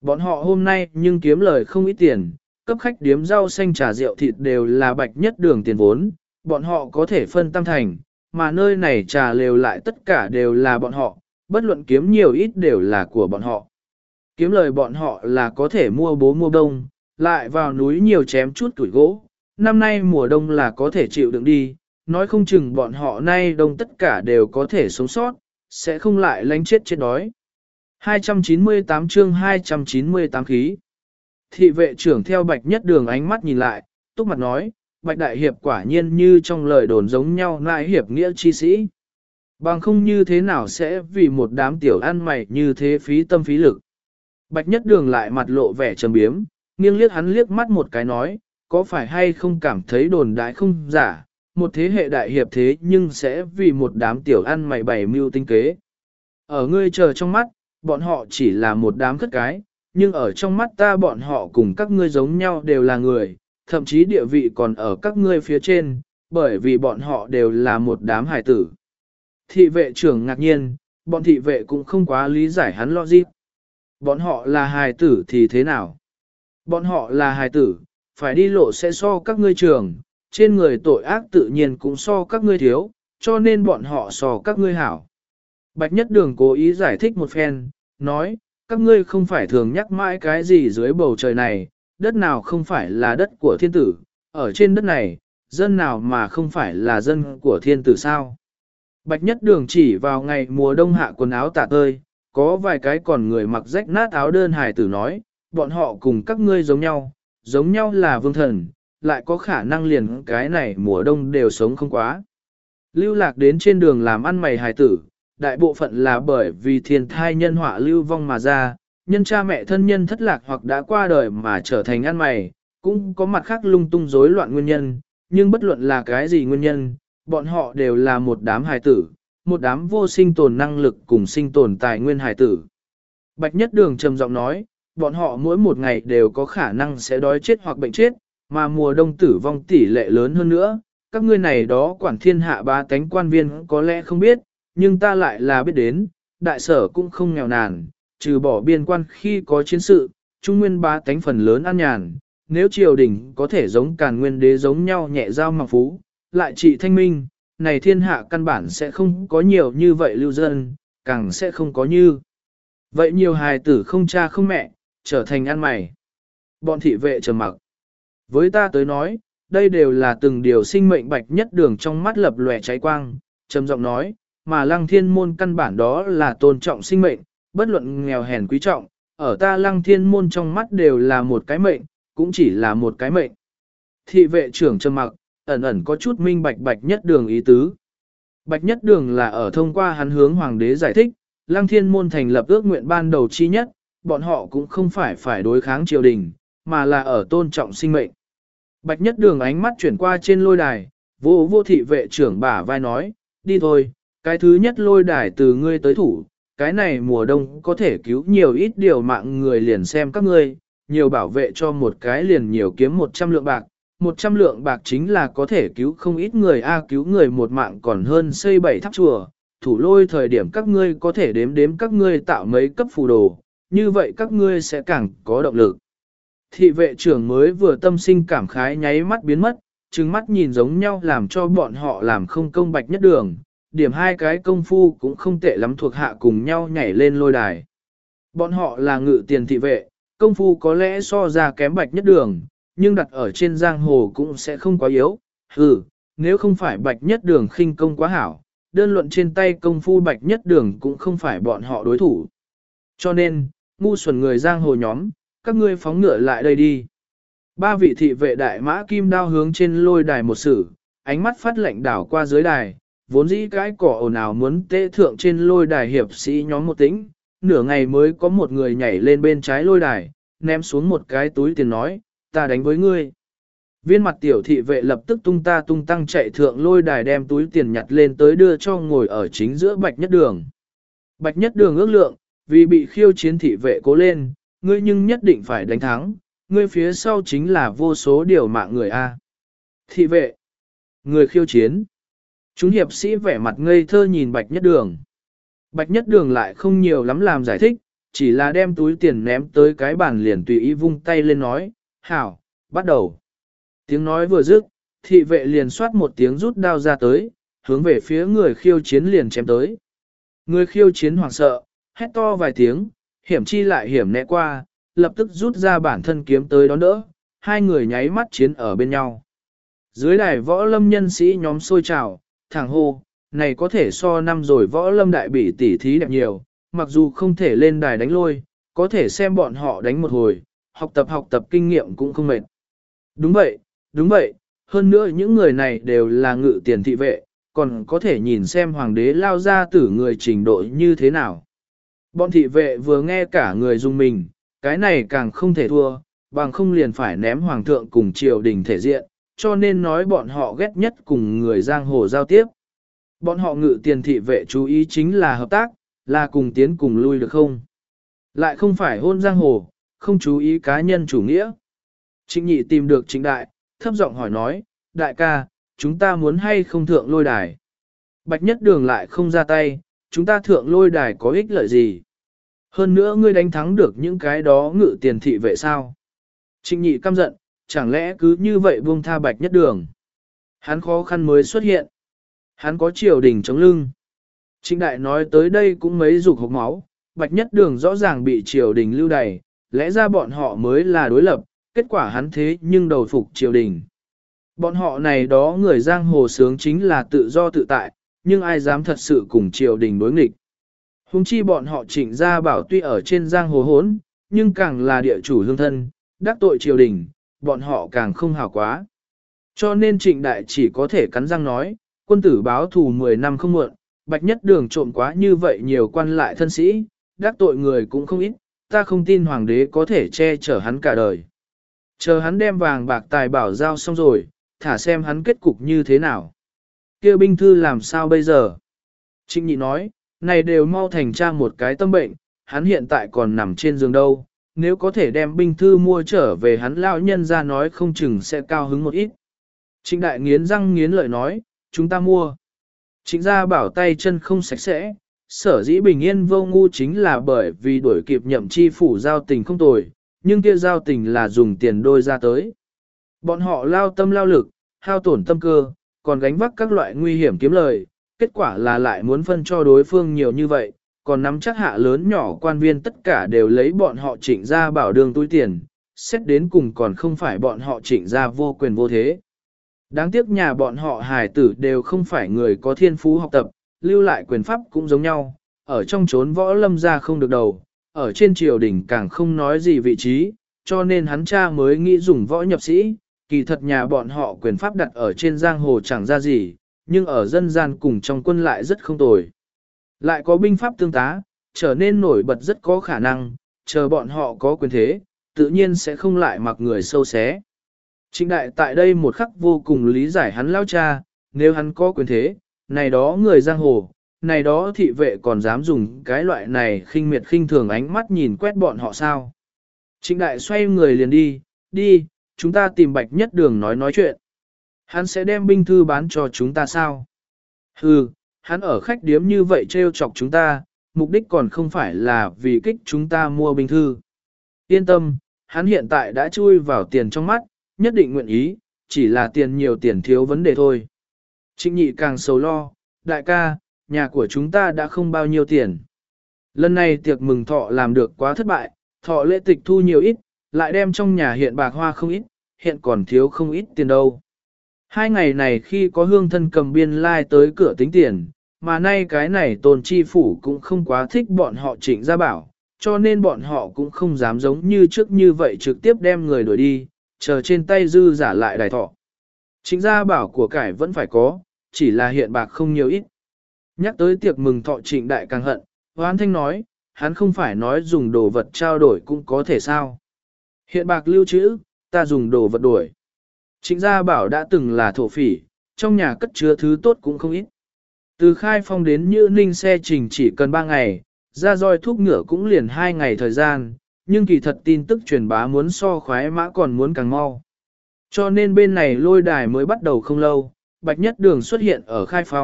Bọn họ hôm nay nhưng kiếm lời không ít tiền, cấp khách điếm rau xanh trà rượu thịt đều là Bạch Nhất Đường tiền vốn, bọn họ có thể phân tam thành, mà nơi này trà lều lại tất cả đều là bọn họ, bất luận kiếm nhiều ít đều là của bọn họ. Kiếm lời bọn họ là có thể mua bố mua đông, lại vào núi nhiều chém chút tuổi gỗ, năm nay mùa đông là có thể chịu đựng đi, nói không chừng bọn họ nay đông tất cả đều có thể sống sót, sẽ không lại lánh chết chết đói. 298 chương 298 khí. Thị vệ trưởng theo Bạch Nhất Đường ánh mắt nhìn lại, túc mặt nói, Bạch Đại Hiệp quả nhiên như trong lời đồn giống nhau nại hiệp nghĩa chi sĩ. Bằng không như thế nào sẽ vì một đám tiểu ăn mày như thế phí tâm phí lực. Bạch Nhất Đường lại mặt lộ vẻ trầm biếm, nghiêng liếc hắn liếc mắt một cái nói, có phải hay không cảm thấy đồn đại không giả, một thế hệ đại hiệp thế nhưng sẽ vì một đám tiểu ăn mày bày mưu tinh kế. Ở ngươi chờ trong mắt, bọn họ chỉ là một đám khất cái, nhưng ở trong mắt ta bọn họ cùng các ngươi giống nhau đều là người, thậm chí địa vị còn ở các ngươi phía trên, bởi vì bọn họ đều là một đám hài tử. Thị vệ trưởng ngạc nhiên, bọn thị vệ cũng không quá lý giải hắn logic. Bọn họ là hài tử thì thế nào? Bọn họ là hài tử, phải đi lộ sẽ so các ngươi trường, trên người tội ác tự nhiên cũng so các ngươi thiếu, cho nên bọn họ so các ngươi hảo. Bạch Nhất Đường cố ý giải thích một phen, nói, các ngươi không phải thường nhắc mãi cái gì dưới bầu trời này, đất nào không phải là đất của thiên tử, ở trên đất này, dân nào mà không phải là dân của thiên tử sao. Bạch Nhất Đường chỉ vào ngày mùa đông hạ quần áo tả tơi, có vài cái còn người mặc rách nát áo đơn hài tử nói, bọn họ cùng các ngươi giống nhau là vương thần, lại có khả năng liền cái này mùa đông đều sống không quá. Lưu lạc đến trên đường làm ăn mày hài tử, đại bộ phận là bởi vì thiên thai nhân họa lưu vong mà ra, nhân cha mẹ thân nhân thất lạc hoặc đã qua đời mà trở thành ăn mày, cũng có mặt khác lung tung rối loạn nguyên nhân, nhưng bất luận là cái gì nguyên nhân, bọn họ đều là một đám hài tử, một đám vô sinh tồn năng lực cùng sinh tồn tài nguyên hài tử. Bạch Nhất Đường trầm giọng nói, bọn họ mỗi một ngày đều có khả năng sẽ đói chết hoặc bệnh chết, mà mùa đông tử vong tỷ lệ lớn hơn nữa, các ngươi này đó quản thiên hạ ba cánh quan viên có lẽ không biết, nhưng ta lại là biết đến, đại sở cũng không nghèo nàn, trừ bỏ biên quan khi có chiến sự, trung nguyên ba cánh phần lớn an nhàn, nếu triều đình có thể giống Càn Nguyên đế giống nhau nhẹ giao mặc phú, lại trị thanh minh, này thiên hạ căn bản sẽ không có nhiều như vậy lưu dân, càng sẽ không có như. Vậy nhiều hài tử không cha không mẹ, trở thành ăn mày. Bọn thị vệ trầm mặc. Với ta tới nói, đây đều là từng điều sinh mệnh. Bạch Nhất Đường trong mắt lập lòe cháy quang, trầm giọng nói, mà Lăng Thiên môn căn bản đó là tôn trọng sinh mệnh, bất luận nghèo hèn quý trọng, ở ta Lăng Thiên môn trong mắt đều là một cái mệnh, cũng chỉ là một cái mệnh. Thị vệ trưởng trầm mặc, ẩn ẩn có chút minh bạch Bạch Nhất Đường ý tứ. Bạch Nhất Đường là ở thông qua hắn hướng hoàng đế giải thích, Lăng Thiên môn thành lập ước nguyện ban đầu chi nhất, bọn họ cũng không phải đối kháng triều đình, mà là ở tôn trọng sinh mệnh. Bạch Nhất Đường ánh mắt chuyển qua trên lôi đài, vô thị vệ trưởng bả vai nói, đi thôi, cái thứ nhất lôi đài từ ngươi tới thủ, cái này mùa đông có thể cứu nhiều ít điều mạng người liền xem các ngươi, nhiều bảo vệ cho một cái liền nhiều kiếm 100 lượng bạc, 100 lượng bạc chính là có thể cứu không ít người cứu người một mạng còn hơn xây 7 tháp chùa, thủ lôi thời điểm các ngươi có thể đếm các ngươi tạo mấy cấp phù đồ, như vậy các ngươi sẽ càng có động lực. Thị vệ trưởng mới vừa tâm sinh cảm khái nháy mắt biến mất, trừng mắt nhìn giống nhau làm cho bọn họ làm không công. Bạch Nhất Đường, điểm hai cái công phu cũng không tệ lắm thuộc hạ cùng nhau nhảy lên lôi đài. Bọn họ là ngự tiền thị vệ, công phu có lẽ so ra kém Bạch Nhất Đường, nhưng đặt ở trên giang hồ cũng sẽ không quá yếu. Nếu không phải Bạch Nhất Đường khinh công quá hảo, đơn luận trên tay công phu Bạch Nhất Đường cũng không phải bọn họ đối thủ. Cho nên, ngu xuẩn người giang hồ nhóm, các ngươi phóng ngựa lại đây đi. Ba vị thị vệ đại mã kim đao hướng trên lôi đài một sử, ánh mắt phát lệnh đảo qua dưới đài, vốn dĩ cái cỏ ồn ào muốn tê thượng trên lôi đài hiệp sĩ nhóm một tĩnh, nửa ngày mới có một người nhảy lên bên trái lôi đài, ném xuống một cái túi tiền nói, ta đánh với ngươi. Viên mặt tiểu thị vệ lập tức tung ta tung tăng chạy thượng lôi đài đem túi tiền nhặt lên tới đưa cho ngồi ở chính giữa Bạch Nhất Đường. Bạch Nhất Đường ước lượng, vì bị khiêu chiến thị vệ cố lên, ngươi nhưng nhất định phải đánh thắng, ngươi phía sau chính là vô số điều mạng người A. Thị vệ, người khiêu chiến. Chúng hiệp sĩ vẻ mặt ngây thơ nhìn Bạch Nhất Đường. Bạch Nhất Đường lại không nhiều lắm làm giải thích, chỉ là đem túi tiền ném tới cái bàn liền tùy ý vung tay lên nói, hảo, bắt đầu. Tiếng nói vừa dứt, thị vệ liền xoát một tiếng rút đao ra tới, hướng về phía người khiêu chiến liền chém tới. Người khiêu chiến hoảng sợ, hét to vài tiếng, hiểm chi lại hiểm né qua, lập tức rút ra bản thân kiếm tới đón đỡ, hai người nháy mắt chiến ở bên nhau. Dưới đài võ lâm nhân sĩ nhóm sôi trào, thẳng hô, này có thể so năm rồi võ lâm đại bỉ tỉ thí đẹp nhiều, mặc dù không thể lên đài đánh lôi, có thể xem bọn họ đánh một hồi, học tập kinh nghiệm cũng không mệt. Đúng vậy, hơn nữa những người này đều là ngự tiền thị vệ, còn có thể nhìn xem hoàng đế lao ra tử người trình độ như thế nào. Bọn thị vệ vừa nghe cả người dùng mình, cái này càng không thể thua, bằng không liền phải ném hoàng thượng cùng triều đình thể diện, cho nên nói bọn họ ghét nhất cùng người giang hồ giao tiếp. Bọn họ ngự tiền thị vệ chú ý chính là hợp tác, là cùng tiến cùng lui được không? Lại không phải hôn giang hồ, không chú ý cá nhân chủ nghĩa. Trịnh Nhị tìm được Trịnh Đại, thấp giọng hỏi nói, đại ca, chúng ta muốn hay không thượng lôi đài? Bạch Nhất Đường lại không ra tay, chúng ta thượng lôi đài có ích lợi gì? Hơn nữa ngươi đánh thắng được những cái đó ngự tiền thị vệ sao? Trịnh Nhị căm giận, chẳng lẽ cứ như vậy buông tha Bạch Nhất Đường? Hắn khó khăn mới xuất hiện. Hắn có triều đình chống lưng. Trịnh Đại nói tới đây cũng mấy dục hộc máu, Bạch Nhất Đường rõ ràng bị triều đình lưu đày, lẽ ra bọn họ mới là đối lập, kết quả hắn thế nhưng đầu phục triều đình. Bọn họ này đó người giang hồ sướng chính là tự do tự tại, nhưng ai dám thật sự cùng triều đình đối nghịch. Hùng chi bọn họ Trịnh Gia Bảo tuy ở trên giang hồ hốn, nhưng càng là địa chủ hương thân, đắc tội triều đình, bọn họ càng không hảo quá. Cho nên Trịnh Đại chỉ có thể cắn răng nói, quân tử báo thù 10 năm không muộn, Bạch Nhất Đường trộm quá như vậy nhiều quan lại thân sĩ, đắc tội người cũng không ít, ta không tin hoàng đế có thể che chở hắn cả đời. Chờ hắn đem vàng bạc tài bảo giao xong rồi, thả xem hắn kết cục như thế nào. Kêu binh thư làm sao bây giờ? Trịnh Nhị nói, này đều mau thành tra một cái tâm bệnh, hắn hiện tại còn nằm trên giường đâu, nếu có thể đem binh thư mua trở về hắn lão nhân ra nói không chừng sẽ cao hứng một ít. Trịnh Đại nghiến răng nghiến lợi nói, chúng ta mua. Trịnh Gia Bảo tay chân không sạch sẽ, sở dĩ bình yên vô ngu chính là bởi vì đuổi kịp nhậm chi phủ giao tình không tồi, nhưng kia giao tình là dùng tiền đôi ra tới. Bọn họ lao tâm lao lực, hao tổn tâm cơ, còn gánh vác các loại nguy hiểm kiếm lời, kết quả là lại muốn phân cho đối phương nhiều như vậy, còn nắm chắc hạ lớn nhỏ quan viên tất cả đều lấy bọn họ Trịnh Gia Bảo đường túi tiền, xét đến cùng còn không phải bọn họ Trịnh Gia vô quyền vô thế. Đáng tiếc nhà bọn họ hài tử đều không phải người có thiên phú học tập, lưu lại quyền pháp cũng giống nhau, ở trong chốn võ lâm ra không được đầu, ở trên triều đình càng không nói gì vị trí, cho nên hắn cha mới nghĩ dùng võ nhập sĩ, kỳ thật nhà bọn họ quyền pháp đặt ở trên giang hồ chẳng ra gì, nhưng ở dân gian cùng trong quân lại rất không tồi. Lại có binh pháp tương tá, trở nên nổi bật rất có khả năng, chờ bọn họ có quyền thế, tự nhiên sẽ không lại mặc người sâu xé. Trịnh Đại tại đây một khắc vô cùng lý giải hắn lao cha, nếu hắn có quyền thế, này đó người giang hồ, này đó thị vệ còn dám dùng cái loại này khinh miệt khinh thường ánh mắt nhìn quét bọn họ sao. Trịnh Đại xoay người liền đi, chúng ta tìm Bạch Nhất Đường nói chuyện. Hắn sẽ đem binh thư bán cho chúng ta sao? Hừ, hắn ở khách điếm như vậy trêu chọc chúng ta, mục đích còn không phải là vì kích chúng ta mua binh thư. Yên tâm, hắn hiện tại đã chui vào tiền trong mắt, nhất định nguyện ý, chỉ là tiền nhiều tiền thiếu vấn đề thôi. Trịnh Nhị càng sầu lo, đại ca, nhà của chúng ta đã không bao nhiêu tiền. Lần này tiệc mừng thọ làm được quá thất bại, thọ lễ tịch thu nhiều ít, lại đem trong nhà hiện bạc hoa không ít, hiện còn thiếu không ít tiền đâu. 2 ngày này khi có hương thân cầm biên lai tới cửa tính tiền, mà nay cái này Tôn Chi Phủ cũng không quá thích bọn họ Trịnh Gia Bảo, cho nên bọn họ cũng không dám giống như trước như vậy trực tiếp đem người đuổi đi, chờ trên tay dư giả lại đài thọ. Trịnh Gia Bảo của cải vẫn phải có, chỉ là hiện bạc không nhiều ít. Nhắc tới tiệc mừng thọ Trịnh Đại càng hận, Hoán Thanh nói, hắn không phải nói dùng đồ vật trao đổi cũng có thể sao. Hiện bạc lưu trữ, ta dùng đồ vật đổi. Trịnh Gia Bảo đã từng là thổ phỉ, trong nhà cất chứa thứ tốt cũng không ít. Từ Khai Phong đến Như Ninh xe trình chỉ cần 3 ngày, ra roi thuốc ngựa cũng liền 2 ngày thời gian, nhưng kỳ thật tin tức truyền bá muốn so khoái mã còn muốn càng mau. Cho nên bên này lôi đài mới bắt đầu không lâu, Bạch Nhất Đường xuất hiện ở Khai Phong,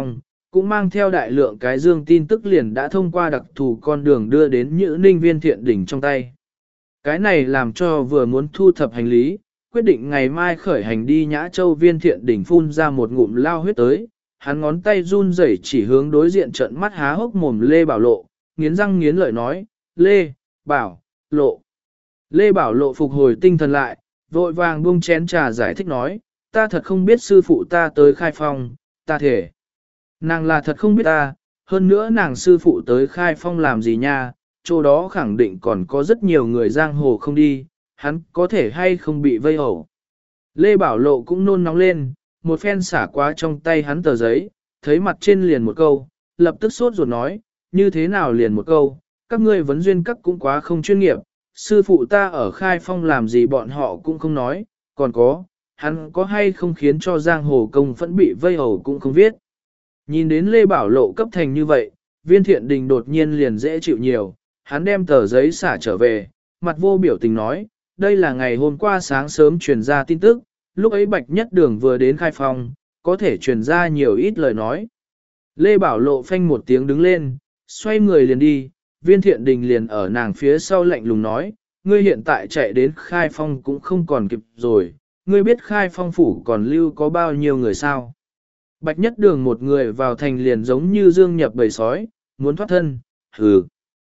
cũng mang theo đại lượng cái dương tin tức liền đã thông qua đặc thù con đường đưa đến Nhữ Ninh Viên Thiện Đình trong tay. Cái này làm cho vừa muốn thu thập hành lý, quyết định ngày mai khởi hành đi Nhã Châu. Viên Thiện Đình phun ra một ngụm lao huyết tới, hắn ngón tay run rẩy chỉ hướng đối diện trợn mắt há hốc mồm Lê Bảo Lộ, nghiến răng nghiến lợi nói, Lê, Bảo, Lộ. Lê Bảo Lộ phục hồi tinh thần lại, vội vàng buông chén trà giải thích nói, ta thật không biết sư phụ ta tới khai phong, ta thể. Nàng là thật không biết ta, hơn nữa nàng sư phụ tới khai phong làm gì nha, chỗ đó khẳng định còn có rất nhiều người giang hồ không đi, hắn có thể hay không bị vây ẩu. Lê Bảo Lộ cũng nôn nóng lên, một phen xả qua trong tay hắn tờ giấy, thấy mặt trên liền một câu, lập tức sốt ruột nói, như thế nào liền một câu, các ngươi vấn duyên các cũng quá không chuyên nghiệp, sư phụ ta ở khai phong làm gì bọn họ cũng không nói, còn có, hắn có hay không khiến cho giang hồ công vẫn bị vây ẩu cũng không biết. Nhìn đến Lê Bảo Lộ cấp thành như vậy, Viên Thiện Đình đột nhiên liền dễ chịu nhiều, hắn đem tờ giấy xả trở về, mặt vô biểu tình nói, đây là ngày hôm qua sáng sớm truyền ra tin tức, lúc ấy Bạch Nhất Đường vừa đến khai phong, có thể truyền ra nhiều ít lời nói. Lê Bảo Lộ phanh một tiếng đứng lên, xoay người liền đi, Viên Thiện Đình liền ở nàng phía sau lạnh lùng nói, ngươi hiện tại chạy đến khai phong cũng không còn kịp rồi, ngươi biết khai phong phủ còn lưu có bao nhiêu người sao. Bạch Nhất Đường một người vào thành liền giống như dương nhập bầy sói, muốn thoát thân, hừ.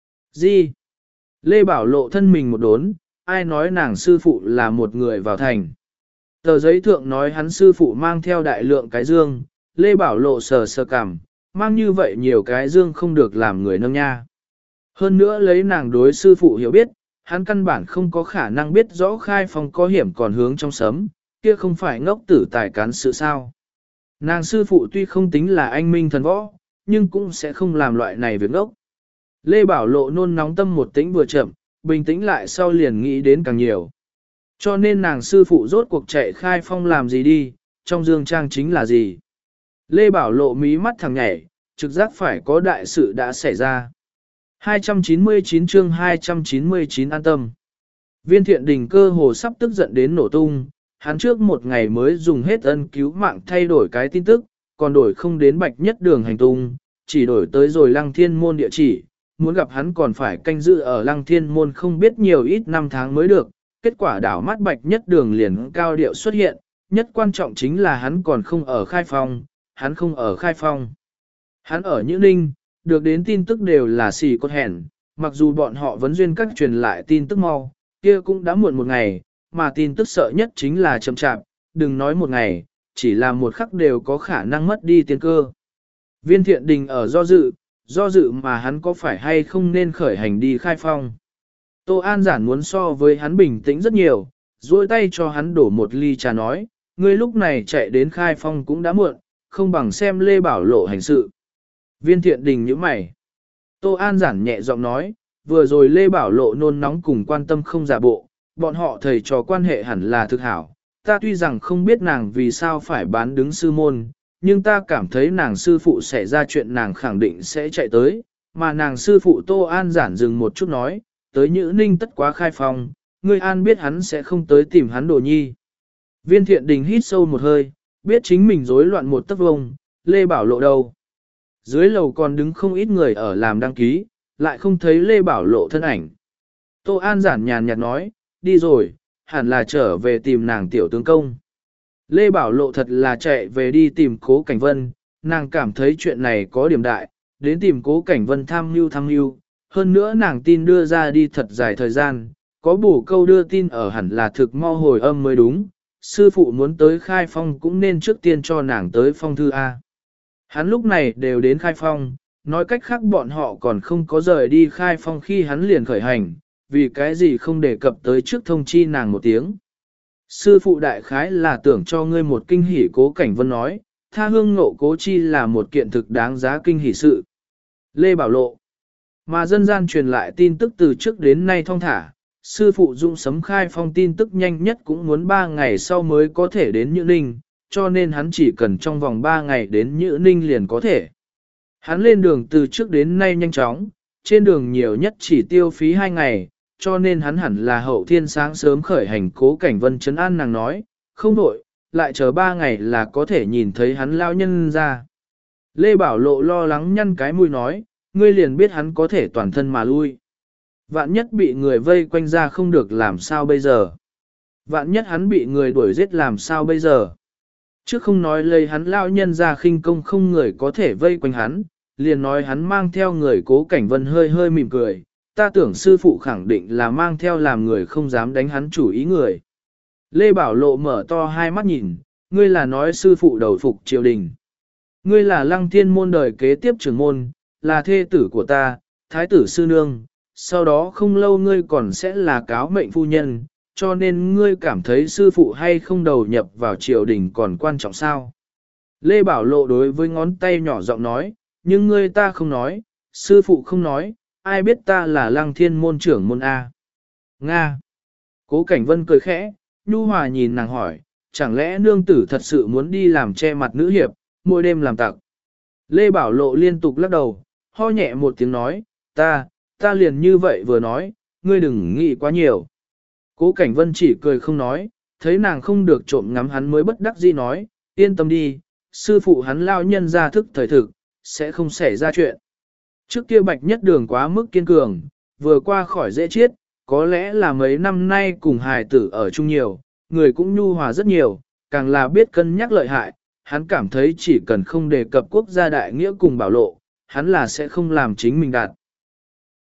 Gì? Lê Bảo Lộ thân mình một đốn, ai nói nàng sư phụ là một người vào thành. Tờ giấy thượng nói hắn sư phụ mang theo đại lượng cái dương, Lê Bảo Lộ sờ sờ cằm, mang như vậy nhiều cái dương không được làm người nâng nha. Hơn nữa lấy nàng đối sư phụ hiểu biết, hắn căn bản không có khả năng biết rõ khai phong có hiểm còn hướng trong sấm, kia không phải ngốc tử tài cán sự sao. Nàng sư phụ tuy không tính là anh minh thần võ, nhưng cũng sẽ không làm loại này việc ngốc. Lê Bảo Lộ nôn nóng tâm một tĩnh vừa chậm, bình tĩnh lại sau liền nghĩ đến càng nhiều. Cho nên nàng sư phụ rốt cuộc chạy khai phong làm gì đi, trong dương trang chính là gì. Lê Bảo Lộ mí mắt thằng nhảy, trực giác phải có đại sự đã xảy ra. 299 chương 299 an tâm. Viên Thiện Đình cơ hồ sắp tức giận đến nổ tung, hắn trước một ngày mới dùng hết ân cứu mạng thay đổi cái tin tức, còn đổi không đến Bạch Nhất Đường hành tung, chỉ đổi tới rồi Lăng Thiên Môn địa chỉ, muốn gặp hắn còn phải canh giữ ở Lăng Thiên Môn không biết nhiều ít năm tháng mới được, kết quả đảo mắt Bạch Nhất Đường liền cao điệu xuất hiện, nhất quan trọng chính là hắn còn không ở khai phong, hắn không ở khai phong. Hắn ở Nhữ Ninh, được đến tin tức đều là xì cốt hẹn, mặc dù bọn họ vẫn duyên các truyền lại tin tức mau, kia cũng đã muộn một ngày, mà tin tức sợ nhất chính là chậm chạp, đừng nói một ngày, chỉ là một khắc đều có khả năng mất đi tiên cơ. Viên Thiện Đình ở do dự mà hắn có phải hay không nên khởi hành đi khai phong. Tô An Giản muốn so với hắn bình tĩnh rất nhiều, duỗi tay cho hắn đổ một ly trà nói, ngươi lúc này chạy đến khai phong cũng đã muộn, không bằng xem Lê Bảo Lộ hành sự. Viên Thiện Đình nhíu mày. Tô An Giản nhẹ giọng nói, vừa rồi Lê Bảo Lộ nôn nóng cùng quan tâm không giả bộ, bọn họ thầy trò quan hệ hẳn là thực hảo. Ta tuy rằng không biết nàng vì sao phải bán đứng sư môn, nhưng ta cảm thấy nàng sư phụ xảy ra chuyện nàng khẳng định sẽ chạy tới, mà nàng sư phụ Tô An Giản dừng một chút nói, tới Nhữ Ninh tất quá khai phong, ngươi An biết hắn sẽ không tới tìm hắn đồ nhi. Viên Thiện Đình hít sâu một hơi, biết chính mình rối loạn một tấc vông, Lê Bảo Lộ đâu. Dưới lầu còn đứng không ít người ở làm đăng ký, lại không thấy Lê Bảo Lộ thân ảnh. Tô An Giản nhàn nhạt nói, đi rồi, hẳn là trở về tìm nàng tiểu tướng công. Lê Bảo Lộ thật là chạy về đi tìm Cố Cảnh Vân, nàng cảm thấy chuyện này có điểm đại, đến tìm Cố Cảnh Vân tham mưu. Hơn nữa nàng tin đưa ra đi thật dài thời gian, có bổ câu đưa tin ở hẳn là thực mau hồi âm mới đúng. Sư phụ muốn tới khai phong cũng nên trước tiên cho nàng tới phong thư A. Hắn lúc này đều đến khai phong, nói cách khác bọn họ còn không có rời đi khai phong khi hắn liền khởi hành, vì cái gì không đề cập tới trước thông chi nàng một tiếng. Sư phụ đại khái là tưởng cho ngươi một kinh hỉ. Cố Cảnh Vân nói, tha hương ngộ cố chi là một kiện thực đáng giá kinh hỉ sự. Lê Bảo Lộ. Mà dân gian truyền lại tin tức từ trước đến nay thong thả, sư phụ Dũng sấm khai phong tin tức nhanh nhất cũng muốn 3 ngày sau mới có thể đến Nhữ Ninh, cho nên hắn chỉ cần trong vòng 3 ngày đến Nhữ Ninh liền có thể. Hắn lên đường từ trước đến nay nhanh chóng, trên đường nhiều nhất chỉ tiêu phí 2 ngày, cho nên hắn hẳn là hậu thiên sáng sớm khởi hành. Cố Cảnh Vân trấn an nàng nói, không đổi, lại chờ 3 ngày là có thể nhìn thấy hắn lao nhân ra. Lê Bảo Lộ lo lắng nhăn cái mũi nói, ngươi liền biết hắn có thể toàn thân mà lui. Vạn nhất bị người vây quanh ra không được làm sao bây giờ. Vạn nhất hắn bị người đuổi giết làm sao bây giờ. Chứ không nói lấy hắn lão nhân ra khinh công không người có thể vây quanh hắn, liền nói hắn mang theo người Cố Cảnh Vân hơi hơi mỉm cười, ta tưởng sư phụ khẳng định là mang theo làm người không dám đánh hắn chủ ý người. Lê Bảo Lộ mở to hai mắt nhìn, ngươi là nói sư phụ đầu phục triều đình. Ngươi là Lăng Thiên môn đời kế tiếp trưởng môn, là thê tử của ta, thái tử sư nương, sau đó không lâu ngươi còn sẽ là cáo mệnh phu nhân, cho nên ngươi cảm thấy sư phụ hay không đầu nhập vào triều đình còn quan trọng sao. Lê Bảo Lộ đối với ngón tay nhỏ giọng nói, nhưng ngươi ta không nói, sư phụ không nói, ai biết ta là Lăng Thiên môn trưởng môn A. Nga. Cố Cảnh Vân cười khẽ, nhu hòa nhìn nàng hỏi, chẳng lẽ nương tử thật sự muốn đi làm che mặt nữ hiệp, mỗi đêm làm tặc. Lê Bảo Lộ liên tục lắc đầu, ho nhẹ một tiếng nói, ta liền như vậy vừa nói, ngươi đừng nghĩ quá nhiều. Cố Cảnh Vân chỉ cười không nói, thấy nàng không được trộm ngắm hắn mới bất đắc dĩ nói, yên tâm đi, sư phụ hắn lao nhân ra thức thời thực, sẽ không xảy ra chuyện. Trước kia Bạch Nhất Đường quá mức kiên cường, vừa qua khỏi dễ chết, có lẽ là mấy năm nay cùng hài tử ở chung nhiều, người cũng nhu hòa rất nhiều, càng là biết cân nhắc lợi hại, hắn cảm thấy chỉ cần không đề cập quốc gia đại nghĩa cùng Bảo Lộ, hắn là sẽ không làm chính mình đạt.